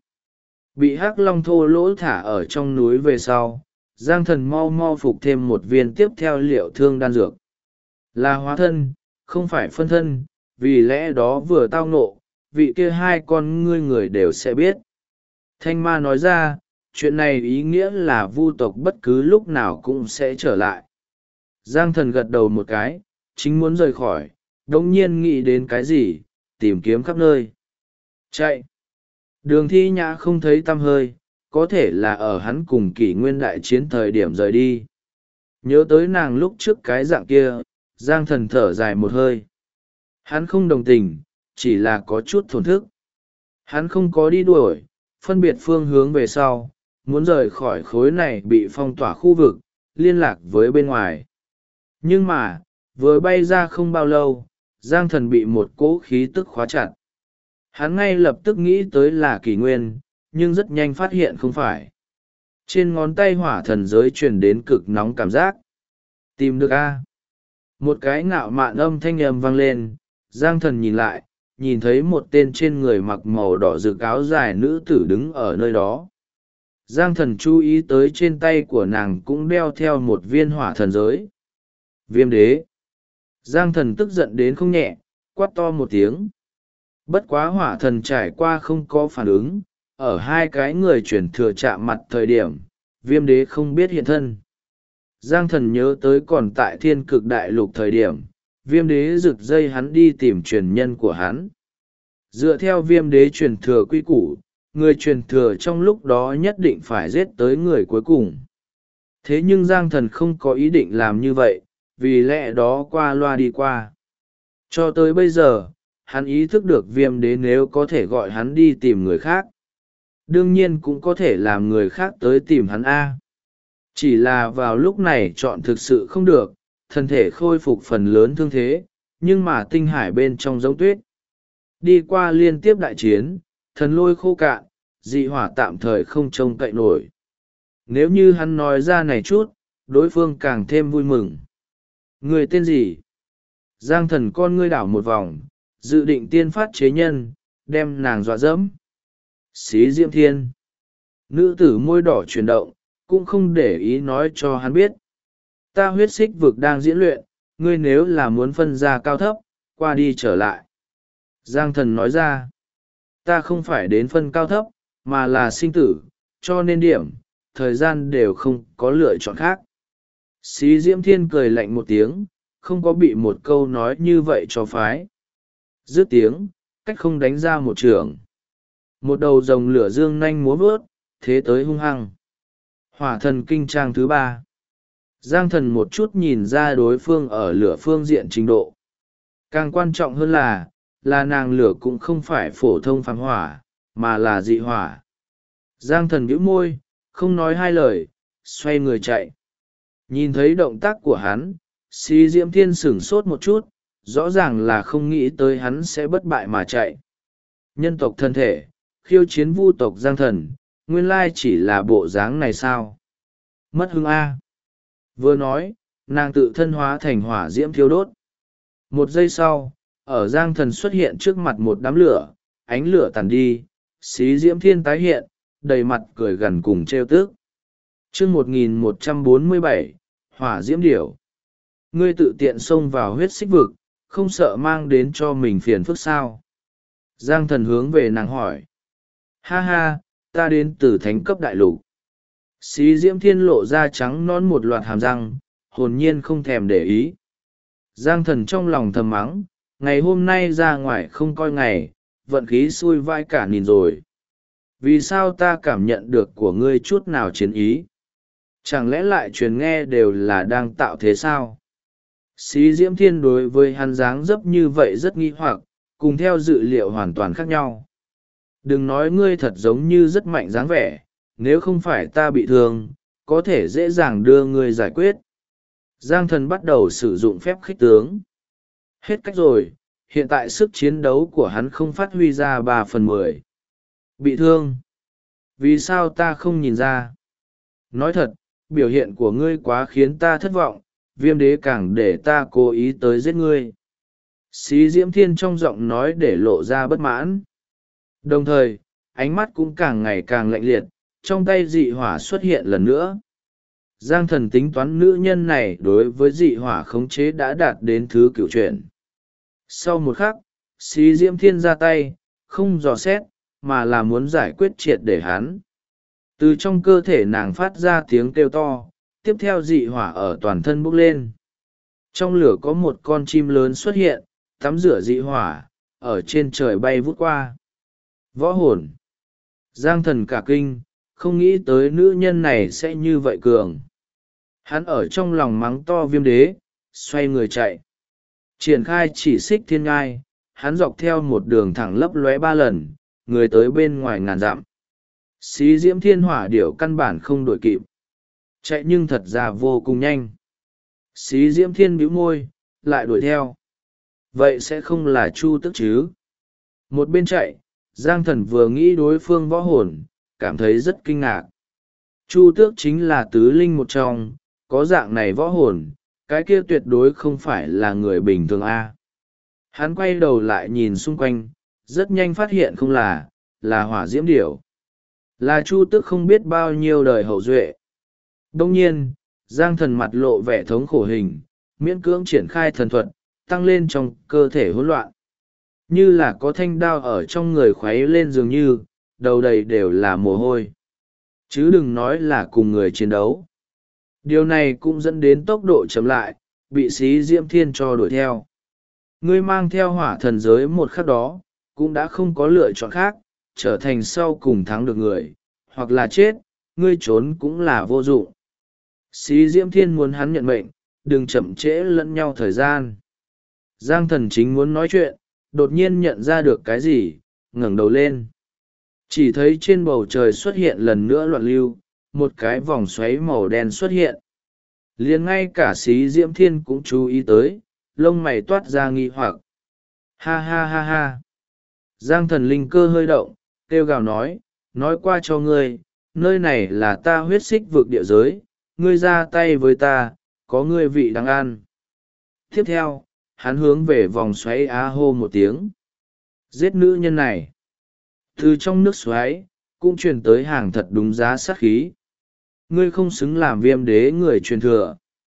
Bị Hắc Long thô lỗ thả ở trong núi về sau, Giang Thần mau mau phục thêm một viên tiếp theo liệu thương đan dược. Là hóa thân, không phải phân thân, vì lẽ đó vừa tao ngộ, vị kia hai con ngươi người đều sẽ biết. Thanh ma nói ra, chuyện này ý nghĩa là vu tộc bất cứ lúc nào cũng sẽ trở lại. Giang Thần gật đầu một cái, chính muốn rời khỏi, đống nhiên nghĩ đến cái gì, tìm kiếm khắp nơi. Chạy! Đường Thi Nhã không thấy tăm hơi, có thể là ở hắn cùng Kỷ Nguyên đại chiến thời điểm rời đi. Nhớ tới nàng lúc trước cái dạng kia, Giang Thần thở dài một hơi. Hắn không đồng tình, chỉ là có chút thổn thức. Hắn không có đi đuổi, phân biệt phương hướng về sau, muốn rời khỏi khối này bị phong tỏa khu vực, liên lạc với bên ngoài. Nhưng mà, vừa bay ra không bao lâu, Giang Thần bị một cỗ khí tức khóa chặt. Hắn ngay lập tức nghĩ tới là Kỷ Nguyên, nhưng rất nhanh phát hiện không phải. Trên ngón tay hỏa thần giới truyền đến cực nóng cảm giác. Tìm được a? Một cái ngạo mạn âm thanh âm vang lên, Giang Thần nhìn lại, nhìn thấy một tên trên người mặc màu đỏ rực áo dài nữ tử đứng ở nơi đó. Giang Thần chú ý tới trên tay của nàng cũng đeo theo một viên hỏa thần giới. Viêm đế. Giang Thần tức giận đến không nhẹ, quát to một tiếng. Bất quá hỏa thần trải qua không có phản ứng, ở hai cái người chuyển thừa chạm mặt thời điểm, viêm đế không biết hiện thân. Giang Thần nhớ tới còn tại thiên cực đại lục thời điểm, viêm đế rực dây hắn đi tìm truyền nhân của hắn. Dựa theo viêm đế truyền thừa quy củ, người truyền thừa trong lúc đó nhất định phải giết tới người cuối cùng. Thế nhưng Giang Thần không có ý định làm như vậy, vì lẽ đó qua loa đi qua. Cho tới bây giờ, hắn ý thức được viêm đế nếu có thể gọi hắn đi tìm người khác. Đương nhiên cũng có thể làm người khác tới tìm hắn A. Chỉ là vào lúc này chọn thực sự không được, thân thể khôi phục phần lớn thương thế, nhưng mà tinh hải bên trong giống tuyết. Đi qua liên tiếp đại chiến, thần lôi khô cạn, dị hỏa tạm thời không trông cậy nổi. Nếu như hắn nói ra này chút, đối phương càng thêm vui mừng. Người tên gì? Giang Thần con ngươi đảo một vòng, dự định tiên phát chế nhân, đem nàng dọa dẫm. Xí Diễm Thiên. Nữ tử môi đỏ chuyển động, cũng không để ý nói cho hắn biết. Ta huyết xích vực đang diễn luyện, ngươi nếu là muốn phân ra cao thấp, qua đi trở lại. Giang Thần nói ra, ta không phải đến phân cao thấp, mà là sinh tử, cho nên điểm, thời gian đều không có lựa chọn khác. Xí Diễm Thiên cười lạnh một tiếng, không có bị một câu nói như vậy cho phái. Dứt tiếng, cách không đánh ra một trường. Một đầu rồng lửa dương nanh múa vớt, thế tới hung hăng. Hỏa thần kinh trang thứ 3. Giang thần một chút nhìn ra đối phương ở lửa phương diện trình độ. Càng quan trọng hơn là nàng lửa cũng không phải phổ thông phàm hỏa, mà là dị hỏa. Giang thần bĩu môi, không nói hai lời, xoay người chạy. Nhìn thấy động tác của hắn, Xí Diễm Thiên sửng sốt một chút, rõ ràng là không nghĩ tới hắn sẽ bất bại mà chạy. Nhân tộc thân thể, khiêu chiến vu tộc Giang thần, nguyên lai chỉ là bộ dáng này sao? Mất hứng A. Vừa nói, nàng tự thân hóa thành hỏa diễm thiêu đốt. Một giây sau, ở Giang thần xuất hiện trước mặt một đám lửa, ánh lửa tàn đi, Xí Diễm Thiên tái hiện, đầy mặt cười gần cùng trêu tức. Chương 1147, Hỏa Diễm Điểu. Ngươi tự tiện xông vào huyết xích vực, không sợ mang đến cho mình phiền phức sao? Giang thần hướng về nàng hỏi. Ha ha, ta đến từ thánh cấp đại lục. Xí Diễm Thiên lộ ra trắng non một loạt hàm răng, hồn nhiên không thèm để ý. Giang thần trong lòng thầm mắng, ngày hôm nay ra ngoài không coi ngày, vận khí xui vai cả nhìn rồi. Vì sao ta cảm nhận được của ngươi chút nào chiến ý? Chẳng lẽ lại truyền nghe đều là đang tạo thế sao? Xí Diễm Thiên đối với hắn dáng dấp như vậy rất nghi hoặc, cùng theo dự liệu hoàn toàn khác nhau. Đừng nói ngươi thật giống như rất mạnh dáng vẻ, nếu không phải ta bị thương, có thể dễ dàng đưa ngươi giải quyết. Giang thần bắt đầu sử dụng phép khích tướng. Hết cách rồi, hiện tại sức chiến đấu của hắn không phát huy ra 3/10. Bị thương? Vì sao ta không nhìn ra? Nói thật, biểu hiện của ngươi quá khiến ta thất vọng, Viêm Đế càng để ta cố ý tới giết ngươi. Xí Diễm Thiên trong giọng nói để lộ ra bất mãn. Đồng thời, ánh mắt cũng càng ngày càng lạnh liệt, trong tay dị hỏa xuất hiện lần nữa. Giang thần tính toán nữ nhân này đối với dị hỏa khống chế đã đạt đến thứ cửu chuyển. Sau một khắc, Xí Diễm Thiên ra tay, không dò xét, mà là muốn giải quyết triệt để hắn. Từ trong cơ thể nàng phát ra tiếng kêu to, tiếp theo dị hỏa ở toàn thân bốc lên. Trong lửa có một con chim lớn xuất hiện, tắm rửa dị hỏa, ở trên trời bay vút qua. Võ hồn. Giang thần cả kinh, không nghĩ tới nữ nhân này sẽ như vậy cường. Hắn ở trong lòng mắng to Viêm Đế, xoay người chạy. Triển khai chỉ xích thiên ngai, hắn dọc theo một đường thẳng lấp lóe 3 lần, người tới bên ngoài ngàn dặm. Xí Diễm Thiên hỏa điểu căn bản không đuổi kịp. Chạy nhưng thật ra vô cùng nhanh. Xí Diễm Thiên bĩu môi, lại đuổi theo. Vậy sẽ không là Chu Tước chứ? Một bên chạy, Giang thần vừa nghĩ đối phương võ hồn, cảm thấy rất kinh ngạc. Chu Tước chính là tứ linh một trong, có dạng này võ hồn, cái kia tuyệt đối không phải là người bình thường a. Hắn quay đầu lại nhìn xung quanh, rất nhanh phát hiện không là hỏa diễm điểu. Là Chu Tước không biết bao nhiêu đời hậu duệ. Đông nhiên, Giang thần mặt lộ vẻ thống khổ hình, miễn cưỡng triển khai thần thuật, tăng lên trong cơ thể hỗn loạn. Như là có thanh đao ở trong người khuấy lên dường như, đầu đầy đều là mồ hôi. Chứ đừng nói là cùng người chiến đấu. Điều này cũng dẫn đến tốc độ chậm lại, bị Xí Diễm Thiên cho đuổi theo. Ngươi mang theo hỏa thần giới một khắc đó, cũng đã không có lựa chọn khác, trở thành sau cùng thắng được người, hoặc là chết, ngươi trốn cũng là vô dụng. Xí Diễm Thiên muốn hắn nhận mệnh, đừng chậm trễ lẫn nhau thời gian. Giang thần chính muốn nói chuyện, đột nhiên nhận ra được cái gì, ngẩng đầu lên. Chỉ thấy trên bầu trời xuất hiện lần nữa loạn lưu, một cái vòng xoáy màu đen xuất hiện. Liền ngay cả Xí Diễm Thiên cũng chú ý tới, lông mày toát ra nghi hoặc. Ha ha ha ha. Giang thần linh cơ hơi động, kêu gào nói qua cho ngươi, nơi này là ta huyết xích vực địa giới, ngươi ra tay với ta, có ngươi vị đáng ăn. Tiếp theo, hắn hướng về vòng xoáy á hô một tiếng. Giết nữ nhân này. Từ trong nước xoáy, cũng truyền tới hàng thật đúng giá sát khí. Ngươi không xứng làm Viêm Đế người truyền thừa.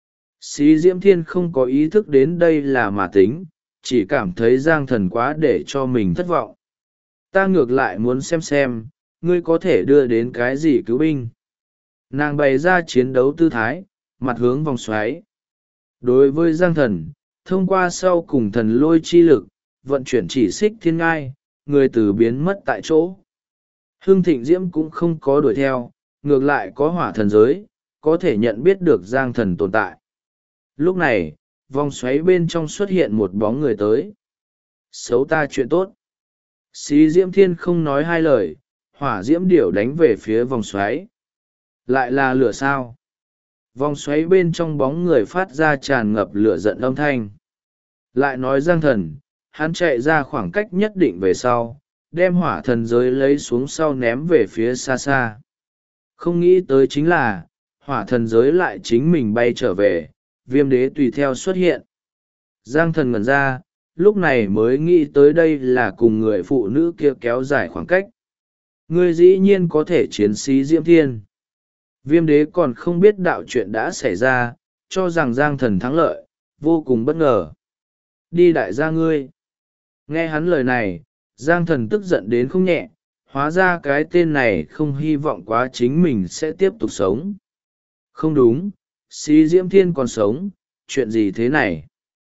Xí Diễm Thiên không có ý thức đến đây là mà tính, chỉ cảm thấy Giang thần quá để cho mình thất vọng. Ta ngược lại muốn xem, ngươi có thể đưa đến cái gì cứu binh. Nàng bày ra chiến đấu tư thái, mặt hướng vòng xoáy. Đối với Giang thần, thông qua sau cùng thần lôi chi lực, vận chuyển chỉ xích thiên ngai, người từ biến mất tại chỗ. Hương Thịnh Diễm cũng không có đuổi theo, ngược lại có hỏa thần giới, có thể nhận biết được Giang Thần tồn tại. Lúc này, vòng xoáy bên trong xuất hiện một bóng người tới. Xấu ta chuyện tốt. Xí Diễm Thiên không nói hai lời, hỏa diễm điểu đánh về phía vòng xoáy. Lại là lửa sao? Vòng xoáy bên trong bóng người phát ra tràn ngập lửa giận âm thanh. Lại nói Giang Thần, hắn chạy ra khoảng cách nhất định về sau, đem hỏa thần giới lấy xuống sau ném về phía xa xa. Không nghĩ tới chính là, hỏa thần giới lại chính mình bay trở về, Viêm Đế tùy theo xuất hiện. Giang Thần ngẩn ra, lúc này mới nghĩ tới đây là cùng người phụ nữ kia kéo dài khoảng cách. Ngươi dĩ nhiên có thể chiến sĩ Diễm Thiên. Viêm Đế còn không biết đạo chuyện đã xảy ra, cho rằng Giang Thần thắng lợi, vô cùng bất ngờ. Đi đại gia ngươi. Nghe hắn lời này, Giang Thần tức giận đến không nhẹ, hóa ra cái tên này không hy vọng quá chính mình sẽ tiếp tục sống. Không đúng, Xí Diễm Thiên còn sống, chuyện gì thế này?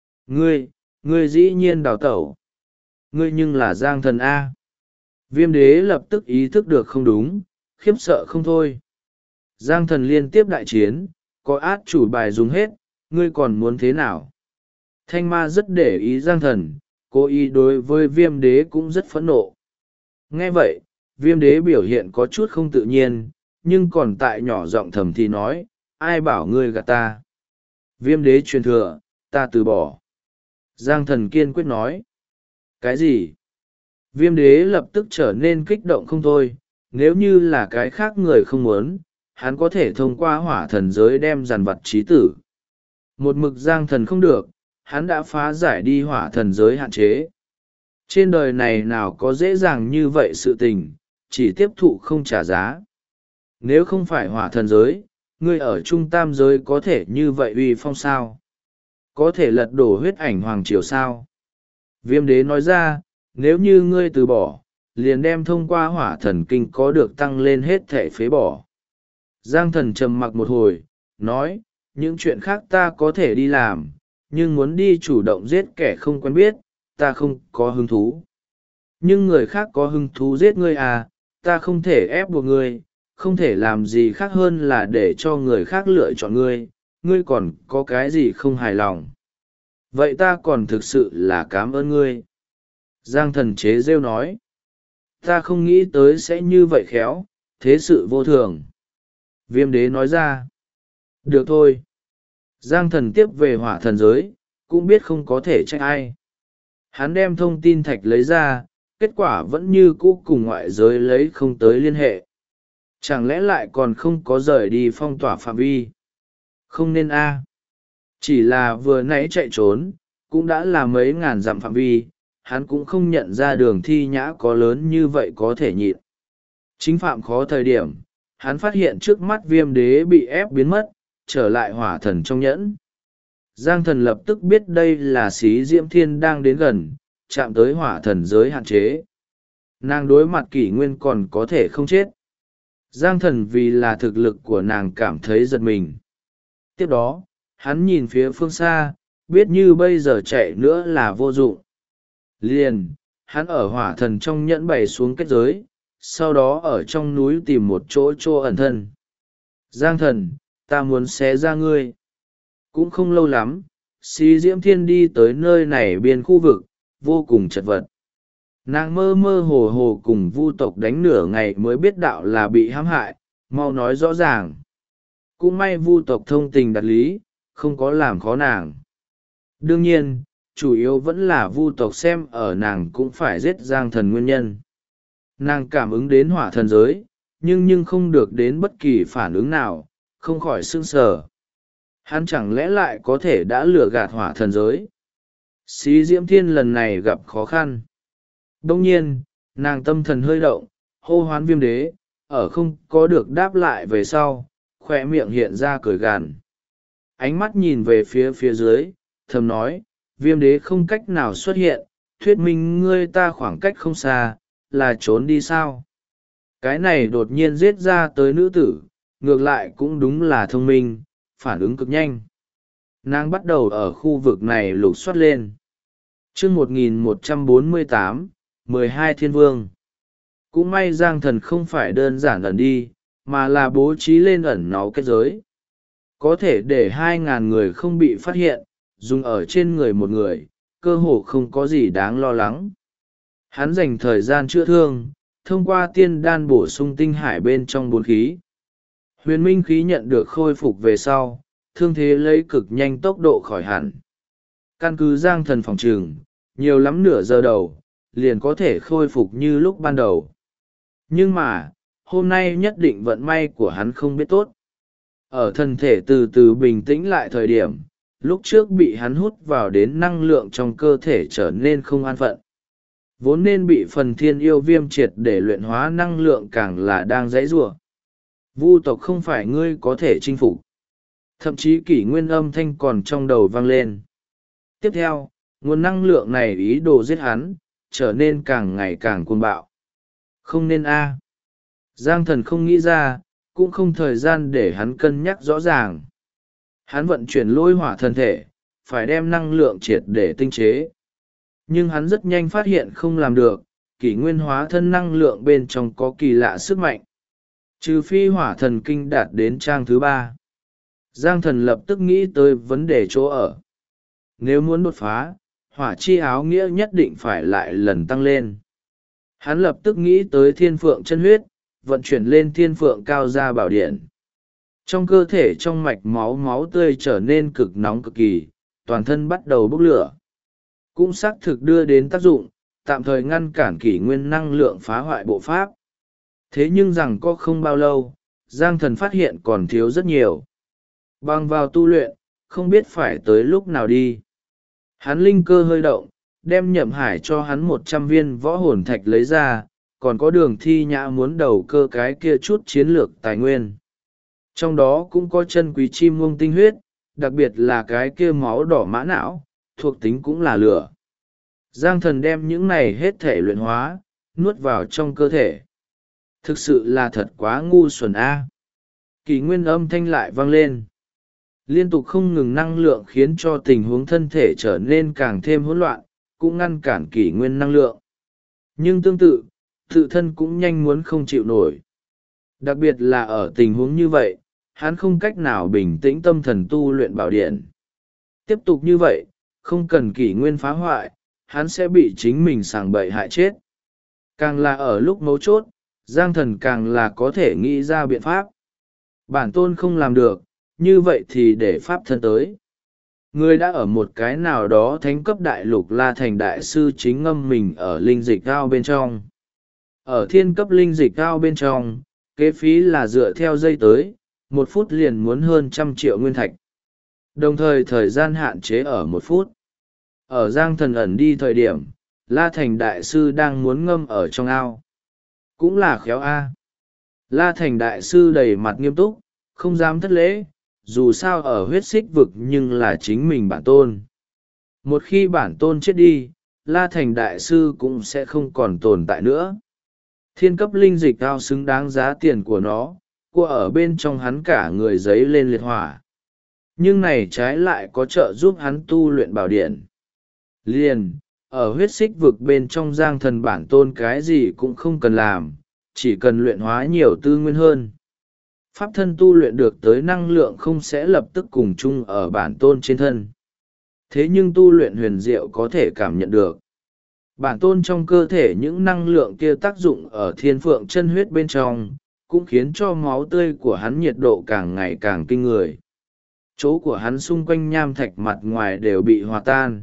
Ngươi dĩ nhiên đào tẩu. Ngươi nhưng là Giang Thần A. Viêm Đế lập tức ý thức được không đúng, khiếp sợ không thôi. Giang Thần liên tiếp đại chiến, có át chủ bài dùng hết, ngươi còn muốn thế nào? Thanh Ma rất để ý Giang Thần, cố ý đối với Viêm Đế cũng rất phẫn nộ. Nghe vậy, Viêm Đế biểu hiện có chút không tự nhiên, nhưng còn tại nhỏ giọng thầm thì nói, ai bảo ngươi gạt ta? Viêm Đế truyền thừa, ta từ bỏ. Giang Thần kiên quyết nói. Cái gì? Viêm Đế lập tức trở nên kích động không thôi, nếu như là cái khác người không muốn, hắn có thể thông qua hỏa thần giới đem dàn vật trí tử. Một mực Giang Thần không được, hắn đã phá giải đi hỏa thần giới hạn chế. Trên đời này nào có dễ dàng như vậy sự tình, chỉ tiếp thụ không trả giá. Nếu không phải hỏa thần giới, ngươi ở trung tam giới có thể như vậy uy phong sao? Có thể lật đổ huyết ảnh hoàng triều sao? Viêm Đế nói ra, nếu như ngươi từ bỏ, liền đem thông qua hỏa thần kinh có được tăng lên hết thể phế bỏ. Giang Thần trầm mặc một hồi, nói, những chuyện khác ta có thể đi làm, nhưng muốn đi chủ động giết kẻ không quen biết, ta không có hứng thú. Nhưng người khác có hứng thú giết ngươi à, ta không thể ép buộc ngươi, không thể làm gì khác hơn là để cho người khác lựa chọn ngươi, ngươi còn có cái gì không hài lòng. Vậy ta còn thực sự là cảm ơn ngươi. Giang Thần chế rêu nói, ta không nghĩ tới sẽ như vậy khéo, thế sự vô thường. Viêm Đế nói ra, được thôi. Giang Thần tiếp về hỏa thần giới, cũng biết không có thể trách ai. Hắn đem thông tin thạch lấy ra, kết quả vẫn như cũ cùng ngoại giới lấy không tới liên hệ. Chẳng lẽ lại còn không có rời đi phong tỏa phạm vi? Không nên a. Chỉ là vừa nãy chạy trốn, cũng đã là mấy ngàn dặm phạm vi, hắn cũng không nhận ra đường Thi Nhã có lớn như vậy có thể nhịn. Chính phạm khó thời điểm, hắn phát hiện trước mắt Viêm Đế bị ép biến mất, trở lại hỏa thần trong nhẫn. Giang Thần lập tức biết đây là Xí Diễm Thiên đang đến gần, chạm tới hỏa thần giới hạn chế. Nàng đối mặt kỷ nguyên còn có thể không chết. Giang Thần vì là thực lực của nàng cảm thấy giật mình. Tiếp đó, hắn nhìn phía phương xa, biết như bây giờ chạy nữa là vô dụng. Liền, hắn ở hỏa thần trong nhẫn bày xuống kết giới, sau đó ở trong núi tìm một chỗ ẩn thân. Giang Thần, ta muốn xé ra ngươi. Cũng không lâu lắm, Xí Diễm Thiên đi tới nơi này biên khu vực, vô cùng chật vật. Nàng mơ mơ hồ hồ cùng vu tộc đánh nửa ngày mới biết đạo là bị hãm hại, mau nói rõ ràng. Cũng may vu tộc thông tình đạt lý, không có làm khó nàng. Đương nhiên, chủ yếu vẫn là vu tộc xem ở nàng cũng phải giết Giang Thần nguyên nhân. Nàng cảm ứng đến hỏa thần giới, nhưng không được đến bất kỳ phản ứng nào, không khỏi sững sờ. Hắn chẳng lẽ lại có thể đã lừa gạt hỏa thần giới? Xí Diễm Thiên lần này gặp khó khăn. Đông nhiên, nàng tâm thần hơi động, hô hoán Viêm Đế, ở không có được đáp lại về sau, khoe miệng hiện ra cười gằn. Ánh mắt nhìn về phía dưới, thầm nói, Viêm Đế không cách nào xuất hiện, thuyết minh ngươi ta khoảng cách không xa, là trốn đi sao? Cái này đột nhiên giết ra tới nữ tử, ngược lại cũng đúng là thông minh, phản ứng cực nhanh. Nàng bắt đầu ở khu vực này lục soát lên. Chương 1148, 12 Thiên Vương. Cũng may Giang Thần không phải đơn giản ẩn đi, mà là bố trí lên ẩn náu kết giới. Có thể để 2.000 người không bị phát hiện, dùng ở trên người một người, cơ hồ không có gì đáng lo lắng. Hắn dành thời gian chữa thương, thông qua tiên đan bổ sung tinh hải bên trong 4 khí. Huyền minh khí nhận được khôi phục về sau, thương thế lấy cực nhanh tốc độ khỏi hẳn. Căn cứ Giang Thần phòng trường, nhiều lắm nửa giờ đầu, liền có thể khôi phục như lúc ban đầu. Nhưng mà, hôm nay nhất định vận may của hắn không biết tốt. Ở thân thể từ từ bình tĩnh lại thời điểm, lúc trước bị hắn hút vào đến năng lượng trong cơ thể trở nên không an phận. Vốn nên bị phần thiên yêu viêm triệt để luyện hóa năng lượng càng là đang dãy giụa. Vu tộc không phải ngươi có thể chinh phục. Thậm chí kỷ nguyên âm thanh còn trong đầu vang lên. Tiếp theo, nguồn năng lượng này ý đồ giết hắn, trở nên càng ngày càng cuồng bạo. Không nên a. Giang Thần không nghĩ ra, cũng không thời gian để hắn cân nhắc rõ ràng. Hắn vận chuyển lôi hỏa thân thể, phải đem năng lượng triệt để tinh chế. Nhưng hắn rất nhanh phát hiện không làm được, kỷ nguyên hóa thân năng lượng bên trong có kỳ lạ sức mạnh. Trừ phi hỏa thần kinh đạt đến trang thứ 3. Giang Thần lập tức nghĩ tới vấn đề chỗ ở. Nếu muốn đột phá, hỏa chi áo nghĩa nhất định phải lại lần tăng lên. Hắn lập tức nghĩ tới thiên phượng chân huyết, vận chuyển lên thiên phượng cao gia bảo điện. Trong cơ thể trong mạch máu tươi trở nên cực nóng cực kỳ, toàn thân bắt đầu bốc lửa. Cũng xác thực đưa đến tác dụng, tạm thời ngăn cản kỷ nguyên năng lượng phá hoại bộ pháp. Thế nhưng rằng có không bao lâu, Giang Thần phát hiện còn thiếu rất nhiều. Bằng vào tu luyện, không biết phải tới lúc nào đi. Hắn linh cơ hơi động, đem Nhậm Hải cho hắn 100 viên võ hồn thạch lấy ra, còn có Đường Thi Nhã muốn đầu cơ cái kia chút chiến lược tài nguyên. Trong đó cũng có chân quý chim ngông tinh huyết, đặc biệt là cái kia máu đỏ mã não, thuộc tính cũng là lửa. Giang Thần đem những này hết thể luyện hóa, nuốt vào trong cơ thể. Thực sự là thật quá ngu xuẩn a. Kỷ nguyên âm thanh lại vang lên. Liên tục không ngừng năng lượng khiến cho tình huống thân thể trở nên càng thêm hỗn loạn, cũng ngăn cản kỷ nguyên năng lượng. Nhưng tương tự, tự thân cũng nhanh muốn không chịu nổi. Đặc biệt là ở tình huống như vậy, hắn không cách nào bình tĩnh tâm thần tu luyện bảo điện. Tiếp tục như vậy, không cần kỷ nguyên phá hoại, hắn sẽ bị chính mình sảng bậy hại chết. Càng là ở lúc mấu chốt, Giang Thần càng là có thể nghĩ ra biện pháp. Bản tôn không làm được, như vậy thì để pháp thân tới. Ngươi đã ở một cái nào đó thánh cấp đại lục La Thành đại sư chính ngâm mình ở linh dịch ao bên trong. Ở thiên cấp linh dịch ao bên trong, kế phí là dựa theo dây tới, 1 phút liền muốn hơn 100 triệu nguyên thạch. Đồng thời thời gian hạn chế ở 1 phút. Ở Giang Thần ẩn đi thời điểm, La Thành đại sư đang muốn ngâm ở trong ao. Cũng là khéo a. La Thành đại sư đầy mặt nghiêm túc, không dám thất lễ, dù sao ở huyết xích vực nhưng là chính mình bản tôn. Một khi bản tôn chết đi, La Thành đại sư cũng sẽ không còn tồn tại nữa. Thiên cấp linh dịch ao xứng đáng giá tiền của nó, của ở bên trong hắn cả người giấy lên liệt hỏa. Nhưng này trái lại có trợ giúp hắn tu luyện bảo điện. Liền, ở huyết xích vực bên trong Giang Thần bản tôn cái gì cũng không cần làm, chỉ cần luyện hóa nhiều tư nguyên hơn. Pháp thân tu luyện được tới năng lượng không sẽ lập tức cùng chung ở bản tôn trên thân. Thế nhưng tu luyện huyền diệu có thể cảm nhận được. Bản tôn trong cơ thể những năng lượng kia tác dụng ở thiên phượng chân huyết bên trong, cũng khiến cho máu tươi của hắn nhiệt độ càng ngày càng kinh người. Chỗ của hắn xung quanh nham thạch mặt ngoài đều bị hòa tan.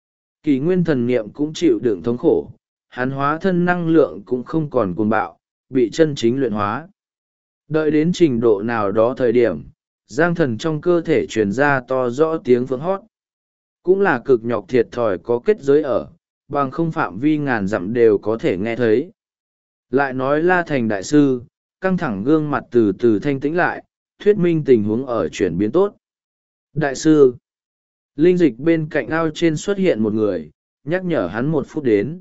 Kỳ nguyên thần niệm cũng chịu đựng thống khổ, hắn hóa thân năng lượng cũng không còn cuồng bạo, bị chân chính luyện hóa. Đợi đến trình độ nào đó thời điểm, Giang Thần trong cơ thể truyền ra to rõ tiếng vượng hót. Cũng là cực nhọc thiệt thòi có kết giới ở, bằng không phạm vi ngàn dặm đều có thể nghe thấy. Lại nói La Thành đại sư, căng thẳng gương mặt từ từ thanh tĩnh lại, thuyết minh tình huống ở chuyển biến tốt. Đại sư, linh dịch bên cạnh ao trên xuất hiện một người, nhắc nhở hắn 1 phút đến.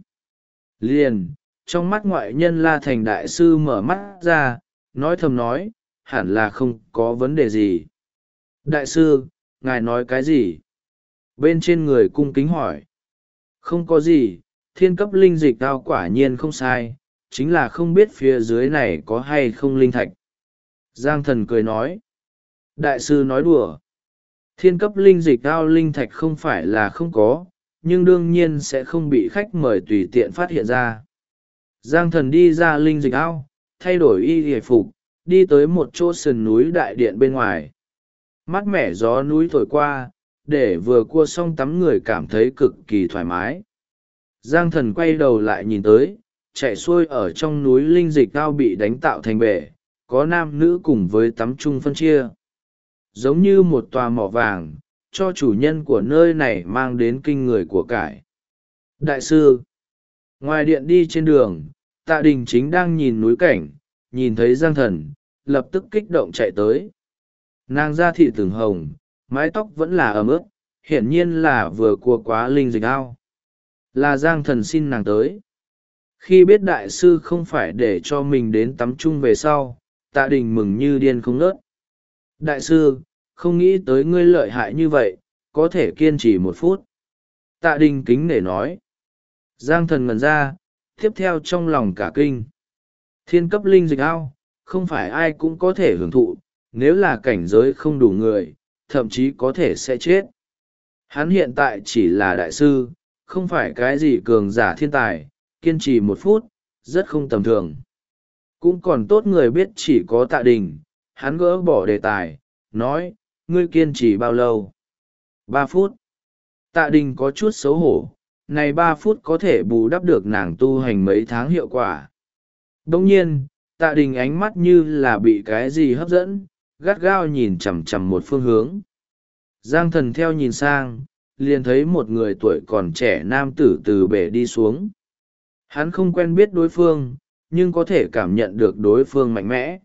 Liền, trong mắt ngoại nhân La Thành đại sư mở mắt ra, nói thầm nói, hẳn là không có vấn đề gì. Đại sư, ngài nói cái gì? Bên trên người cung kính hỏi. Không có gì, thiên cấp linh dịch ao quả nhiên không sai, chính là không biết phía dưới này có hay không linh thạch. Giang thần cười nói. Đại sư nói đùa. Thiên cấp linh dịch ao linh thạch không phải là không có, nhưng đương nhiên sẽ không bị khách mời tùy tiện phát hiện ra. Giang thần đi ra linh dịch ao, thay đổi y hề phục, đi tới một chỗ sườn núi đại điện bên ngoài. Mát mẻ gió núi thổi qua, để vừa cua xong tắm người cảm thấy cực kỳ thoải mái. Giang thần quay đầu lại nhìn tới, chạy xuôi ở trong núi linh dịch ao bị đánh tạo thành bể, có nam nữ cùng với tắm chung phân chia. Giống như một tòa mỏ vàng, cho chủ nhân của nơi này mang đến kinh người của cải. Đại sư, ngoài điện đi trên đường, Tạ Đình chính đang nhìn núi cảnh, nhìn thấy Giang thần, lập tức kích động chạy tới. Nàng da thị từng hồng, mái tóc vẫn là ẩm ướt, hiển nhiên là vừa cua quá linh dịch ao. Là Giang thần xin nàng tới. Khi biết đại sư không phải để cho mình đến tắm chung về sau, Tạ Đình mừng như điên không ngớt. Đại sư, không nghĩ tới ngươi lợi hại như vậy, có thể kiên trì 1 phút. Tạ Đình kính nể nói. Giang thần ngẩn ra, tiếp theo trong lòng cả kinh. Thiên cấp linh dịch ao, không phải ai cũng có thể hưởng thụ, nếu là cảnh giới không đủ người, thậm chí có thể sẽ chết. Hắn hiện tại chỉ là đại sư, không phải cái gì cường giả thiên tài, kiên trì 1 phút, rất không tầm thường. Cũng còn tốt người biết chỉ có Tạ Đình, hắn gỡ bỏ đề tài, nói, ngươi kiên trì bao lâu? 3 phút. Tạ Đình có chút xấu hổ, này 3 phút có thể bù đắp được nàng tu hành mấy tháng hiệu quả. Đồng nhiên, Tạ Đình ánh mắt như là bị cái gì hấp dẫn, gắt gao nhìn chằm chằm một phương hướng. Giang thần theo nhìn sang, liền thấy một người tuổi còn trẻ nam tử từ bể đi xuống. Hắn không quen biết đối phương, nhưng có thể cảm nhận được đối phương mạnh mẽ.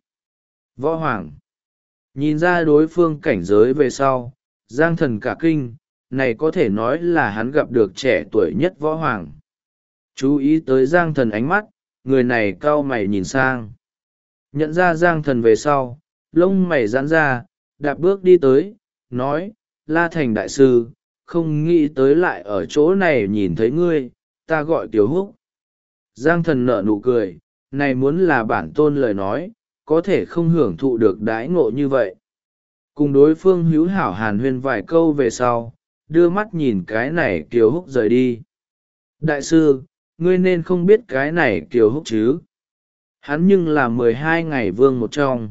Võ Hoàng. Nhìn ra đối phương cảnh giới về sau, Giang thần cả kinh, này có thể nói là hắn gặp được trẻ tuổi nhất Võ Hoàng. Chú ý tới Giang thần ánh mắt, người này cau mày nhìn sang. Nhận ra Giang thần về sau, lông mày giãn ra, đạp bước đi tới, nói, La Thành đại sư, không nghĩ tới lại ở chỗ này nhìn thấy ngươi, ta gọi Tiểu Húc. Giang thần nở nụ cười, này muốn là bản tôn lời nói, có thể không hưởng thụ được đãi ngộ như vậy. Cùng đối phương hữu hảo hàn huyên vài câu về sau, đưa mắt nhìn cái này Kiều Húc rời đi. Đại sư, ngươi nên không biết cái này Kiều Húc chứ. Hắn nhưng là 12 ngày vương một trong.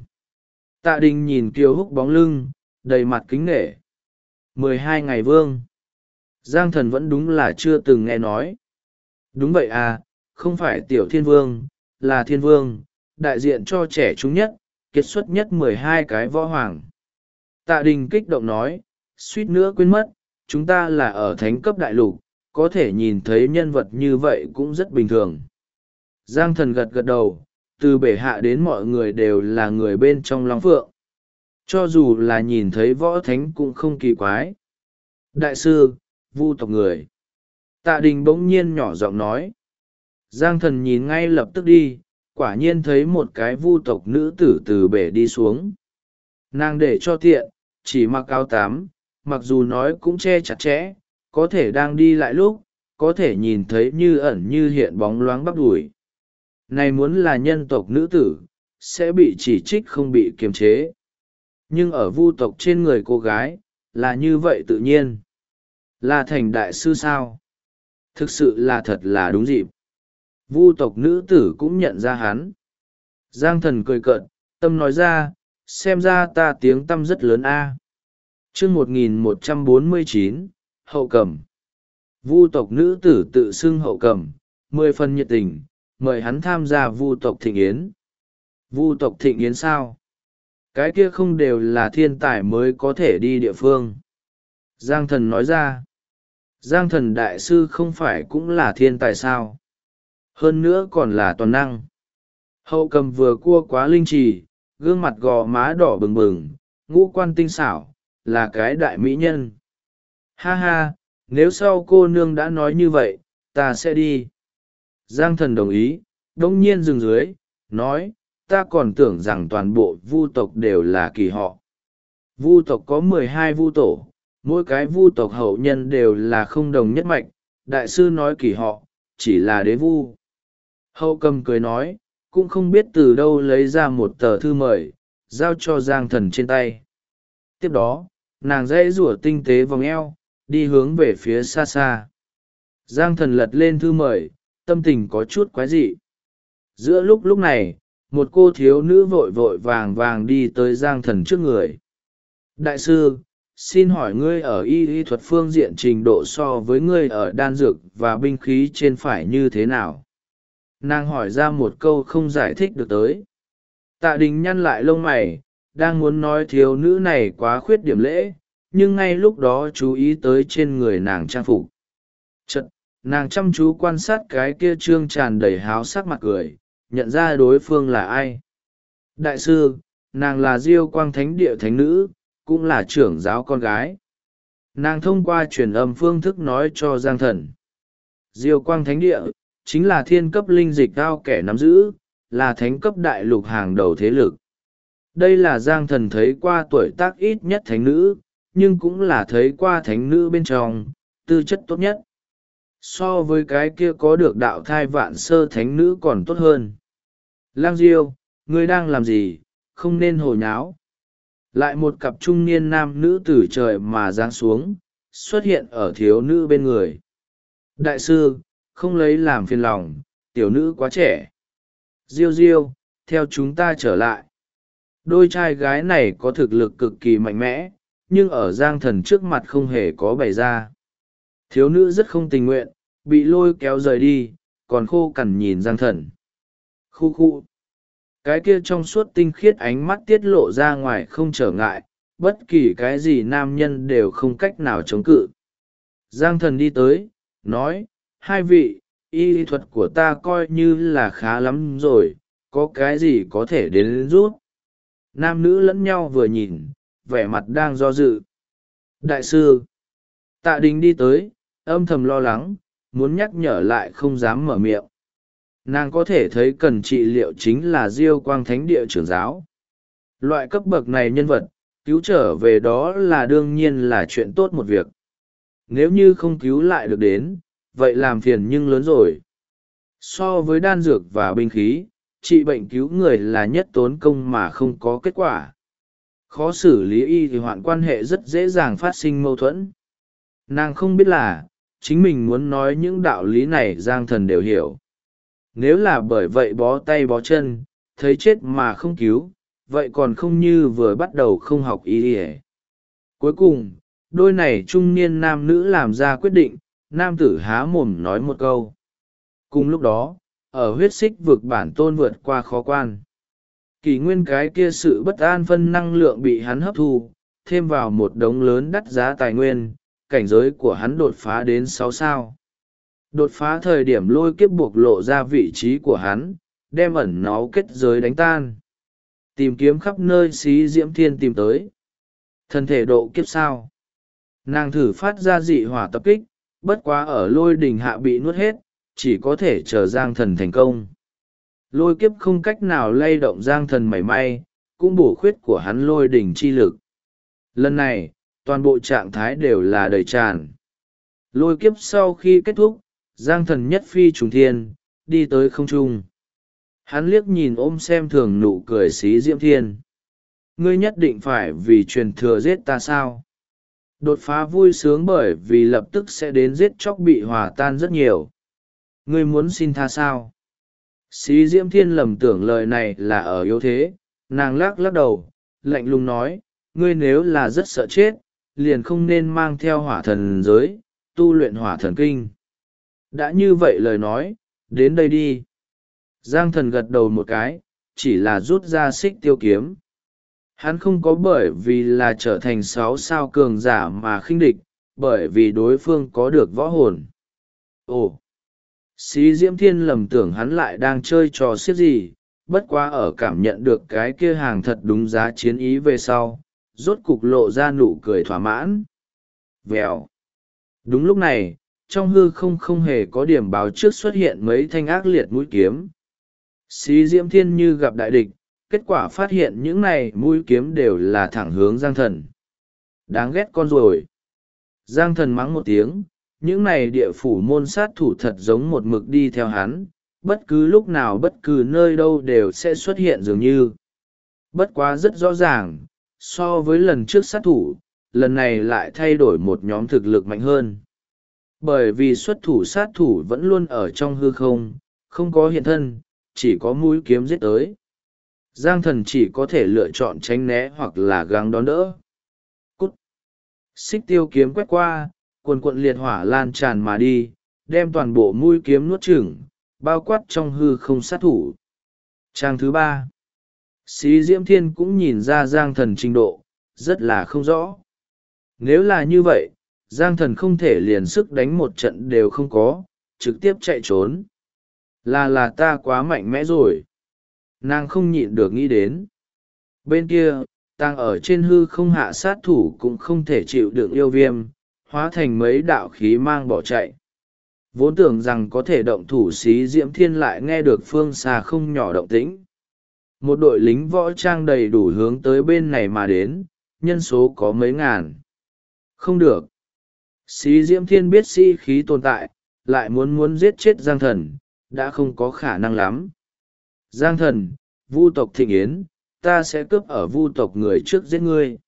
Tạ Đình nhìn Kiều Húc bóng lưng, đầy mặt kính nể. 12 ngày vương. Giang thần vẫn đúng là chưa từng nghe nói. Đúng vậy à, không phải tiểu thiên vương, là thiên vương, đại diện cho trẻ chúng nhất, kiệt xuất nhất 12 cái võ hoàng. Tạ Đình kích động nói, suýt nữa quên mất, chúng ta là ở thánh cấp đại lục, có thể nhìn thấy nhân vật như vậy cũng rất bình thường. Giang thần gật gật đầu, từ bể hạ đến mọi người đều là người bên trong Long Phượng. Cho dù là nhìn thấy võ thánh cũng không kỳ quái. Đại sư, vu tộc người. Tạ Đình bỗng nhiên nhỏ giọng nói. Giang thần nhìn ngay lập tức đi, quả nhiên thấy một cái vu tộc nữ tử từ bể đi xuống. Nàng để cho tiện, chỉ mặc áo tám, mặc dù nói cũng che chặt chẽ, có thể đang đi lại lúc, có thể nhìn thấy như ẩn như hiện bóng loáng bắp đùi. Này muốn là nhân tộc nữ tử, sẽ bị chỉ trích không bị kiềm chế. Nhưng ở vu tộc trên người cô gái, là như vậy tự nhiên. Là thành đại sư sao? Thực sự là thật là đúng dịp. Vu tộc nữ tử cũng nhận ra hắn. Giang thần cười cợt, tâm nói ra, xem ra ta tiếng tâm rất lớn a. Chương 1149, Hậu Cầm. Vu tộc nữ tử tự xưng Hậu Cầm, 10 phần nhiệt tình, mời hắn tham gia vu tộc thịnh yến. Vu tộc thịnh yến sao? Cái kia không đều là thiên tài mới có thể đi địa phương. Giang thần nói ra. Giang thần đại sư không phải cũng là thiên tài sao? Hơn nữa còn là toàn năng. Hậu Cầm vừa cua quá linh trì, gương mặt gò má đỏ bừng bừng, ngũ quan tinh xảo, là cái đại mỹ nhân. Ha ha, nếu sau cô nương đã nói như vậy, ta sẽ đi. Giang thần đồng ý, đông nhiên dừng dưới, nói, ta còn tưởng rằng toàn bộ vu tộc đều là kỳ họ. Vu tộc có 12 vu tổ, mỗi cái vu tộc hậu nhân đều là không đồng nhất mạch, đại sư nói kỳ họ, chỉ là đế vu. Hậu Cầm cười nói, cũng không biết từ đâu lấy ra một tờ thư mời, giao cho giang thần trên tay. Tiếp đó nàng dãy rủa tinh tế vòng eo, đi hướng về phía xa xa. Giang thần lật lên thư mời, tâm tình có chút quái dị. Giữa lúc này, một cô thiếu nữ vội vội vàng vàng đi tới giang thần trước người. Đại sư, xin hỏi ngươi ở y thuật phương diện trình độ so với ngươi ở đan dược và binh khí trên phải như thế nào? Nàng hỏi ra một câu không giải thích được tới. Tạ Đình nhăn lại lông mày, đang muốn nói thiếu nữ này quá khuyết điểm lễ, nhưng ngay lúc đó chú ý tới trên người nàng trang phục. Chật, nàng chăm chú quan sát cái kia trương tràn đầy háo sắc mặt cười, nhận ra đối phương là ai. Đại sư, nàng là Diêu Quang Thánh Địa thánh nữ, cũng là trưởng giáo con gái. Nàng thông qua truyền âm phương thức nói cho Giang Thần. Diêu Quang Thánh Địa chính là thiên cấp linh dịch cao kẻ nắm giữ, là thánh cấp đại lục hàng đầu thế lực. Đây là Giang Thần thấy qua tuổi tác ít nhất thánh nữ, nhưng cũng là thấy qua thánh nữ bên trong, tư chất tốt nhất. So với cái kia có được đạo thai vạn sơ thánh nữ còn tốt hơn. Lang Diêu, ngươi đang làm gì, không nên hồ nháo. Lại một cặp trung niên nam nữ từ trời mà giáng xuống, xuất hiện ở thiếu nữ bên người. Đại sư, không lấy làm phiền lòng, tiểu nữ quá trẻ. Diêu Diêu, theo chúng ta trở lại. Đôi trai gái này có thực lực cực kỳ mạnh mẽ, nhưng ở Giang Thần trước mặt không hề có bày ra. Thiếu nữ rất không tình nguyện, bị lôi kéo rời đi, còn khô cằn nhìn Giang Thần. Khu khu. Cái kia trong suốt tinh khiết ánh mắt tiết lộ ra ngoài không trở ngại, bất kỳ cái gì nam nhân đều không cách nào chống cự. Giang Thần đi tới, nói, hai vị, y thuật của ta coi như là khá lắm rồi, có cái gì có thể đến giúp. Nam nữ lẫn nhau vừa nhìn, vẻ mặt đang do dự. Đại sư, Tạ Đình đi tới, âm thầm lo lắng, muốn nhắc nhở lại không dám mở miệng. Nàng có thể thấy cần trị liệu chính là Diêu Quang Thánh Địa trưởng giáo. Loại cấp bậc này nhân vật, cứu trở về đó là đương nhiên là chuyện tốt một việc. Nếu như không cứu lại được đến, vậy làm phiền nhưng lớn rồi. So với đan dược và binh khí, trị bệnh cứu người là nhất tốn công mà không có kết quả. Khó xử lý y thì hoạn quan hệ rất dễ dàng phát sinh mâu thuẫn. Nàng không biết là, chính mình muốn nói những đạo lý này Giang Thần đều hiểu. Nếu là bởi vậy bó tay bó chân, thấy chết mà không cứu, vậy còn không như vừa bắt đầu không học y y. Cuối cùng, đôi này trung niên nam nữ làm ra quyết định, nam tử há mồm nói một câu. Cùng lúc đó, ở huyết xích vực bản tôn vượt qua khó quan. Kỷ nguyên cái kia sự bất an phân năng lượng bị hắn hấp thu, thêm vào một đống lớn đắt giá tài nguyên, cảnh giới của hắn đột phá đến 6 sao. Đột phá thời điểm lôi kiếp buộc lộ ra vị trí của hắn, đem ẩn náu kết giới đánh tan. Tìm kiếm khắp nơi xí diễm thiên tìm tới. Thân thể độ kiếp sao. Nàng thử phát ra dị hỏa tập kích, bất quá ở lôi đỉnh hạ bị nuốt hết, chỉ có thể chờ Giang Thần thành công. Lôi kiếp không cách nào lay động Giang Thần mảy may, cũng bổ khuyết của hắn lôi đỉnh chi lực. Lần này, toàn bộ trạng thái đều là đầy tràn. Lôi kiếp sau khi kết thúc, Giang Thần nhất phi trùng thiên, đi tới không trung. Hắn liếc nhìn ôm xem thường nụ cười xí diễm thiên. Ngươi nhất định phải vì truyền thừa giết ta sao? Đột phá vui sướng bởi vì lập tức sẽ đến giết chóc bị hòa tan rất nhiều. Ngươi muốn xin tha sao? Xí diễm thiên lầm tưởng lời này là ở yếu thế, nàng lắc lắc đầu, lạnh lùng nói, ngươi nếu là rất sợ chết, liền không nên mang theo hỏa thần giới, tu luyện hỏa thần kinh. Đã như vậy lời nói, đến đây đi. Giang Thần gật đầu một cái, chỉ là rút ra xích tiêu kiếm. Hắn không có bởi vì là trở thành 6 sao cường giả mà khinh địch, bởi vì đối phương có được võ hồn. Ồ! Xí Diễm Thiên lầm tưởng hắn lại đang chơi trò xiết gì, bất quá ở cảm nhận được cái kia hàng thật đúng giá chiến ý về sau, rốt cục lộ ra nụ cười thỏa mãn. Vèo! Đúng lúc này, trong hư không hề có điểm báo trước xuất hiện mấy thanh ác liệt mũi kiếm. Xí Diễm Thiên như gặp đại địch, kết quả phát hiện những này mũi kiếm đều là thẳng hướng Giang Thần. Đáng ghét con rồi. Giang Thần mắng một tiếng, những này địa phủ môn sát thủ thật giống một mực đi theo hắn, bất cứ lúc nào bất cứ nơi đâu đều sẽ xuất hiện dường như. Bất quá rất rõ ràng, so với lần trước sát thủ, lần này lại thay đổi một nhóm thực lực mạnh hơn. Bởi vì xuất thủ sát thủ vẫn luôn ở trong hư không, không có hiện thân, chỉ có mũi kiếm giết tới. Giang Thần chỉ có thể lựa chọn tránh né hoặc là gắng đón đỡ. Cút! Xích tiêu kiếm quét qua, cuồn cuộn liệt hỏa lan tràn mà đi, đem toàn bộ mũi kiếm nuốt chửng, bao quát trong hư không sát thủ. Trang thứ 3. Xí Diễm Thiên cũng nhìn ra Giang Thần trình độ, rất là không rõ. Nếu là như vậy, Giang Thần không thể liền sức đánh một trận đều không có, trực tiếp chạy trốn. Là ta quá mạnh mẽ rồi. Nàng không nhịn được nghĩ đến. Bên kia, tàng ở trên hư không hạ sát thủ cũng không thể chịu đựng yêu viêm, hóa thành mấy đạo khí mang bỏ chạy. Vốn tưởng rằng có thể động thủ Xí Diễm Thiên lại nghe được phương xa không nhỏ động tĩnh. Một đội lính võ trang đầy đủ hướng tới bên này mà đến, nhân số có mấy ngàn. Không được. Xí Diễm Thiên biết sĩ khí tồn tại, lại muốn giết chết Giang Thần, đã không có khả năng lắm. Giang Thần, Vu tộc Thịnh Yến, ta sẽ cướp ở Vu tộc người trước giết ngươi.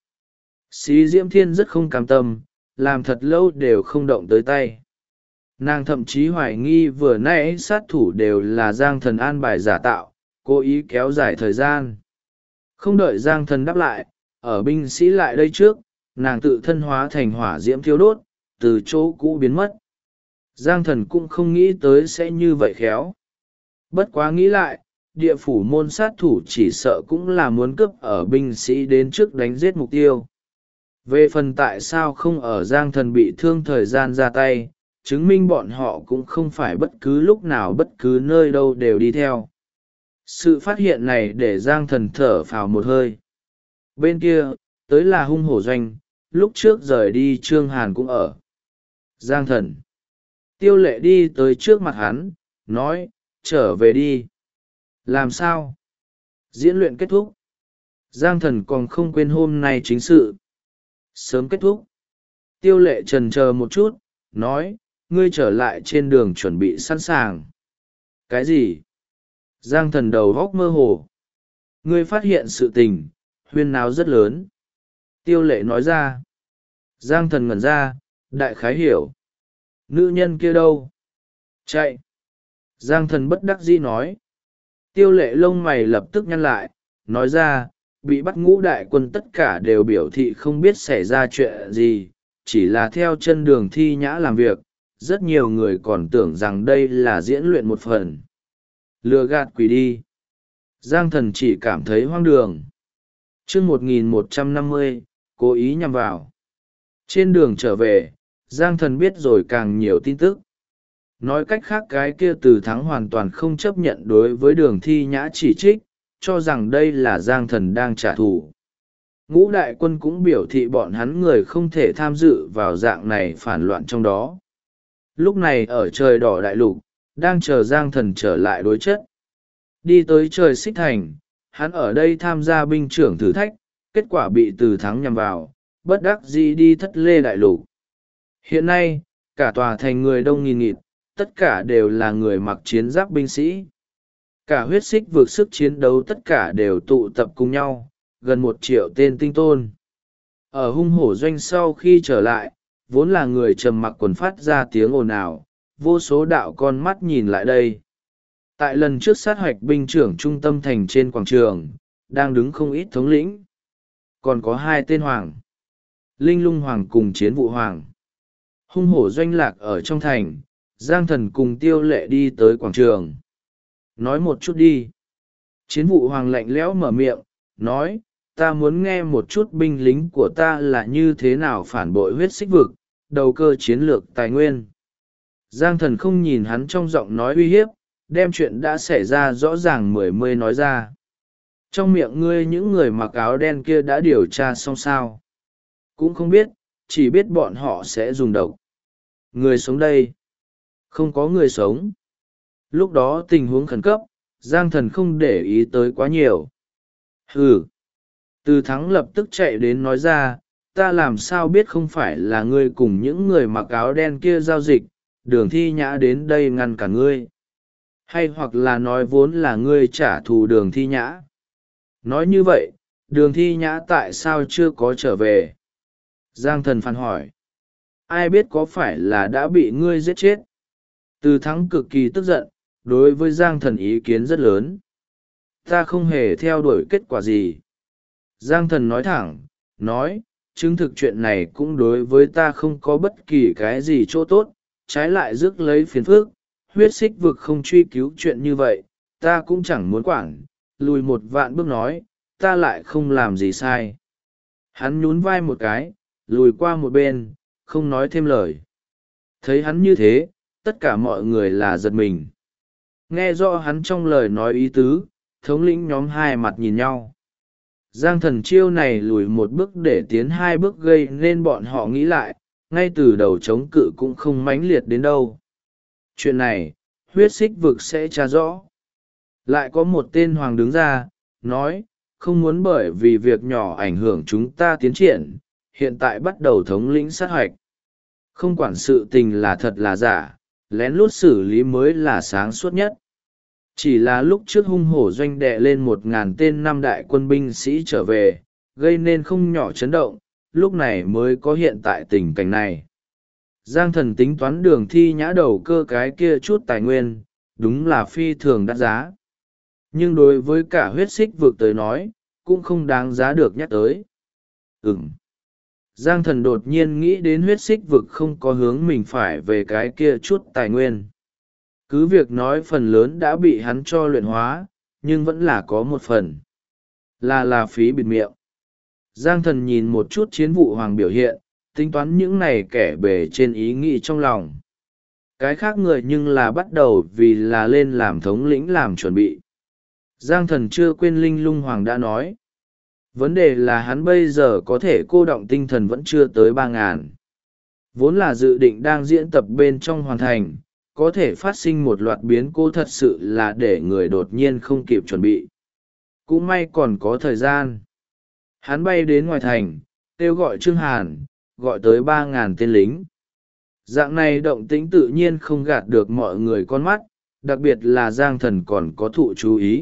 Xí Diễm Thiên rất không cam tâm, làm thật lâu đều không động tới tay. Nàng thậm chí hoài nghi vừa nãy sát thủ đều là Giang Thần an bài giả tạo, cố ý kéo dài thời gian. Không đợi Giang Thần đáp lại, ở binh sĩ lại đây trước, nàng tự thân hóa thành hỏa diễm thiêu đốt, từ chỗ cũ biến mất. Giang Thần cũng không nghĩ tới sẽ như vậy khéo. Bất quá nghĩ lại, địa phủ môn sát thủ chỉ sợ cũng là muốn cướp ở binh sĩ đến trước đánh giết mục tiêu. Về phần tại sao không ở Giang Thần bị thương thời gian ra tay, chứng minh bọn họ cũng không phải bất cứ lúc nào bất cứ nơi đâu đều đi theo. Sự phát hiện này để Giang Thần thở phào một hơi. Bên kia, tới là hung hổ doanh, lúc trước rời đi Trương Hàn cũng ở. Giang Thần. Tiêu Lệ đi tới trước mặt hắn, nói, trở về đi. Làm sao? Diễn luyện kết thúc. Giang Thần còn không quên hôm nay chính sự. Sớm kết thúc. Tiêu Lệ chần chờ một chút, nói, ngươi trở lại trên đường chuẩn bị sẵn sàng. Cái gì? Giang Thần đầu góc mơ hồ. Ngươi phát hiện sự tình, huyên náo rất lớn. Tiêu Lệ nói ra. Giang Thần ngẩn ra, đại khái hiểu. Nữ nhân kia đâu? Chạy. Giang Thần bất đắc dĩ nói. Tiêu Lệ lông mày lập tức nhăn lại, nói ra, bị bắt ngũ đại quân tất cả đều biểu thị không biết xảy ra chuyện gì, chỉ là theo chân đường thi nhã làm việc, rất nhiều người còn tưởng rằng đây là diễn luyện một phần. Lừa gạt quỷ đi. Giang Thần chỉ cảm thấy hoang đường. Chương 1150, cố ý nhằm vào. Trên đường trở về, Giang Thần biết rồi càng nhiều tin tức. Nói cách khác cái kia Từ Thắng hoàn toàn không chấp nhận đối với đường thi nhã chỉ trích, cho rằng đây là Giang Thần đang trả thù. Ngũ đại quân cũng biểu thị bọn hắn người không thể tham dự vào dạng này phản loạn trong đó. Lúc này ở trời đỏ đại lục, đang chờ Giang Thần trở lại đối chất. Đi tới trời Xích Thành, hắn ở đây tham gia binh trưởng thử thách, kết quả bị Từ Thắng nhằm vào, bất đắc dĩ đi Thất Lê đại lục. Hiện nay, cả tòa thành người đông nghìn nghịt, tất cả đều là người mặc chiến giáp binh sĩ. Cả huyết xích vượt sức chiến đấu tất cả đều tụ tập cùng nhau, gần 1 triệu tên tinh tôn. Ở hung hổ doanh sau khi trở lại, vốn là người trầm mặc quần phát ra tiếng ồn ào, vô số đạo con mắt nhìn lại đây. Tại lần trước sát hoạch binh trưởng trung tâm thành trên quảng trường, đang đứng không ít thống lĩnh. Còn có 2 tên hoàng. Linh Lung Hoàng cùng Chiến Vụ Hoàng. Hung hổ doanh lạc ở trong thành, Giang Thần cùng Tiêu Lệ đi tới quảng trường. Nói một chút đi. Chiến Vụ Hoàng lạnh lẽo mở miệng, nói, ta muốn nghe một chút binh lính của ta là như thế nào phản bội huyết xích vực, đầu cơ chiến lược tài nguyên. Giang Thần không nhìn hắn trong giọng nói uy hiếp, đem chuyện đã xảy ra rõ ràng mươi nói ra. Trong miệng ngươi những người mặc áo đen kia đã điều tra xong sao? Cũng không biết, chỉ biết bọn họ sẽ dùng độc. Người sống đây? Không có người sống. Lúc đó tình huống khẩn cấp, Giang Thần không để ý tới quá nhiều. Hừ. Từ Thắng lập tức chạy đến nói ra, ta làm sao biết không phải là ngươi cùng những người mặc áo đen kia giao dịch, đường thi nhã đến đây ngăn cả ngươi. Hay hoặc là nói vốn là ngươi trả thù đường thi nhã. Nói như vậy, Đường Thi Nhã tại sao chưa có trở về? Giang Thần phàn hỏi. Ai biết có phải là đã bị ngươi giết chết? Từ Thắng cực kỳ tức giận, đối với Giang Thần ý kiến rất lớn. Ta không hề theo đuổi kết quả gì. Giang Thần nói thẳng, nói, chứng thực chuyện này cũng đối với ta không có bất kỳ cái gì chỗ tốt, trái lại rước lấy phiền phức. Huyết xích vực không truy cứu chuyện như vậy, ta cũng chẳng muốn quản. Lùi một vạn bước nói, ta lại không làm gì sai. Hắn nhún vai một cái, lùi qua một bên, không nói thêm lời. Thấy hắn như thế, tất cả mọi người là giật mình. Nghe rõ hắn trong lời nói ý tứ, thống lĩnh nhóm hai mặt nhìn nhau. Giang Thần chiêu này lùi một bước để tiến hai bước gây nên bọn họ nghĩ lại, ngay từ đầu chống cự cũng không mãnh liệt đến đâu. Chuyện này, huyết xích vực sẽ tra rõ. Lại có một tên hoàng đứng ra, nói, không muốn bởi vì việc nhỏ ảnh hưởng chúng ta tiến triển, hiện tại bắt đầu thống lĩnh sát hoạch. Không quản sự tình là thật là giả, lén lút xử lý mới là sáng suốt nhất. Chỉ là lúc trước hung hổ doanh đệ lên 1.000 tên năm đại quân binh sĩ trở về, gây nên không nhỏ chấn động, lúc này mới có hiện tại tình cảnh này. Giang Thần tính toán Đường Thi Nhã đầu cơ cái kia chút tài nguyên, đúng là phi thường đắt giá. Nhưng đối với cả huyết xích vực tới nói, cũng không đáng giá được nhắc tới. Giang Thần đột nhiên nghĩ đến huyết xích vực không có hướng mình phải về cái kia chút tài nguyên. Cứ việc nói phần lớn đã bị hắn cho luyện hóa, nhưng vẫn là có một phần. Là phí bịt miệng. Giang Thần nhìn một chút chiến vụ hoàng biểu hiện, tính toán những này kẻ bề trên ý nghĩ trong lòng. Cái khác người nhưng là bắt đầu vì là lên làm thống lĩnh làm chuẩn bị. Giang Thần chưa quên Linh Lung Hoàng đã nói. Vấn đề là hắn bây giờ có thể cô động tinh thần vẫn chưa tới 3.000. Vốn là dự định đang diễn tập bên trong hoàn thành, có thể phát sinh một loạt biến cố thật sự là để người đột nhiên không kịp chuẩn bị. Cũng may còn có thời gian. Hắn bay đến ngoài thành, kêu gọi Trương Hàn, gọi tới 3.000 tên lính. Dạng này động tĩnh tự nhiên không gạt được mọi người con mắt, đặc biệt là Giang Thần còn có thụ chú ý.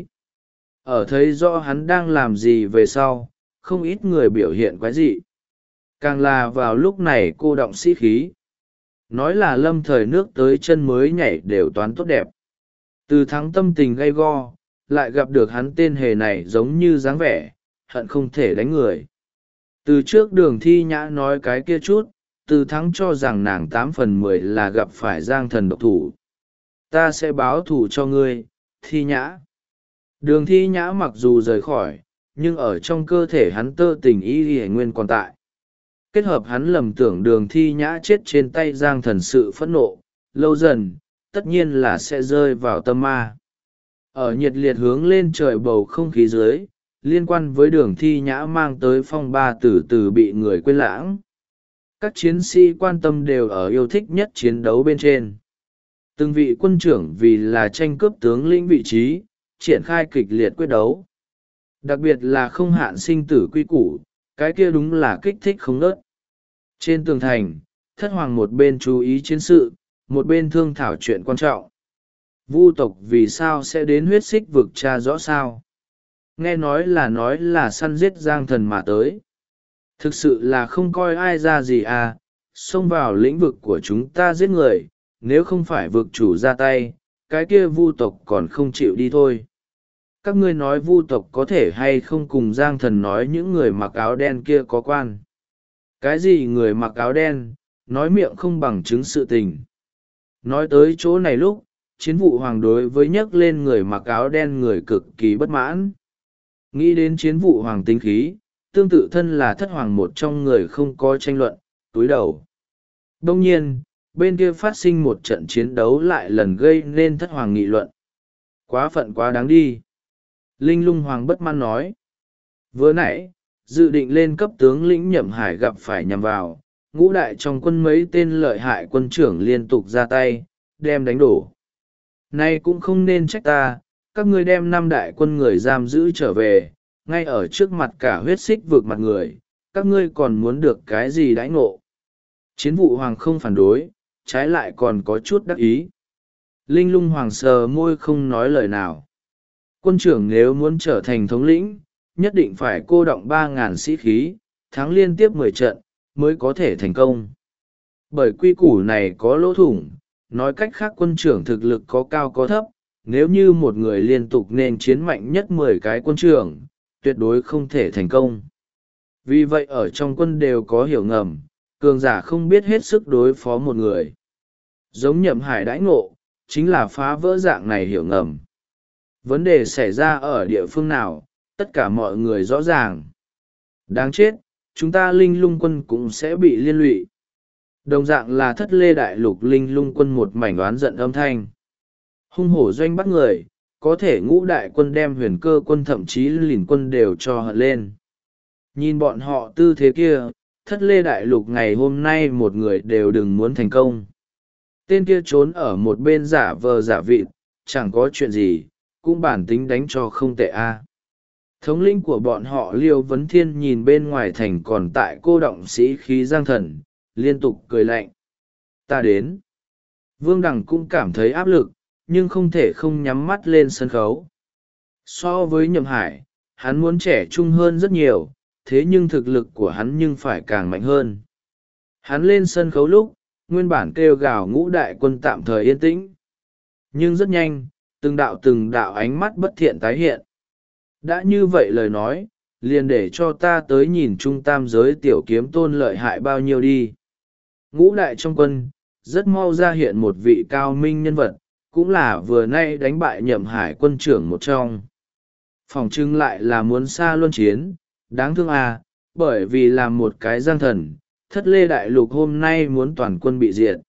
Ở thấy rõ hắn đang làm gì về sau, không ít người biểu hiện quái dị. Càng là vào lúc này cô động sĩ khí. Nói là lâm thời nước tới chân mới nhảy đều toán tốt đẹp. Từ Thắng tâm tình gay go, lại gặp được hắn tên hề này giống như dáng vẻ, hận không thể đánh người. Từ trước Đường Thi Nhã nói cái kia chút, Từ Thắng cho rằng nàng 8/10 là gặp phải Giang Thần độc thủ. Ta sẽ báo thù cho ngươi, Thi Nhã. Đường Thi Nhã mặc dù rời khỏi, nhưng ở trong cơ thể hắn tơ tình ý y nguyên còn tại. Kết hợp hắn lầm tưởng Đường Thi Nhã chết trên tay Giang Thần sự phẫn nộ, lâu dần, tất nhiên là sẽ rơi vào tâm ma. Ở nhiệt liệt hướng lên trời bầu không khí dưới, liên quan với Đường Thi Nhã mang tới phong ba từ từ bị người quên lãng. Các chiến sĩ quan tâm đều ở yêu thích nhất chiến đấu bên trên. Từng vị quân trưởng vì là tranh cướp tướng lĩnh vị trí, triển khai kịch liệt quyết đấu. Đặc biệt là không hạn sinh tử quy củ, cái kia đúng là kích thích không nớt. Trên tường thành, Thất Hoàng một bên chú ý chiến sự, một bên thương thảo chuyện quan trọng. Vu tộc vì sao sẽ đến huyết xích vực tra rõ sao? Nghe nói là săn giết Giang Thần mà tới. Thực sự là không coi ai ra gì à, xông vào lĩnh vực của chúng ta giết người, nếu không phải vực chủ ra tay, cái kia Vu tộc còn không chịu đi thôi. Các ngươi nói Vu tộc có thể hay không cùng Giang Thần nói những người mặc áo đen kia có quan? Cái gì người mặc áo đen, nói miệng không bằng chứng sự tình. Nói tới chỗ này lúc, chiến vụ hoàng đối với nhắc lên người mặc áo đen người cực kỳ bất mãn. Nghĩ đến chiến vụ hoàng tính khí, tương tự thân là Thất Hoàng một trong người không có tranh luận, túi đầu. Đông nhiên, bên kia phát sinh một trận chiến đấu lại lần gây nên Thất Hoàng nghị luận. Quá phận quá đáng đi. Linh Lung Hoàng bất mãn nói. Vừa nãy, dự định lên cấp tướng lĩnh Nhậm Hải gặp phải nhằm vào, ngũ đại trong quân mấy tên lợi hại quân trưởng liên tục ra tay, đem đánh đổ. Nay cũng không nên trách ta, các ngươi đem 5 đại quân người giam giữ trở về, ngay ở trước mặt cả huyết xích vực mặt người, các ngươi còn muốn được cái gì đãi ngộ. Chiến vụ hoàng không phản đối, trái lại còn có chút đắc ý. Linh Lung Hoàng sờ môi không nói lời nào. Quân trưởng nếu muốn trở thành thống lĩnh, nhất định phải cô động 3.000 sĩ khí, thắng liên tiếp 10 trận, mới có thể thành công. Bởi quy củ này có lỗ thủng, nói cách khác quân trưởng thực lực có cao có thấp, nếu như một người liên tục nên chiến mạnh nhất 10 cái quân trưởng, tuyệt đối không thể thành công. Vì vậy ở trong quân đều có hiểu ngầm, cường giả không biết hết sức đối phó một người. Giống Nhậm Hải đãi ngộ, chính là phá vỡ dạng này hiểu ngầm. Vấn đề xảy ra ở địa phương nào, tất cả mọi người rõ ràng. Đáng chết, chúng ta Linh Lung quân cũng sẽ bị liên lụy. Đồng dạng là Thất Lê Đại Lục Linh Lung quân một mảnh oán giận âm thanh. Hung hổ doanh bắt người, có thể Ngũ đại quân đem Huyền Cơ quân thậm chí Lìn quân đều cho hận lên. Nhìn bọn họ tư thế kia, Thất Lê Đại Lục ngày hôm nay một người đều đừng muốn thành công. Tên kia trốn ở một bên giả vờ giả vịt, chẳng có chuyện gì, cũng bản tính đánh cho không tệ a. Thống lĩnh của bọn họ Liêu Vấn Thiên nhìn bên ngoài thành còn tại cô động sĩ khí Giang Thần, liên tục cười lạnh. Ta đến. Vương Đằng cũng cảm thấy áp lực, nhưng không thể không nhắm mắt lên sân khấu. So với Nhậm Hải, hắn muốn trẻ trung hơn rất nhiều, thế nhưng thực lực của hắn nhưng phải càng mạnh hơn. Hắn lên sân khấu lúc, nguyên bản kêu gào Ngũ đại quân tạm thời yên tĩnh. Nhưng rất nhanh, từng đạo ánh mắt bất thiện tái hiện. Đã như vậy lời nói, liền để cho ta tới nhìn trung tam giới tiểu kiếm tôn lợi hại bao nhiêu đi. Ngũ đại trong quân, rất mau ra hiện một vị cao minh nhân vật, cũng là vừa nay đánh bại Nhậm Hải quân trưởng một trong. Phòng trưng lại là muốn xa luân chiến, đáng thương à, bởi vì làm một cái Giang Thần, Thất Lê Đại Lục hôm nay muốn toàn quân bị diệt.